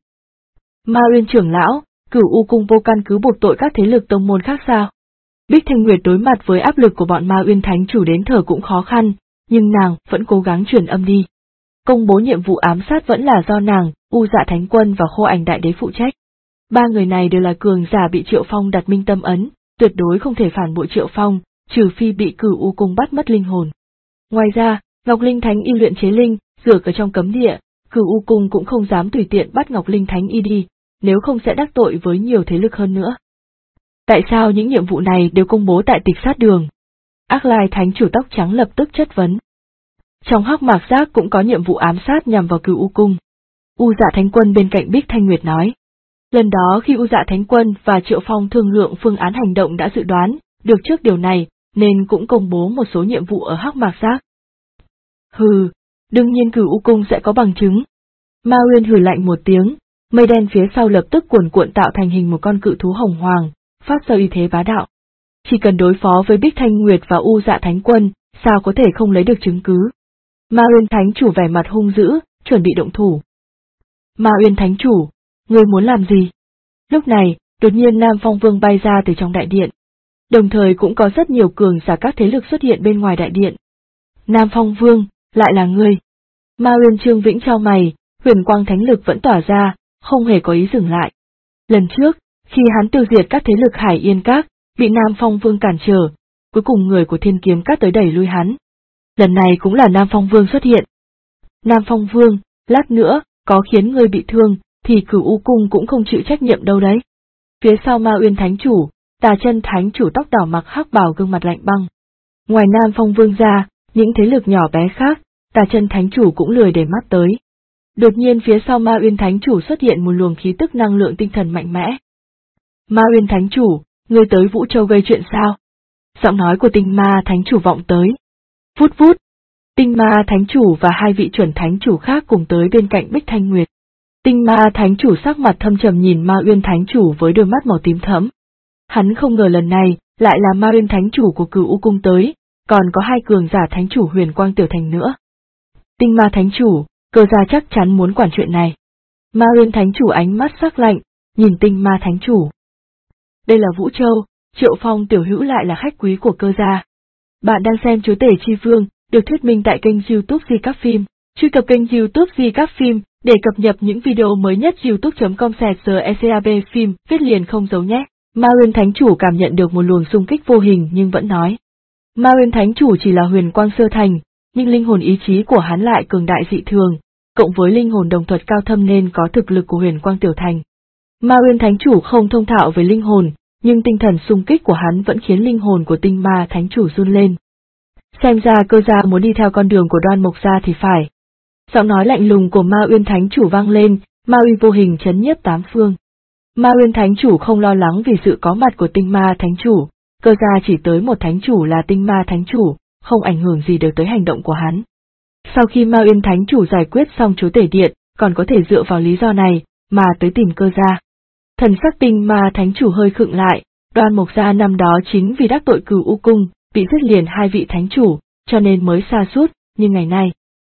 Ma Uyên trưởng lão, Cửu U Cung vô căn cứ buộc tội các thế lực tông môn khác sao? Bích Thanh Nguyệt đối mặt với áp lực của bọn Ma Uyên Thánh chủ đến thở cũng khó khăn, nhưng nàng vẫn cố gắng truyền âm đi. Công bố nhiệm vụ ám sát vẫn là do nàng, U Dạ Thánh Quân và Khô Ảnh Đại Đế phụ trách. 3 người này đều là cường giả bị Triệu Phong đặt minh tâm ấn, tuyệt đối không thể phản bội Triệu Phong, trừ phi bị Cửu U Cung bắt mất linh hồn. Ngoài ra, Ngọc Linh Thánh Y luyện chế linh, dược ở trong cấm địa, Cửu U Cung cũng không dám tùy tiện bắt Ngọc Linh Thánh Y đi, nếu không sẽ đắc tội với nhiều thế lực hơn nữa. Tại sao những nhiệm vụ này đều công bố tại tịch sát đường? Ác Lai Thánh chủ tóc trắng lập tức chất vấn. Trong Hắc Mạc Giác cũng có nhiệm vụ ám sát nhằm vào Cửu U Cung. U Dạ Thánh Quân bên cạnh Bích Thanh Nguyệt nói. Lần đó khi U Dạ Thánh Quân và Triệu Phong thương lượng phương án hành động đã dự đoán được trước điều này, nên cũng công bố một số nhiệm vụ ở Hắc Mạc Giác. Hừ, đương nhiên Cửu U Cung sẽ có bằng chứng. Ma Uyên hừ lạnh một tiếng, mây đen phía sau lập tức cuồn cuộn tạo thành hình một con cự thú hồng hoàng, phát ra uy thế bá đạo. Chỉ cần đối phó với Bích Thanh Nguyệt và U Dạ Thánh Quân, sao có thể không lấy được chứng cứ? Ma Uyên Thánh chủ vẻ mặt hung dữ, chuẩn bị động thủ. Ma Uyên Thánh chủ, ngươi muốn làm gì? Lúc này, đột nhiên Nam Phong Vương bay ra từ trong đại điện. Đồng thời cũng có rất nhiều cường giả các thế lực xuất hiện bên ngoài đại điện. Nam Phong Vương, lại là ngươi. Ma Uyên Trương Vĩnh chau mày, huyền quang thánh lực vẫn tỏa ra, không hề có ý dừng lại. Lần trước, khi hắn tiêu diệt các thế lực Hải Yên Các, bị Nam Phong Vương cản trở, cuối cùng người của Thiên Kiếm Các tới đẩy lui hắn. Lần này cũng là Nam Phong Vương xuất hiện. Nam Phong Vương, lát nữa, có khiến ngươi bị thương, thì Cửu U Cung cũng không chịu trách nhiệm đâu đấy. Phía sau Ma Uyên Thánh chủ, Tà Chân Thánh chủ tóc đỏ mặc hắc bào gương mặt lạnh băng. Ngoài Nam Phong Vương ra, những thế lực nhỏ bé khác, Tà Chân Thánh chủ cũng lười để mắt tới. Đột nhiên phía sau Ma Uyên Thánh chủ xuất hiện một luồng khí tức năng lượng tinh thần mạnh mẽ. Ma Uyên Thánh chủ, ngươi tới Vũ Châu gây chuyện sao? Giọng nói của Tinh Ma Thánh chủ vọng tới. Vút vút, Tinh Ma Thánh Chủ và hai vị chuẩn thánh chủ khác cùng tới bên cạnh Bích Thanh Nguyệt. Tinh Ma Thánh Chủ sắc mặt thâm trầm nhìn Ma Uyên Thánh Chủ với đôi mắt màu tím thẫm. Hắn không ngờ lần này lại là Ma Uyên Thánh Chủ của Cửu U Cung tới, còn có hai cường giả Thánh Chủ Huyền Quang Tiểu Thành nữa. Tinh Ma Thánh Chủ, Cơ gia chắc chắn muốn quản chuyện này. Ma Uyên Thánh Chủ ánh mắt sắc lạnh, nhìn Tinh Ma Thánh Chủ. Đây là Vũ Châu, Triệu Phong tiểu hữu lại là khách quý của Cơ gia. Bạn đang xem Chúa Tể Chi Vương, được thuyết minh tại kênh YouTube Di Các Phim. Truy cập kênh YouTube Di Các Phim để cập nhật những video mới nhất. youtube.com/secab phim, viết liền không giấu nhé. Ma Uyên Thánh Chủ cảm nhận được một luồng xung kích vô hình nhưng vẫn nói. Ma Uyên Thánh Chủ chỉ là huyền quang sơ thành, nhưng linh hồn ý chí của hắn lại cường đại dị thường, cộng với linh hồn đồng thuật cao thâm nên có thực lực của huyền quang tiểu thành. Ma Uyên Thánh Chủ không thông thạo về linh hồn, nhưng tinh thần xung kích của hắn vẫn khiến linh hồn của Tinh Ma Thánh Chủ run lên. Xem ra Cơ gia muốn đi theo con đường của Đoan Mộc gia thì phải. Giọng nói lạnh lùng của Ma Uyên Thánh Chủ vang lên, ma uy vô hình chấn nhiếp tám phương. Ma Uyên Thánh Chủ không lo lắng vì sự có mặt của Tinh Ma Thánh Chủ, Cơ gia chỉ tới một Thánh Chủ là Tinh Ma Thánh Chủ, không ảnh hưởng gì được tới hành động của hắn. Sau khi Ma Uyên Thánh Chủ giải quyết xong Chúa Tể Điện, còn có thể dựa vào lý do này mà tới tìm Cơ gia. Thần sắc Tinh Ma Thánh Chủ hơi khựng lại, Đoan Mộc gia năm đó chính vì đắc tội Cửu U Cung, bị giết liền hai vị Thánh Chủ, cho nên mới sa sút, nhưng ngày nay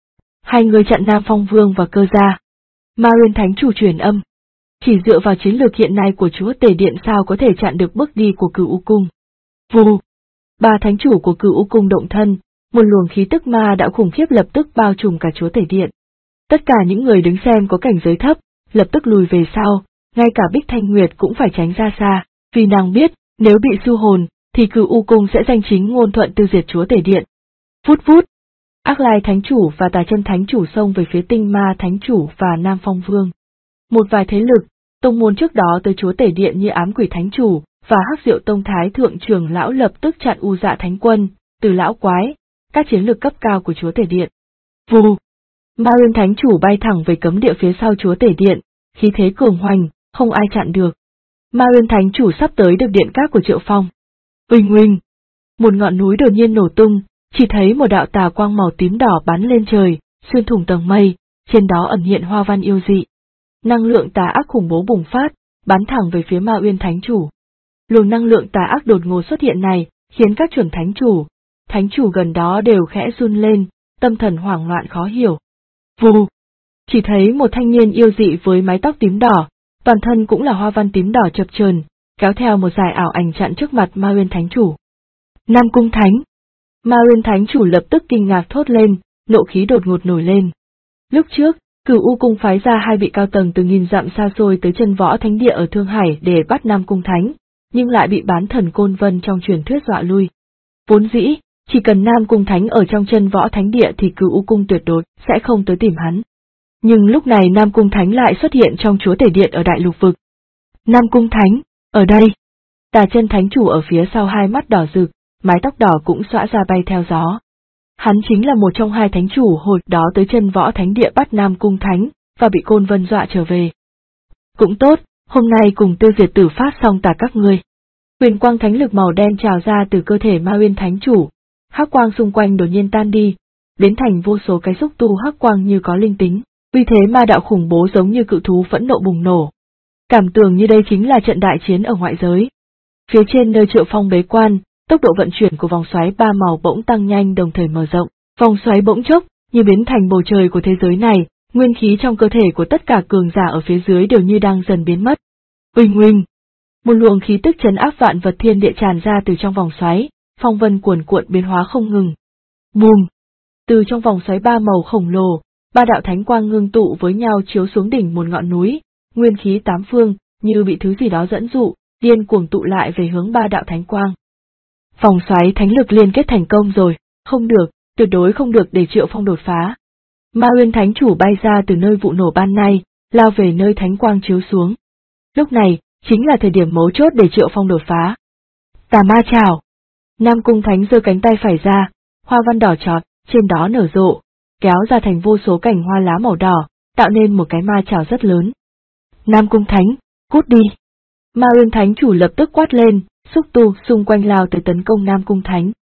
hai người chặn Nam Phong Vương và Cơ gia. Ma Uyên Thánh Chủ truyền âm. Chỉ dựa vào chiến lược hiện nay của Chúa Tể Điện sao có thể chặn được bước đi của Cửu U Cung. Vù! Ba Thánh Chủ của Cửu U Cung động thân, một luồng khí tức ma đạo khủng khiếp lập tức bao trùm cả Chúa Tể Điện. Tất cả những người đứng xem có cảnh giới thấp, lập tức lùi về sau, ngay cả Bích Thanh Nguyệt cũng phải tránh ra xa, vì nàng biết, nếu bị su hồn, thì Cửu U Cung sẽ danh chính ngôn thuận tiêu diệt Chúa Tể Điện. Vút vút! Ác Lai Thánh Chủ và Tà Chân Thánh Chủ xông về phía Tinh Ma Thánh Chủ và Nam Phong Vương. Một vài thế lực, tông môn trước đó tới Chúa Tể Điện như Ám Quỷ Thánh Chủ và Hắc Diệu Tông Thái Thượng Trưởng Lão lập tức chặn U Dạ Thánh Quân, Từ Lão Quái, các chiến lược cấp cao của Chúa Tể Điện. Vù! Ma Uyên Thánh Chủ bay thẳng về cấm địa phía sau Chúa Tể Điện, khí thế cường hoành, không ai chặn được. Ma Uyên Thánh Chủ sắp tới được điện các của Triệu Phong. Uỳnh uỳnh! Một ngọn núi đột nhiên nổ tung, chỉ thấy một đạo tà quang màu tím đỏ bắn lên trời, xuyên thủng tầng mây, trên đó ẩn hiện hoa văn yêu dị. Năng lượng tà ác khủng bố bùng phát, bắn thẳng về phía Ma Uyên Thánh Chủ. Luồng năng lượng tà ác đột ngột xuất hiện này, khiến các chuẩn thánh chủ gần đó đều khẽ run lên, tâm thần hoảng loạn khó hiểu. Vù! Chỉ thấy một thanh niên yêu dị với mái tóc tím đỏ, toàn thân cũng là hoa văn tím đỏ chập chờn, kéo theo một dải ảo ảnh chặn trước mặt Ma Uyên Thánh Chủ. Nam Cung Thánh! Ma Uyên Thánh Chủ lập tức kinh ngạc thốt lên, nộ khí đột ngột nổi lên. Lúc trước, Cửu U Cung phái ra hai vị cao tầng từ nghìn dặm xa xôi tới Chân Võ Thánh Địa ở Thương Hải để bắt Nam Cung Thánh, nhưng lại bị bán thần Côn Vân trong truyền thuyết dọa lui. Vốn dĩ, chỉ cần Nam Cung Thánh ở trong Chân Võ Thánh Địa thì Cửu U Cung tuyệt đối sẽ không tới tìm hắn. Nhưng lúc này Nam Cung Thánh lại xuất hiện trong Chúa Tể Điện ở Đại Lục Vực. Nam Cung Thánh, ở đây! Tà Chân Thánh Chủ ở phía sau hai mắt đỏ rực, mái tóc đỏ cũng xõa ra bay theo gió. Hắn chính là một trong hai thánh chủ hồi đó tới Chân Võ Thánh Địa bắt Nam Cung Thánh, và bị Côn Vân dọa trở về. Cũng tốt, hôm nay cùng tiêu diệt tử phát xong tả các ngươi. Huyền quang thánh lực màu đen trào ra từ cơ thể Ma Uyên Thánh Chủ, hắc quang xung quanh đột nhiên tan đi, biến thành vô số cái xúc tu hắc quang như có linh tính, uy thế ma đạo khủng bố giống như cự thú phẫn nộ bùng nổ. Cảm tưởng như đây chính là trận đại chiến ở ngoại giới. Phía trên nơi Triệu Phong bế quan, tốc độ vận chuyển của vòng xoáy ba màu bỗng tăng nhanh đồng thời mở rộng, vòng xoáy bỗng chốc như biến thành bầu trời của thế giới này, nguyên khí trong cơ thể của tất cả cường giả ở phía dưới đều như đang dần biến mất. Uỳnh uỳnh! Một luồng khí tức trấn áp vạn vật thiên địa tràn ra từ trong vòng xoáy, phong vân cuồn cuộn biến hóa không ngừng. Bùm! Từ trong vòng xoáy ba màu khổng lồ, ba đạo thánh quang ngưng tụ với nhau chiếu xuống đỉnh một ngọn núi, nguyên khí tám phương như bị thứ gì đó dẫn dụ, điên cuồng tụ lại về hướng ba đạo thánh quang. Vòng xoáy thánh lực liên kết thành công rồi, không được, tuyệt đối không được để Triệu Phong đột phá. Ma Uyên Thánh Chủ bay ra từ nơi vụ nổ ban nay, lao về nơi thánh quang chiếu xuống. Lúc này, chính là thời điểm mấu chốt để Triệu Phong đột phá. Tà ma chảo! Nam Cung Thánh giơ cánh tay phải ra, hoa văn đỏ chót, trên đó nở rộ, kéo ra thành vô số cành hoa lá màu đỏ, tạo nên một cái ma chảo rất lớn. Nam Cung Thánh, cút đi! Ma Uyên Thánh Chủ lập tức quát lên, xúc tu xung quanh lao tới tấn công Nam Cung Thánh.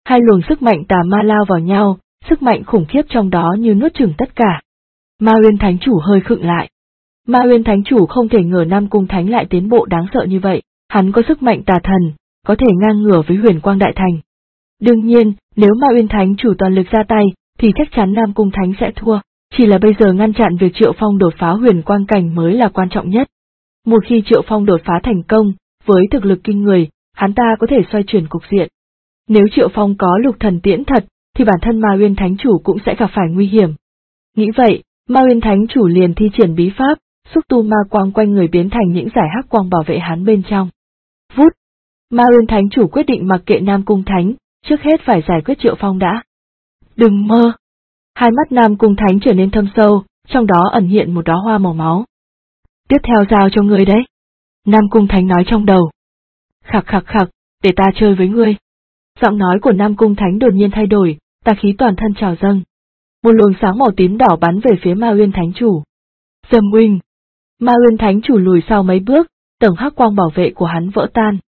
Hai luồng sức mạnh tà ma lao vào nhau, sức mạnh khủng khiếp trong đó như nuốt chửng tất cả. Ma Uyên Thánh Chủ hơi khựng lại. Ma Uyên Thánh Chủ không thể ngờ Nam Cung Thánh lại tiến bộ đáng sợ như vậy, hắn có sức mạnh tà thần, có thể ngang ngửa với Huyền Quang Đại Thành. Đương nhiên, nếu Ma Uyên Thánh Chủ toàn lực ra tay, thì chắc chắn Nam Cung Thánh sẽ thua, chỉ là bây giờ ngăn chặn việc Triệu Phong đột phá Huyền Quang Cảnh mới là quan trọng nhất. Một khi Triệu Phong đột phá thành công, với thực lực kinh người, hắn ta có thể xoay chuyển cục diện. Nếu Triệu Phong có Lục Thần Tiễn thật, thì bản thân Ma Uyên Thánh Chủ cũng sẽ gặp phải nguy hiểm. Nghĩ vậy, Ma Uyên Thánh Chủ liền thi triển bí pháp, xúc tu ma quang quanh người biến thành những dải hắc quang bảo vệ hắn bên trong. Vút! Ma Uyên Thánh Chủ quyết định mặc kệ Nam Cung Thánh, trước hết phải giải quyết Triệu Phong đã. Đừng mơ! Hai mắt Nam Cung Thánh trở nên thâm sâu, trong đó ẩn hiện một đóa hoa màu máu. Tiếp theo giao cho ngươi đấy. Nam Cung Thánh nói trong đầu. Khặc khặc khặc, để ta chơi với ngươi. Giọng nói của Nam Cung Thánh đột nhiên thay đổi, tà khí toàn thân trào dâng. Một luồng sáng màu tím đỏ bắn về phía Ma Uyên Thánh Chủ. Dầm uỳnh! Ma Uyên Thánh Chủ lùi sau mấy bước, tầng hắc quang bảo vệ của hắn vỡ tan.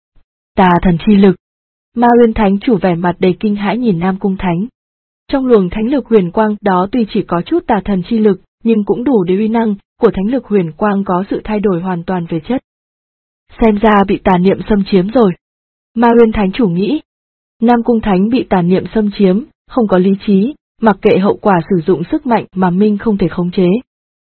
Tà thần chi lực! Ma Uyên Thánh Chủ vẻ mặt đầy kinh hãi nhìn Nam Cung Thánh. Trong luồng thánh lực huyền quang đó tuy chỉ có chút tà thần chi lực, nhưng cũng đủ để uy năng của thánh lực huyền quang có sự thay đổi hoàn toàn về chất. Xem ra bị tà niệm xâm chiếm rồi. Ma Uyên Thánh Chủ nghĩ. Nam Cung Thánh bị tà niệm xâm chiếm, không có lý trí, mặc kệ hậu quả sử dụng sức mạnh mà Minh không thể khống chế.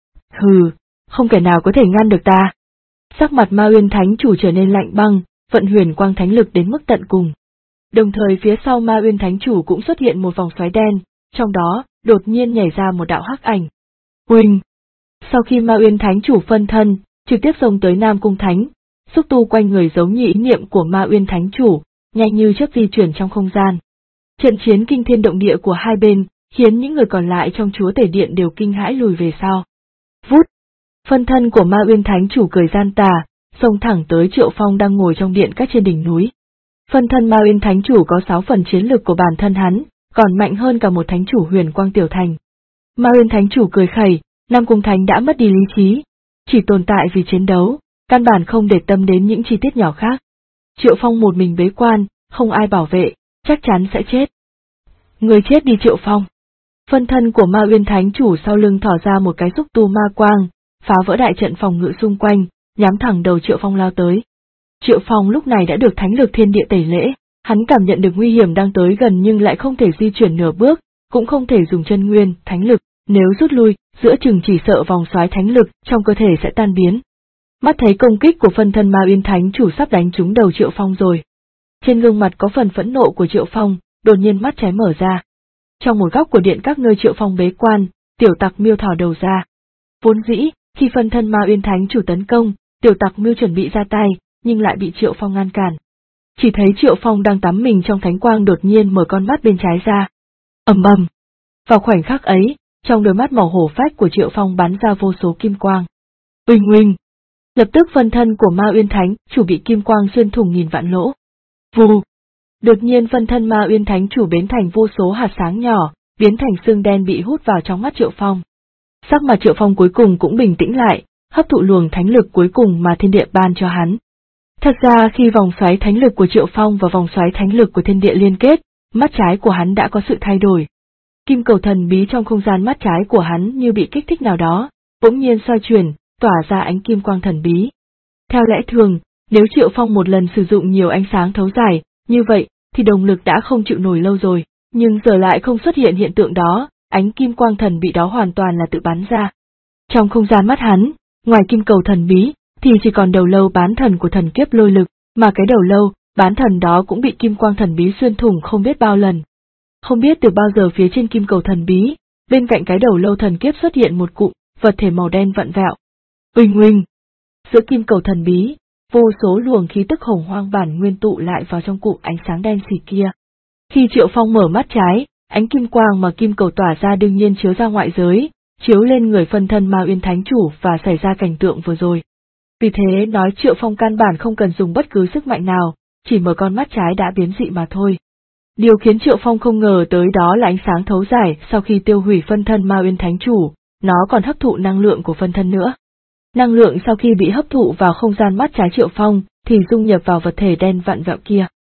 Hừ, không kẻ nào có thể ngăn được ta. Sắc mặt Ma Uyên Thánh Chủ trở nên lạnh băng, vận huyền quang thánh lực đến mức tận cùng. Đồng thời phía sau Ma Uyên Thánh Chủ cũng xuất hiện một vòng xoáy đen, trong đó, đột nhiên nhảy ra một đạo hắc ảnh. Uỳnh! Sau khi Ma Uyên Thánh Chủ phân thân, trực tiếp xông tới Nam Cung Thánh, xúc tu quanh người giống như ý niệm của Ma Uyên Thánh Chủ, nhanh như chớp di chuyển trong không gian. Trận chiến kinh thiên động địa của hai bên, khiến những người còn lại trong Chúa Tể Điện đều kinh hãi lùi về sau. Vút! Phân thân của Ma Uyên Thánh Chủ cười gian tà, xông thẳng tới Triệu Phong đang ngồi trong điện các trên đỉnh núi. Phân thân Ma Uyên Thánh Chủ có 6 phần chiến lực của bản thân hắn, còn mạnh hơn cả một thánh chủ Huyền Quang Tiểu Thành. Ma Uyên Thánh Chủ cười khẩy, Nam Cung Thánh đã mất đi lý trí, chỉ tồn tại vì chiến đấu, căn bản không để tâm đến những chi tiết nhỏ khác. Triệu Phong một mình bế quan, không ai bảo vệ, chắc chắn sẽ chết. Người chết đi Triệu Phong. Phân thân của Ma Uyên Thánh Chủ sau lưng thỏ ra một cái xúc tu ma quang, phá vỡ đại trận phòng ngự xung quanh, nhắm thẳng đầu Triệu Phong lao tới. Triệu Phong lúc này đã được thánh lực thiên địa tẩy lễ, hắn cảm nhận được nguy hiểm đang tới gần nhưng lại không thể di chuyển nửa bước, cũng không thể dùng chân nguyên, thánh lực, nếu rút lui, giữa chừng chỉ sợ vòng xoáy thánh lực trong cơ thể sẽ tan biến. Mắt thấy công kích của phân thân Ma Uyên Thánh Chủ sắp đánh trúng đầu Triệu Phong rồi. Trên gương mặt có phần phẫn nộ của Triệu Phong, đột nhiên mắt trái mở ra. Trong một góc của điện các nơi Triệu Phong bế quan, tiểu tặc Miêu thò đầu ra. Vốn dĩ, khi phân thân Ma Uyên Thánh Chủ tấn công, tiểu tặc Miêu chuẩn bị ra tay, nhưng lại bị Triệu Phong ngăn cản. Chỉ thấy Triệu Phong đang tắm mình trong thánh quang đột nhiên mở con mắt bên trái ra. Ầm ầm. Vào khoảnh khắc ấy, trong đôi mắt màu hổ phách của Triệu Phong bắn ra vô số kim quang. Uỳnh uỳnh. Lập tức phân thân của Ma Uyên Thánh Chủ bị kim quang xuyên thủng nghìn vạn lỗ. Vù. Đột nhiên phân thân Ma Uyên Thánh Chủ biến thành vô số hạt sáng nhỏ, biến thành xương đen bị hút vào trong mắt Triệu Phong. Sắc mặt Triệu Phong cuối cùng cũng bình tĩnh lại, hấp thụ luồng thánh lực cuối cùng mà thiên địa ban cho hắn. Thật ra khi vòng xoáy thánh lực của Triệu Phong và vòng xoáy thánh lực của thiên địa liên kết, mắt trái của hắn đã có sự thay đổi. Kim cầu thần bí trong không gian mắt trái của hắn như bị kích thích nào đó, bỗng nhiên xoay chuyển, tỏa ra ánh kim quang thần bí. Theo lẽ thường, nếu Triệu Phong một lần sử dụng nhiều ánh sáng thấu giải, như vậy, thì đồng lực đã không chịu nổi lâu rồi, nhưng giờ lại không xuất hiện hiện tượng đó, ánh kim quang thần bí đó hoàn toàn là tự bắn ra. Trong không gian mắt hắn, ngoài kim cầu thần bí, thì chỉ còn đầu lâu bán thần của thần kiếp lôi lực, mà cái đầu lâu, bán thần đó cũng bị kim quang thần bí xuyên thủng không biết bao lần. Không biết từ bao giờ phía trên kim cầu thần bí, bên cạnh cái đầu lâu thần kiếp xuất hiện một cụm, vật thể màu đen vặn vẹo. Uỳnh uỳnh. Giữa kim cầu thần bí, vô số luồng khí tức hồng hoang bản nguyên tụ lại vào trong cụm ánh sáng đen xì kia. Khi Triệu Phong mở mắt trái, ánh kim quang mà kim cầu tỏa ra đương nhiên chiếu ra ngoại giới, chiếu lên người phân thân Ma Uyên Thánh Chủ và xảy ra cảnh tượng vừa rồi. Vì thế nói Triệu Phong căn bản không cần dùng bất cứ sức mạnh nào, chỉ mở con mắt trái đã biến dị mà thôi. Điều khiến Triệu Phong không ngờ tới đó là ánh sáng thấu giải sau khi tiêu hủy phân thân Ma Uyên Thánh Chủ, nó còn hấp thụ năng lượng của phân thân nữa. Năng lượng sau khi bị hấp thụ vào không gian mắt trái Triệu Phong, thì dung nhập vào vật thể đen vặn vẹo kia.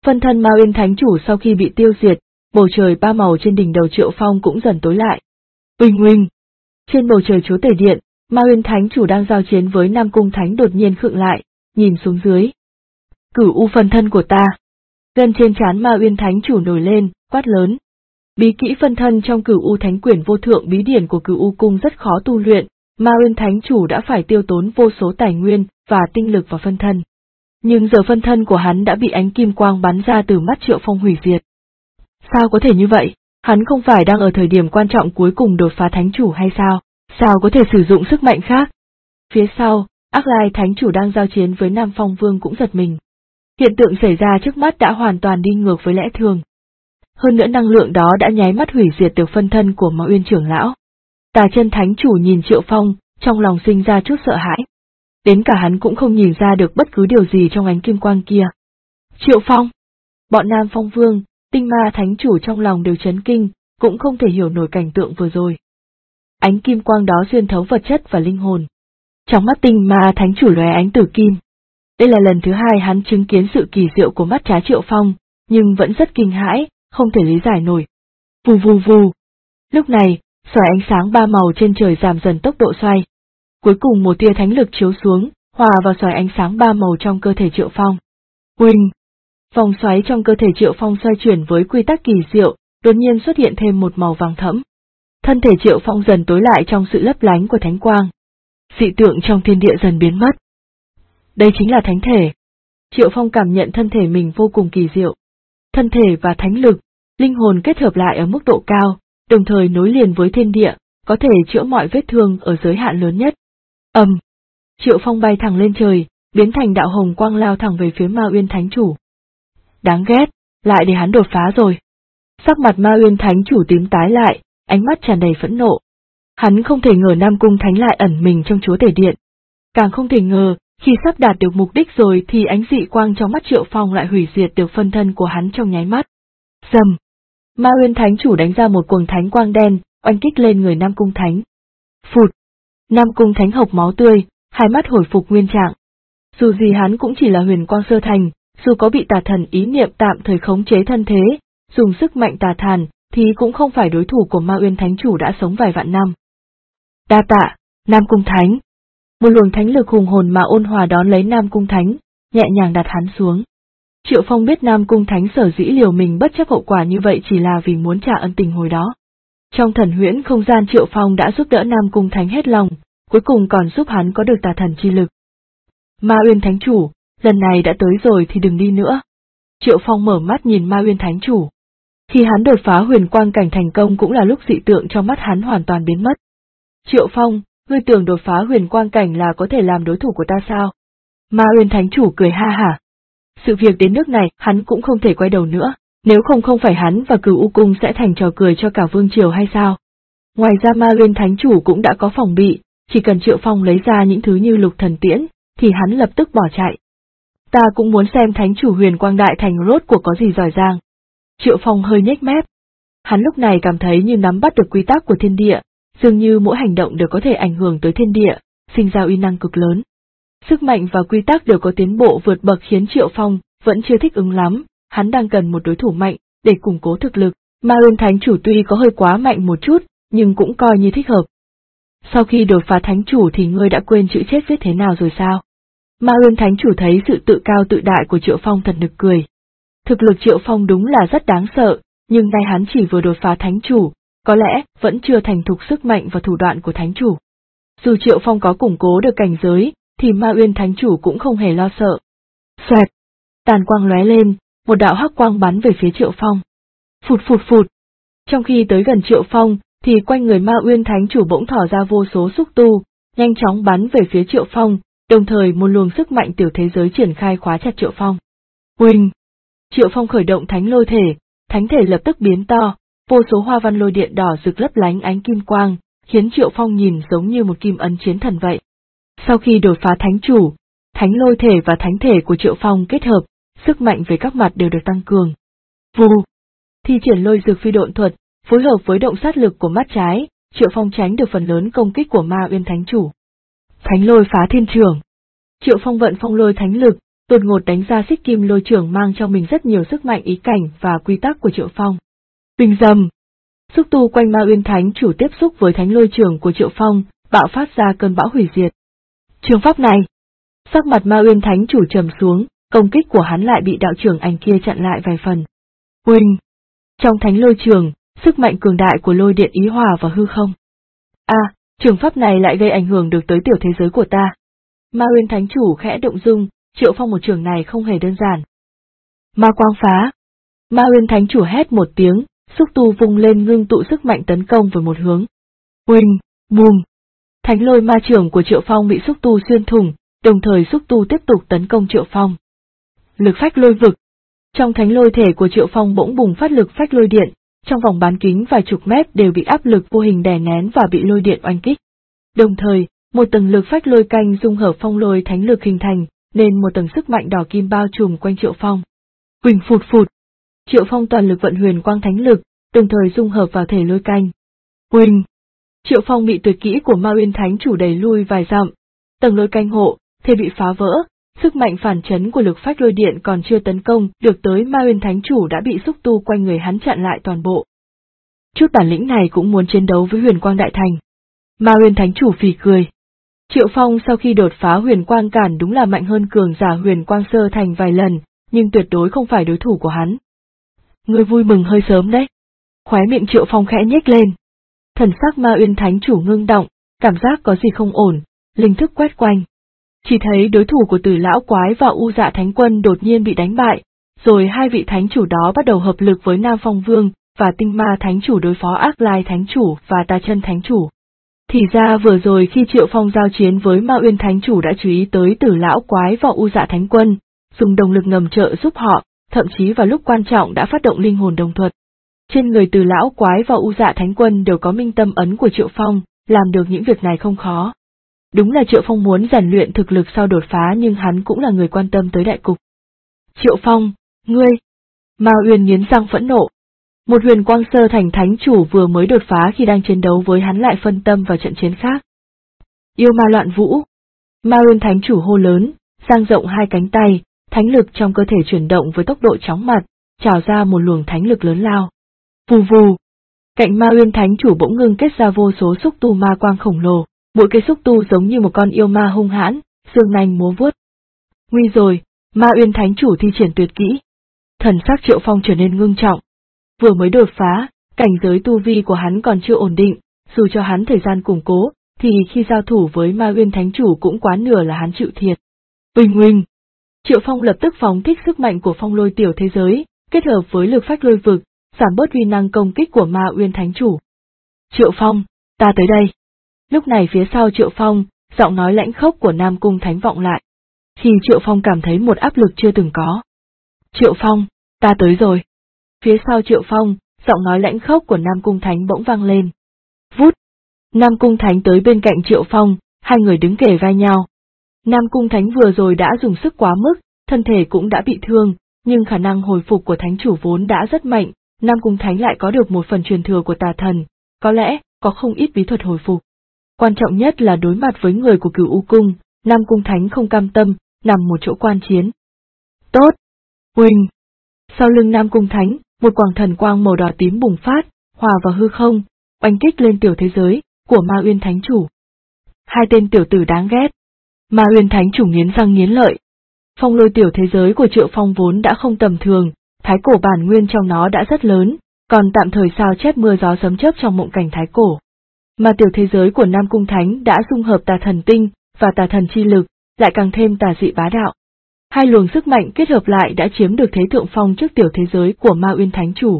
Phân thân Ma Uyên Thánh Chủ sau khi bị tiêu diệt, bầu trời ba màu trên đỉnh đầu Triệu Phong cũng dần tối lại. Uỳnh uỳnh! Trên bầu trời Chúa Tể Điện, Ma Uyên Thánh Chủ đang giao chiến với Nam Cung Thánh đột nhiên khựng lại, nhìn xuống dưới. Cửu U phân thân của ta! Gân trên trán Ma Uyên Thánh Chủ nổi lên, quát lớn. Bí kỹ phân thân trong Cửu U Thánh Quyển vô thượng bí điển của Cửu U Cung rất khó tu luyện, Ma Uyên Thánh Chủ đã phải tiêu tốn vô số tài nguyên và tinh lực vào phân thân. Nhưng giờ phân thân của hắn đã bị ánh kim quang bắn ra từ mắt Triệu Phong hủy diệt. Sao có thể như vậy? Hắn không phải đang ở thời điểm quan trọng cuối cùng đột phá Thánh Chủ hay sao? Sao có thể sử dụng sức mạnh khác? Phía sau, Ác Lai Thánh Chủ đang giao chiến với Nam Phong Vương cũng giật mình. Hiện tượng xảy ra trước mắt đã hoàn toàn đi ngược với lẽ thường. Hơn nữa năng lượng đó đã nháy mắt hủy diệt được phân thân của Ma Uyên trưởng lão. Tà Chân Thánh Chủ nhìn Triệu Phong, trong lòng sinh ra chút sợ hãi. Đến cả hắn cũng không nhìn ra được bất cứ điều gì trong ánh kim quang kia. Triệu Phong! Bọn Nam Phong Vương, Tinh Ma Thánh Chủ trong lòng đều chấn kinh, cũng không thể hiểu nổi cảnh tượng vừa rồi. Ánh kim quang đó xuyên thấu vật chất và linh hồn. Trong mắt Tinh Ma Thánh Chủ lóe ánh tử kim. Đây là lần thứ hai hắn chứng kiến sự kỳ diệu của mắt trái Triệu Phong, nhưng vẫn rất kinh hãi, không thể lý giải nổi. Vù vù vù. Lúc này, xoáy ánh sáng ba màu trên trời giảm dần tốc độ xoay. Cuối cùng một tia thánh lực chiếu xuống, hòa vào xoáy ánh sáng ba màu trong cơ thể Triệu Phong. Uỳnh! Vòng xoáy trong cơ thể Triệu Phong xoay chuyển với quy tắc kỳ diệu, đột nhiên xuất hiện thêm một màu vàng thẫm. Thân thể Triệu Phong dần tối lại trong sự lấp lánh của thánh quang. Dị tượng trong thiên địa dần biến mất. Đây chính là thánh thể. Triệu Phong cảm nhận thân thể mình vô cùng kỳ diệu. Thân thể và thánh lực, linh hồn kết hợp lại ở mức độ cao, đồng thời nối liền với thiên địa, có thể chữa mọi vết thương ở giới hạn lớn nhất. Triệu Phong bay thẳng lên trời, biến thành đạo hồng quang lao thẳng về phía Ma Uyên Thánh Chủ. Đáng ghét, lại để hắn đột phá rồi. Sắc mặt Ma Uyên Thánh Chủ tím tái lại, ánh mắt tràn đầy phẫn nộ. Hắn không thể ngờ Nam Cung Thánh lại ẩn mình trong Chúa Tể Điện. Càng không thể ngờ, khi sắp đạt được mục đích rồi thì ánh dị quang trong mắt Triệu Phong lại hủy diệt được phân thân của hắn trong nháy mắt. Rầm! Ma Uyên Thánh Chủ đánh ra một quầng thánh quang đen, oanh kích lên người Nam Cung Thánh. Phụt! Nam Cung Thánh hộc máu tươi, hai mắt hồi phục nguyên trạng. Dù gì hắn cũng chỉ là huyền quang sơ thành, dù có bị tà thần ý niệm tạm thời khống chế thân thế, dùng sức mạnh tà thần, thì cũng không phải đối thủ của Ma Uyên Thánh Chủ đã sống vài vạn năm. Đa tạ, Nam Cung Thánh. Một luồng thánh lực hùng hồn mà ôn hòa đón lấy Nam Cung Thánh, nhẹ nhàng đặt hắn xuống. Triệu Phong biết Nam Cung Thánh sở dĩ liều mình bất chấp hậu quả như vậy chỉ là vì muốn trả ân tình hồi đó. Trong thần huyễn không gian Triệu Phong đã giúp đỡ Nam Cung Thánh hết lòng, cuối cùng còn giúp hắn có được tà thần chi lực. Ma Uyên Thánh Chủ, lần này đã tới rồi thì đừng đi nữa. Triệu Phong mở mắt nhìn Ma Uyên Thánh Chủ. Khi hắn đột phá huyền quang cảnh thành công cũng là lúc dị tượng trong mắt hắn hoàn toàn biến mất. Triệu Phong, ngươi tưởng đột phá huyền quang cảnh là có thể làm đối thủ của ta sao? Ma Uyên Thánh Chủ cười ha hả. Sự việc đến nước này hắn cũng không thể quay đầu nữa, nếu không phải hắn và Cửu U Cung sẽ thành trò cười cho cả vương triều hay sao? Ngoài ra Ma Uyên Thánh Chủ cũng đã có phòng bị, chỉ cần Triệu Phong lấy ra những thứ như lục thần tiễn, thì hắn lập tức bỏ chạy. Ta cũng muốn xem Thánh Chủ huyền quang đại thành rốt cuộc có gì giỏi giang. Triệu Phong hơi nhếch mép. Hắn lúc này cảm thấy như nắm bắt được quy tắc của thiên địa, dường như mỗi hành động đều có thể ảnh hưởng tới thiên địa, sinh ra uy năng cực lớn. Sức mạnh và quy tắc đều có tiến bộ vượt bậc khiến Triệu Phong vẫn chưa thích ứng lắm, hắn đang cần một đối thủ mạnh để củng cố thực lực. Ma Uyên Thánh Chủ tuy có hơi quá mạnh một chút, nhưng cũng coi như thích hợp. Sau khi đột phá Thánh Chủ thì ngươi đã quên chữ chết viết thế nào rồi sao? Ma Uyên Thánh Chủ thấy sự tự cao tự đại của Triệu Phong thật nực cười. Thực lực Triệu Phong đúng là rất đáng sợ, nhưng nay hắn chỉ vừa đột phá Thánh Chủ, có lẽ vẫn chưa thành thục sức mạnh và thủ đoạn của Thánh Chủ. Dù Triệu Phong có củng cố được cảnh giới, thì Ma Uyên Thánh Chủ cũng không hề lo sợ. Xoẹt! Tàn quang lóe lên, một đạo hắc quang bắn về phía Triệu Phong. Phụt phụt phụt! Trong khi tới gần Triệu Phong, thì quanh người Ma Uyên Thánh Chủ bỗng thỏ ra vô số xúc tu, nhanh chóng bắn về phía Triệu Phong, đồng thời một luồng sức mạnh tiểu thế giới triển khai khóa chặt Triệu Phong. Uỳnh! Triệu Phong khởi động thánh lôi thể, thánh thể lập tức biến to, vô số hoa văn lôi điện đỏ rực lấp lánh ánh kim quang, khiến Triệu Phong nhìn giống như một kim ấn chiến thần vậy. Sau khi đột phá Thánh Chủ, thánh lôi thể và thánh thể của Triệu Phong kết hợp, sức mạnh về các mặt đều được tăng cường. Vù! Thi triển lôi dược phi độn thuật, phối hợp với động sát lực của mắt trái, Triệu Phong tránh được phần lớn công kích của Ma Uyên Thánh Chủ. Thánh lôi phá thiên trường. Triệu Phong vận phong lôi thánh lực, đột ngột đánh ra xích kim lôi chưởng mang trong mình rất nhiều sức mạnh ý cảnh và quy tắc của Triệu Phong. Bình rầm! Xúc tu quanh Ma Uyên Thánh Chủ tiếp xúc với thánh lôi chưởng của Triệu Phong, bạo phát ra cơn bão hủy diệt. Trường pháp này! Sắc mặt Ma Uyên Thánh Chủ trầm xuống, công kích của hắn lại bị đạo trưởng ảnh kia chặn lại vài phần. Uỳnh! Trong thánh lôi chưởng, sức mạnh cường đại của lôi điện ý hòa vào hư không. Trường pháp này lại gây ảnh hưởng được tới tiểu thế giới của ta. Ma Uyên Thánh Chủ khẽ động dung, Triệu Phong một trường này không hề đơn giản. Ma quang phá! Ma Uyên Thánh Chủ hét một tiếng, xúc tu vung lên ngưng tụ sức mạnh tấn công với một hướng. Uỳnh! Bùm! Thánh lôi ma chưởng của Triệu Phong bị xúc tu xuyên thủng, đồng thời xúc tu tiếp tục tấn công Triệu Phong. Lực phách lôi vực! Trong thánh lôi thể của Triệu Phong bỗng bùng phát lực phách lôi điện, trong vòng bán kính vài chục mét đều bị áp lực vô hình đè nén và bị lôi điện oanh kích. Đồng thời, một tầng lực phách lôi canh dung hợp phong lôi thánh lực hình thành, nên một tầng sức mạnh đỏ kim bao trùm quanh Triệu Phong. Huỳnh phụt phụt! Triệu Phong toàn lực vận huyền quang thánh lực, đồng thời dung hợp vào thể lôi canh. Huỳnh! Triệu Phong bị tuyệt kỹ của Ma Uyên Thánh Chủ đẩy lui vài dặm, tầng lôi canh hộ, thể bị phá vỡ, sức mạnh phản chấn của lực phách lôi điện còn chưa tấn công được tới Ma Uyên Thánh Chủ đã bị xúc tu quanh người hắn chặn lại toàn bộ. Chút bản lĩnh này cũng muốn chiến đấu với huyền quang đại thành. Ma Uyên Thánh Chủ phì cười. Triệu Phong sau khi đột phá huyền quang cản đúng là mạnh hơn cường giả huyền quang sơ thành vài lần, nhưng tuyệt đối không phải đối thủ của hắn. Ngươi vui mừng hơi sớm đấy. Khóe miệng Triệu Phong khẽ nhếch lên. Thần sắc Ma Uyên Thánh Chủ ngưng động, cảm giác có gì không ổn, linh thức quét quanh. Chỉ thấy đối thủ của Tử Lão Quái và U Dạ Thánh Quân đột nhiên bị đánh bại, rồi hai vị thánh chủ đó bắt đầu hợp lực với Nam Phong Vương và Tinh Ma Thánh Chủ đối phó Ác Lai Thánh Chủ và Tà Chân Thánh Chủ. Thì ra vừa rồi khi Triệu Phong giao chiến với Ma Uyên Thánh Chủ đã chú ý tới Tử Lão Quái và U Dạ Thánh Quân, dùng động lực ngầm trợ giúp họ, thậm chí vào lúc quan trọng đã phát động linh hồn đồng thuật. Trên người Tử Lão Quái và U Dạ Thánh Quân đều có minh tâm ấn của Triệu Phong, làm được những việc này không khó. Đúng là Triệu Phong muốn rèn luyện thực lực sau đột phá nhưng hắn cũng là người quan tâm tới đại cục. Triệu Phong, ngươi! Ma Uyên nghiến răng phẫn nộ. Một huyền quang sơ thành thánh chủ vừa mới đột phá khi đang chiến đấu với hắn lại phân tâm vào trận chiến khác. Yêu ma loạn vũ! Ma Uyên Thánh Chủ hô lớn, dang rộng hai cánh tay, thánh lực trong cơ thể chuyển động với tốc độ chóng mặt, trào ra một luồng thánh lực lớn lao. Vù vù! Cạnh Ma Uyên Thánh Chủ bỗng ngưng kết ra vô số xúc tu ma quang khổng lồ, mỗi cây xúc tu giống như một con yêu ma hung hãn, dương nanh múa vuốt. Nguy rồi, Ma Uyên Thánh Chủ thi triển tuyệt kỹ. Thần sắc Triệu Phong trở nên ngưng trọng. Vừa mới đột phá, cảnh giới tu vi của hắn còn chưa ổn định, dù cho hắn thời gian củng cố, thì khi giao thủ với Ma Uyên Thánh Chủ cũng quá nửa là hắn chịu thiệt. Uỳnh uỳnh! Triệu Phong lập tức phóng thích sức mạnh của phong lôi tiểu thế giới, kết hợp với lực phách lôi vực, giảm bớt uy năng công kích của Ma Uyên Thánh Chủ. Triệu Phong, ta tới đây. Lúc này phía sau Triệu Phong, giọng nói lãnh khốc của Nam Cung Thánh vọng lại. Khi Triệu Phong cảm thấy một áp lực chưa từng có. Triệu Phong, ta tới rồi. Phía sau Triệu Phong, giọng nói lãnh khốc của Nam Cung Thánh bỗng vang lên. Vút! Nam Cung Thánh tới bên cạnh Triệu Phong, hai người đứng kề vai nhau. Nam Cung Thánh vừa rồi đã dùng sức quá mức, thân thể cũng đã bị thương, nhưng khả năng hồi phục của Thánh Chủ vốn đã rất mạnh, Nam Cung Thánh lại có được một phần truyền thừa của tà thần, có lẽ có không ít bí thuật hồi phục. Quan trọng nhất là đối mặt với người của Cửu U Cung, Nam Cung Thánh không cam tâm, nằm một chỗ quan chiến. Tốt! Uỳnh! Sau lưng Nam Cung Thánh, một quang thần quang màu đỏ tím bùng phát, hòa vào hư không, oanh kích lên tiểu thế giới của Ma Uyên Thánh Chủ. Hai tên tiểu tử đáng ghét. Ma Uyên Thánh Chủ nghiến răng nghiến lợi. Phong lôi tiểu thế giới của Triệu Phong vốn đã không tầm thường, thái cổ bản nguyên trong nó đã rất lớn, còn tạm thời sao chép mưa gió sấm chớp trong mộng cảnh thái cổ. Mà tiểu thế giới của Nam Cung Thánh đã dung hợp tà thần tinh và tà thần chi lực, lại càng thêm tà dị bá đạo. Hai luồng sức mạnh kết hợp lại đã chiếm được thế thượng phong trước tiểu thế giới của Ma Uyên Thánh Chủ.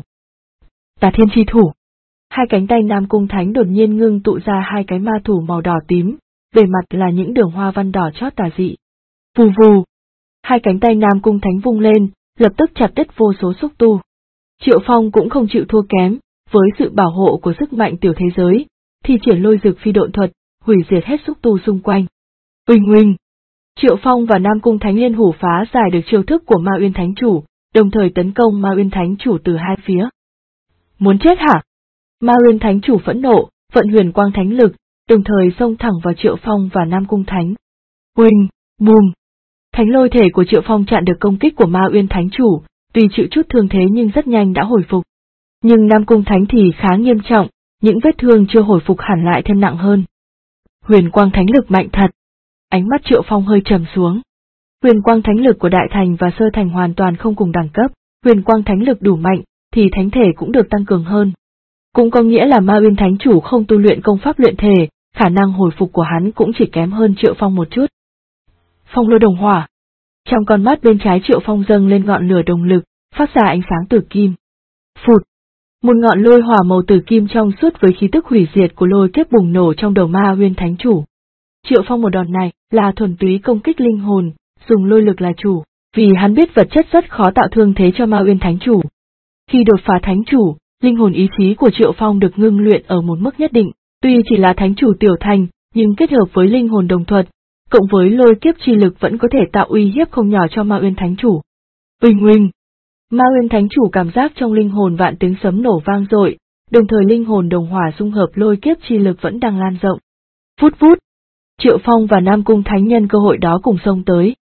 Tà Thiên Chi Thủ. Hai cánh tay Nam Cung Thánh đột nhiên ngưng tụ ra hai cái ma thủ màu đỏ tím, bề mặt là những đường hoa văn đỏ chót tà dị. Vù vù! Hai cánh tay Nam Cung Thánh vung lên, lập tức chặt đứt vô số xúc tu. Triệu Phong cũng không chịu thua kém, với sự bảo hộ của sức mạnh tiểu thế giới, thi triển lôi dực phi độn thuật, hủy diệt hết xúc tu xung quanh. Uỳnh uỳnh! Triệu Phong và Nam Cung Thánh liên hủ phá giải được chiêu thức của Ma Uyên Thánh Chủ, đồng thời tấn công Ma Uyên Thánh Chủ từ hai phía. Muốn chết hả? Ma Uyên Thánh Chủ phẫn nộ, vận huyền quang thánh lực, đồng thời xông thẳng vào Triệu Phong và Nam Cung Thánh. Uỳnh! Bùm! Thánh lôi thể của Triệu Phong chặn được công kích của Ma Uyên Thánh Chủ, tuy chịu chút thương thế nhưng rất nhanh đã hồi phục. Nhưng Nam Cung Thánh thì khá nghiêm trọng, những vết thương chưa hồi phục hẳn lại thêm nặng hơn. Huyền quang thánh lực mạnh thật. Ánh mắt Triệu Phong hơi trầm xuống. Huyền quang thánh lực của Đại Thành và Sơ Thành hoàn toàn không cùng đẳng cấp, huyền quang thánh lực đủ mạnh, thì thánh thể cũng được tăng cường hơn. Cũng có nghĩa là Ma Uyên Thánh Chủ không tu luyện công pháp luyện thể, khả năng hồi phục của hắn cũng chỉ kém hơn Triệu Phong một chút. Phong lôi đồng hỏa. Trong con mắt bên trái Triệu Phong dâng lên ngọn lửa đồng lực, phát ra ánh sáng tử kim. Phụt! Một ngọn lôi hỏa màu tử kim trong suốt với khí tức hủy diệt của lôi kiếp bùng nổ trong đầu Ma Uyên Thánh Chủ. Triệu Phong một đòn này là thuần túy công kích linh hồn, dùng lôi lực là chủ, vì hắn biết vật chất rất khó tạo thương thế cho Ma Uyên Thánh Chủ. Khi đột phá Thánh Chủ, linh hồn ý chí của Triệu Phong được ngưng luyện ở một mức nhất định, tuy chỉ là Thánh Chủ tiểu thành, nhưng kết hợp với linh hồn đồng thuật, cộng với lôi kiếp chi lực vẫn có thể tạo uy hiếp không nhỏ cho Ma Uyên Thánh Chủ. Uỳnh uỳnh! Ma Uyên Thánh Chủ cảm giác trong linh hồn vạn tiếng sấm nổ vang dội, đồng thời linh hồn đồng hỏa dung hợp lôi kiếp chi lực vẫn đang lan rộng. Vút vút! Triệu Phong và Nam Cung Thánh nhân cơ hội đó cùng xông tới.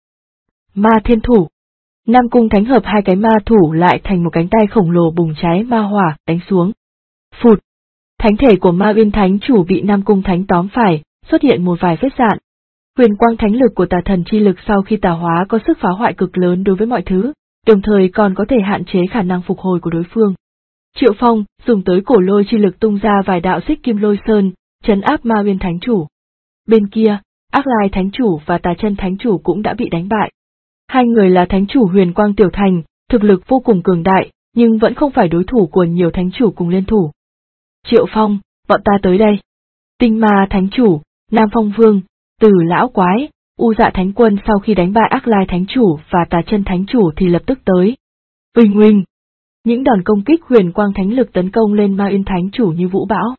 Ma Thiên Thủ. Nam Cung Thánh hợp hai cái ma thủ lại thành một cánh tay khổng lồ bùng cháy ma hỏa đánh xuống. Phụt! Thánh thể của Ma Uyên Thánh Chủ bị Nam Cung Thánh tóm phải, xuất hiện một vài vết rạn. Huyền quang thánh lực của tà thần chi lực sau khi tà hóa có sức phá hoại cực lớn đối với mọi thứ, đồng thời còn có thể hạn chế khả năng phục hồi của đối phương. Triệu Phong dùng tới cổ lôi chi lực tung ra vài đạo xích kim lôi sơn, trấn áp Ma Uyên Thánh Chủ. Bên kia, Ác Lai Thánh Chủ và Tà Chân Thánh Chủ cũng đã bị đánh bại. Hai người là Thánh Chủ Huyền Quang Tiểu Thành, thực lực vô cùng cường đại, nhưng vẫn không phải đối thủ của nhiều Thánh Chủ cùng liên thủ. Triệu Phong, bọn ta tới đây. Tinh Ma Thánh Chủ, Nam Phong Vương, Tử Lão Quái, U Dạ Thánh Quân sau khi đánh bại Ác Lai Thánh Chủ và Tà Chân Thánh Chủ thì lập tức tới. Uỳnh uỳnh! Những đòn công kích huyền quang thánh lực tấn công lên Ma Uyên Thánh Chủ như vũ bão.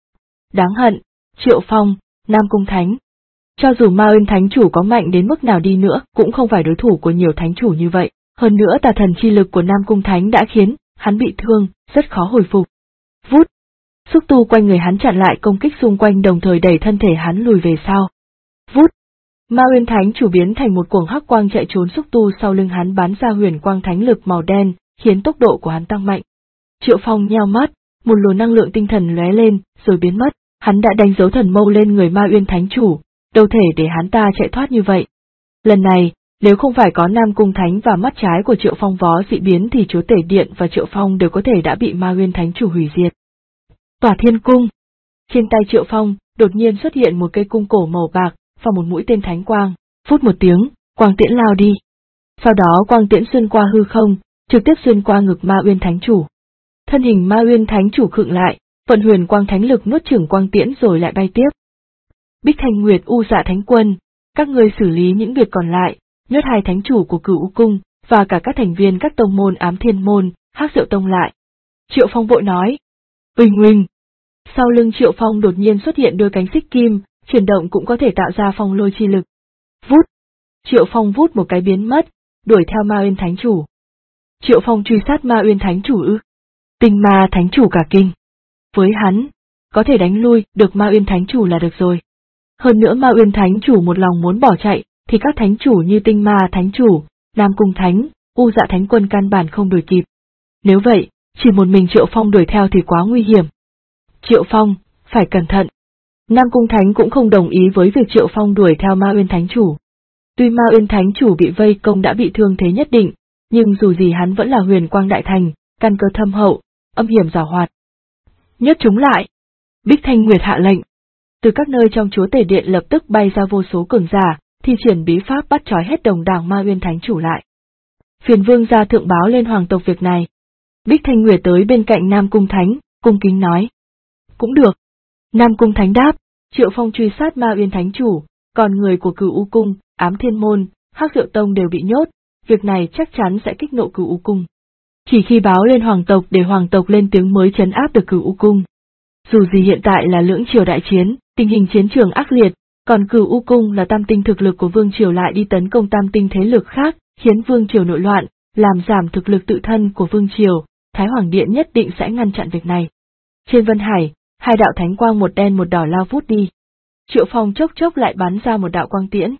Đáng hận, Triệu Phong, Nam Cung Thánh. Cho dù Ma Uyên Thánh Chủ có mạnh đến mức nào đi nữa cũng không phải đối thủ của nhiều Thánh Chủ như vậy, hơn nữa tà thần chi lực của Nam Cung Thánh đã khiến hắn bị thương, rất khó hồi phục. Vút! Xúc tu quanh người hắn chặn lại công kích xung quanh đồng thời đẩy thân thể hắn lùi về sau. Vút! Ma Uyên Thánh Chủ biến thành một cuồng hắc quang chạy trốn, xúc tu sau lưng hắn bắn ra huyền quang thánh lực màu đen, khiến tốc độ của hắn tăng mạnh. Triệu Phong nheo mắt, một luồng năng lượng tinh thần lóe lên, rồi biến mất, hắn đã đánh dấu thần mâu lên người Ma Uyên Thánh Chủ, đâu thể để hắn ta chạy thoát như vậy. Lần này, nếu không phải có Nam Cung Thánh và mắt trái của Triệu Phong vó dị biến thì Chúa Tể Điện và Triệu Phong đều có thể đã bị Ma Uyên Thánh Chủ hủy diệt. Tỏa Thiên Cung. Trên tay Triệu Phong, đột nhiên xuất hiện một cây cung cổ màu bạc, và một mũi tên thánh quang, phút một tiếng, quang tiễn lao đi. Sau đó quang tiễn xuyên qua hư không, trực tiếp xuyên qua ngực Ma Uyên Thánh Chủ. Thân hình Ma Uyên Thánh Chủ khựng lại, vận huyền quang thánh lực nuốt chửng quang tiễn rồi lại bay tiếp. Bích Thanh Nguyệt, U Dạ Thánh Quân, các ngươi xử lý những việc còn lại, nhốt hai thánh chủ của Cửu U Cung và cả các thành viên các tông môn Ám Thiên Môn, Hắc Diệu Tông lại. Triệu Phong vội nói. Uỳnh uỳnh. Sau lưng Triệu Phong đột nhiên xuất hiện đôi cánh xích kim, chuyển động cũng có thể tạo ra phong lôi chi lực. Vút! Triệu Phong vút một cái biến mất, đuổi theo Ma Uyên Thánh Chủ. Triệu Phong truy sát Ma Uyên Thánh Chủ ư? Tinh Ma Thánh Chủ cả kinh. Với hắn, có thể đánh lui được Ma Uyên Thánh Chủ là được rồi. Hơn nữa Ma Uyên Thánh Chủ một lòng muốn bỏ chạy, thì các thánh chủ như Tinh Ma Thánh Chủ, Nam Cung Thánh, U Dạ Thánh Quân căn bản không đuổi kịp. Nếu vậy, chỉ một mình Triệu Phong đuổi theo thì quá nguy hiểm. Triệu Phong, phải cẩn thận. Nam Cung Thánh cũng không đồng ý với việc Triệu Phong đuổi theo Ma Uyên Thánh Chủ. Tuy Ma Uyên Thánh Chủ bị vây công đã bị thương thế nhất định, nhưng dù gì hắn vẫn là huyền quang đại thành, căn cơ thâm hậu, âm hiểm giàu hoạt. Nhốt chúng lại. Bích Thanh Nguyệt hạ lệnh. Từ các nơi trong Chúa Tể Điện lập tức bay ra vô số cường giả, thi triển bí pháp bắt trói hết đồng đảng Ma Uyên Thánh Chủ lại. Phiền Vương ra thượng báo lên hoàng tộc việc này. Bích Thanh Nguyệt tới bên cạnh Nam Cung Thánh, cung kính nói. Cũng được. Nam Cung Thánh đáp, Triệu Phong truy sát Ma Uyên Thánh Chủ, còn người của Cửu U Cung, Ám Thiên Môn, Hắc Diệu Tông đều bị nhốt, việc này chắc chắn sẽ kích nộ Cửu U Cung. Chỉ khi báo lên hoàng tộc để hoàng tộc lên tiếng mới trấn áp được Cửu U Cung. Dù gì hiện tại là lưỡng triều đại chiến, tình hình chiến trường ác liệt, còn Cửu U Cung là tam tinh thực lực của Vương Triều lại đi tấn công tam tinh thế lực khác, khiến Vương Triều nội loạn, làm giảm thực lực tự thân của Vương Triều, Thái Hoàng Điện nhất định sẽ ngăn chặn việc này. Trên Vân Hải, hai đạo thánh quang một đen một đỏ lao vút đi. Triệu Phong chốc chốc lại bắn ra một đạo quang tiễn.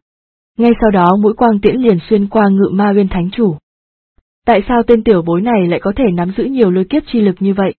Ngay sau đó mũi quang tiễn liền xuyên qua ngự Ma Uyên Thánh Chủ. Tại sao tên tiểu bối này lại có thể nắm giữ nhiều lôi kiếp chi lực như vậy?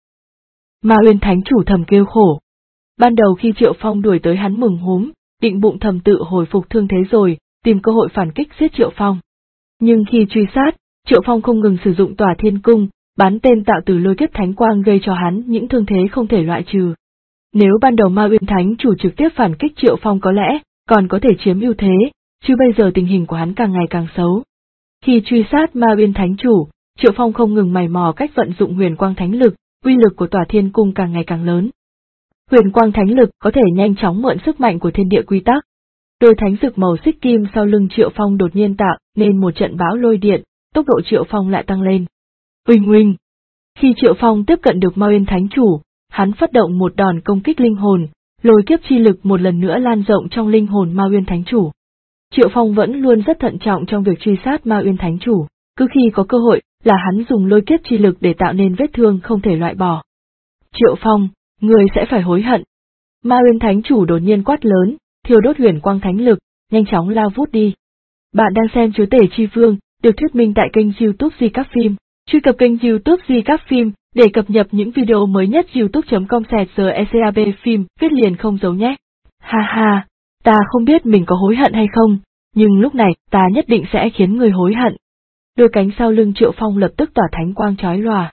Ma Uyên Thánh Chủ thầm kêu khổ. Ban đầu khi Triệu Phong đuổi tới hắn mừng húm, định bụng thầm tự hồi phục thương thế rồi, tìm cơ hội phản kích giết Triệu Phong. Nhưng khi truy sát, Triệu Phong không ngừng sử dụng Tỏa Thiên Cung, bắn tên tạo từ lôi kiếp thánh quang gây cho hắn những thương thế không thể loại trừ. Nếu ban đầu Ma Uyên Thánh Chủ trực tiếp phản kích Triệu Phong có lẽ còn có thể chiếm ưu thế, chứ bây giờ tình hình của hắn càng ngày càng xấu. Khi truy sát Ma Uyên Thánh Chủ, Triệu Phong không ngừng mày mò cách vận dụng Huyền Quang Thánh Lực, uy lực của Tỏa Thiên Cung càng ngày càng lớn. Huyền Quang Thánh Lực có thể nhanh chóng mượn sức mạnh của thiên địa quy tắc. Đôi thánh dực màu xích kim sau lưng Triệu Phong đột nhiên tạo nên một trận bão lôi điện, tốc độ Triệu Phong lại tăng lên. Uỳnh uỳnh. Khi Triệu Phong tiếp cận được Ma Uyên Thánh Chủ, hắn phát động một đòn công kích linh hồn, lôi kiếp chi lực một lần nữa lan rộng trong linh hồn Ma Uyên Thánh Chủ. Triệu Phong vẫn luôn rất thận trọng trong việc truy sát Ma Uyên Thánh Chủ, cứ khi có cơ hội là hắn dùng lôi kiếp chi lực để tạo nên vết thương không thể loại bỏ. Triệu Phong, người sẽ phải hối hận. Ma Uyên Thánh Chủ đột nhiên quát lớn, thiêu đốt Huyền Quang Thánh Lực, nhanh chóng lao vút đi. Bạn đang xem Chúa Tể Chi Vương, được thuyết minh tại kênh YouTube Di Các Phim. Truy cập kênh YouTube Di Các Phim để cập nhật những video mới nhất. youtube.com/secab phim, viết liền không giấu nhé. Ha ha, ta không biết mình có hối hận hay không, nhưng lúc này ta nhất định sẽ khiến người hối hận. Đôi cánh sau lưng Triệu Phong lập tức tỏa thánh quang chói lòa.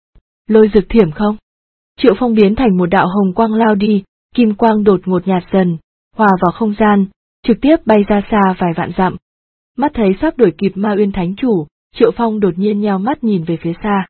Lôi rực thiểm không? Triệu Phong biến thành một đạo hồng quang lao đi, kim quang đột ngột nhạt dần, hòa vào không gian, trực tiếp bay ra xa vài vạn dặm. Mắt thấy sắp đuổi kịp Ma Uyên Thánh Chủ, Triệu Phong đột nhiên nheo mắt nhìn về phía xa.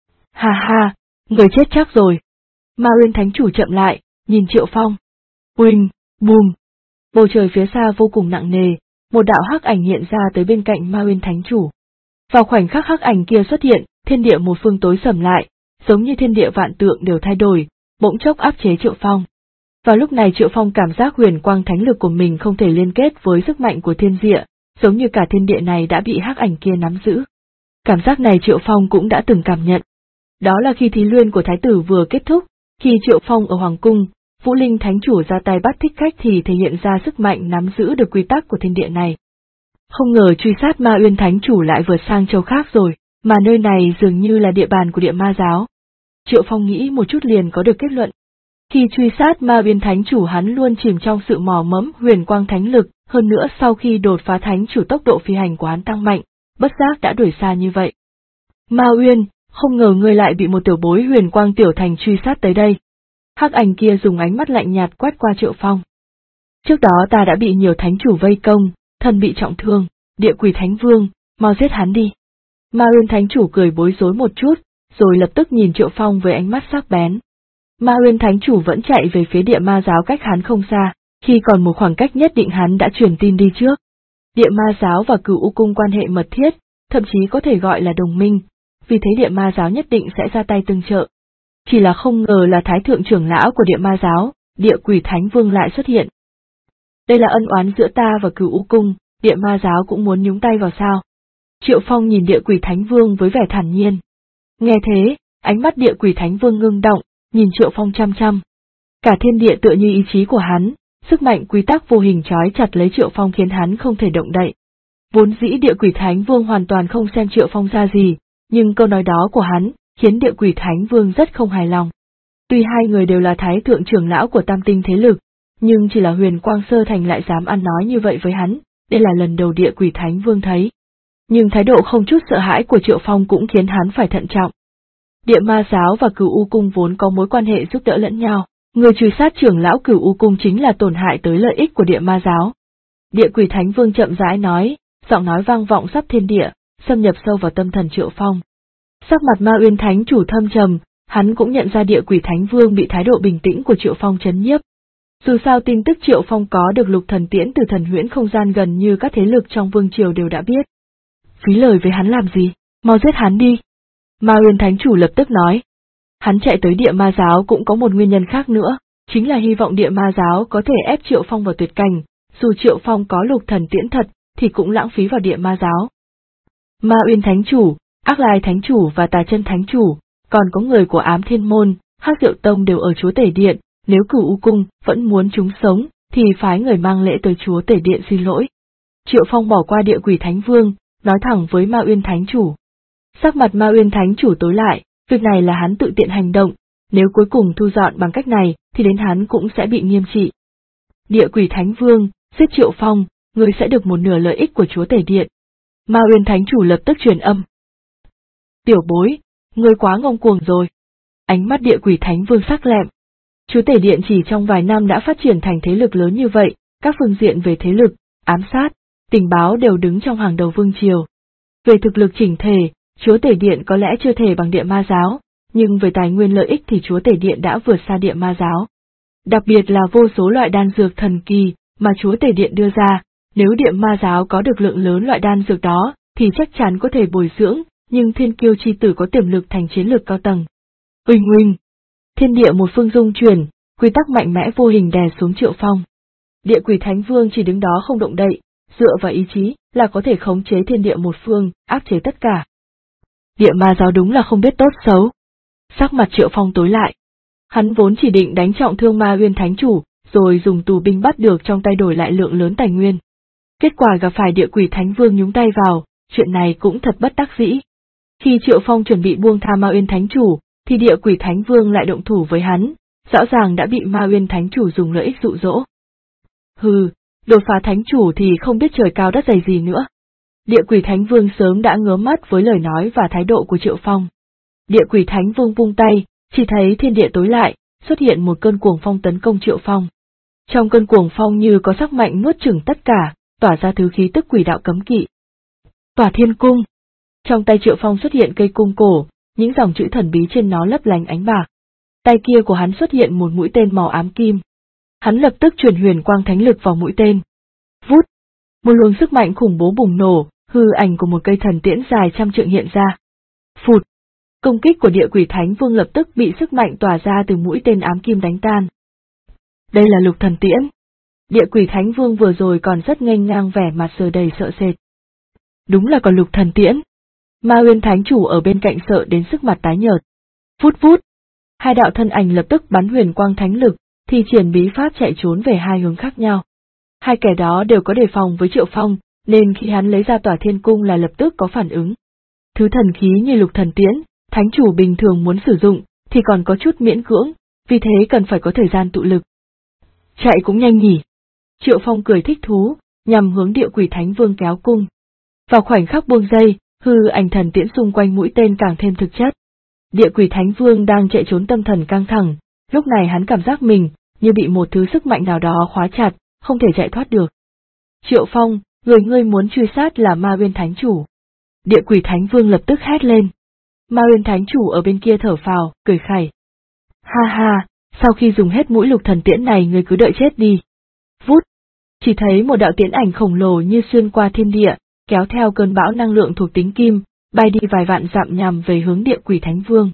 Ha ha, người chết chắc rồi. Ma Uyên Thánh Chủ chậm lại, nhìn Triệu Phong. Uỳnh, bùm. Bầu trời phía xa vô cùng nặng nề, một đạo hắc ảnh hiện ra tới bên cạnh Ma Uyên Thánh Chủ. Vào khoảnh khắc hắc ảnh kia xuất hiện, thiên địa một phương tối sầm lại, giống như thiên địa vạn tượng đều thay đổi, bỗng chốc áp chế Triệu Phong. Vào lúc này Triệu Phong cảm giác Huyền Quang Thánh Lực của mình không thể liên kết với sức mạnh của thiên địa, giống như cả thiên địa này đã bị hắc ảnh kia nắm giữ. Cảm giác này Triệu Phong cũng đã từng cảm nhận. Đó là khi thí luyện của Thái tử vừa kết thúc, khi Triệu Phong ở Hoàng Cung, Vũ Linh Thánh Chủ ra tay bắt thích khách thì thể hiện ra sức mạnh nắm giữ được quy tắc của thiên địa này. Không ngờ truy sát Ma Uyên Thánh Chủ lại vượt sang châu khác rồi, mà nơi này dường như là địa bàn của Địa Ma Giáo. Triệu Phong nghĩ một chút liền có được kết luận. Khi truy sát Ma Uyên Thánh Chủ hắn luôn chìm trong sự mò mẫm Huyền Quang Thánh Lực, hơn nữa sau khi đột phá Thánh Chủ tốc độ phi hành của hắn tăng mạnh, bất giác đã đuổi xa như vậy. Ma Uyên, không ngờ ngươi lại bị một tiểu bối Huyền Quang Tiểu Thành truy sát tới đây. Hắc ảnh kia dùng ánh mắt lạnh nhạt quét qua Triệu Phong. Trước đó ta đã bị nhiều thánh chủ vây công, thân bị trọng thương, Địa Quỷ Thánh Vương, mau giết hắn đi. Ma Uyên Thánh Chủ cười bối rối một chút, rồi lập tức nhìn Triệu Phong với ánh mắt sắc bén. Ma Uyên Thánh Chủ vẫn chạy về phía Địa Ma Giáo cách hắn không xa, khi còn một khoảng cách nhất định hắn đã truyền tin đi trước. Địa Ma Giáo và Cửu U Cung quan hệ mật thiết, thậm chí có thể gọi là đồng minh, vì thế Địa Ma Giáo nhất định sẽ ra tay tương trợ. Chỉ là không ngờ là Thái Thượng trưởng lão của Địa Ma Giáo, Địa Quỷ Thánh Vương lại xuất hiện. Đây là ân oán giữa ta và Cửu U Cung, Địa Ma Giáo cũng muốn nhúng tay vào sao? Triệu Phong nhìn Địa Quỷ Thánh Vương với vẻ thản nhiên. Nghe thế, ánh mắt Địa Quỷ Thánh Vương ngưng động, nhìn Triệu Phong chăm chăm. Cả thiên địa tựa như ý chí của hắn, sức mạnh quy tắc vô hình trói chặt lấy Triệu Phong khiến hắn không thể động đậy. Vốn dĩ Địa Quỷ Thánh Vương hoàn toàn không xem Triệu Phong ra gì, nhưng câu nói đó của hắn khiến Địa Quỷ Thánh Vương rất không hài lòng. Tuy hai người đều là Thái Thượng trưởng lão của Tam Tinh thế lực, nhưng chỉ là Huyền Quang Sơ Thành lại dám ăn nói như vậy với hắn, đây là lần đầu Địa Quỷ Thánh Vương thấy. Nhưng thái độ không chút sợ hãi của Triệu Phong cũng khiến hắn phải thận trọng. Địa Ma Giáo và Cửu U Cung vốn có mối quan hệ giúp đỡ lẫn nhau, người truy sát trưởng lão Cửu U Cung chính là tổn hại tới lợi ích của Địa Ma Giáo. Địa Quỷ Thánh Vương chậm rãi nói, giọng nói vang vọng khắp thiên địa, xâm nhập sâu vào tâm thần Triệu Phong. Sắc mặt Ma Uyên Thánh Chủ thâm trầm, hắn cũng nhận ra Địa Quỷ Thánh Vương bị thái độ bình tĩnh của Triệu Phong chấn nhiếp. Dù sao tin tức Triệu Phong có được lục thần tiễn từ thần huyễn không gian gần như các thế lực trong vương triều đều đã biết. Phí lời với hắn làm gì, mau giết hắn đi. Ma Uyên Thánh Chủ lập tức nói. Hắn chạy tới Địa Ma Giáo cũng có một nguyên nhân khác nữa, chính là hy vọng Địa Ma Giáo có thể ép Triệu Phong vào tuyệt cảnh, dù Triệu Phong có lục thần tiễn thật, thì cũng lãng phí vào Địa Ma Giáo. Ma Uyên Thánh Chủ, Ác Lai Thánh Chủ và Tà Chân Thánh Chủ, còn có người của Ám Thiên Môn, Hắc Diệu Tông đều ở Chúa Tể Điện, nếu Cửu U Cung vẫn muốn chúng sống, thì phái người mang lễ tới Chúa Tể Điện xin lỗi. Triệu Phong bỏ qua Địa Quỷ Thánh Vương, nói thẳng với Ma Uyên Thánh Chủ. Sắc mặt Ma Uyên Thánh Chủ tối lại, việc này là hắn tự tiện hành động, nếu cuối cùng thu dọn bằng cách này thì đến hắn cũng sẽ bị nghiêm trị. Địa Quỷ Thánh Vương, giết Triệu Phong, ngươi sẽ được một nửa lợi ích của Chúa Tể Điện. Ma Uyên Thánh Chủ lập tức truyền âm. Tiểu bối, ngươi quá ngông cuồng rồi. Ánh mắt Địa Quỷ Thánh Vương sắc lẹm. Chúa Tể Điện chỉ trong vài năm đã phát triển thành thế lực lớn như vậy, các phương diện về thế lực, ám sát, tình báo đều đứng trong hàng đầu vương triều. Về thực lực chỉnh thể, Chúa Tể Điện có lẽ chưa thể bằng Địa Ma Giáo, nhưng về tài nguyên lợi ích thì Chúa Tể Điện đã vượt xa Địa Ma Giáo. Đặc biệt là vô số loại đan dược thần kỳ mà Chúa Tể Điện đưa ra, nếu Địa Ma Giáo có được lượng lớn loại đan dược đó, thì chắc chắn có thể bồi dưỡng, nhưng Thiên Kiêu chi tử có tiềm lực thành chiến lược cao tầng. Uỳnh uỳnh, thiên địa một phương dung chuyển, quy tắc mạnh mẽ vô hình đè xuống Triệu Phong. Địa Quỷ Thánh Vương chỉ đứng đó không động đậy, dựa vào ý chí là có thể khống chế thiên địa một phương, áp chế tất cả. Địa Ma Giáo đúng là không biết tốt xấu. Sắc mặt Triệu Phong tối lại. Hắn vốn chỉ định đánh trọng thương Ma Uyên Thánh Chủ, rồi dùng tù binh bắt được trong tay đổi lại lượng lớn tài nguyên. Kết quả gặp phải Địa Quỷ Thánh Vương nhúng tay vào, chuyện này cũng thật bất đắc dĩ. Khi Triệu Phong chuẩn bị buông tha Ma Uyên Thánh Chủ, thì Địa Quỷ Thánh Vương lại động thủ với hắn, rõ ràng đã bị Ma Uyên Thánh Chủ dùng lợi ích dụ dỗ. Hừ, đột phá Thánh Chủ thì không biết trời cao đất dày gì nữa. Địa Quỷ Thánh Vương sớm đã ngớ mắt với lời nói và thái độ của Triệu Phong. Địa Quỷ Thánh Vương vung tay, chỉ thấy thiên địa tối lại, xuất hiện một cơn cuồng phong tấn công Triệu Phong. Trong cơn cuồng phong như có sắc mạnh nuốt chửng tất cả, tỏa ra thứ khí tức quỷ đạo cấm kỵ. Tỏa Thiên Cung. Trong tay Triệu Phong xuất hiện cây cung cổ, những dòng chữ thần bí trên nó lấp lánh ánh bạc. Tay kia của hắn xuất hiện một mũi tên màu ám kim. Hắn lập tức truyền huyền quang thánh lực vào mũi tên. Vút! Một luồng sức mạnh khủng bố bùng nổ, hư ảnh của một cây thần tiễn dài trăm trượng hiện ra. Phụt! Công kích của Địa Quỷ Thánh Vương lập tức bị sức mạnh tỏa ra từ mũi tên ám kim đánh tan. Đây là Lục Thần Tiễn. Địa Quỷ Thánh Vương vừa rồi còn rất nghênh ngang vẻ mặt giờ đầy sợ sệt. Đúng là còn Lục Thần Tiễn. Ma Uyên Thánh Chủ ở bên cạnh sợ đến sức mặt tái nhợt. Vút vút! Hai đạo thân ảnh lập tức bắn huyền quang thánh lực, thi triển bí pháp chạy trốn về hai hướng khác nhau. Hai kẻ đó đều có đề phòng với Triệu Phong, nên khi hắn lấy ra Tỏa Thiên Cung là lập tức có phản ứng. Thứ thần khí như Lục Thần Tiễn, Thánh Chủ bình thường muốn sử dụng, thì còn có chút miễn cưỡng, vì thế cần phải có thời gian tụ lực. Chạy cũng nhanh nhỉ. Triệu Phong cười thích thú, nhằm hướng Địa Quỷ Thánh Vương kéo cung. Vào khoảnh khắc buông dây, hư ảnh thần tiễn xung quanh mũi tên càng thêm thực chất. Địa Quỷ Thánh Vương đang chạy trốn tâm thần căng thẳng, lúc này hắn cảm giác mình như bị một thứ sức mạnh nào đó khóa chặt, không thể chạy thoát được. Triệu Phong, người ngươi muốn truy sát là Ma Uyên Thánh Chủ. Địa Quỷ Thánh Vương lập tức hét lên. Ma Uyên Thánh Chủ ở bên kia thở phào, cười khẩy. Ha ha, sau khi dùng hết mũi Lục Thần Tiễn này ngươi cứ đợi chết đi. Vút! Chỉ thấy một đạo tiễn ảnh khổng lồ như xuyên qua thiên địa, kéo theo cơn bão năng lượng thuộc tính kim, bay đi vài vạn dặm nhằm về hướng Địa Quỷ Thánh Vương.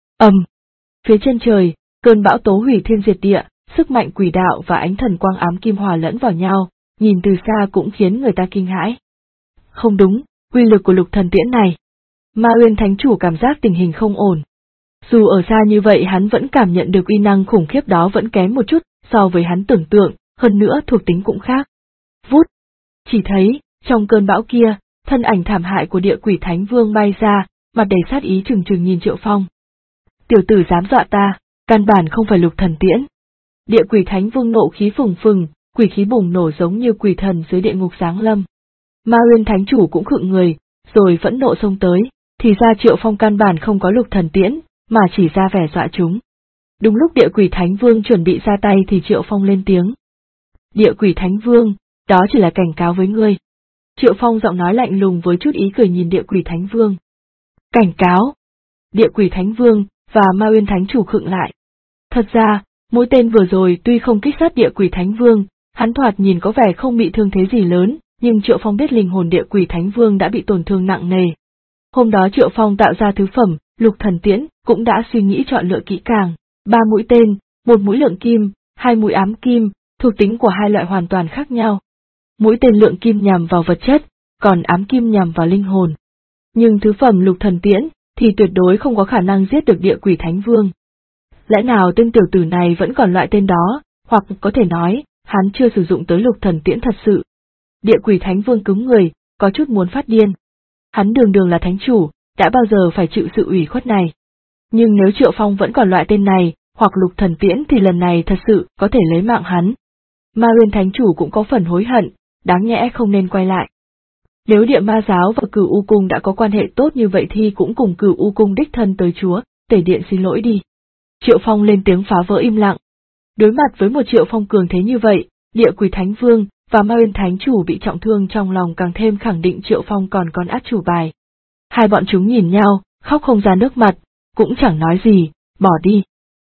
Phía chân trời, cơn bão tố hủy thiên diệt địa, sức mạnh quỷ đạo và ánh thần quang ám kim hòa lẫn vào nhau, nhìn từ xa cũng khiến người ta kinh hãi. Không đúng, uy lực của Lục Thần Tiễn này. Ma Uyên Thánh Chủ cảm giác tình hình không ổn. Dù ở xa như vậy hắn vẫn cảm nhận được uy năng khủng khiếp đó vẫn kém một chút so với hắn tưởng tượng, hơn nữa thuộc tính cũng khác. Vút! Chỉ thấy, trong cơn bão kia, thân ảnh thảm hại của Địa Quỷ Thánh Vương bay ra, mặt đầy sát ý trừng trừng nhìn Triệu Phong. Tiểu tử dám dọa ta, căn bản không phải Lục Thần Tiễn. Địa Quỷ Thánh Vương nộ khí phừng phừng, quỷ khí bùng nổ giống như quỷ thần dưới địa ngục giáng lâm. Ma Uyên Thánh Chủ cũng khựng người, rồi phẫn nộ xông tới, thì ra Triệu Phong căn bản không có Lục Thần Tiễn, mà chỉ ra vẻ dọa chúng. Đúng lúc Địa Quỷ Thánh Vương chuẩn bị ra tay thì Triệu Phong lên tiếng. Địa Quỷ Thánh Vương, đó chỉ là cảnh cáo với ngươi. Triệu Phong giọng nói lạnh lùng với chút ý cười nhìn Địa Quỷ Thánh Vương. Cảnh cáo. Địa Quỷ Thánh Vương và Ma Uyên Thánh Chủ khựng lại. Thật ra, mũi tên vừa rồi tuy không kích sát Địa Quỷ Thánh Vương, hắn thoạt nhìn có vẻ không bị thương thế gì lớn, nhưng Triệu Phong biết linh hồn Địa Quỷ Thánh Vương đã bị tổn thương nặng nề. Hôm đó Triệu Phong tạo ra thứ phẩm, Lục Thần Tiễn, cũng đã suy nghĩ chọn lựa kỹ càng, 3 mũi tên, một mũi lượng kim, 2 mũi ám kim, thuộc tính của hai loại hoàn toàn khác nhau. Mũi tên lượng kim nhằm vào vật chất, còn ám kim nhằm vào linh hồn. Nhưng thứ phẩm Lục Thần Tiễn thì tuyệt đối không có khả năng giết được Địa Quỷ Thánh Vương. Lẽ nào tên tiểu tử này vẫn còn loại tên đó, hoặc có thể nói, hắn chưa sử dụng tới Lục Thần Tiễn thật sự. Địa Quỷ Thánh Vương cứng người, có chút muốn phát điên. Hắn đường đường là thánh chủ, đã bao giờ phải chịu sự ủy khuất này. Nhưng nếu Triệu Phong vẫn còn loại tên này, hoặc Lục Thần Tiễn thì lần này thật sự có thể lấy mạng hắn. Ma Uyên Thánh Chủ cũng có phần hối hận, đáng nhẽ không nên quay lại. Nếu Địa Ma Giáo và Cửu U Cung đã có quan hệ tốt như vậy thì cũng cùng Cửu U Cung đích thân tới chúa, Tể Điện xin lỗi đi. Triệu Phong lên tiếng phá vỡ im lặng. Đối mặt với một Triệu Phong cường thế như vậy, Địa Quỷ Thánh Vương và Ma Uyên Thánh Chủ bị trọng thương trong lòng càng thêm khẳng định Triệu Phong còn át chủ bài. Hai bọn chúng nhìn nhau, khóc không ra nước mặt, cũng chẳng nói gì, bỏ đi.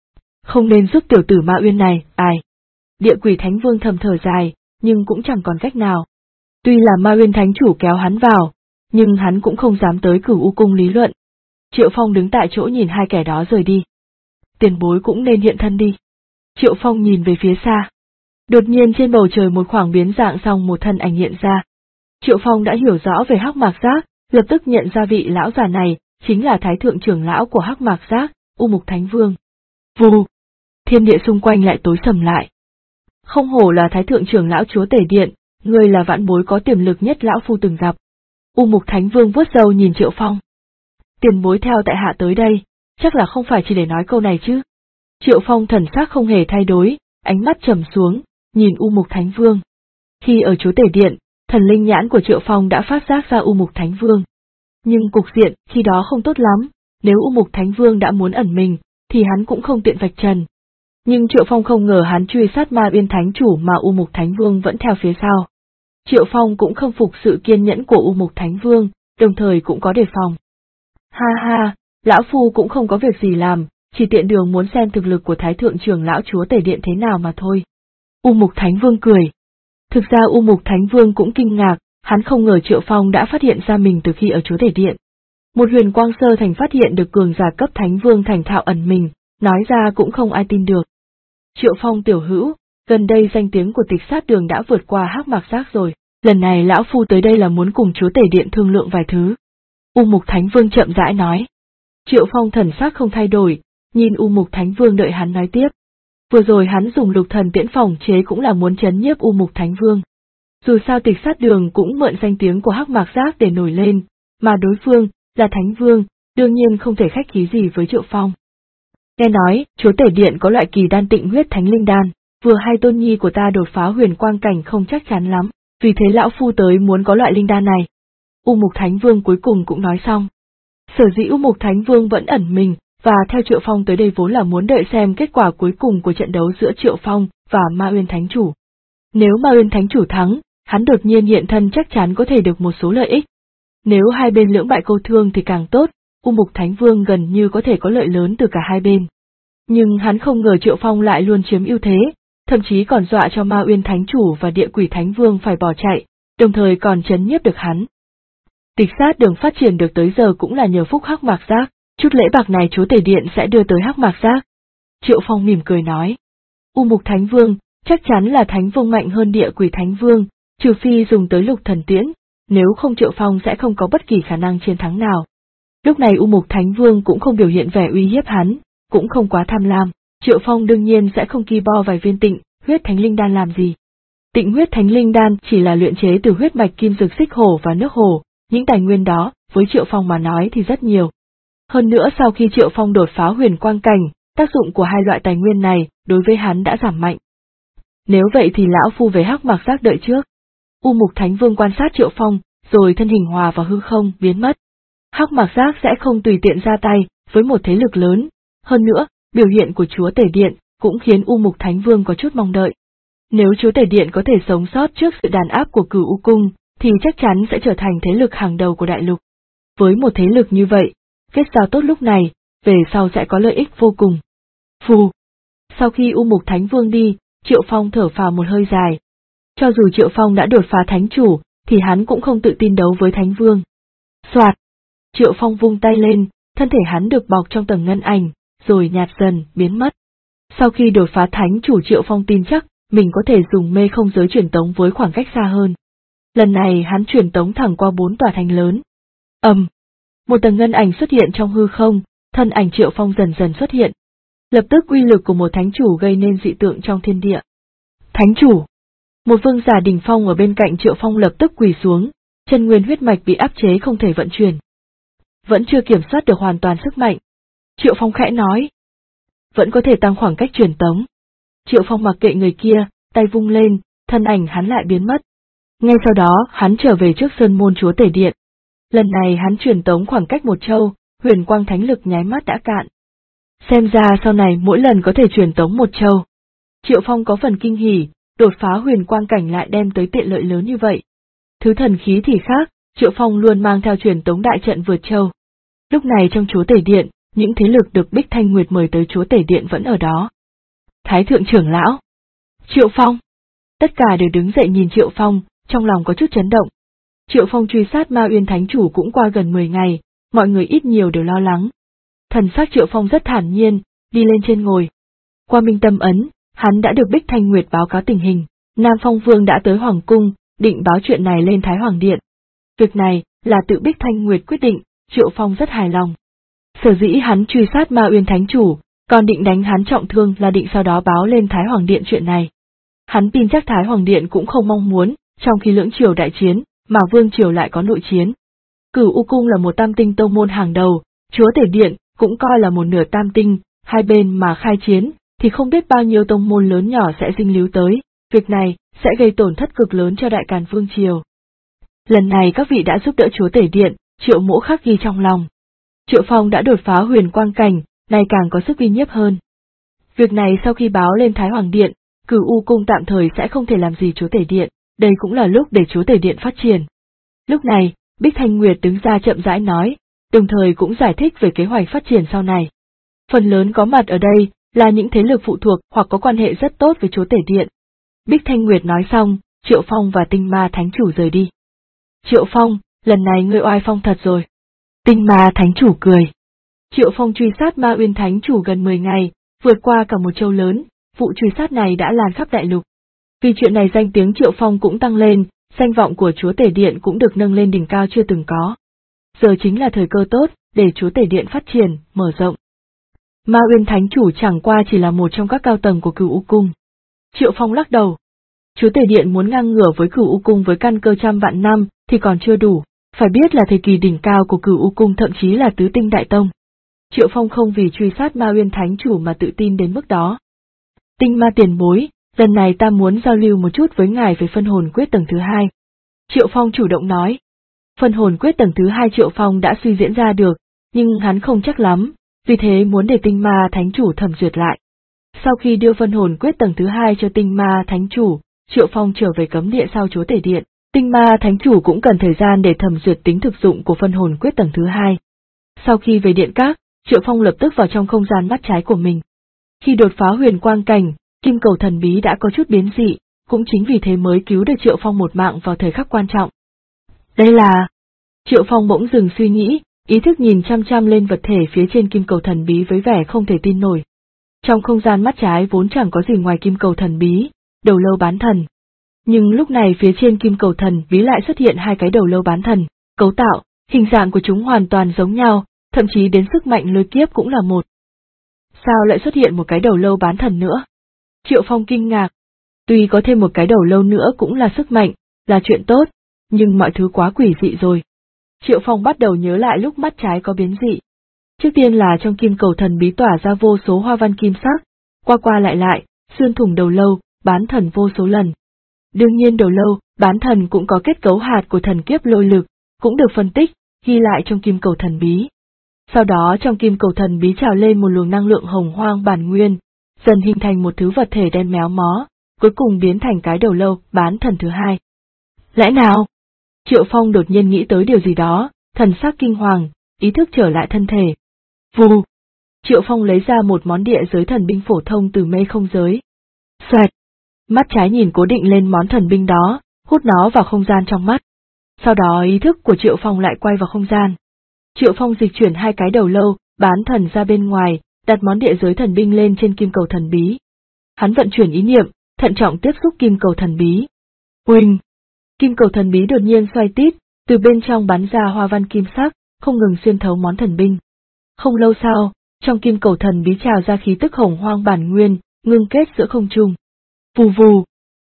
Không nên giúp tiểu tử Ma Uyên này, ai. Địa Quỷ Thánh Vương thầm thở dài, nhưng cũng chẳng còn cách nào. Tuy là Ma Uyên Thánh Chủ kéo hắn vào, nhưng hắn cũng không dám tới Cửu U Cung lý luận. Triệu Phong đứng tại chỗ nhìn hai kẻ đó rời đi. Tiền bối cũng nên hiện thân đi. Triệu Phong nhìn về phía xa. Đột nhiên trên bầu trời một khoảng biến dạng xong một thân ảnh hiện ra. Triệu Phong đã hiểu rõ về Hắc Mạc Giác, lập tức nhận ra vị lão già này chính là Thái Thượng trưởng lão của Hắc Mạc Giác, U Mục Thánh Vương. Vù! Thiên địa xung quanh lại tối sầm lại. Không hổ là Thái Thượng trưởng lão chúa Tể Điện, người là vãn bối có tiềm lực nhất lão phu từng gặp. U Mục Thánh Vương vuốt râu nhìn Triệu Phong. Tiền bối theo tại hạ tới đây, chắc là không phải chỉ để nói câu này chứ. Triệu Phong thần sắc không hề thay đổi, ánh mắt trầm xuống, nhìn U Mục Thánh Vương. Khi ở chúa Tể Điện, thần linh nhãn của Triệu Phong đã phát giác ra U Mục Thánh Vương. Nhưng cục diện khi đó không tốt lắm, nếu U Mục Thánh Vương đã muốn ẩn mình, thì hắn cũng không tiện vạch trần. Nhưng Triệu Phong không ngờ hắn truy sát Ma Uyên Thánh Chủ mà U Mục Thánh Vương vẫn theo phía sau. Triệu Phong cũng không phục sự kiên nhẫn của U Mục Thánh Vương, đồng thời cũng có đề phòng. Ha ha, lão phu cũng không có việc gì làm, chỉ tiện đường muốn xem thực lực của Thái Thượng trưởng lão chúa Tể Điện thế nào mà thôi. U Mục Thánh Vương cười. Thực ra U Mục Thánh Vương cũng kinh ngạc, hắn không ngờ Triệu Phong đã phát hiện ra mình từ khi ở chúa Tể Điện. Một Huyền Quang Sơ Thành phát hiện được cường giả cấp Thánh Vương thành thạo ẩn mình, nói ra cũng không ai tin được. Triệu Phong tiểu hữu, gần đây danh tiếng của Tịch Sát Đường đã vượt qua Hắc Mạc Giác rồi, lần này lão phu tới đây là muốn cùng chúa Tể Điện thương lượng vài thứ. U Mục Thánh Vương chậm rãi nói. Triệu Phong thần sắc không thay đổi, nhìn U Mục Thánh Vương đợi hắn nói tiếp. Vừa rồi hắn dùng Lục Thần Tiễn phòng chế cũng là muốn trấn nhiếp U Mục Thánh Vương. Dù sao Tịch Sát Đường cũng mượn danh tiếng của Hắc Mạc Giác để nổi lên, mà đối phương là Thánh Vương, đương nhiên không thể khách khí gì với Triệu Phong. Nghe nói, chúa Tể Điện có loại kỳ đan Tịnh Huyết Thánh Linh Đan, vừa hay tôn nhi của ta đột phá huyền quang cảnh không chắc chắn lắm, vì thế lão phu tới muốn có loại linh đan này. U Mục Thánh Vương cuối cùng cũng nói xong. Sở dĩ U Mục Thánh Vương vẫn ẩn mình, và theo Triệu Phong tới đây vốn là muốn đợi xem kết quả cuối cùng của trận đấu giữa Triệu Phong và Ma Uyên Thánh Chủ. Nếu Ma Uyên Thánh Chủ thắng, hắn đột nhiên hiện thân chắc chắn có thể được một số lợi ích. Nếu hai bên lưỡng bại câu thương thì càng tốt, U Mục Thánh Vương gần như có thể có lợi lớn từ cả hai bên. Nhưng hắn không ngờ Triệu Phong lại luôn chiếm ưu thế, thậm chí còn dọa cho Ma Uyên Thánh Chủ và Địa Quỷ Thánh Vương phải bỏ chạy, đồng thời còn trấn nhiếp được hắn. Tịch Sát Đường phát triển được tới giờ cũng là nhờ phúc Hắc Mạc Giác, chút lễ bạc này chúa Tể Điện sẽ đưa tới Hắc Mạc Giác. Triệu Phong mỉm cười nói. U Mục Thánh Vương, chắc chắn là Thánh Vương mạnh hơn Địa Quỷ Thánh Vương, trừ phi dùng tới Lục Thần Tiễn, nếu không Triệu Phong sẽ không có bất kỳ khả năng chiến thắng nào. Lúc này U Mục Thánh Vương cũng không biểu hiện vẻ uy hiếp hắn, cũng không quá tham lam, Triệu Phong đương nhiên sẽ không ki bo vài viên Tịnh Huyết Thánh Linh Đan làm gì. Tịnh Huyết Thánh Linh Đan chỉ là luyện chế từ huyết mạch kim dược xích hổ và nước hổ, những tài nguyên đó, với Triệu Phong mà nói thì rất nhiều. Hơn nữa sau khi Triệu Phong đột phá huyền quang cảnh, tác dụng của hai loại tài nguyên này đối với hắn đã giảm mạnh. Nếu vậy thì lão phu về Hắc Mạc Giác đợi trước. U Mục Thánh Vương quan sát Triệu Phong, rồi thân hình hòa vào hư không, biến mất. Hắc Mạc Giác sẽ không tùy tiện ra tay với một thế lực lớn, hơn nữa, biểu hiện của chúa Tể Điện cũng khiến U Mục Thánh Vương có chút mong đợi. Nếu chúa Tể Điện có thể sống sót trước sự đàn áp của Cửu U Cung, thì chắc chắn sẽ trở thành thế lực hàng đầu của đại lục. Với một thế lực như vậy, kết giao tốt lúc này, về sau sẽ có lợi ích vô cùng. Phù! Sau khi U Mục Thánh Vương đi, Triệu Phong thở phào một hơi dài. Cho dù Triệu Phong đã đột phá Thánh Chủ, thì hắn cũng không tự tin đấu với Thánh Vương. Soạt! Triệu Phong vung tay lên, thân thể hắn được bọc trong tầng ngân ảnh, rồi nhạt dần, biến mất. Sau khi đột phá Thánh Chủ, Triệu Phong tin chắc mình có thể dùng mê không giới truyền tống với khoảng cách xa hơn. Lần này hắn truyền tống thẳng qua 4 tòa thành lớn. Một tầng ngân ảnh xuất hiện trong hư không, thân ảnh Triệu Phong dần dần xuất hiện. Lập tức uy lực của một thánh chủ gây nên dị tượng trong thiên địa. Thánh chủ! Một vương giả đỉnh phong ở bên cạnh Triệu Phong lập tức quỳ xuống, chân nguyên huyết mạch bị áp chế không thể vận chuyển. Vẫn chưa kiểm soát được hoàn toàn sức mạnh. Triệu Phong khẽ nói. Vẫn có thể tăng khoảng cách truyền tống. Triệu Phong mặc kệ người kia, tay vung lên, thân ảnh hắn lại biến mất. Ngay sau đó hắn trở về trước sơn môn chúa tể điện. Lần này hắn truyền tống khoảng cách một châu, huyền quang thánh lực nháy mắt đã cạn. Xem ra sau này mỗi lần có thể truyền tống một châu. Triệu Phong có phần kinh hỉ, đột phá huyền quang cảnh lại đem tới tiện lợi lớn như vậy. Thứ thần khí thì khác, Triệu Phong luôn mang theo truyền tống đại trận vượt châu. Lúc này trong chúa tể điện, những thế lực được Bích Thanh Nguyệt mời tới chúa tể điện vẫn ở đó. Thái thượng trưởng lão, Triệu Phong. Tất cả đều đứng dậy nhìn Triệu Phong, trong lòng có chút chấn động. Triệu Phong truy sát Ma Uyên Thánh Chủ cũng qua gần 10 ngày, mọi người ít nhiều đều lo lắng. Thần sắc Triệu Phong rất thản nhiên, đi lên trên ngồi. Qua minh tâm ấn, hắn đã được Bích Thanh Nguyệt báo cáo tình hình, Nam Phong Vương đã tới Hoàng Cung, định báo chuyện này lên Thái Hoàng Điện. Việc này là tự Bích Thanh Nguyệt quyết định, Triệu Phong rất hài lòng. Sở dĩ hắn truy sát Ma Uyên Thánh Chủ, còn định đánh hắn trọng thương là định sau đó báo lên Thái Hoàng Điện chuyện này. Hắn tin chắc Thái Hoàng Điện cũng không mong muốn, trong khi lưỡng triều đại chiến, mà Vương triều lại có nội chiến. Cửu U Cung là một tam tinh tông môn hàng đầu, chúa tể điện cũng coi là một nửa tam tinh, hai bên mà khai chiến, thì không biết bao nhiêu tông môn lớn nhỏ sẽ dinh líu tới, việc này sẽ gây tổn thất cực lớn cho Đại Càn Vương triều. Lần này các vị đã giúp đỡ chúa tể điện, Triệu Mỗ khắc ghi trong lòng. Triệu Phong đã đột phá huyền quang cảnh, nay càng có sức uy nhiếp hơn. Việc này sau khi báo lên Thái Hoàng Điện, Cửu U Cung tạm thời sẽ không thể làm gì chúa tể điện, đây cũng là lúc để chúa tể điện phát triển. Lúc này, Bích Thanh Nguyệt đứng ra chậm rãi nói, đồng thời cũng giải thích về kế hoạch phát triển sau này. Phần lớn có mặt ở đây là những thế lực phụ thuộc hoặc có quan hệ rất tốt với chúa tể điện. Bích Thanh Nguyệt nói xong, Triệu Phong và Tinh Ma Thánh Chủ rời đi. Triệu Phong, lần này ngươi oai phong thật rồi. Tinh Ma Thánh Chủ cười. Triệu Phong truy sát Ma Uyên Thánh Chủ gần 10 ngày, vượt qua cả một châu lớn, vụ truy sát này đã lan khắp đại lục. Vì chuyện này danh tiếng Triệu Phong cũng tăng lên, danh vọng của chúa tể điện cũng được nâng lên đỉnh cao chưa từng có. Giờ chính là thời cơ tốt để chúa tể điện phát triển, mở rộng. Ma Uyên Thánh Chủ chẳng qua chỉ là một trong các cao tầng của Cửu U Cung. Triệu Phong lắc đầu. Chúa tể điện muốn ngang ngửa với Cửu U Cung với căn cơ trăm vạn năm thì còn chưa đủ, phải biết là thời kỳ đỉnh cao của Cửu U Cung thậm chí là tứ tinh đại tông. Triệu Phong không vì truy sát Ma Uyên Thánh Chủ mà tự tin đến mức đó. Tinh Ma tiền bối, lần này ta muốn giao lưu một chút với ngài về phân hồn quyết tầng thứ 2. Triệu Phong chủ động nói. Phân hồn quyết tầng thứ 2 Triệu Phong đã suy diễn ra được, nhưng hắn không chắc lắm, vì thế muốn để Tinh Ma Thánh Chủ thẩm duyệt lại. Sau khi đưa phân hồn quyết tầng thứ 2 cho Tinh Ma Thánh Chủ, Triệu Phong trở về cấm địa sau chúa tể điện, Tinh Ma Thánh Chủ cũng cần thời gian để thẩm duyệt tính thực dụng của phân hồn quyết tầng thứ 2. Sau khi về điện các, Triệu Phong lập tức vào trong không gian mắt trái của mình. Khi đột phá huyền quang cảnh, kim cầu thần bí đã có chút biến dị, cũng chính vì thế mới cứu được Triệu Phong một mạng vào thời khắc quan trọng. Đây là... Triệu Phong bỗng dừng suy nghĩ, ý thức nhìn chăm chăm lên vật thể phía trên kim cầu thần bí với vẻ không thể tin nổi. Trong không gian mắt trái vốn chẳng có gì ngoài kim cầu thần bí, đầu lâu bán thần. Nhưng lúc này phía trên kim cầu thần bí lại xuất hiện hai cái đầu lâu bán thần, cấu tạo, hình dạng của chúng hoàn toàn giống nhau, thậm chí đến sức mạnh lôi kiếp cũng là một. Sao lại xuất hiện một cái đầu lâu bán thần nữa? Triệu Phong kinh ngạc. Tuy có thêm một cái đầu lâu nữa cũng là sức mạnh, là chuyện tốt, nhưng mọi thứ quá quỷ dị rồi. Triệu Phong bắt đầu nhớ lại lúc mắt trái có biến dị. Trước tiên là trong kim cầu thần bí tỏa ra vô số hoa văn kim sắc, qua qua lại, xuyên thủng đầu lâu, bán thần vô số lần. Đương nhiên đầu lâu, bán thần cũng có kết cấu hạt của thần kiếp lôi lực, cũng được phân tích, ghi lại trong kim cầu thần bí. Sau đó trong kim cầu thần bí trào lên một luồng năng lượng hồng hoang bản nguyên, dần hình thành một thứ vật thể đen méo mó, cuối cùng biến thành cái đầu lâu bán thần thứ 2. Lẽ nào? Triệu Phong đột nhiên nghĩ tới điều gì đó, thần sắc kinh hoàng, ý thức trở lại thân thể. Vù! Triệu Phong lấy ra một món địa giới thần binh phổ thông từ mê không giới. Xoẹt! Mắt trái nhìn cố định lên món thần binh đó, hút nó vào không gian trong mắt. Sau đó ý thức của Triệu Phong lại quay vào không gian. Triệu Phong dịch chuyển hai cái đầu lâu, bán thần ra bên ngoài, đặt món địa giới thần binh lên trên kim cầu thần bí. Hắn vận chuyển ý niệm, thận trọng tiếp xúc kim cầu thần bí. Uỳnh! Kim cầu thần bí đột nhiên xoay tít, từ bên trong bắn ra hoa văn kim sắc, không ngừng xuyên thấu món thần binh. Không lâu sau, trong kim cầu thần bí trào ra khí tức hồng hoang bản nguyên, ngưng kết giữa không trung. Vù vù!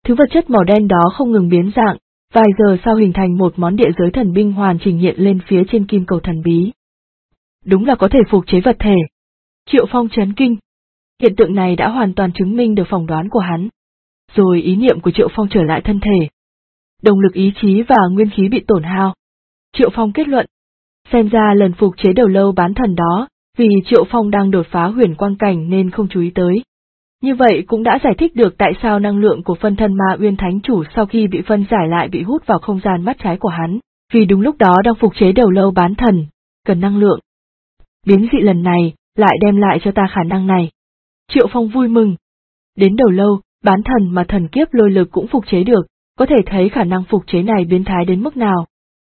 Thứ vật chất màu đen đó không ngừng biến dạng, vài giờ sau hình thành một món địa giới thần binh hoàn chỉnh hiện lên phía trên kim cầu thần bí. Đúng là có thể phục chế vật thể. Triệu Phong chấn kinh. Hiện tượng này đã hoàn toàn chứng minh được phỏng đoán của hắn. Rồi ý niệm của Triệu Phong trở lại thân thể. Động lực ý chí và nguyên khí bị tổn hao. Triệu Phong kết luận. Xem ra lần phục chế đầu lâu bán thần đó, vì Triệu Phong đang đột phá huyền quang cảnh nên không chú ý tới. Như vậy cũng đã giải thích được tại sao năng lượng của phân thân Ma Uyên Thánh Chủ sau khi bị phân giải lại bị hút vào không gian mắt trái của hắn, vì đúng lúc đó đang phục chế đầu lâu bán thần, cần năng lượng. Biến dị lần này, lại đem lại cho ta khả năng này. Triệu Phong vui mừng. Đến đầu lâu, bán thần mà thần kiếp lôi lực cũng phục chế được, có thể thấy khả năng phục chế này biến thái đến mức nào.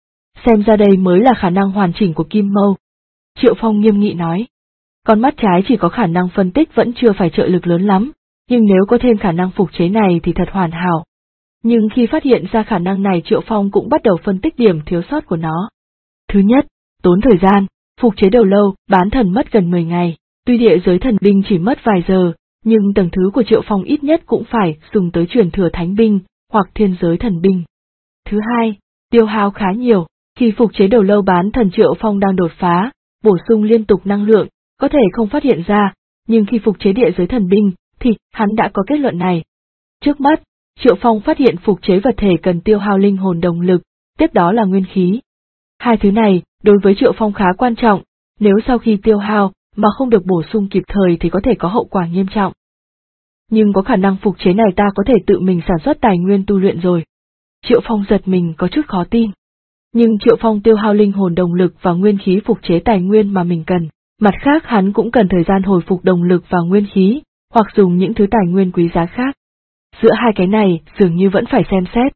Xem ra đây mới là khả năng hoàn chỉnh của Kim Mâu. Triệu Phong nghiêm nghị nói. Con mắt trái chỉ có khả năng phân tích vẫn chưa phải trợ lực lớn lắm, nhưng nếu có thêm khả năng phục chế này thì thật hoàn hảo. Nhưng khi phát hiện ra khả năng này Triệu Phong cũng bắt đầu phân tích điểm thiếu sót của nó. Thứ nhất, tốn thời gian, phục chế đầu lâu, bán thần mất gần 10 ngày, tuy địa giới thần binh chỉ mất vài giờ, nhưng tầng thứ của Triệu Phong ít nhất cũng phải dùng tới truyền thừa thánh binh, hoặc thiên giới thần binh. Thứ hai, tiêu hao khá nhiều, khi phục chế đầu lâu bán thần Triệu Phong đang đột phá, bổ sung liên tục năng lượng, có thể không phát hiện ra, nhưng khi phục chế địa giới thần binh, thì hắn đã có kết luận này. Trước mắt, Triệu Phong phát hiện phục chế vật thể cần tiêu hao linh hồn động lực, tiếp đó là nguyên khí. Hai thứ này, đối với Triệu Phong khá quan trọng, nếu sau khi tiêu hao, mà không được bổ sung kịp thời thì có thể có hậu quả nghiêm trọng. Nhưng có khả năng phục chế này ta có thể tự mình sản xuất tài nguyên tu luyện rồi. Triệu Phong giật mình có chút khó tin. Nhưng Triệu Phong tiêu hao linh hồn động lực và nguyên khí phục chế tài nguyên mà mình cần, mặt khác hắn cũng cần thời gian hồi phục động lực và nguyên khí, hoặc dùng những thứ tài nguyên quý giá khác. Giữa hai cái này dường như vẫn phải xem xét.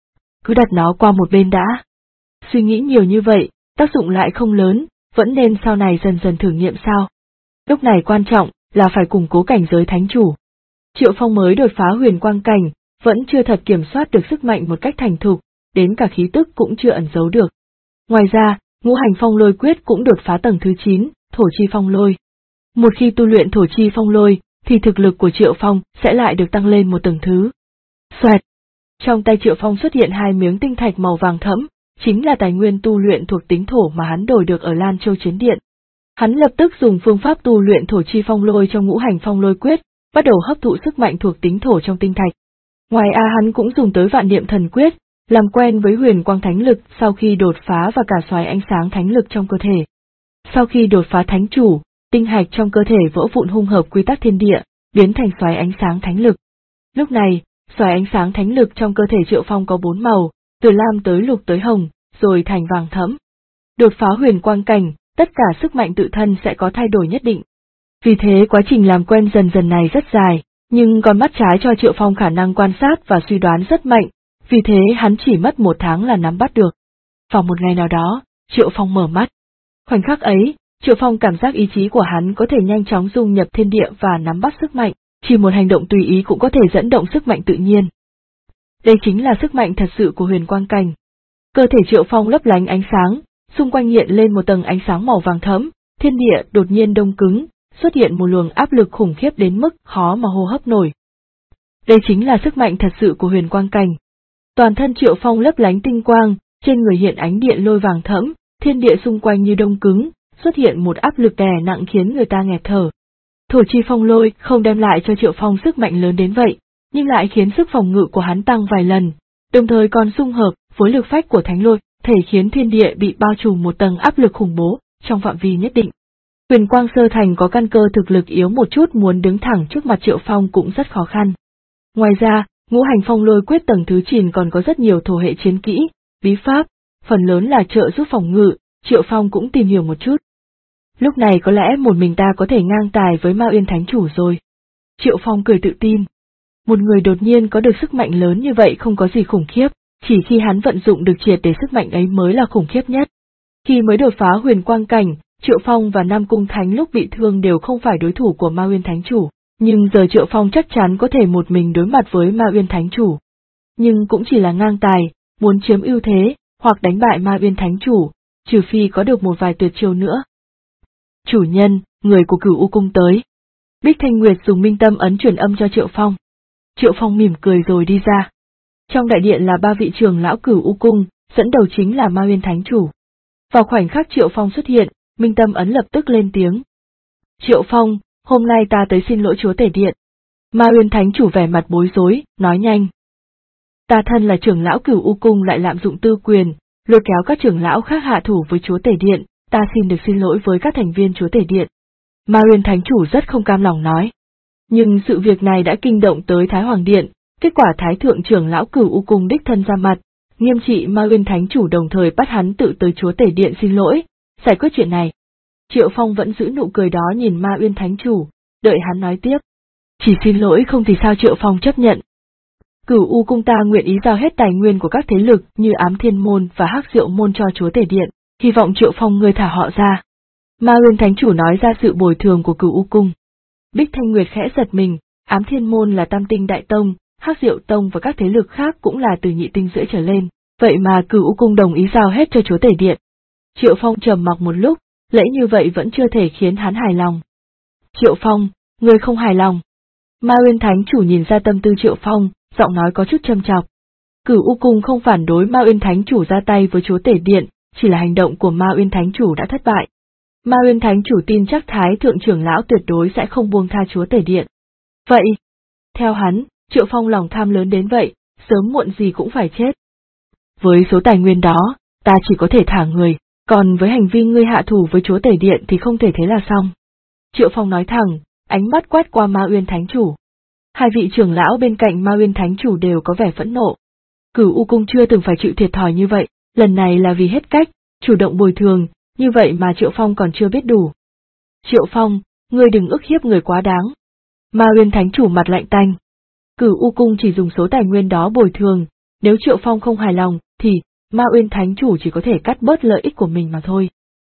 Cứ đặt nó qua một bên đã. Suy nghĩ nhiều như vậy, tác dụng lại không lớn, vẫn nên sau này dần dần thử nghiệm sao. Lúc này quan trọng là phải củng cố cảnh giới thánh chủ. Triệu Phong mới đột phá huyền quang cảnh, vẫn chưa thật kiểm soát được sức mạnh một cách thành thục, đến cả khí tức cũng chưa ẩn giấu được. Ngoài ra, ngũ hành phong lôi quyết cũng đột phá tầng thứ 9, thổ chi phong lôi. Một khi tu luyện thổ chi phong lôi, thì thực lực của Triệu Phong sẽ lại được tăng lên một tầng thứ. Xoẹt! Trong tay Triệu Phong xuất hiện hai miếng tinh thạch màu vàng thẫm, chính là tài nguyên tu luyện thuộc tính thổ mà hắn đổi được ở Lan Châu Chiến Điện. Hắn lập tức dùng phương pháp tu luyện thổ chi phong lôi trong ngũ hành phong lôi quyết, bắt đầu hấp thụ sức mạnh thuộc tính thổ trong tinh thạch. Ngoài hắn cũng dùng tới vạn niệm thần quyết, làm quen với huyền quang thánh lực sau khi đột phá và cả xoáy ánh sáng thánh lực trong cơ thể. Sau khi đột phá thánh chủ, tinh hạch trong cơ thể vỡ vụn hung hợp quy tắc thiên địa, biến thành xoáy ánh sáng thánh lực. Lúc này, xoáy ánh sáng thánh lực trong cơ thể Triệu Phong có 4 màu, từ lam tới lục tới hồng, rồi thành vàng thẫm. Đột phá huyền quang cảnh, tất cả sức mạnh tự thân sẽ có thay đổi nhất định. Vì thế quá trình làm quen dần dần này rất dài, nhưng con mắt trái cho Triệu Phong khả năng quan sát và suy đoán rất mạnh, vì thế hắn chỉ mất 1 tháng là nắm bắt được. Vào một ngày nào đó, Triệu Phong mở mắt. Khoảnh khắc ấy, Triệu Phong cảm giác ý chí của hắn có thể nhanh chóng dung nhập thiên địa và nắm bắt sức mạnh, chỉ một hành động tùy ý cũng có thể dẫn động sức mạnh tự nhiên. Đây chính là sức mạnh thật sự của huyền quang cảnh. Cơ thể Triệu Phong lấp lánh ánh sáng, xung quanh hiện lên một tầng ánh sáng màu vàng thẫm, thiên địa đột nhiên đông cứng, xuất hiện một luồng áp lực khủng khiếp đến mức khó mà hô hấp nổi. Đây chính là sức mạnh thật sự của huyền quang cảnh. Toàn thân Triệu Phong lấp lánh tinh quang, trên người hiện ánh điện lôi vàng thẫm, thiên địa xung quanh như đông cứng, xuất hiện một áp lực đè nặng khiến người ta nghẹt thở. Thổ chi phong lôi không đem lại cho Triệu Phong sức mạnh lớn đến vậy, nhưng lại khiến sức phòng ngự của hắn tăng vài lần, đồng thời còn xung hợp với lực phách của thánh lôi, thể khiến thiên địa bị bao trùm một tầng áp lực khủng bố, trong phạm vi nhất định. Huyền quang sơ thành có căn cơ thực lực yếu một chút muốn đứng thẳng trước mặt Triệu Phong cũng rất khó khăn. Ngoài ra, ngũ hành phong lôi quyết tầng thứ 9 còn có rất nhiều thổ hệ chiến kỹ, bí pháp, phần lớn là trợ giúp phòng ngự, Triệu Phong cũng tìm hiểu một chút. Lúc này có lẽ một mình ta có thể ngang tài với Ma Uyên Thánh Chủ rồi. Triệu Phong cười tự tin. Một người đột nhiên có được sức mạnh lớn như vậy không có gì khủng khiếp, chỉ khi hắn vận dụng được triệt để sức mạnh ấy mới là khủng khiếp nhất. Khi mới đột phá huyền quang cảnh, Triệu Phong và Nam Cung Thánh lúc bị thương đều không phải đối thủ của Ma Uyên Thánh Chủ, nhưng giờ Triệu Phong chắc chắn có thể một mình đối mặt với Ma Uyên Thánh Chủ. Nhưng cũng chỉ là ngang tài, muốn chiếm ưu thế, hoặc đánh bại Ma Uyên Thánh Chủ, trừ phi có được một vài tuyệt chiêu nữa. Chủ nhân, người của Cửu U Cung tới. Bích Thanh Nguyệt dùng minh tâm ấn truyền âm cho Triệu Phong. Triệu Phong mỉm cười rồi đi ra. Trong đại điện là 3 vị trưởng lão Cửu U Cung, dẫn đầu chính là Ma Uyên Thánh Chủ. Vào khoảnh khắc Triệu Phong xuất hiện, Minh Tâm Ấn lập tức lên tiếng. Triệu Phong, hôm nay ta tới xin lỗi Chúa Tể Điện. Ma Uyên Thánh Chủ vẻ mặt bối rối, nói nhanh. Ta thân là trưởng lão Cửu U Cung lại lạm dụng tư quyền, lôi kéo các trưởng lão khác hạ thủ với Chúa Tể Điện, ta xin được xin lỗi với các thành viên Chúa Tể Điện. Ma Uyên Thánh Chủ rất không cam lòng nói. Nhưng sự việc này đã kinh động tới Thái Hoàng Điện, kết quả Thái Thượng trưởng lão Cửu U Cung đích thân ra mặt, nghiêm trị Ma Uyên Thánh Chủ đồng thời bắt hắn tự tới Chúa Tể Điện xin lỗi, giải quyết chuyện này. Triệu Phong vẫn giữ nụ cười đó nhìn Ma Uyên Thánh Chủ, đợi hắn nói tiếp. Chỉ xin lỗi không thì sao? Triệu Phong chấp nhận. Cửu U Cung ta nguyện ý giao hết tài nguyên của các thế lực như Ám Thiên Môn và Hắc Diệu Môn cho Chúa Tể Điện, hy vọng Triệu Phong ngươi thả họ ra. Ma Uyên Thánh Chủ nói ra sự bồi thường của Cửu U Cung. Bích Thanh Nguyệt khẽ giật mình, Ám Thiên Môn là Tam Tinh Đại Tông, Hắc Diệu Tông và các thế lực khác cũng là từ nhị tinh rưỡi trở lên, vậy mà Cửu U Cung đồng ý giao hết cho Chúa Tể Điện. Triệu Phong trầm mặc một lúc, lẽ như vậy vẫn chưa thể khiến hắn hài lòng. Triệu Phong, ngươi không hài lòng. Ma Uyên Thánh Chủ nhìn ra tâm tư Triệu Phong, giọng nói có chút châm chọc. Cửu U Cung không phản đối Ma Uyên Thánh Chủ ra tay với Chúa Tể Điện, chỉ là hành động của Ma Uyên Thánh Chủ đã thất bại. Ma Uyên Thánh Chủ tin chắc Thái Thượng trưởng lão tuyệt đối sẽ không buông tha Chúa Tể Điện. Vậy, theo hắn, Triệu Phong lòng tham lớn đến vậy, sớm muộn gì cũng phải chết. Với số tài nguyên đó, ta chỉ có thể thả người, còn với hành vi ngươi hạ thủ với Chúa Tể Điện thì không thể thế là xong. Triệu Phong nói thẳng, ánh mắt quét qua Ma Uyên Thánh Chủ. Hai vị trưởng lão bên cạnh Ma Uyên Thánh Chủ đều có vẻ phẫn nộ. Cửu U Cung chưa từng phải chịu thiệt thòi như vậy, lần này là vì hết cách, chủ động bồi thường, như vậy mà Triệu Phong còn chưa biết đủ. Triệu Phong, ngươi đừng ức hiếp người quá đáng. Ma Uyên Thánh Chủ mặt lạnh tanh. Cửu U Cung chỉ dùng số tài nguyên đó bồi thường, nếu Triệu Phong không hài lòng, thì Ma Uyên Thánh Chủ chỉ có thể cắt bớt lợi ích của mình mà thôi.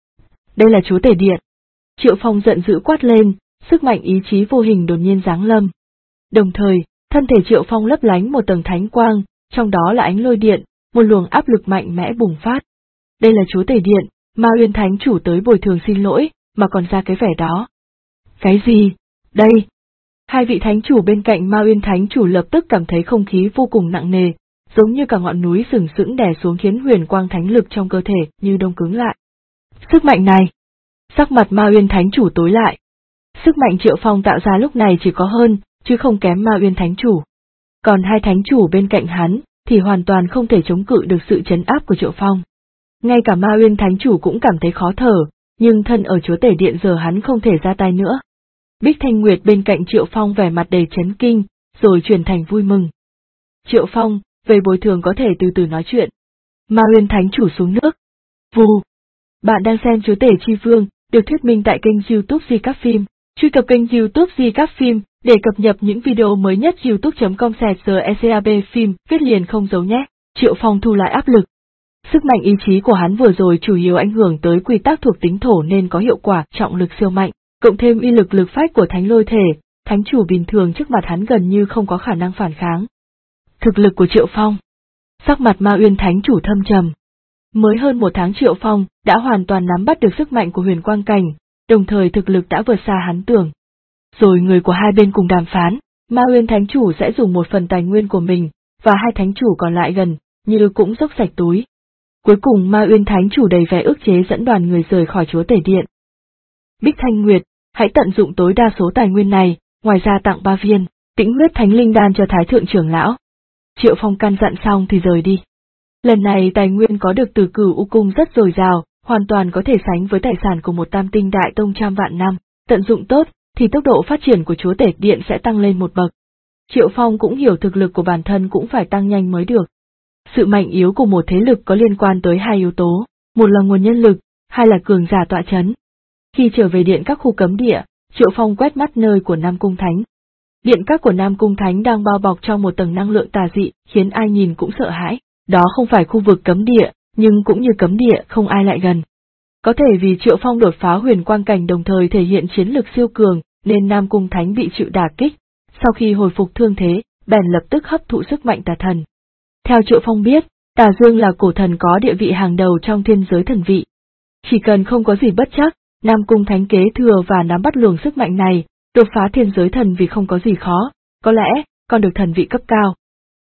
Đây là Chúa Tể Điện. Triệu Phong giận dữ quát lên, sức mạnh ý chí vô hình đột nhiên giáng lâm. Đồng thời, thân thể Triệu Phong lấp lánh một tầng thánh quang, trong đó là ánh lôi điện, một luồng áp lực mạnh mẽ bùng phát. Đây là Chúa Tể Điện, Ma Uyên Thánh Chủ tới bồi thường xin lỗi, mà còn ra cái vẻ đó. Cái gì? Đây! Hai vị thánh chủ bên cạnh Ma Uyên Thánh Chủ lập tức cảm thấy không khí vô cùng nặng nề, giống như cả ngọn núi sừng sững đè xuống khiến huyền quang thánh lực trong cơ thể như đông cứng lại. Sức mạnh này! Sắc mặt Ma Uyên Thánh Chủ tối lại. Sức mạnh Triệu Phong tạo ra lúc này chỉ có hơn, chứ không kém Ma Uyên Thánh Chủ. Còn hai thánh chủ bên cạnh hắn, thì hoàn toàn không thể chống cự được sự trấn áp của Triệu Phong. Ngay cả Ma Uyên Thánh Chủ cũng cảm thấy khó thở, nhưng thân ở Chúa Tể Điện giờ hắn không thể ra tay nữa. Bích Thanh Nguyệt bên cạnh Triệu Phong vẻ mặt đầy chấn kinh, rồi chuyển thành vui mừng. Triệu Phong, về bồi thường có thể từ từ nói chuyện. Ma Uyên Thánh Chủ xuống nước. Vù! Bạn đang xem Chúa Tể Chi Vương, được thuyết minh tại kênh YouTube Di Các Phim. Truy cập kênh YouTube Di Các Phim để cập nhật những video mới nhất. youtube.com/secab phim, viết liền không giấu nhé. Triệu Phong thu lại áp lực. Sức mạnh ý chí của hắn vừa rồi chủ yếu ảnh hưởng tới quy tắc thuộc tính thổ nên có hiệu quả trọng lực siêu mạnh, cộng thêm uy lực lực phách của thánh lôi thể, thánh chủ bình thường trước mặt hắn gần như không có khả năng phản kháng. Thực lực của Triệu Phong. Sắc mặt Ma Uyên Thánh Chủ thâm trầm. Mới hơn một tháng Triệu Phong đã hoàn toàn nắm bắt được sức mạnh của huyền quang cảnh, đồng thời thực lực đã vượt xa hắn tưởng. Rồi người của hai bên cùng đàm phán, Ma Uyên Thánh Chủ sẽ dùng một phần tài nguyên của mình, và hai thánh chủ còn lại gần như cũng dốc sạch túi. Cuối cùng Ma Uyên Thánh Chủ đầy vẻ ức chế dẫn đoàn người rời khỏi Chúa Tể Điện. Bích Thanh Nguyệt, hãy tận dụng tối đa số tài nguyên này, ngoài ra tặng 3 viên Tĩnh Huyết Thánh Linh Đan cho Thái Thượng trưởng lão. Triệu Phong căn dặn xong thì rời đi. Lần này tài nguyên có được từ Cửu U Cung rất dồi dào, hoàn toàn có thể sánh với tài sản của một Tam Tinh Đại Tông trăm vạn năm, tận dụng tốt thì tốc độ phát triển của Chúa Tể Điện sẽ tăng lên một bậc. Triệu Phong cũng hiểu thực lực của bản thân cũng phải tăng nhanh mới được. Sự mạnh yếu của một thế lực có liên quan tới hai yếu tố, một là nguồn nhân lực, hai là cường giả tọa chấn. Khi trở về điện các khu cấm địa, Triệu Phong quét mắt nơi của Nam Cung Thánh. Điện các của Nam Cung Thánh đang bao bọc trong một tầng năng lượng tà dị, khiến ai nhìn cũng sợ hãi. Đó không phải khu vực cấm địa, nhưng cũng như cấm địa không ai lại gần. Có thể vì Triệu Phong đột phá huyền quang cảnh đồng thời thể hiện chiến lực siêu cường, nên Nam Cung Thánh bị chịu đả kích. Sau khi hồi phục thương thế, bèn lập tức hấp thụ sức mạnh tà thần. Theo Triệu Phong biết, Tà Dương là cổ thần có địa vị hàng đầu trong thiên giới thần vị. Chỉ cần không có gì bất trắc, Nam Cung Thánh kế thừa và nắm bắt luồng sức mạnh này, đột phá thiên giới thần vị không có gì khó, có lẽ còn được thần vị cấp cao.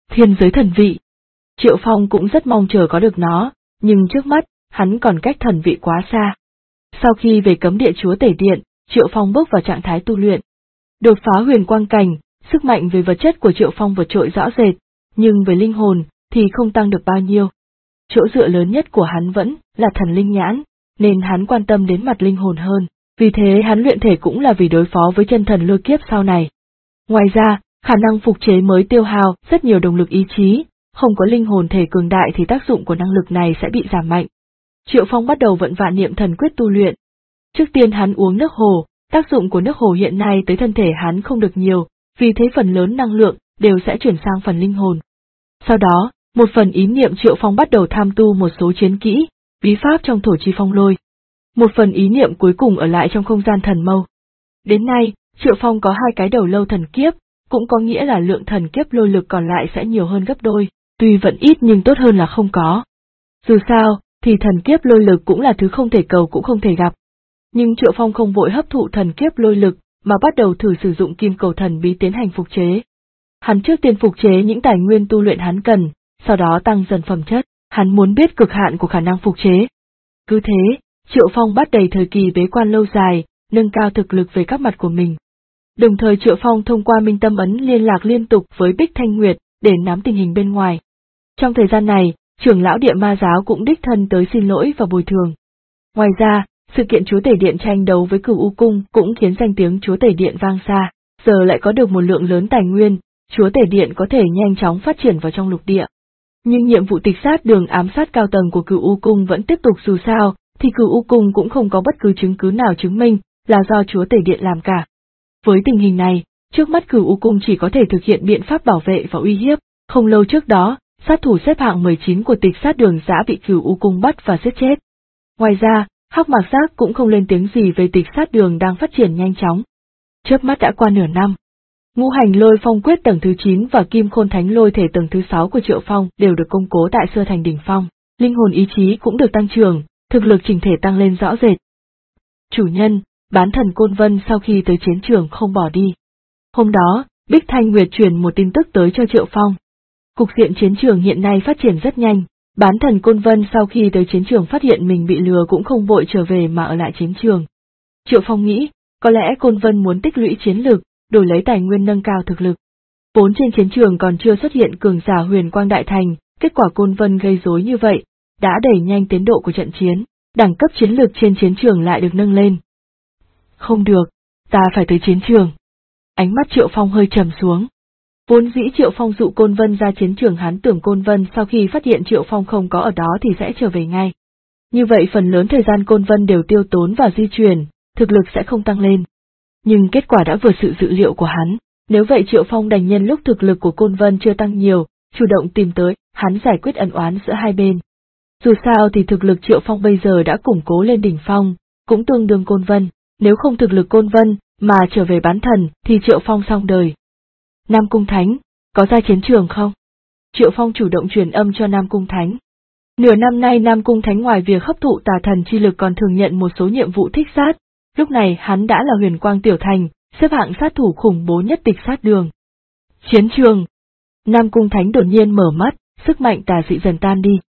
Thiên giới thần vị. Triệu Phong cũng rất mong chờ có được nó, nhưng trước mắt, hắn còn cách thần vị quá xa. Sau khi về cấm địa chúa tể điện, Triệu Phong bước vào trạng thái tu luyện. Đột phá huyền quang cảnh, sức mạnh về vật chất của Triệu Phong vượt trội rõ rệt, nhưng về linh hồn thì không tăng được bao nhiêu. Chỗ dựa lớn nhất của hắn vẫn là thần linh nhãn, nên hắn quan tâm đến mặt linh hồn hơn, vì thế hắn luyện thể cũng là vì đối phó với chân thần lôi kiếp sau này. Ngoài ra, khả năng phục chế mới tiêu hao rất nhiều động lực ý chí, không có linh hồn thể cường đại thì tác dụng của năng lực này sẽ bị giảm mạnh. Triệu Phong bắt đầu vận vạn niệm thần quyết tu luyện. Trước tiên hắn uống nước hồ, tác dụng của nước hồ hiện nay tới thân thể hắn không được nhiều, vì thế phần lớn năng lượng đều sẽ chuyển sang phần linh hồn. Sau đó, một phần ý niệm Triệu Phong bắt đầu tham tu một số chiến kỹ, bí pháp trong thổ chi phong lôi. Một phần ý niệm cuối cùng ở lại trong không gian thần mâu. Đến nay, Triệu Phong có 2 cái đầu lâu thần kiếp, cũng có nghĩa là lượng thần kiếp lôi lực còn lại sẽ nhiều hơn gấp đôi, tuy vẫn ít nhưng tốt hơn là không có. Dù sao, thì thần kiếp lôi lực cũng là thứ không thể cầu cũng không thể gặp. Nhưng Triệu Phong không vội hấp thụ thần kiếp lôi lực, mà bắt đầu thử sử dụng kim cầu thần bí tiến hành phục chế. Hắn trước tiên phục chế những tài nguyên tu luyện hắn cần, sau đó tăng dần phẩm chất, hắn muốn biết cực hạn của khả năng phục chế. Cứ thế, Triệu Phong bắt đầy thời kỳ bế quan lâu dài, nâng cao thực lực về các mặt của mình. Đồng thời Triệu Phong thông qua Minh Tâm Ấn liên lạc liên tục với Bích Thanh Nguyệt, để nắm tình hình bên ngoài. Trong thời gian này, trưởng lão Địa Ma giáo cũng đích thân tới xin lỗi và bồi thường. Ngoài ra, sự kiện chúa tể điện tranh đấu với Cửu U Cung cũng khiến danh tiếng chúa tể điện vang xa, giờ lại có được một lượng lớn tài nguyên, chúa tể điện có thể nhanh chóng phát triển vào trong lục địa. Nhưng nhiệm vụ tịch sát đường ám sát cao tầng của Cửu U Cung vẫn tiếp tục, dù sao thì Cửu U Cung cũng không có bất cứ chứng cứ nào chứng minh là do chúa tể điện làm cả. Với tình hình này, trước mắt Cửu U Cung chỉ có thể thực hiện biện pháp bảo vệ và uy hiếp. Không lâu trước đó, sát thủ xếp hạng 19 của tịch sát đường đã bị Cửu U Cung bắt và giết chết. Ngoài ra, Hắc Mạc Giác cũng không lên tiếng gì về tịch sát đường đang phát triển nhanh chóng. Chớp mắt đã qua nửa năm. Ngũ hành lôi phong quyết tầng thứ 9 và kim khôn thánh lôi thể tầng thứ 6 của Triệu Phong đều được công cố tại Sơ Thành đỉnh phong, linh hồn ý chí cũng được tăng trưởng, thực lực chỉnh thể tăng lên rõ rệt. Chủ nhân, bán thần Côn Vân sau khi tới chiến trường không bỏ đi. Hôm đó, Bích Thanh Nguyệt truyền một tin tức tới cho Triệu Phong. Cục diện chiến trường hiện nay phát triển rất nhanh, bán thần Côn Vân sau khi tới chiến trường phát hiện mình bị lừa cũng không vội trở về mà ở lại chiến trường. Triệu Phong nghĩ, có lẽ Côn Vân muốn tích lũy chiến lực, đổi lấy tài nguyên nâng cao thực lực. Vốn trên chiến trường còn chưa xuất hiện cường giả huyền quang đại thành, kết quả Côn Vân gây rối như vậy, đã đẩy nhanh tiến độ của trận chiến, đẳng cấp chiến lược trên chiến trường lại được nâng lên. Không được, ta phải tới chiến trường. Ánh mắt Triệu Phong hơi trầm xuống. Vốn dĩ Triệu Phong dụ Côn Vân ra chiến trường, hắn tưởng Côn Vân sau khi phát hiện Triệu Phong không có ở đó thì sẽ trở về ngay. Như vậy phần lớn thời gian Côn Vân đều tiêu tốn vào di chuyển, thực lực sẽ không tăng lên. Nhưng kết quả đã vượt sự dự liệu của hắn, nếu vậy Triệu Phong đành nhân lúc thực lực của Côn Vân chưa tăng nhiều, chủ động tìm tới, hắn giải quyết ân oán giữa hai bên. Dù sao thì thực lực Triệu Phong bây giờ đã củng cố lên đỉnh phong, cũng tương đương Côn Vân, nếu không thực lực Côn Vân mà trở về bán thần thì Triệu Phong xong đời. Nam Cung Thánh, có ra chiến trường không? Triệu Phong chủ động truyền âm cho Nam Cung Thánh. Nửa năm nay Nam Cung Thánh ngoài việc hấp thụ tà thần chi lực còn thường nhận một số nhiệm vụ thích sát, lúc này hắn đã là huyền quang tiểu thành, xếp hạng sát thủ khủng bố nhất tịch sát đường. Chiến trường. Nam Cung Thánh đột nhiên mở mắt, sức mạnh tà dị dần tan đi.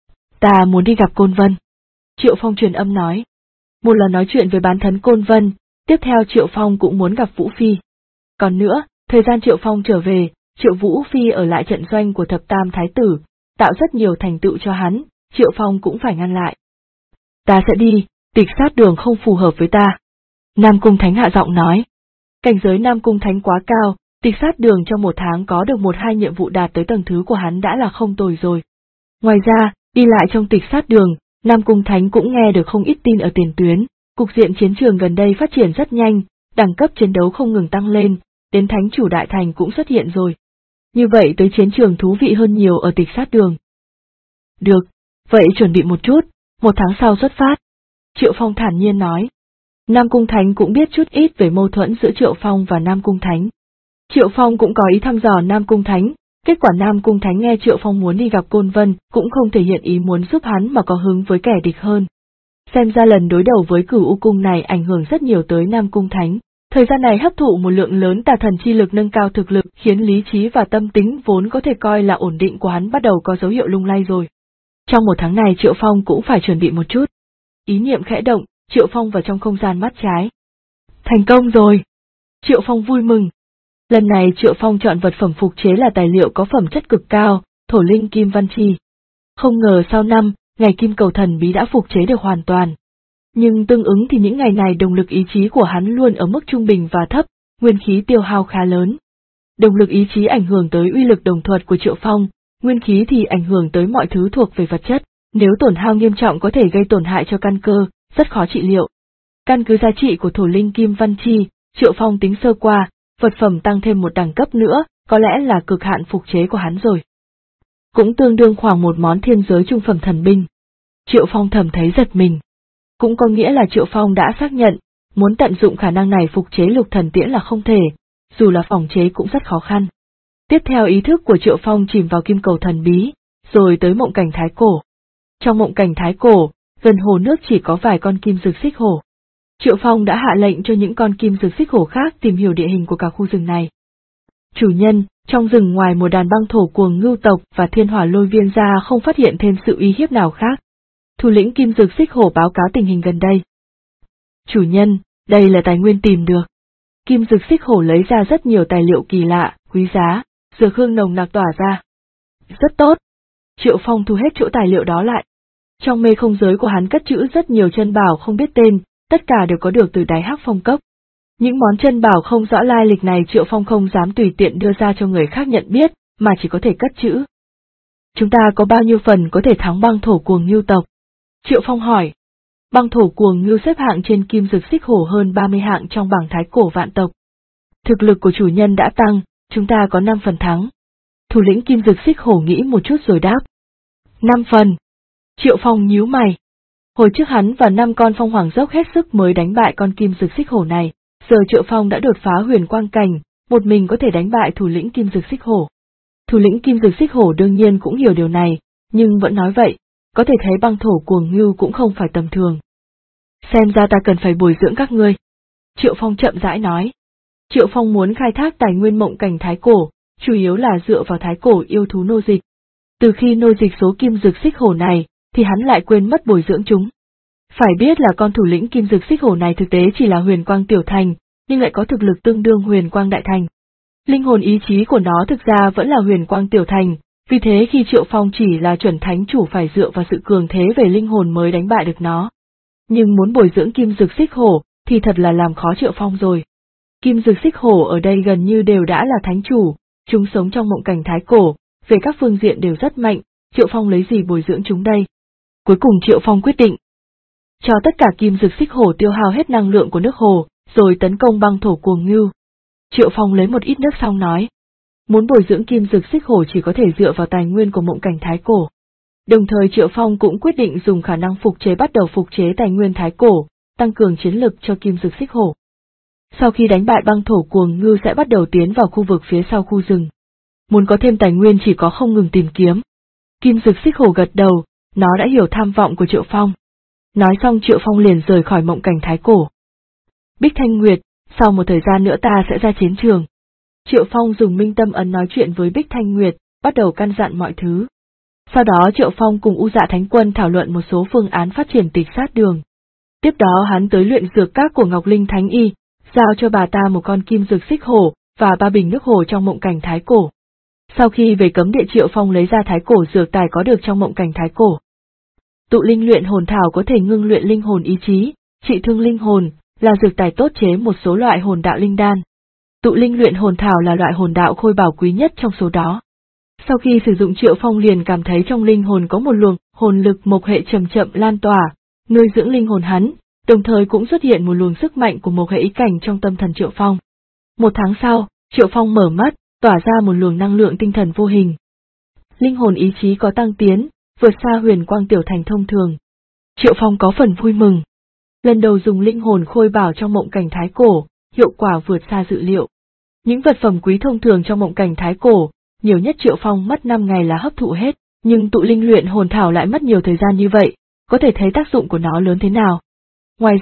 Ta muốn đi gặp Côn Vân. Triệu Phong truyền âm nói. Một là nói chuyện với bán thần Côn Vân, tiếp theo Triệu Phong cũng muốn gặp Vũ Phi. Còn nữa, thời gian Triệu Phong trở về, Triệu Vũ Phi ở lại trận doanh của thập tam thái tử, tạo rất nhiều thành tựu cho hắn, Triệu Phong cũng phải ngăn lại. Ta sẽ đi, tịch sát đường không phù hợp với ta. Nam Cung Thánh hạ giọng nói. Cảnh giới Nam Cung Thánh quá cao, tịch sát đường trong 1 tháng có được 1-2 nhiệm vụ đạt tới tầng thứ của hắn đã là không tồi rồi. Ngoài ra, đi lại trong tịch sát đường, Nam Cung Thánh cũng nghe được không ít tin ở tiền tuyến, cục diện chiến trường gần đây phát triển rất nhanh, đẳng cấp chiến đấu không ngừng tăng lên, đến thánh chủ đại thành cũng xuất hiện rồi. Như vậy tới chiến trường thú vị hơn nhiều ở tịch sát đường. Được, vậy chuẩn bị một chút, 1 tháng sau xuất phát. Triệu Phong thản nhiên nói. Nam Cung Thánh cũng biết chút ít về mâu thuẫn giữa Triệu Phong và Nam Cung Thánh. Triệu Phong cũng có ý thăm dò Nam Cung Thánh, kết quả Nam Cung Thánh nghe Triệu Phong muốn đi gặp Côn Vân cũng không thể hiện ý muốn giúp hắn mà có hứng với kẻ địch hơn. Xem ra lần đối đầu với Cửu U Cung này ảnh hưởng rất nhiều tới Nam Cung Thánh. Thời gian này hấp thụ một lượng lớn tà thần chi lực nâng cao thực lực, khiến lý trí và tâm tính vốn có thể coi là ổn định của hắn bắt đầu có dấu hiệu lung lay rồi. Trong một tháng này Triệu Phong cũng phải chuẩn bị một chút. Ý niệm khẽ động, Triệu Phong vào trong không gian mắt trái. Thành công rồi! Triệu Phong vui mừng. Lần này Triệu Phong chọn vật phẩm phục chế là tài liệu có phẩm chất cực cao, thổ linh kim văn chi. Không ngờ sau năm, ngày kim cầu thần bí đã phục chế được hoàn toàn. Nhưng tương ứng thì những ngày này động lực ý chí của hắn luôn ở mức trung bình và thấp, nguyên khí tiêu hao khá lớn. Động lực ý chí ảnh hưởng tới uy lực đồng thuật của Triệu Phong, nguyên khí thì ảnh hưởng tới mọi thứ thuộc về vật chất, nếu tổn hao nghiêm trọng có thể gây tổn hại cho căn cơ, rất khó trị liệu. Căn cứ giá trị của thổ linh kim văn chi, Triệu Phong tính sơ qua, vật phẩm tăng thêm một đẳng cấp nữa, có lẽ là cực hạn phục chế của hắn rồi. Cũng tương đương khoảng một món thiên giới trung phẩm thần binh. Triệu Phong thầm thấy giật mình. Cũng có nghĩa là Triệu Phong đã xác nhận, muốn tận dụng khả năng này phục chế lục thần tiễn là không thể, dù là phòng chế cũng rất khó khăn. Tiếp theo ý thức của Triệu Phong chìm vào kim cầu thần bí, rồi tới mộng cảnh thái cổ. Trong mộng cảnh thái cổ, gần hồ nước chỉ có vài con kim dực xích hổ. Triệu Phong đã hạ lệnh cho những con kim dực xích hổ khác tìm hiểu địa hình của cả khu rừng này. Chủ nhân, trong rừng ngoài một đàn băng thổ cuồng ngưu tộc và thiên hỏa lôi viên ra không phát hiện thêm sự uy hiếp nào khác. Thủ lĩnh kim dực xích hổ báo cáo tình hình gần đây. Chủ nhân, đây là tài nguyên tìm được. Kim dực xích hổ lấy ra rất nhiều tài liệu kỳ lạ, quý giá, dược hương nồng nặc tỏa ra. Rất tốt. Triệu Phong thu hết chỗ tài liệu đó lại. Trong mê không giới của hắn cất trữ rất nhiều chân bảo không biết tên, tất cả đều có được từ đáy hắc phong cốc. Những món chân bảo không rõ lai lịch này Triệu Phong không dám tùy tiện đưa ra cho người khác nhận biết, mà chỉ có thể cất trữ. Chúng ta có bao nhiêu phần có thể thắng băng thổ cuồng ngưu tộc? Triệu Phong hỏi. Băng thổ cuồng ngưu xếp hạng trên kim dực xích hổ hơn 30 hạng trong bảng thái cổ vạn tộc. Thực lực của chủ nhân đã tăng, chúng ta có 5 phần thắng. Thủ lĩnh kim dực xích hổ nghĩ một chút rồi đáp. 5 phần. Triệu Phong nhíu mày. Hồi trước hắn và 5 con phong hoàng dốc hết sức mới đánh bại con kim dực xích hổ này, giờ Triệu Phong đã đột phá huyền quang cảnh, một mình có thể đánh bại thủ lĩnh kim dực xích hổ. Thủ lĩnh kim dực xích hổ đương nhiên cũng hiểu điều này, nhưng vẫn nói vậy, có thể thấy băng thổ cuồng ngưu cũng không phải tầm thường. Xem ra ta cần phải bồi dưỡng các ngươi. Triệu Phong chậm rãi nói. Triệu Phong muốn khai thác tài nguyên mộng cảnh thái cổ, chủ yếu là dựa vào thái cổ yêu thú nô dịch. Từ khi nô dịch số kim dực xích hổ này, thì hắn lại quên mất bồi dưỡng chúng. Phải biết là con thủ lĩnh kim dực xích hổ này thực tế chỉ là huyền quang tiểu thành, nhưng lại có thực lực tương đương huyền quang đại thành. Linh hồn ý chí của nó thực ra vẫn là huyền quang tiểu thành, vì thế khi Triệu Phong chỉ là chuẩn thánh chủ phải dựa vào sự cường thế về linh hồn mới đánh bại được nó. Nhưng muốn bồi dưỡng kim dực xích hổ, thì thật là làm khó Triệu Phong rồi. Kim dực xích hổ ở đây gần như đều đã là thánh chủ, chúng sống trong mộng cảnh thái cổ, về các phương diện đều rất mạnh, Triệu Phong lấy gì bồi dưỡng chúng đây? Cuối cùng Triệu Phong quyết định cho tất cả kim dực xích hổ tiêu hao hết năng lượng của nước hồ, rồi tấn công băng thổ cuồng ngưu. Triệu Phong lấy một ít nước xong nói. Muốn bồi dưỡng kim dực xích hổ chỉ có thể dựa vào tài nguyên của mộng cảnh thái cổ. Đồng thời Triệu Phong cũng quyết định dùng khả năng phục chế bắt đầu phục chế tài nguyên thái cổ, tăng cường chiến lực cho kim dực xích hổ. Sau khi đánh bại băng thổ cuồng ngưu sẽ bắt đầu tiến vào khu vực phía sau khu rừng. Muốn có thêm tài nguyên chỉ có không ngừng tìm kiếm. Kim dực xích hổ gật đầu, nó đã hiểu tham vọng của Triệu Phong. Nói xong Triệu Phong liền rời khỏi mộng cảnh thái cổ. Bích Thanh Nguyệt, sau một thời gian nữa ta sẽ ra chiến trường. Triệu Phong dùng minh tâm ấn nói chuyện với Bích Thanh Nguyệt, bắt đầu căn dặn mọi thứ. Sau đó Triệu Phong cùng U Dạ Thánh Quân thảo luận một số phương án phát triển tịch sát đường. Tiếp đó hắn tới luyện dược các của Ngọc Linh Thánh Y, giao cho bà ta một con kim dược xích hổ và 3 bình nước hồ trong mộng cảnh thái cổ. Sau khi về cấm địa Triệu Phong lấy ra thái cổ dược tài có được trong mộng cảnh thái cổ. Tụ linh luyện hồn thảo có thể ngưng luyện linh hồn ý chí, trị thương linh hồn, là dược tài tốt chế một số loại hồn đạo linh đan. Tụ linh luyện hồn thảo là loại hồn đạo khôi bảo quý nhất trong số đó. Sau khi sử dụng Triệu Phong liền cảm thấy trong linh hồn có một luồng hồn lực mộc hệ chậm chậm lan tỏa, nuôi dưỡng linh hồn hắn, đồng thời cũng xuất hiện một luồng sức mạnh của mộc hệ ý cảnh trong tâm thần Triệu Phong. Một tháng sau, Triệu Phong mở mắt, tỏa ra một luồng năng lượng tinh thần vô hình. Linh hồn ý chí có tăng tiến, vượt xa huyền quang tiểu thành thông thường. Triệu Phong có phần vui mừng. Lần đầu dùng linh hồn khôi bảo trong mộng cảnh thái cổ, hiệu quả vượt xa dự liệu. Những vật phẩm quý thông thường trong mộng cảnh thái cổ, nhiều nhất Triệu Phong mất 5 ngày là hấp thụ hết, nhưng tụ linh luyện hồn thảo lại mất nhiều thời gian như vậy, có thể thấy tác dụng của nó lớn thế nào. Ngoài ra,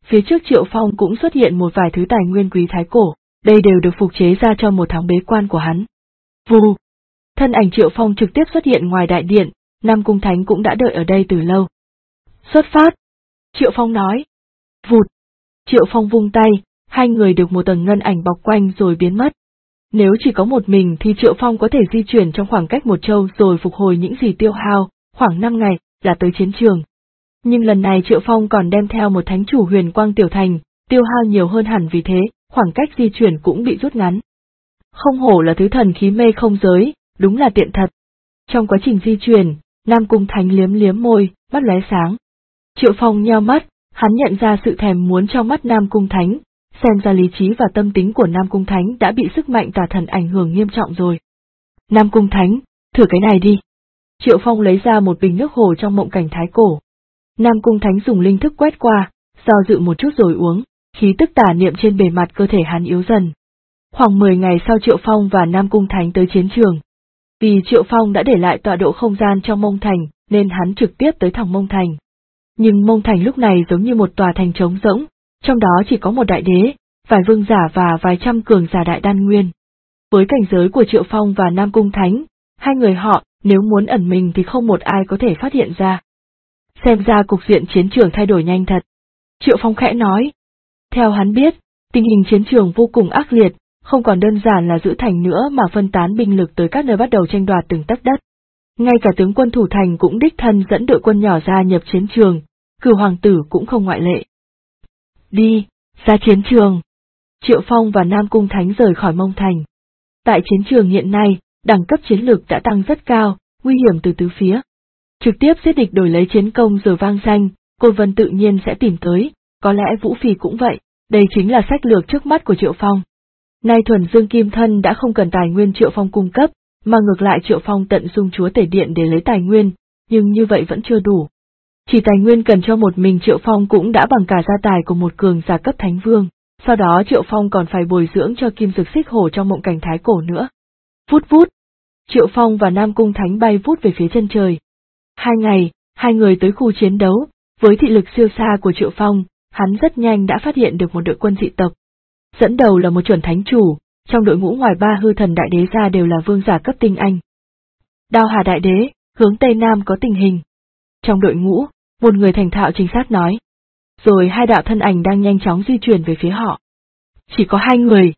Phía trước Triệu Phong cũng xuất hiện một vài thứ tài nguyên quý thái cổ, đây đều được phục chế ra cho một tháng bế quan của hắn. Vù! Thân ảnh Triệu Phong trực tiếp xuất hiện ngoài đại điện, Nam Cung Thánh cũng đã đợi ở đây từ lâu. Xuất phát! Triệu Phong nói. Vụt! Triệu Phong vung tay, hai người được một tầng ngân ảnh bọc quanh rồi biến mất. Nếu chỉ có một mình thì Triệu Phong có thể di chuyển trong khoảng cách một châu rồi phục hồi những gì tiêu hao, khoảng 5 ngày, là tới chiến trường. Nhưng lần này Triệu Phong còn đem theo một thánh chủ huyền quang tiểu thành, tiêu hao nhiều hơn hẳn vì thế, khoảng cách di chuyển cũng bị rút ngắn. Không hổ là thứ thần khí mê không giới, đúng là tiện thật. Trong quá trình di chuyển, Nam Cung Thánh liếm liếm môi, mắt lóe sáng. Triệu Phong nheo mắt, hắn nhận ra sự thèm muốn trong mắt Nam Cung Thánh, xem ra lý trí và tâm tính của Nam Cung Thánh đã bị sức mạnh tà thần ảnh hưởng nghiêm trọng rồi. Nam Cung Thánh, thử cái này đi. Triệu Phong lấy ra một bình nước hồ trong mộng cảnh thái cổ. Nam Cung Thánh dùng linh thức quét qua, do dự một chút rồi uống, khí tức tà niệm trên bề mặt cơ thể hắn yếu dần. Khoảng 10 ngày sau Triệu Phong và Nam Cung Thánh tới chiến trường. Vì Triệu Phong đã để lại tọa độ không gian trong Mông Thành, nên hắn trực tiếp tới thẳng Mông Thành. Nhưng Mông Thành lúc này giống như một tòa thành trống rỗng, trong đó chỉ có một đại đế, vài vương giả và vài trăm cường giả đại đan nguyên. Với cảnh giới của Triệu Phong và Nam Cung Thánh, hai người họ, nếu muốn ẩn mình thì không một ai có thể phát hiện ra. Xem ra cục diện chiến trường thay đổi nhanh thật. Triệu Phong khẽ nói. Theo hắn biết, tình hình chiến trường vô cùng ác liệt, không còn đơn giản là giữ thành nữa mà phân tán binh lực tới các nơi bắt đầu tranh đoạt từng tấc đất. Ngay cả tướng quân thủ thành cũng đích thân dẫn đội quân nhỏ ra nhập chiến trường, Cửu Hoàng tử cũng không ngoại lệ. Đi, ra chiến trường. Triệu Phong và Nam Cung Thánh rời khỏi Mông Thành. Tại chiến trường hiện nay, đẳng cấp chiến lược đã tăng rất cao, nguy hiểm từ tứ phía. Trực tiếp giết địch đổi lấy chiến công rồi vang danh, Côn Vân tự nhiên sẽ tìm tới, có lẽ Vũ Phỉ cũng vậy, đây chính là sách lược trước mắt của Triệu Phong. Nay thuần dương kim thân đã không cần tài nguyên Triệu Phong cung cấp, mà ngược lại Triệu Phong tận dung chúa tể điện để lấy tài nguyên, nhưng như vậy vẫn chưa đủ. Chỉ tài nguyên cần cho một mình Triệu Phong cũng đã bằng cả gia tài của một cường giả cấp thánh vương, sau đó Triệu Phong còn phải bồi dưỡng cho kim dực xích hổ trong mộng cảnh thái cổ nữa. Vút vút! Triệu Phong và Nam Cung Thánh bay vút về phía chân trời. 2 ngày, hai người tới khu chiến đấu, với thị lực siêu xa của Triệu Phong, hắn rất nhanh đã phát hiện được một đội quân dị tộc. Dẫn đầu là một chuẩn thánh chủ, trong đội ngũ ngoài 3 hư thần đại đế ra đều là vương giả cấp tinh anh. Đao Hà đại đế, hướng Tây Nam có tình hình. Trong đội ngũ, một người thành thạo trinh sát nói. Rồi hai đạo thân ảnh đang nhanh chóng di chuyển về phía họ. Chỉ có 2 người.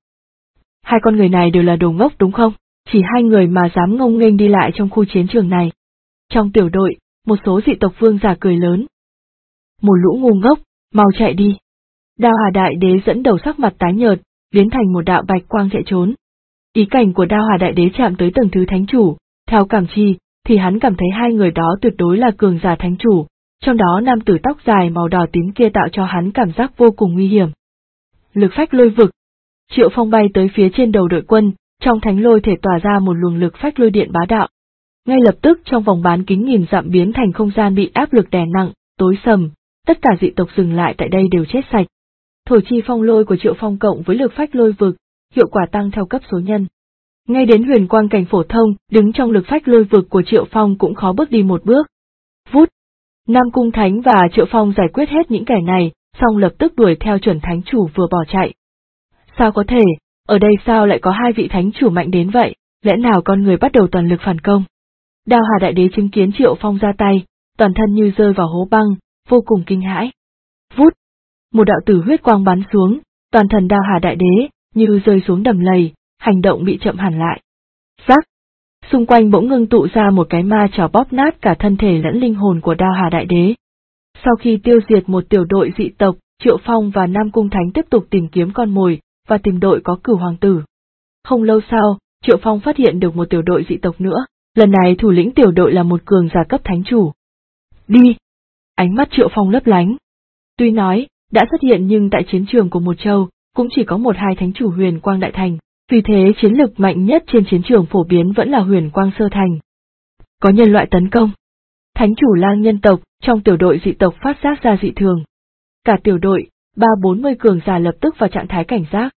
2 con người này đều là đồ ngốc đúng không? Chỉ 2 người mà dám ngông nghênh đi lại trong khu chiến trường này. Trong tiểu đội, một số dị tộc vương giả cười lớn. Một lũ ngu ngốc, mau chạy đi. Đao Hà đại đế dẫn đầu sắc mặt tái nhợt, biến thành một đạo bạch quang chạy trốn. Ý cảnh của Đao Hà đại đế chạm tới tầng thứ thánh chủ, theo cảm chi, thì hắn cảm thấy 2 người đó tuyệt đối là cường giả thánh chủ, trong đó nam tử tóc dài màu đỏ tím kia tạo cho hắn cảm giác vô cùng nguy hiểm. Lực phách lôi vực. Triệu Phong bay tới phía trên đầu đội quân, trong thánh lôi thể tỏa ra một luồng lực phách lôi điện bá đạo. Ngay lập tức trong vòng bán kính nghìn dặm biến thành không gian bị áp lực đè nặng, tối sầm, tất cả dị tộc dừng lại tại đây đều chết sạch. Thổi chi phong lôi của Triệu Phong cộng với lực phách lôi vực, hiệu quả tăng theo cấp số nhân. Ngay đến huyền quang cảnh phổ thông, đứng trong lực phách lôi vực của Triệu Phong cũng khó bước đi một bước. Vút! Nam Cung Thánh và Triệu Phong giải quyết hết những kẻ này, xong lập tức đuổi theo chuẩn thánh chủ vừa bỏ chạy. Sao có thể, ở đây sao lại có 2 vị thánh chủ mạnh đến vậy, lẽ nào con người bắt đầu toàn lực phản công? Đao Hà đại đế chứng kiến Triệu Phong ra tay, toàn thân như rơi vào hố băng, vô cùng kinh hãi. Vút! Một đạo tử huyết quang bắn xuống, toàn thân Đao Hà đại đế, như rơi xuống đầm lầy, hành động bị chậm hẳn lại. Rắc! Xung quanh bỗng ngưng tụ ra một cái ma chảo bóp nát cả thân thể lẫn linh hồn của Đao Hà đại đế. Sau khi tiêu diệt một tiểu đội dị tộc, Triệu Phong và Nam Cung Thánh tiếp tục tìm kiếm con mồi, và tìm đội có Cửu Hoàng tử. Không lâu sau, Triệu Phong phát hiện được một tiểu đội dị tộc nữa, lần này thủ lĩnh tiểu đội là một cường giả cấp thánh chủ. Đi! Ánh mắt Triệu Phong lấp lánh. Tuy nói, đã xuất hiện nhưng tại chiến trường của một châu, cũng chỉ có 1-2 thánh chủ huyền quang đại thành, vì thế chiến lực mạnh nhất trên chiến trường phổ biến vẫn là huyền quang sơ thành. Có nhân loại tấn công. Thánh chủ lang nhân tộc, trong tiểu đội dị tộc phát giác ra dị thường. Cả tiểu đội, 30-40 cường giả lập tức vào trạng thái cảnh giác.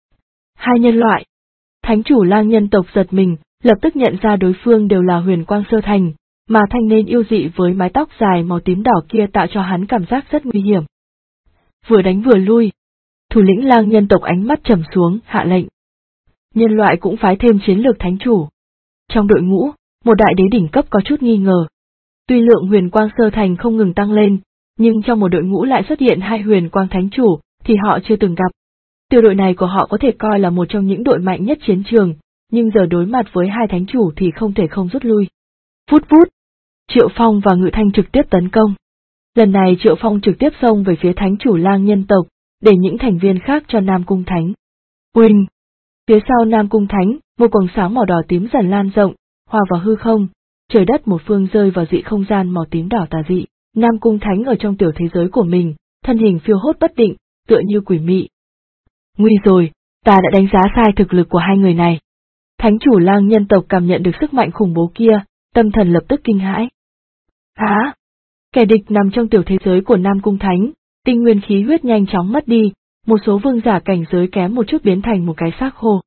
2 nhân loại. Thánh chủ lang nhân tộc giật mình, lập tức nhận ra đối phương đều là huyền quang sơ thành, mà thanh niên yêu dị với mái tóc dài màu tím đỏ kia tạo cho hắn cảm giác rất nguy hiểm. vừa đánh vừa lui. Thủ lĩnh lang nhân tộc ánh mắt trầm xuống, hạ lệnh. Nhân loại cũng phái thêm chiến lược thánh chủ. Trong đội ngũ, một đại đế đỉnh cấp có chút nghi ngờ. Tuy lượng huyền quang sơ thành không ngừng tăng lên, nhưng trong một đội ngũ lại xuất hiện 2 huyền quang thánh chủ, thì họ chưa từng gặp. Tiểu đội này của họ có thể coi là một trong những đội mạnh nhất chiến trường, nhưng giờ đối mặt với 2 thánh chủ thì không thể không rút lui. Vút vút, Triệu Phong và Ngự Thanh trực tiếp tấn công. Lần này Triệu Phong trực tiếp xông về phía thánh chủ lang nhân tộc, để những thành viên khác cho Nam Cung Thánh. Uỳnh! Phía sau Nam Cung Thánh, một quầng sáng màu đỏ tím dần lan rộng, hòa vào hư không, trời đất một phương rơi vào dị không gian màu tím đỏ tà dị. Nam Cung Thánh ở trong tiểu thế giới của mình, thân hình phiêu hốt bất định, tựa như quỷ mị. Nguy rồi, ta đã đánh giá sai thực lực của 2 người này. Thánh chủ lang nhân tộc cảm nhận được sức mạnh khủng bố kia, tâm thần lập tức kinh hãi. Hả? Kẻ địch nằm trong tiểu thế giới của Nam Cung Thánh, tinh nguyên khí huyết nhanh chóng mất đi, một số vương giả cảnh giới kém một chút biến thành một cái xác khô.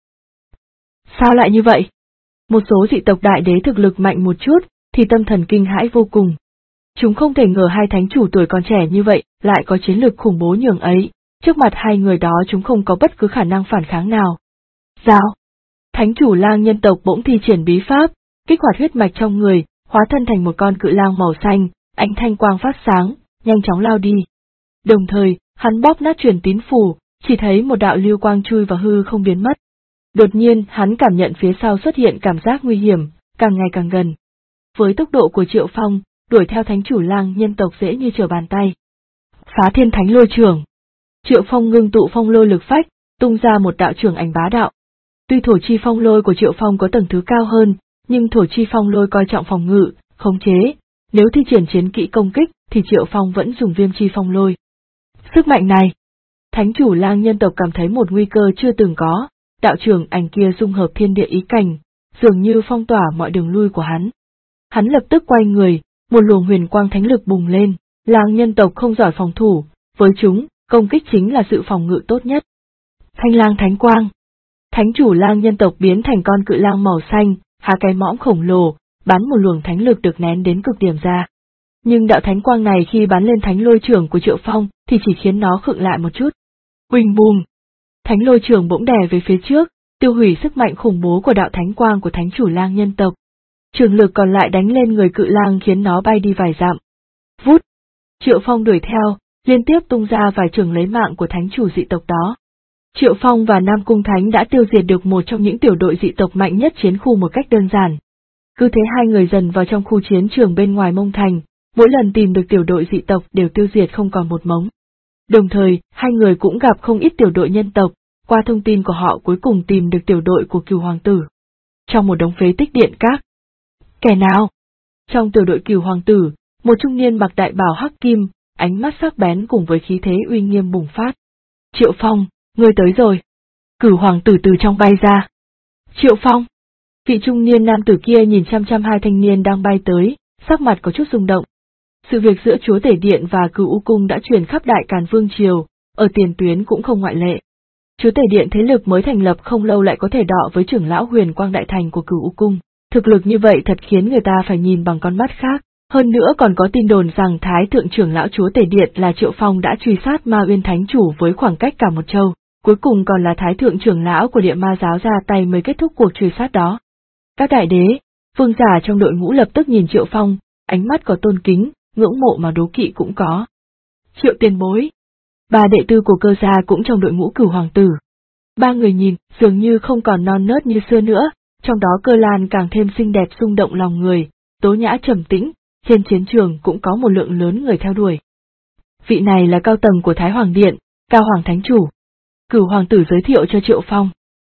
Sao lại như vậy? Một số dị tộc đại đế thực lực mạnh một chút, thì tâm thần kinh hãi vô cùng. Chúng không thể ngờ 2 thánh chủ tuổi còn trẻ như vậy lại có chiến lực khủng bố nhường ấy, trước mặt 2 người đó chúng không có bất cứ khả năng phản kháng nào. Rào! Thánh chủ lang nhân tộc bỗng thi triển bí pháp, kích hoạt huyết mạch trong người, hóa thân thành một con cự lang màu xanh, ánh thanh quang phát sáng, nhanh chóng lao đi. Đồng thời, hắn bóp nát truyền tín phù, chỉ thấy một đạo lưu quang chui vào hư không biến mất. Đột nhiên hắn cảm nhận phía sau xuất hiện cảm giác nguy hiểm, càng ngày càng gần. Với tốc độ của Triệu Phong, đuổi theo thánh chủ lang nhân tộc dễ như trở bàn tay. Phá thiên thánh lôi trưởng. Triệu Phong ngưng tụ phong lôi lực phách, tung ra một đạo trưởng ảnh bá đạo. Tuy thổ chi phong lôi của Triệu Phong có tầng thứ cao hơn, nhưng thổ chi phong lôi coi trọng phòng ngự, khống chế. Nếu thi triển chiến kỹ công kích, thì Triệu Phong vẫn dùng viêm chi phong lôi. Sức mạnh này, thánh chủ lang nhân tộc cảm thấy một nguy cơ chưa từng có, đạo trưởng ảnh kia dung hợp thiên địa ý cảnh, dường như phong tỏa mọi đường lui của hắn. Hắn lập tức quay người, một luồng huyền quang thánh lực bùng lên, lang nhân tộc không giỏi phòng thủ, với chúng, công kích chính là sự phòng ngự tốt nhất. Thanh lang thánh quang. Thánh chủ lang nhân tộc biến thành con cự lang màu xanh, há cái mõm khổng lồ, bắn một luồng thánh lực được nén đến cực điểm ra. Nhưng đạo thánh quang này khi bắn lên thánh lôi trưởng của Triệu Phong thì chỉ khiến nó khựng lại một chút. Huỳnh bùm! Thánh lôi trưởng bỗng đè về phía trước, tiêu hủy sức mạnh khủng bố của đạo thánh quang của thánh chủ lang nhân tộc. Trường lực còn lại đánh lên người cự lang khiến nó bay đi vài dặm. Vút! Triệu Phong đuổi theo, liên tiếp tung ra vài trường lấy mạng của thánh chủ dị tộc đó. Triệu Phong và Nam Cung Thánh đã tiêu diệt được một trong những tiểu đội dị tộc mạnh nhất chiến khu một cách đơn giản. Cứ thế 2 người dần vào trong khu chiến trường bên ngoài Mông Thành, mỗi lần tìm được tiểu đội dị tộc đều tiêu diệt không còn một mống. Đồng thời, 2 người cũng gặp không ít tiểu đội nhân tộc, qua thông tin của họ cuối cùng tìm được tiểu đội của Cửu Hoàng tử. Trong một đống phế tích điện các. Kẻ nào? Trong tiểu đội Cửu Hoàng tử, một trung niên mặc đại bào hắc kim, ánh mắt sắc bén cùng với khí thế uy nghiêm bùng phát. Triệu Phong, ngươi tới rồi. Cửu Hoàng tử từ trong bay ra. Triệu Phong. Vị trung niên nam tử kia nhìn chăm chăm 2 thanh niên đang bay tới, sắc mặt có chút rung động. Sự việc giữa Chúa Tể Điện và Cửu U Cung đã truyền khắp Đại Càn Vương Triều, ở tiền tuyến cũng không ngoại lệ. Chúa Tể Điện thế lực mới thành lập không lâu lại có thể đọ với trưởng lão Huyền Quang Đại Thành của Cửu U Cung. Thực lực như vậy thật khiến người ta phải nhìn bằng con mắt khác. Hơn nữa còn có tin đồn rằng Thái thượng trưởng lão Chúa Tể Điện là Triệu Phong đã truy sát Ma Uyên Thánh Chủ với khoảng cách cả một châu. Cuối cùng còn là Thái thượng trưởng lão của Địa Ma giáo ra tay mới kết thúc cuộc truy sát đó. Các đại đế, vương giả trong đội ngũ lập tức nhìn Triệu Phong, ánh mắt có tôn kính, ngưỡng mộ mà đố kỵ cũng có. Triệu tiền bối. 3 đệ tử của Cơ gia cũng trong đội ngũ Cửu Hoàng tử. 3 người nhìn, dường như không còn non nớt như xưa nữa, trong đó Cơ Lan càng thêm xinh đẹp rung động lòng người, tố nhã trầm tĩnh, trên chiến trường cũng có một lượng lớn người theo đuổi. Vị này là cao tầng của Thái Hoàng Điện, Cao Hoàng Thánh Chủ. Cửu Hoàng tử giới thiệu cho Triệu Phong.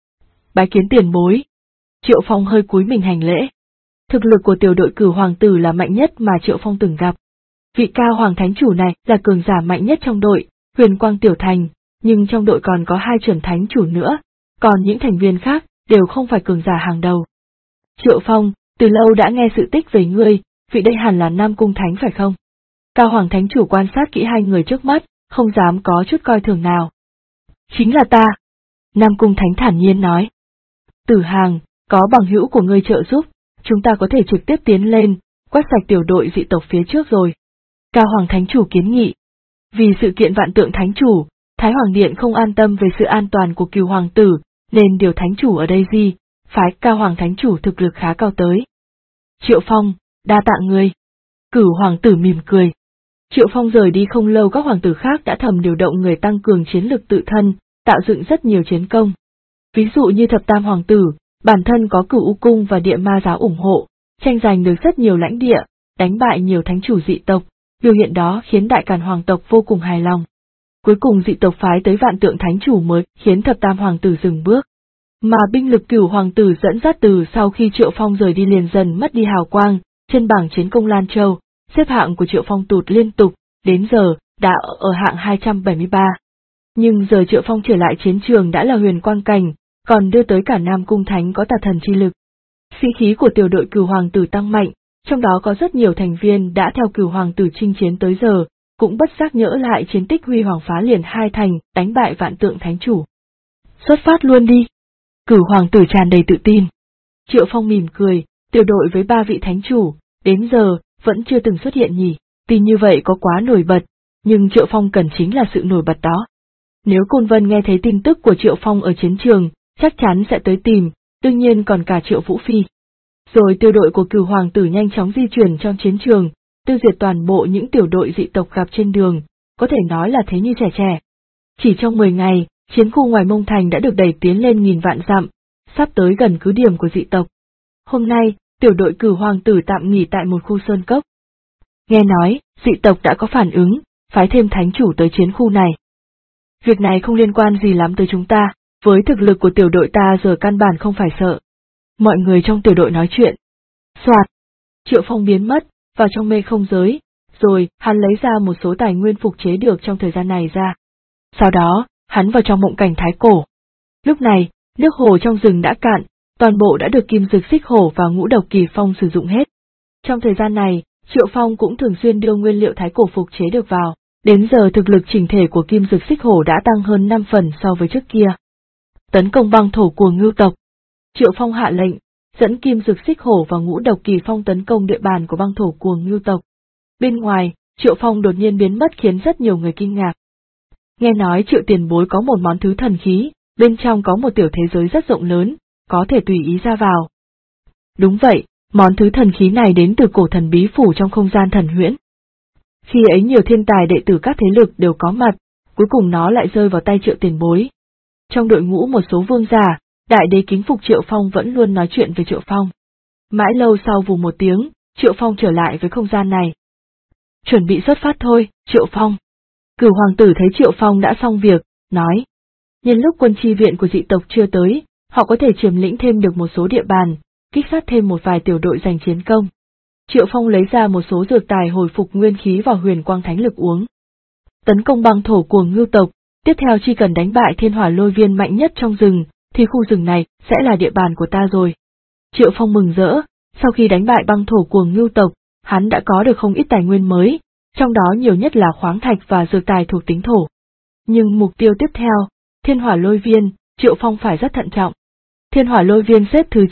Bái kiến tiền bối. Triệu Phong hơi cúi mình hành lễ. Thực lực của tiểu đội Cửu Hoàng tử là mạnh nhất mà Triệu Phong từng gặp. Vị Cao Hoàng Thánh Chủ này là cường giả mạnh nhất trong đội, Huyền Quang Tiểu Thành, nhưng trong đội còn có 2 chuẩn Thánh Chủ nữa, còn những thành viên khác đều không phải cường giả hàng đầu. Triệu Phong, từ lâu đã nghe sự tích về ngươi, vị đây hẳn là Nam Cung Thánh phải không? Cao Hoàng Thánh Chủ quan sát kỹ 2 người trước mắt, không dám có chút coi thường nào. Chính là ta. Nam Cung Thánh thản nhiên nói. Tử Hàng, có bằng hữu của ngươi trợ giúp, chúng ta có thể trực tiếp tiến lên, quét sạch tiểu đội dị tộc phía trước rồi. Cao Hoàng Thánh Chủ kiến nghị. Vì sự kiện vạn tượng thánh chủ, Thái Hoàng Điện không an tâm về sự an toàn của Cửu Hoàng tử, nên điều thánh chủ ở đây phái Cao Hoàng thánh chủ thực lực khá cao tới. Triệu Phong, đa tạ ngươi. Cửu Hoàng tử mỉm cười. Triệu Phong rời đi không lâu, các hoàng tử khác đã thầm điều động người tăng cường chiến lực tự thân, tạo dựng rất nhiều chiến công. Ví dụ như Thập Tam Hoàng tử, bản thân có Cửu U Cung và Địa Ma giáo ủng hộ, tranh giành được rất nhiều lãnh địa, đánh bại nhiều thánh chủ dị tộc, biểu hiện đó khiến Đại Càn hoàng tộc vô cùng hài lòng. Cuối cùng dị tộc phái tới vạn tượng thánh chủ mới khiến Thập Tam Hoàng tử dừng bước. Mà binh lực Cửu Hoàng tử dẫn dắt từ sau khi Triệu Phong rời đi liền dần mất đi hào quang, trên bảng chiến công Lan Châu, xếp hạng của Triệu Phong tụt liên tục, đến giờ, đã ở hạng 273. Nhưng giờ Triệu Phong trở lại chiến trường đã là huyền quang cảnh, còn đưa tới cả Nam Cung Thánh có tà thần chi lực. Sĩ khí của tiểu đội Cửu Hoàng tử tăng mạnh, trong đó có rất nhiều thành viên đã theo Cửu Hoàng tử chinh chiến tới giờ, cũng bất giác nhớ lại chiến tích huy hoàng phá liền 2 thành, đánh bại vạn tượng thánh chủ. Xuất phát luôn đi. Cửu Hoàng tử tràn đầy tự tin. Triệu Phong mỉm cười, tiểu đội với 3 vị thánh chủ, đến giờ, vẫn chưa từng xuất hiện nhỉ, tin như vậy có quá nổi bật, nhưng Triệu Phong cần chính là sự nổi bật đó. Nếu Côn Vân nghe thấy tin tức của Triệu Phong ở chiến trường, chắc chắn sẽ tới tìm, đương nhiên còn cả Triệu Vũ Phi. Rồi tiểu đội của Cửu Hoàng tử nhanh chóng di chuyển trong chiến trường, tiêu diệt toàn bộ những tiểu đội dị tộc gặp trên đường, có thể nói là thế như trẻ. Chỉ trong 10 ngày, chiến khu ngoài Mông Thành đã được đẩy tiến lên nghìn vạn dặm, sắp tới gần cứ điểm của dị tộc. Hôm nay, tiểu đội Cửu Hoàng tử tạm nghỉ tại một khu sơn cốc. Nghe nói, dị tộc đã có phản ứng, phái thêm thánh chủ tới chiến khu này. Việc này không liên quan gì lắm tới chúng ta, với thực lực của tiểu đội ta giờ căn bản không phải sợ. Mọi người trong tiểu đội nói chuyện. Soạt, Triệu Phong biến mất, vào trong mê không giới, rồi hắn lấy ra một số tài nguyên phục chế được trong thời gian này ra. Sau đó, hắn vào trong mộng cảnh thái cổ. Lúc này, nước hồ trong rừng đã cạn, toàn bộ đã được Kim Dực Xích Hổ và Ngũ Độc Kỳ Phong sử dụng hết. Trong thời gian này, Triệu Phong cũng thường xuyên đưa nguyên liệu thái cổ phục chế được vào, đến giờ thực lực chỉnh thể của Kim Dực Xích Hổ đã tăng hơn 5 phần so với trước kia. Tấn công băng thổ của Ngưu tộc. Triệu Phong hạ lệnh, dẫn Kim Dực Xích Hổ và Ngũ Độc Kỳ Phong tấn công địa bàn của băng thổ cuồng Ngưu tộc. Bên ngoài, Triệu Phong đột nhiên biến mất khiến rất nhiều người kinh ngạc. Nghe nói Triệu tiền bối có một món thứ thần khí, bên trong có một tiểu thế giới rất rộng lớn, có thể tùy ý ra vào. Đúng vậy, món thứ thần khí này đến từ cổ thần bí phủ trong không gian thần huyễn. Khi ấy nhiều thiên tài đệ tử các thế lực đều có mặt, cuối cùng nó lại rơi vào tay Triệu tiền bối. Trong đội ngũ một số vương giả, đại đế kính phục Triệu Phong vẫn luôn nói chuyện về Triệu Phong. Mãi lâu sau vù một tiếng, Triệu Phong trở lại với không gian này. Chuẩn bị xuất phát thôi, Triệu Phong. Cửu Hoàng tử thấy Triệu Phong đã xong việc, nói. Nhân lúc quân chi viện của dị tộc chưa tới, họ có thể chiếm lĩnh thêm được một số địa bàn, kích sát thêm một vài tiểu đội giành chiến công. Triệu Phong lấy ra một số dược tài hồi phục nguyên khí vào huyền quang thánh lực uống. Tấn công băng thổ của Ngưu tộc, tiếp theo chỉ cần đánh bại thiên hỏa lôi viên mạnh nhất trong rừng, thì khu rừng này sẽ là địa bàn của ta rồi. Triệu Phong mừng rỡ, sau khi đánh bại băng thổ của Ngưu tộc, hắn đã có được không ít tài nguyên mới, trong đó nhiều nhất là khoáng thạch và dược tài thuộc tính thổ. Nhưng mục tiêu tiếp theo, thiên hỏa lôi viên, Triệu Phong phải rất thận trọng. Thiên hỏa lôi viên xếp thứ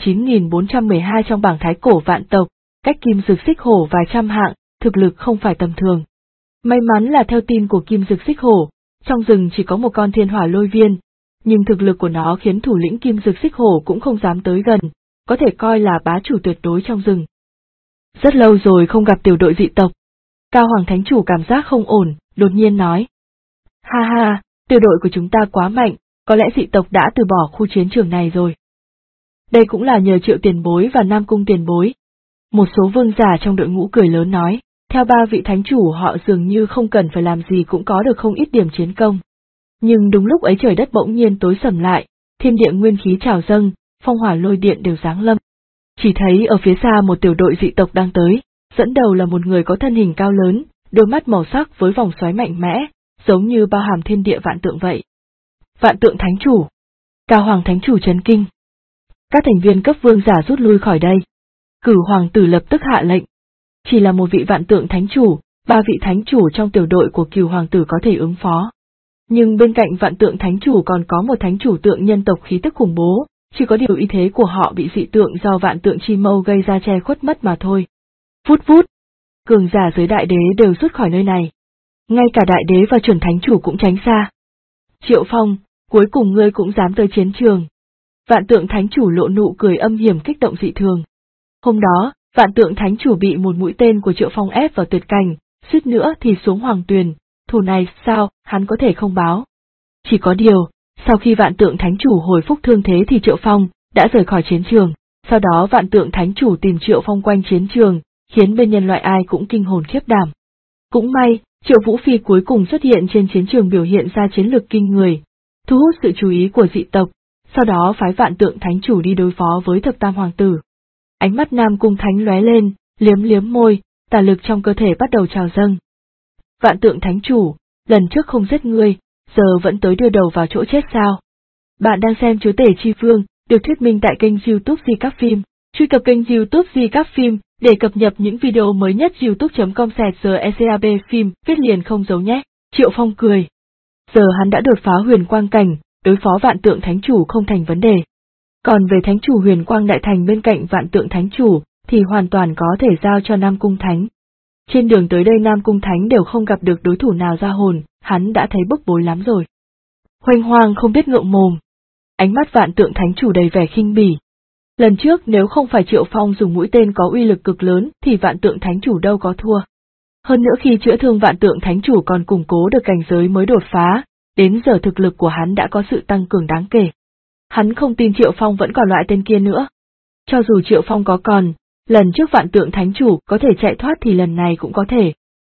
9412 trong bảng thái cổ vạn tộc, cách Kim Dực Xích Hổ vài trăm hạng, thực lực không phải tầm thường. May mắn là theo tin của Kim Dực Xích Hổ, trong rừng chỉ có một con thiên hỏa lôi viên, nhưng thực lực của nó khiến thủ lĩnh Kim Dực Xích Hổ cũng không dám tới gần, có thể coi là bá chủ tuyệt đối trong rừng. Rất lâu rồi không gặp tiểu đội dị tộc. Cao Hoàng Thánh Chủ cảm giác không ổn, đột nhiên nói. Ha ha, tiểu đội của chúng ta quá mạnh, có lẽ dị tộc đã từ bỏ khu chiến trường này rồi. Đây cũng là nhờ Triệu tiền bối và Nam Cung tiền bối. Một số vương giả trong đội ngũ cười lớn nói, theo 3 vị thánh chủ họ dường như không cần phải làm gì cũng có được không ít điểm chiến công. Nhưng đúng lúc ấy trời đất bỗng nhiên tối sầm lại, thiên địa nguyên khí trào dâng, phong hỏa lôi điện đều giáng lâm. Chỉ thấy ở phía xa một tiểu đội dị tộc đang tới, dẫn đầu là một người có thân hình cao lớn, đôi mắt màu sắc với vòng xoáy mạnh mẽ, giống như bao hàm thiên địa vạn tượng vậy. Vạn tượng thánh chủ. Cao Hoàng Thánh Chủ chấn kinh. Các thành viên cấp vương giả rút lui khỏi đây. Cửu Hoàng tử lập tức hạ lệnh. Chỉ là một vị vạn tượng thánh chủ, 3 vị thánh chủ trong tiểu đội của Cửu Hoàng tử có thể ứng phó. Nhưng bên cạnh vạn tượng thánh chủ còn có một thánh chủ tượng nhân tộc khí tức khủng bố, chỉ có điều ý thế của họ bị dị tượng do vạn tượng chi mâu gây ra che khuất mất mà thôi. Vút vút, cường giả giới đại đế đều rút khỏi nơi này. ngay cả đại đế và chuẩn thánh chủ cũng tránh xa. Triệu Phong, cuối cùng ngươi cũng dám tới chiến trường. Vạn Tượng Thánh Chủ lộ nụ cười âm hiểm kích động dị thường. Hôm đó, Vạn Tượng Thánh Chủ bị một mũi tên của Triệu Phong ép vào tuyệt cảnh, suýt nữa thì xuống hoàng tuyền, thù này sao, hắn có thể không báo. Chỉ có điều, sau khi Vạn Tượng Thánh Chủ hồi phục thương thế thì Triệu Phong đã rời khỏi chiến trường, sau đó Vạn Tượng Thánh Chủ tìm Triệu Phong quanh chiến trường, khiến bên nhân loại ai cũng kinh hồn khiếp đảm. Cũng may, Triệu Vũ Phi cuối cùng xuất hiện trên chiến trường biểu hiện ra chiến lực kinh người, thu hút sự chú ý của dị tộc, sau đó phái Vạn Tượng Thánh Chủ đi đối phó với Thập Tam Hoàng tử. Ánh mắt Nam Cung Thánh lóe lên, liếm liếm môi, tà lực trong cơ thể bắt đầu trào dâng. Vạn Tượng Thánh Chủ, lần trước không giết ngươi, giờ vẫn tới đưa đầu vào chỗ chết sao? Bạn đang xem Chúa Tể Chi Vương, được thuyết minh tại kênh YouTube Di Các Phim. Truy cập kênh YouTube Di Các Phim để cập nhật những video mới nhất. youtube.com/GECAB phim, viết liền không giấu nhé. Triệu Phong cười. Giờ hắn đã đột phá huyền quang cảnh, đối phó Vạn Tượng Thánh Chủ không thành vấn đề. Còn về Thánh Chủ huyền quang đại thành bên cạnh Vạn Tượng Thánh Chủ, thì hoàn toàn có thể giao cho Nam Cung Thánh. Trên đường tới đây Nam Cung Thánh đều không gặp được đối thủ nào ra hồn, hắn đã thấy bức bối lắm rồi. Hoành hoang không biết ngượng mồm. Ánh mắt Vạn Tượng Thánh Chủ đầy vẻ khinh bỉ. Lần trước nếu không phải Triệu Phong dùng mũi tên có uy lực cực lớn thì Vạn Tượng Thánh Chủ đâu có thua. Hơn nữa khi chữa thương Vạn Tượng Thánh Chủ còn củng cố được cảnh giới mới đột phá, đến giờ thực lực của hắn đã có sự tăng cường đáng kể. Hắn không tin Triệu Phong vẫn còn loại tên kia nữa. Cho dù Triệu Phong có còn, lần trước Vạn Tượng Thánh Chủ có thể chạy thoát thì lần này cũng có thể.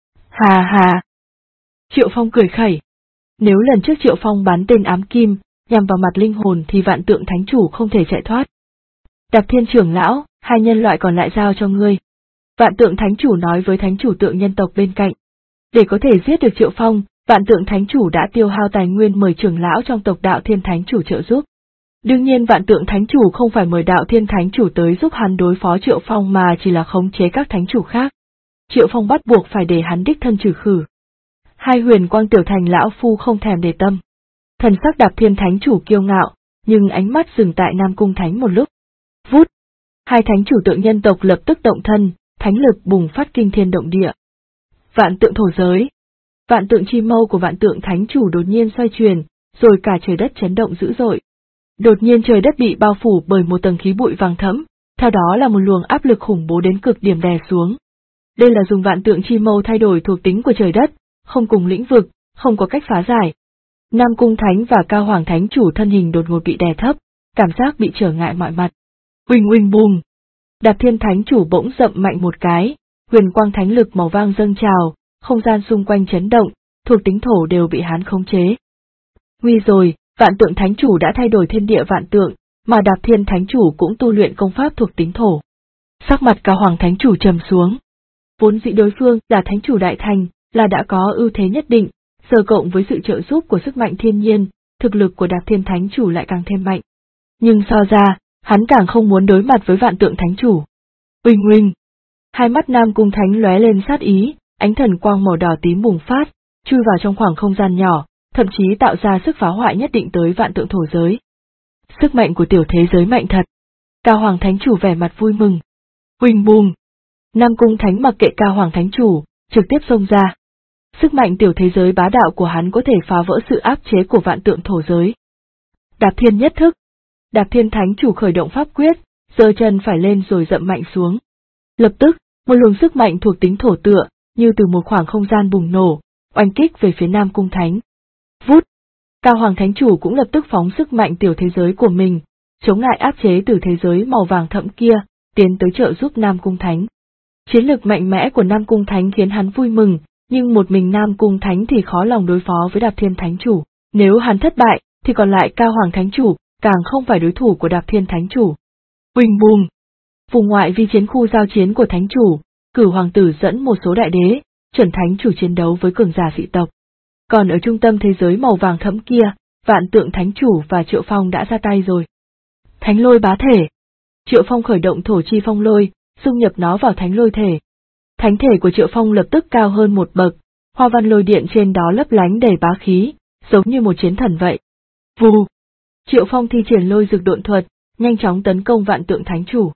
Hà hà. Triệu Phong cười khẩy. Nếu lần trước Triệu Phong bắn tên ám kim, nhằm vào mặt linh hồn thì Vạn Tượng Thánh Chủ không thể chạy thoát. Đạp Thiên trưởng lão, hai nhân loại còn lại giao cho ngươi. Vạn Tượng Thánh Chủ nói với Thánh Chủ tượng nhân tộc bên cạnh. Để có thể giết được Triệu Phong, Vạn Tượng Thánh Chủ đã tiêu hao tài nguyên mời trưởng lão trong tộc Đạo Thiên Thánh Chủ trợ giúp. Đương nhiên Vạn Tượng Thánh Chủ không phải mời Đạo Thiên Thánh Chủ tới giúp hắn đối phó Triệu Phong mà chỉ là khống chế các thánh chủ khác. Triệu Phong bắt buộc phải để hắn đích thân trừ khử. Hai huyền quang tiểu thành lão phu không thèm để tâm. Thần sắc Đạp Thiên Thánh Chủ kiêu ngạo, nhưng ánh mắt dừng tại Nam Cung Thánh một lúc. Vút! Hai thánh chủ tượng nhân tộc lập tức động thân, thánh lực bùng phát kinh thiên động địa. Vạn Tượng thổ giới. Vạn Tượng chi mâu của Vạn Tượng Thánh Chủ đột nhiên xoay chuyển, rồi cả trời đất chấn động dữ dội. Đột nhiên trời đất bị bao phủ bởi một tầng khí bụi vàng thẫm, theo đó là một luồng áp lực khủng bố đến cực điểm đè xuống. Đây là dùng Vạn Tượng chi mâu thay đổi thuộc tính của trời đất, không cùng lĩnh vực, không có cách phá giải. Nam Cung Thánh và Cao Hoàng Thánh Chủ thân hình đột ngột bị đè thấp, cảm giác bị trở ngại mọi mặt. Huỳnh huỳnh bùm. Đạp Thiên Thánh Chủ bỗng dậm mạnh một cái, huyền quang thánh lực màu vàng dâng trào, không gian xung quanh chấn động, thuộc tính thổ đều bị hắn khống chế. Nguy rồi, Vạn Tượng Thánh Chủ đã thay đổi thiên địa vạn tượng, mà Đạp Thiên Thánh Chủ cũng tu luyện công pháp thuộc tính thổ. Sắc mặt Cao Hoàng Thánh Chủ trầm xuống. Vốn dĩ đối phương là Thánh Chủ đại thành, là đã có ưu thế nhất định, giờ cộng với sự trợ giúp của sức mạnh thiên nhiên, thực lực của Đạp Thiên Thánh Chủ lại càng thêm mạnh. Nhưng so ra, hắn càng không muốn đối mặt với Vạn Tượng Thánh Chủ. Uỳnh uỳnh. Hai mắt Nam Cung Thánh lóe lên sát ý, ánh thần quang màu đỏ tím bùng phát, chui vào trong khoảng không gian nhỏ, thậm chí tạo ra sức phá hoại nhất định tới Vạn Tượng thổ giới. Sức mạnh của tiểu thế giới mạnh thật. Cao Hoàng Thánh Chủ vẻ mặt vui mừng. Huỳnh bùm. Nam Cung Thánh mặc kệ Cao Hoàng Thánh Chủ, trực tiếp xông ra. Sức mạnh tiểu thế giới bá đạo của hắn có thể phá vỡ sự áp chế của Vạn Tượng thổ giới. Đạp Thiên nhất thức. Đạp Thiên Thánh Chủ khởi động pháp quyết, giơ chân phải lên rồi dậm mạnh xuống. Lập tức, một luồng sức mạnh thuộc tính thổ tựa, như từ một khoảng không gian bùng nổ, oanh kích về phía Nam Cung Thánh. Vút! Cao Hoàng Thánh Chủ cũng lập tức phóng sức mạnh tiểu thế giới của mình, chống lại áp chế từ thế giới màu vàng thẫm kia, tiến tới trợ giúp Nam Cung Thánh. Chiến lực mạnh mẽ của Nam Cung Thánh khiến hắn vui mừng, nhưng một mình Nam Cung Thánh thì khó lòng đối phó với Đạp Thiên Thánh Chủ. Nếu hắn thất bại, thì còn lại Cao Hoàng Thánh Chủ, càng không phải đối thủ của Đạp Thiên Thánh Chủ. Huỳnh bùm! Vùng ngoại vi chiến khu giao chiến của Thánh Chủ, Cửu Hoàng Tử dẫn một số đại đế, chuẩn Thánh Chủ chiến đấu với cường giả dị tộc. Còn ở trung tâm thế giới màu vàng thẫm kia, Vạn Tượng Thánh Chủ và Triệu Phong đã ra tay rồi. Thánh lôi bá thể. Triệu Phong khởi động thổ chi phong lôi, dung nhập nó vào thánh lôi thể. Thánh thể của Triệu Phong lập tức cao hơn một bậc, hoa văn lôi điện trên đó lấp lánh đầy bá khí, giống như một chiến thần vậy. Vù! Triệu Phong thi triển lôi dực độn thuật, nhanh chóng tấn công Vạn Tượng Thánh Chủ.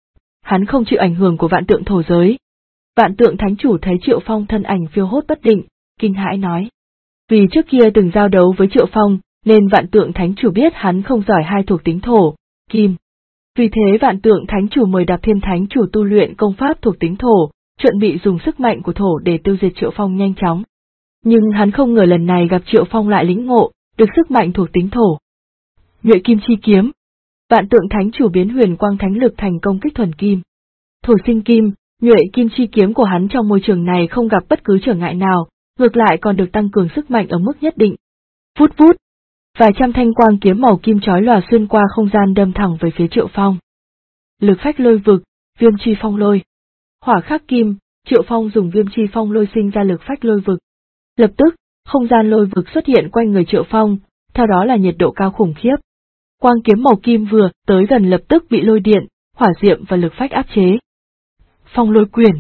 Hắn không chịu ảnh hưởng của Vạn Tượng thổ giới. Vạn Tượng Thánh Chủ thấy Triệu Phong thân ảnh phiêu hốt bất định, kinh hãi nói. Vì trước kia từng giao đấu với Triệu Phong, nên Vạn Tượng Thánh Chủ biết hắn không giỏi hai thuộc tính thổ, kim. Vì thế Vạn Tượng Thánh Chủ mời Đạp Thiên Thánh Chủ tu luyện công pháp thuộc tính thổ, chuẩn bị dùng sức mạnh của thổ để tiêu diệt Triệu Phong nhanh chóng. Nhưng hắn không ngờ lần này gặp Triệu Phong lại lĩnh ngộ được sức mạnh thuộc tính thổ. Nhuệ Kim Chi Kiếm. Vạn Tượng Thánh Chủ biến huyền quang thánh lực thành công kích thuần kim. Thổ sinh kim, Nhuệ Kim Chi Kiếm của hắn trong môi trường này không gặp bất cứ trở ngại nào, ngược lại còn được tăng cường sức mạnh ở mức nhất định. Vút vút, vài trăm thanh quang kiếm màu kim chói lòa xuyên qua không gian đâm thẳng về phía Triệu Phong. Lực phách lôi vực, Viêm Chi Phong Lôi. Hỏa khắc kim, Triệu Phong dùng Viêm Chi Phong Lôi sinh ra lực phách lôi vực. Lập tức, không gian lôi vực xuất hiện quanh người Triệu Phong, theo đó là nhiệt độ cao khủng khiếp. Quang kiếm màu kim vừa tới gần lập tức bị lôi điện, hỏa diệm và lực phách áp chế. Phong Lôi Quyền.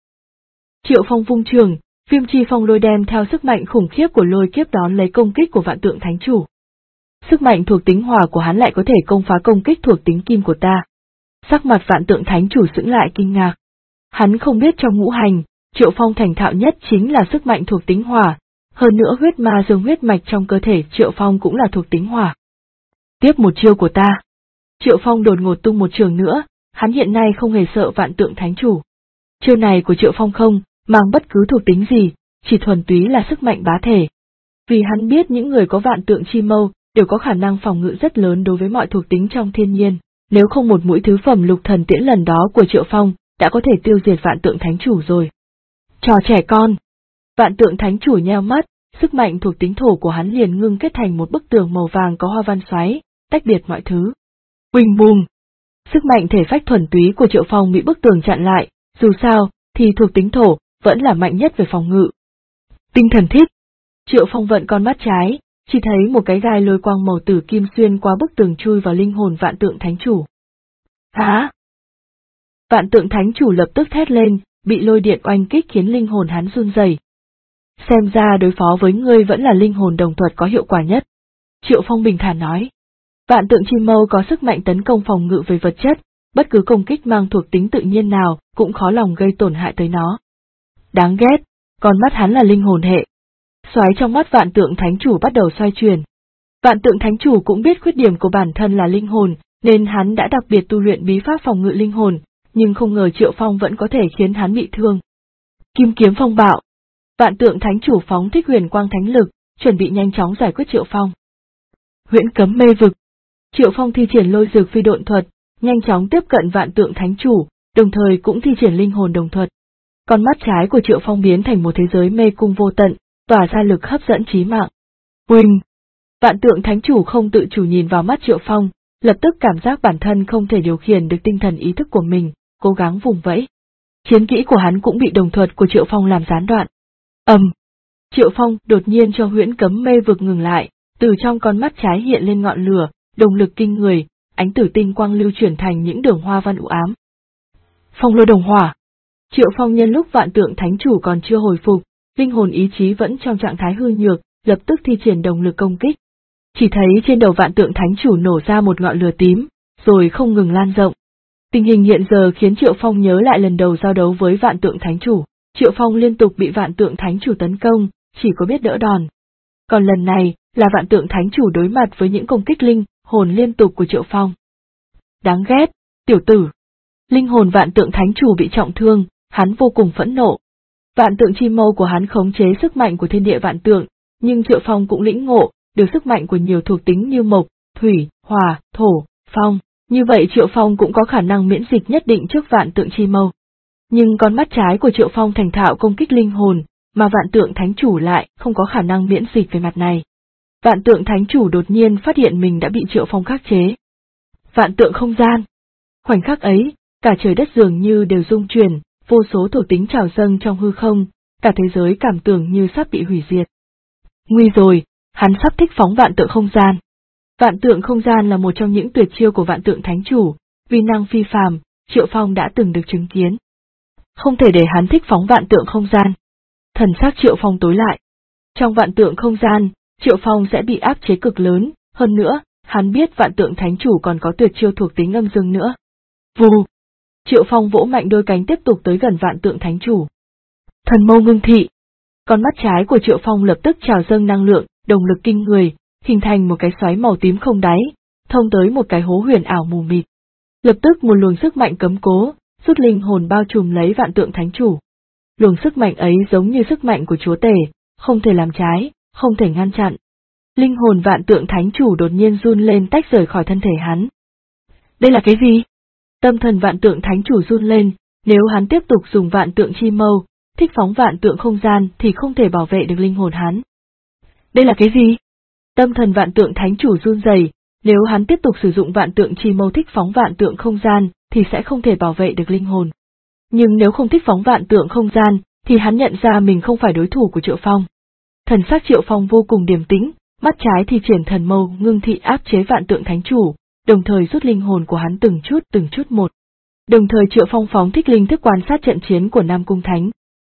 Triệu Phong vung trường, Viêm Chi Phong Lôi đem theo sức mạnh khủng khiếp của lôi kiếp đón lấy công kích của Vạn Tượng Thánh Chủ. Sức mạnh thuộc tính hỏa của hắn lại có thể công phá công kích thuộc tính kim của ta. Sắc mặt Vạn Tượng Thánh Chủ sững lại kinh ngạc. Hắn không biết trong ngũ hành, Triệu Phong thành thạo nhất chính là sức mạnh thuộc tính hỏa, hơn nữa huyết ma dương huyết mạch trong cơ thể Triệu Phong cũng là thuộc tính hỏa. Tiếp một chiêu của ta. Triệu Phong đột ngột tung một trường nữa, hắn hiện nay không hề sợ Vạn Tượng Thánh Chủ. Chiêu này của Triệu Phong không mang bất cứ thuộc tính gì, chỉ thuần túy là sức mạnh bá thể. Vì hắn biết những người có Vạn Tượng Chi Mâu đều có khả năng phòng ngự rất lớn đối với mọi thuộc tính trong thiên nhiên, nếu không một mũi thứ phẩm lục thần tiễn lần đó của Triệu Phong đã có thể tiêu diệt Vạn Tượng Thánh Chủ rồi. Trò trẻ con. Vạn Tượng Thánh Chủ nheo mắt, sức mạnh thuộc tính thổ của hắn liền ngưng kết thành một bức tường màu vàng có hoa văn xoáy, tách biệt mọi thứ. Uỳnh bùm. Sức mạnh thể phách thuần túy của Triệu Phong bị bức tường chặn lại, dù sao thì thuộc tính thổ vẫn là mạnh nhất về phòng ngự. Tinh thần thiết. Triệu Phong vận con mắt trái, chỉ thấy một cái gai lôi quang màu tử kim xuyên qua bức tường chui vào linh hồn Vạn Tượng Thánh Chủ. Hả? Vạn Tượng Thánh Chủ lập tức thét lên, bị lôi điện oanh kích khiến linh hồn hắn run rẩy. Xem ra đối phó với ngươi vẫn là linh hồn đồng thuật có hiệu quả nhất. Triệu Phong bình thản nói. Vạn Tượng Chi Mâu có sức mạnh tấn công phòng ngự về vật chất, bất cứ công kích mang thuộc tính tự nhiên nào cũng khó lòng gây tổn hại tới nó. Đáng ghét, con mắt hắn là linh hồn hệ. Xoáy trong mắt Vạn Tượng Thánh Chủ bắt đầu xoay chuyển. Vạn Tượng Thánh Chủ cũng biết khuyết điểm của bản thân là linh hồn, nên hắn đã đặc biệt tu luyện bí pháp phòng ngự linh hồn, nhưng không ngờ Triệu Phong vẫn có thể khiến hắn bị thương. Kim kiếm phong bạo. Vạn Tượng Thánh Chủ phóng thích huyền quang thánh lực, chuẩn bị nhanh chóng giải quyết Triệu Phong. Huyễn cấm mê vực. Triệu Phong thi triển lôi dược phi độn thuật, nhanh chóng tiếp cận Vạn Tượng Thánh Chủ, đồng thời cũng thi triển linh hồn đồng thuật. Con mắt trái của Triệu Phong biến thành một thế giới mê cung vô tận, tỏa ra lực hấp dẫn chí mạng. Uỳnh! Vạn Tượng Thánh Chủ không tự chủ nhìn vào mắt Triệu Phong, lập tức cảm giác bản thân không thể điều khiển được tinh thần ý thức của mình, cố gắng vùng vẫy. Chiến kỹ của hắn cũng bị đồng thuật của Triệu Phong làm gián đoạn. Triệu Phong đột nhiên cho huyễn cấm mê vực ngừng lại, từ trong con mắt trái hiện lên ngọn lửa, động lực kinh người, ánh tử tinh quang lưu chuyển thành những đường hoa văn u ám. Phong lôi đồng hỏa. Triệu Phong nhân lúc Vạn Tượng Thánh Chủ còn chưa hồi phục, linh hồn ý chí vẫn trong trạng thái hư nhược, lập tức thi triển động lực công kích. Chỉ thấy trên đầu Vạn Tượng Thánh Chủ nổ ra một ngọn lửa tím, rồi không ngừng lan rộng. Tình hình hiện giờ khiến Triệu Phong nhớ lại lần đầu giao đấu với Vạn Tượng Thánh Chủ. Triệu Phong liên tục bị Vạn Tượng Thánh Chủ tấn công, chỉ có biết đỡ đòn. Còn lần này là Vạn Tượng Thánh Chủ đối mặt với những công kích linh hồn liên tục của Triệu Phong. Đáng ghét, tiểu tử. Linh hồn Vạn Tượng Thánh Chủ bị trọng thương, hắn vô cùng phẫn nộ. Vạn Tượng Chi Mâu của hắn khống chế sức mạnh của thiên địa vạn tượng, nhưng Triệu Phong cũng lĩnh ngộ được sức mạnh của nhiều thuộc tính như mộc, thủy, hỏa, thổ, phong, như vậy Triệu Phong cũng có khả năng miễn dịch nhất định trước Vạn Tượng Chi Mâu. Nhưng con mắt trái của Triệu Phong thành thạo công kích linh hồn, mà Vạn Tượng Thánh Chủ lại không có khả năng miễn dịch về mặt này. Vạn Tượng Thánh Chủ đột nhiên phát hiện mình đã bị Triệu Phong khắc chế. Vạn Tượng không gian. Khoảnh khắc ấy, cả trời đất dường như đều rung chuyển, vô số thuộc tính trào dâng trong hư không, cả thế giới cảm tưởng như sắp bị hủy diệt. Nguy rồi, hắn sắp thích phóng Vạn Tượng không gian. Vạn Tượng không gian là một trong những tuyệt chiêu của Vạn Tượng Thánh Chủ, uy năng phi phàm, Triệu Phong đã từng được chứng kiến. Không thể để hắn thích phóng Vạn Tượng không gian. Thần sắc Triệu Phong tối lại. Trong Vạn Tượng không gian, Triệu Phong sẽ bị áp chế cực lớn, hơn nữa, hắn biết Vạn Tượng Thánh Chủ còn có tuyệt chiêu thuộc tính âm dương nữa. Vù! Triệu Phong vỗ mạnh đôi cánh tiếp tục tới gần Vạn Tượng Thánh Chủ. Thần mâu ngưng thị. Con mắt trái của Triệu Phong lập tức trào dâng năng lượng, động lực kinh người, hình thành một cái xoáy màu tím không đáy, thông tới một cái hố huyền ảo mù mịt. Lập tức một luồng sức mạnh cấm cố, rút linh hồn bao trùm lấy Vạn Tượng Thánh Chủ. Luồng sức mạnh ấy giống như sức mạnh của Chúa Tể, không thể làm trái, không thể ngăn chặn. Linh hồn Vạn Tượng Thánh Chủ đột nhiên run lên tách rời khỏi thân thể hắn. Đây là cái gì? Tâm thần Vạn Tượng Thánh Chủ run lên, nếu hắn tiếp tục dùng Vạn Tượng Chi Mâu, thích phóng Vạn Tượng không gian thì không thể bảo vệ được linh hồn hắn. Đây là cái gì? Tâm thần Vạn Tượng Thánh Chủ run rẩy, nếu hắn tiếp tục sử dụng Vạn Tượng Chi Mâu thích phóng Vạn Tượng không gian thì sẽ không thể bảo vệ được linh hồn. Nhưng nếu không thích phóng Vạn Tượng không gian thì hắn nhận ra mình không phải đối thủ của Triệu Phong. Thần sắc Triệu Phong vô cùng điềm tĩnh, mắt trái thì triển thần mâu ngưng thị áp chế Vạn Tượng Thánh Chủ, đồng thời rút linh hồn của hắn từng chút một. Đồng thời Triệu Phong phóng thích linh thức quan sát trận chiến của Nam Cung Thánh.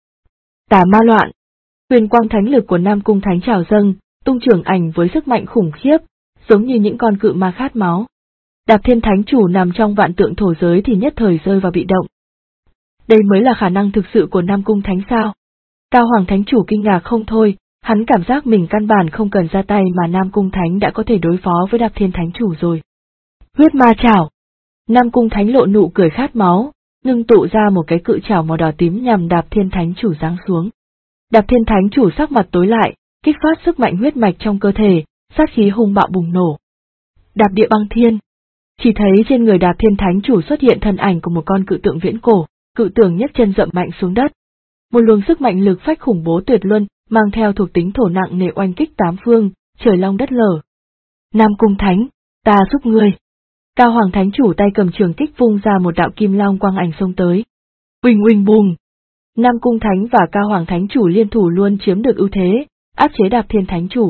Tà ma loạn. Huyền quang thánh lực của Nam Cung Thánh trào dâng, tung trưởng ảnh với sức mạnh khủng khiếp, giống như những con cự ma khát máu. Đạp Thiên Thánh Chủ nằm trong Vạn Tượng thổ giới thì nhất thời rơi vào bị động. Đây mới là khả năng thực sự của Nam Cung Thánh sao? Cao Hoàng Thánh Chủ kinh ngạc không thôi, hắn cảm giác mình căn bản không cần ra tay mà Nam Cung Thánh đã có thể đối phó với Đạp Thiên Thánh Chủ rồi. Huyết ma chảo. Nam Cung Thánh lộ nụ cười khát máu, ngưng tụ ra một cái cự chảo màu đỏ tím nhằm Đạp Thiên Thánh Chủ giáng xuống. Đạp Thiên Thánh Chủ sắc mặt tối lại, kích phát sức mạnh huyết mạch trong cơ thể, sát khí hung bạo bùng nổ. Đạp địa băng thiên. Chỉ thấy trên người Đạp Thiên Thánh Chủ xuất hiện thân ảnh của một con cự tượng viễn cổ, cự tượng nhấc chân dậm mạnh xuống đất. Một luồng sức mạnh lực phách khủng bố tuyệt luân, mang theo thuộc tính thổ nặng nề oanh kích tám phương, trời long đất lở. Nam Cung Thánh, ta giúp ngươi. Cao Hoàng Thánh Chủ tay cầm trường kích vung ra một đạo kim long quang ảnh xông tới. Uỳnh uỳnh bùng. Nam Cung Thánh và Cao Hoàng Thánh Chủ liên thủ luôn chiếm được ưu thế, áp chế Đạp Thiên Thánh Chủ.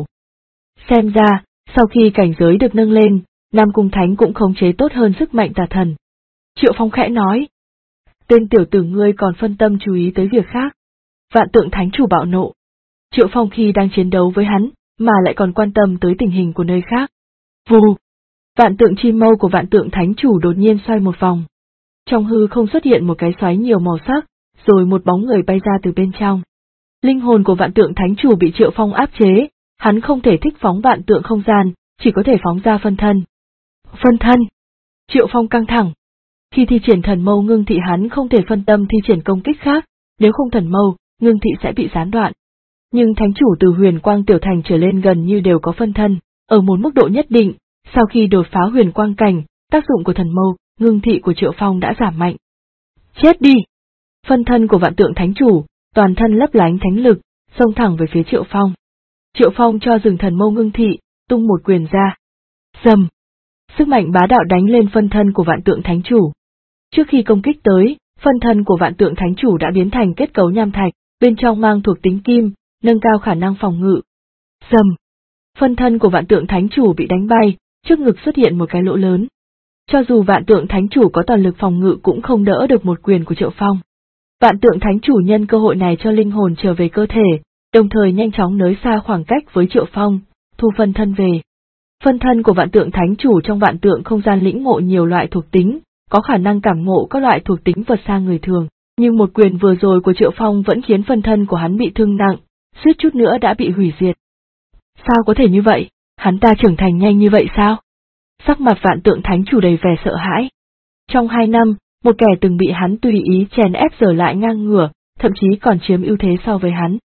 Xem ra, sau khi cảnh giới được nâng lên, Nam Cung Thánh cũng khống chế tốt hơn sức mạnh tà thần. Triệu Phong khẽ nói. Tên tiểu tử ngươi còn phân tâm chú ý tới việc khác. Vạn Tượng Thánh Chủ bạo nộ. Triệu Phong khi đang chiến đấu với hắn, mà lại còn quan tâm tới tình hình của nơi khác. Vù! Vạn Tượng Chi Mâu của Vạn Tượng Thánh Chủ đột nhiên xoay một vòng. Trong hư không xuất hiện một cái xoáy nhiều màu sắc, rồi một bóng người bay ra từ bên trong. Linh hồn của Vạn Tượng Thánh Chủ bị Triệu Phong áp chế, hắn không thể thích phóng Vạn Tượng không gian, chỉ có thể phóng ra phân thân. Phân thân! Triệu Phong căng thẳng. Khi thi triển thần mâu ngưng thị hắn không thể phân tâm thi triển công kích khác, nếu không thần mâu, ngưng thị sẽ bị gián đoạn. Nhưng Thánh Chủ từ Huyền Quang Tiểu Thành trở lên gần như đều có phân thân, ở một mức độ nhất định, sau khi đột phá Huyền Quang Cảnh, tác dụng của thần mâu, ngưng thị của Triệu Phong đã giảm mạnh. Chết đi! Phân thân của Vạn Tượng Thánh Chủ, toàn thân lấp lánh thánh lực, xông thẳng về phía Triệu Phong. Triệu Phong cho dừng thần mâu ngưng thị, tung một quyền ra. Rầm! Sức mạnh bá đạo đánh lên phân thân của Vạn Tượng Thánh Chủ. Trước khi công kích tới, phân thân của Vạn Tượng Thánh Chủ đã biến thành kết cấu nham thạch, bên trong mang thuộc tính kim, nâng cao khả năng phòng ngự. Rầm! Phân thân của Vạn Tượng Thánh Chủ bị đánh bay, trước ngực xuất hiện một cái lỗ lớn. Cho dù Vạn Tượng Thánh Chủ có toàn lực phòng ngự cũng không đỡ được một quyền của Triệu Phong. Vạn Tượng Thánh Chủ nhân cơ hội này cho linh hồn trở về cơ thể, đồng thời nhanh chóng nới xa khoảng cách với Triệu Phong, thu phân thân về. Phân thân của Vạn Tượng Thánh Chủ trong Vạn Tượng không gian lĩnh ngộ nhiều loại thuộc tính, có khả năng cảm ngộ các loại thuộc tính vượt xa người thường, nhưng một quyền vừa rồi của Triệu Phong vẫn khiến phân thân của hắn bị thương nặng, suýt chút nữa đã bị hủy diệt. Sao có thể như vậy? Hắn ta trưởng thành nhanh như vậy sao? Sắc mặt Vạn Tượng Thánh Chủ đầy vẻ sợ hãi. Trong 2 năm, một kẻ từng bị hắn tùy ý chèn ép giờ lại ngang ngửa, thậm chí còn chiếm ưu thế so với hắn.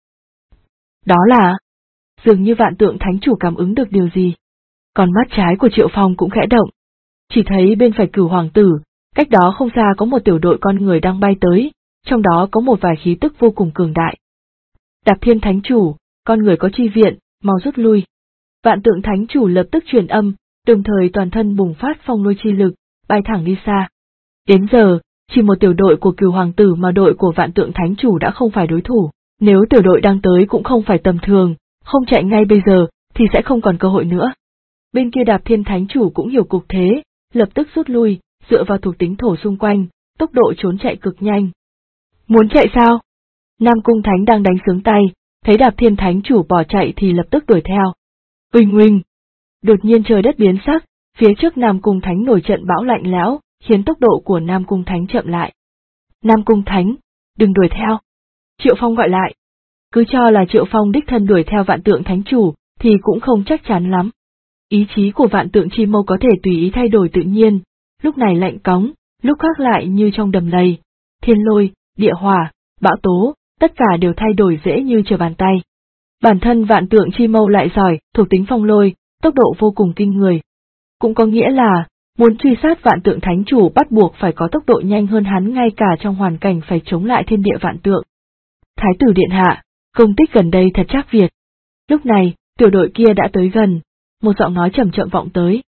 Đó là... Dường như Vạn Tượng Thánh Chủ cảm ứng được điều gì. Còn mắt trái của Triệu Phong cũng khẽ động. Chỉ thấy bên phải Cửu Hoàng Tử, cách đó không xa có một tiểu đội con người đang bay tới, trong đó có một vài khí tức vô cùng cường đại. Đạp Thiên Thánh Chủ, con người có chi viện, mau rút lui. Vạn Tượng Thánh Chủ lập tức truyền âm, đồng thời toàn thân bùng phát phong lôi chi lực, bay thẳng đi xa. Đến giờ, chỉ một tiểu đội của Cửu Hoàng Tử mà đội của Vạn Tượng Thánh Chủ đã không phải đối thủ, nếu tiểu đội đang tới cũng không phải tầm thường, không chạy ngay bây giờ, thì sẽ không còn cơ hội nữa. Bên kia Đạp Thiên Thánh Chủ cũng hiểu cục thế, lập tức rút lui, dựa vào thuộc tính thổ xung quanh, tốc độ trốn chạy cực nhanh. Muốn chạy sao? Nam Cung Thánh đang đánh sướng tay, thấy Đạp Thiên Thánh Chủ bỏ chạy thì lập tức đuổi theo. Uỳnh uỳnh! Đột nhiên trời đất biến sắc, phía trước Nam Cung Thánh nổi trận bão lạnh lẽo, khiến tốc độ của Nam Cung Thánh chậm lại. Nam Cung Thánh, đừng đuổi theo! Triệu Phong gọi lại. Cứ cho là Triệu Phong đích thân đuổi theo Vạn Tượng Thánh Chủ, thì cũng không chắc chắn lắm. Ý chí của Vạn Tượng Chi Mâu có thể tùy ý thay đổi tự nhiên, lúc này lạnh cóng, lúc khác lại như trong đầm lầy. Thiên lôi, địa hỏa, bão tố, tất cả đều thay đổi dễ như trở bàn tay. Bản thân Vạn Tượng Chi Mâu lại giỏi, thuộc tính phong lôi, tốc độ vô cùng kinh người. Cũng có nghĩa là, muốn truy sát Vạn Tượng Thánh Chủ bắt buộc phải có tốc độ nhanh hơn hắn ngay cả trong hoàn cảnh phải chống lại thiên địa vạn tượng. Thái tử điện hạ, công tích gần đây thật chắc Việt. Lúc này, tiểu đội kia đã tới gần, một giọng nói chậm chậm vọng tới.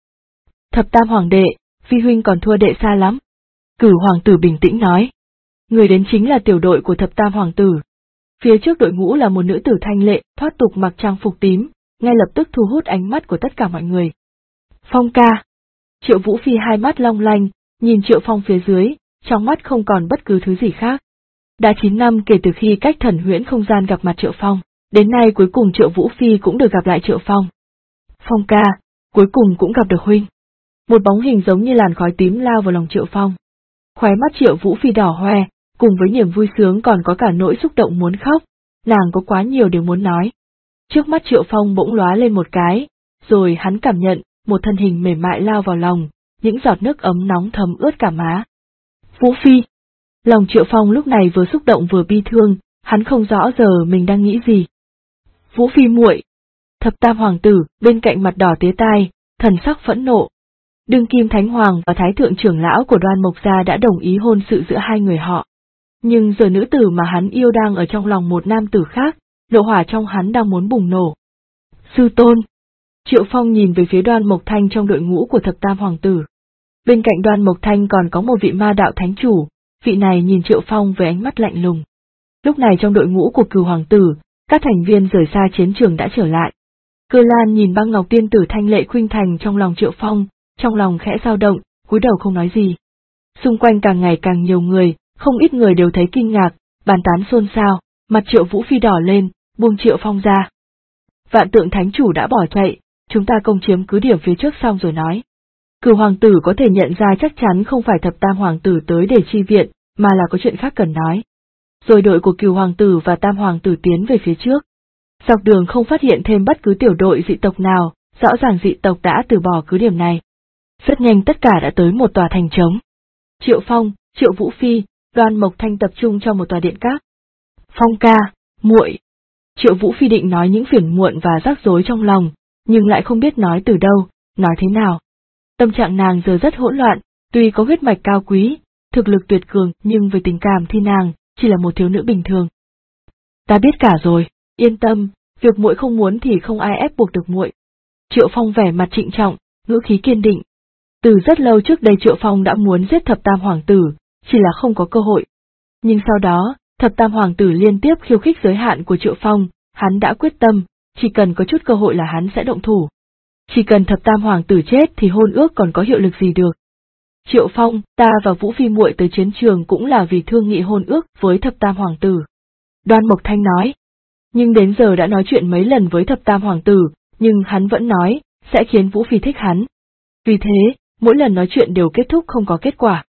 Thập Tam Hoàng đệ, phi huynh còn thua đệ xa lắm. Cửu Hoàng tử bình tĩnh nói. Người đến chính là tiểu đội của Thập Tam Hoàng tử. Phía trước đội ngũ là một nữ tử thanh lệ, thoát tục mặc trang phục tím, ngay lập tức thu hút ánh mắt của tất cả mọi người. Phong ca. Triệu Vũ Phi hai mắt long lanh, nhìn Triệu Phong phía dưới, trong mắt không còn bất cứ thứ gì khác. Đã 9 năm kể từ khi cách Thần Huyễn không gian gặp mặt Triệu Phong, đến nay cuối cùng Triệu Vũ Phi cũng được gặp lại Triệu Phong. Phong ca, cuối cùng cũng gặp được huynh. Một bóng hình giống như làn khói tím lao vào lòng Triệu Phong. Khóe mắt Triệu Vũ Phi đỏ hoe, cùng với niềm vui sướng còn có cả nỗi xúc động muốn khóc, nàng có quá nhiều điều muốn nói. Trước mắt Triệu Phong bỗng lóa lên một cái, rồi hắn cảm nhận, một thân hình mềm mại lao vào lòng, những giọt nước ấm nóng thấm ướt cả má. Vũ Phi. Lòng Triệu Phong lúc này vừa xúc động vừa bi thương, hắn không rõ giờ mình đang nghĩ gì. Vũ Phi muội. Thập Tam Hoàng tử, bên cạnh mặt đỏ tía tai, thần sắc phẫn nộ. Đương kim Thánh Hoàng và Thái thượng trưởng lão của Đoan Mộc gia đã đồng ý hôn sự giữa hai người họ. Nhưng giờ nữ tử mà hắn yêu đang ở trong lòng một nam tử khác, nộ hỏa trong hắn đang muốn bùng nổ. Sư tôn. Triệu Phong nhìn về phía Đoan Mộc Thanh trong đội ngũ của Thập Tam Hoàng tử. Bên cạnh Đoan Mộc Thanh còn có một vị ma đạo thánh chủ, vị này nhìn Triệu Phong với ánh mắt lạnh lùng. Lúc này trong đội ngũ của Cửu Hoàng tử, các thành viên rời xa chiến trường đã trở lại. Cơ Lan nhìn Băng Ngọc tiên tử thanh lệ khuynh thành trong lòng Triệu Phong, trong lòng khẽ dao động, cúi đầu không nói gì. Xung quanh càng ngày càng nhiều người, không ít người đều thấy kinh ngạc, bàn tán xôn xao, mặt Triệu Vũ Phi đỏ lên, buông Triệu Phong ra. Vạn Tượng Thánh chủ đã bỏ chạy, chúng ta công chiếm cứ điểm phía trước xong rồi nói. Cửu Hoàng tử có thể nhận ra chắc chắn không phải Thập Tam Hoàng tử tới để chi viện, mà là có chuyện khác cần nói. Rồi đội của Cửu Hoàng tử và Tam Hoàng tử tiến về phía trước. Dọc đường không phát hiện thêm bất cứ tiểu đội dị tộc nào, rõ ràng dị tộc đã từ bỏ cứ điểm này. Rất nhanh tất cả đã tới một tòa thành trống. Triệu Phong, Triệu Vũ Phi, Đoan Mộc Thanh tập trung trong một tòa điện các. Phong ca, muội. Triệu Vũ Phi định nói những phiền muộn và rắc rối trong lòng, nhưng lại không biết nói từ đâu, nói thế nào. Tâm trạng nàng giờ rất hỗn loạn, tuy có huyết mạch cao quý, thực lực tuyệt cường nhưng về tình cảm thì nàng chỉ là một thiếu nữ bình thường. Ta biết cả rồi, yên tâm, việc muội không muốn thì không ai ép buộc được muội. Triệu Phong vẻ mặt trịnh trọng, ngữ khí kiên định. Từ rất lâu trước đây Triệu Phong đã muốn giết Thập Tam Hoàng tử, chỉ là không có cơ hội. Nhưng sau đó, Thập Tam Hoàng tử liên tiếp khiêu khích giới hạn của Triệu Phong, hắn đã quyết tâm, chỉ cần có chút cơ hội là hắn sẽ động thủ. Chỉ cần Thập Tam Hoàng tử chết thì hôn ước còn có hiệu lực gì được. Triệu Phong, ta và Vũ Phi muội tới chiến trường cũng là vì thương nghị hôn ước với Thập Tam Hoàng tử. Đoan Mộc Thanh nói. Nhưng đến giờ đã nói chuyện mấy lần với Thập Tam Hoàng tử, nhưng hắn vẫn nói, sẽ khiến Vũ Phi thích hắn. Vì thế, mỗi lần nói chuyện đều kết thúc không có kết quả.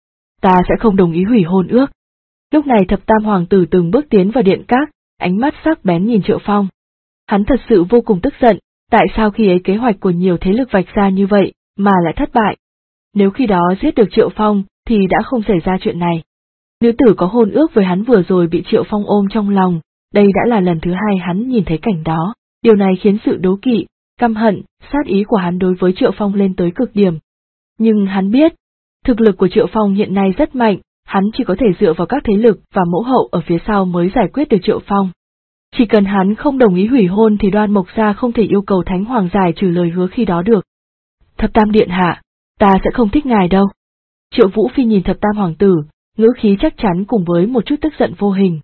Ta sẽ không đồng ý hủy hôn ước. Lúc này Thập Tam Hoàng tử từng bước tiến vào điện các, ánh mắt sắc bén nhìn Triệu Phong. Hắn thật sự vô cùng tức giận, tại sao khi ấy kế hoạch của nhiều thế lực vạch ra như vậy, mà lại thất bại. Nếu khi đó giết được Triệu Phong, thì đã không xảy ra chuyện này. Nữ tử có hôn ước với hắn vừa rồi bị Triệu Phong ôm trong lòng, đây đã là lần thứ hai hắn nhìn thấy cảnh đó, điều này khiến sự đố kỵ, căm hận, sát ý của hắn đối với Triệu Phong lên tới cực điểm. Nhưng hắn biết, thực lực của Triệu Phong hiện nay rất mạnh, hắn chỉ có thể dựa vào các thế lực và mẫu hậu ở phía sau mới giải quyết được Triệu Phong. Chỉ cần hắn không đồng ý hủy hôn thì Đoan Mộc gia không thể yêu cầu Thánh Hoàng giải trừ lời hứa khi đó được. Thập Tam điện hạ, ta sẽ không thích ngài đâu. Triệu Vũ Phi nhìn Thập Tam Hoàng tử, ngữ khí chắc chắn cùng với một chút tức giận vô hình.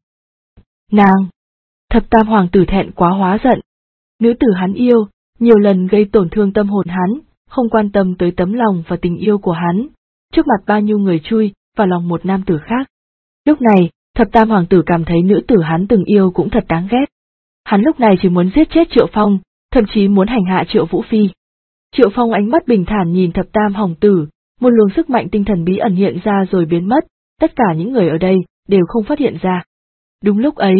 Nàng! Thập Tam Hoàng tử thẹn quá hóa giận. Nữ tử hắn yêu, nhiều lần gây tổn thương tâm hồn hắn, không quan tâm tới tấm lòng và tình yêu của hắn, trước mặt bao nhiêu người chui vào lòng một nam tử khác. Lúc này, Thập Tam Hoàng tử cảm thấy nữ tử hắn từng yêu cũng thật đáng ghét. Hắn lúc này chỉ muốn giết chết Triệu Phong, thậm chí muốn hành hạ Triệu Vũ Phi. Triệu Phong ánh mắt bình thản nhìn Thập Tam Hoàng tử, một luồng sức mạnh tinh thần bí ẩn hiện ra rồi biến mất, tất cả những người ở đây đều không phát hiện ra. Đúng lúc ấy,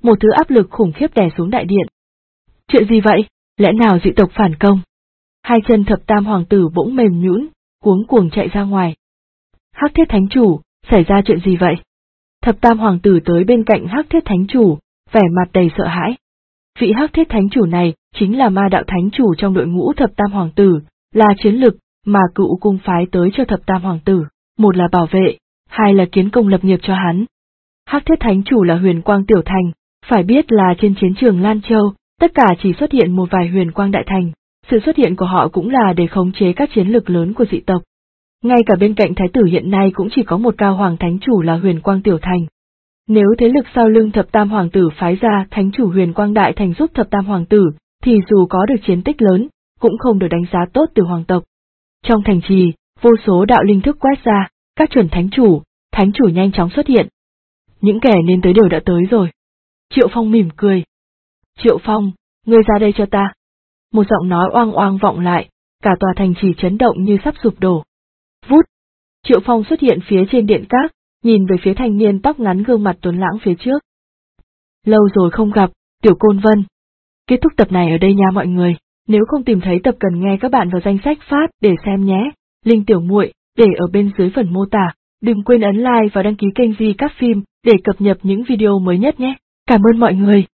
một thứ áp lực khủng khiếp đè xuống đại điện. Chuyện gì vậy? Lẽ nào dị tộc phản công? Hai chân thập tam hoàng tử bỗng mềm nhũn, cuống cuồng chạy ra ngoài. Hắc Thiết Thánh Chủ, xảy ra chuyện gì vậy? Thập tam hoàng tử tới bên cạnh Hắc Thiết Thánh Chủ, vẻ mặt đầy sợ hãi. Vị Hắc Thiết Thánh Chủ này chính là ma đạo thánh chủ trong đội ngũ thập tam hoàng tử, là chiến lực mà Cựu Cung phái tới cho thập tam hoàng tử, một là bảo vệ, hai là kiến công lập nghiệp cho hắn. Hắc Thiết Thánh Chủ là huyền quang tiểu thành, phải biết là trên chiến trường Lan Châu, tất cả chỉ xuất hiện một vài huyền quang đại thành, sự xuất hiện của họ cũng là để khống chế các chiến lực lớn của dị tộc. Ngay cả bên cạnh thái tử hiện nay cũng chỉ có một Cao Hoàng Thánh Chủ là huyền quang tiểu thành. Nếu thế lực sau lưng thập tam hoàng tử phái ra thánh chủ huyền quang đại thành giúp thập tam hoàng tử, thì dù có được chiến tích lớn, cũng không được đánh giá tốt từ hoàng tộc. Trong thành trì, vô số đạo linh thức quét ra, các chuẩn thánh chủ nhanh chóng xuất hiện. Những kẻ nên tới đều đã tới rồi. Triệu Phong mỉm cười. Triệu Phong, ngươi ra đây cho ta. Một giọng nói oang oang vọng lại, cả tòa thành trì chấn động như sắp sụp đổ. Vút! Triệu Phong xuất hiện phía trên điện các, nhìn về phía thanh niên tóc ngắn gương mặt tuấn lãng phía trước. Lâu rồi không gặp, Tiểu Côn Vân. Kết thúc tập này ở đây nha mọi người, nếu không tìm thấy tập cần nghe các bạn vào danh sách phát để xem nhé, link tiểu muội để ở bên dưới phần mô tả, đừng quên ấn like và đăng ký kênh Di Các Phim để cập nhật những video mới nhất nhé. Cảm ơn mọi người.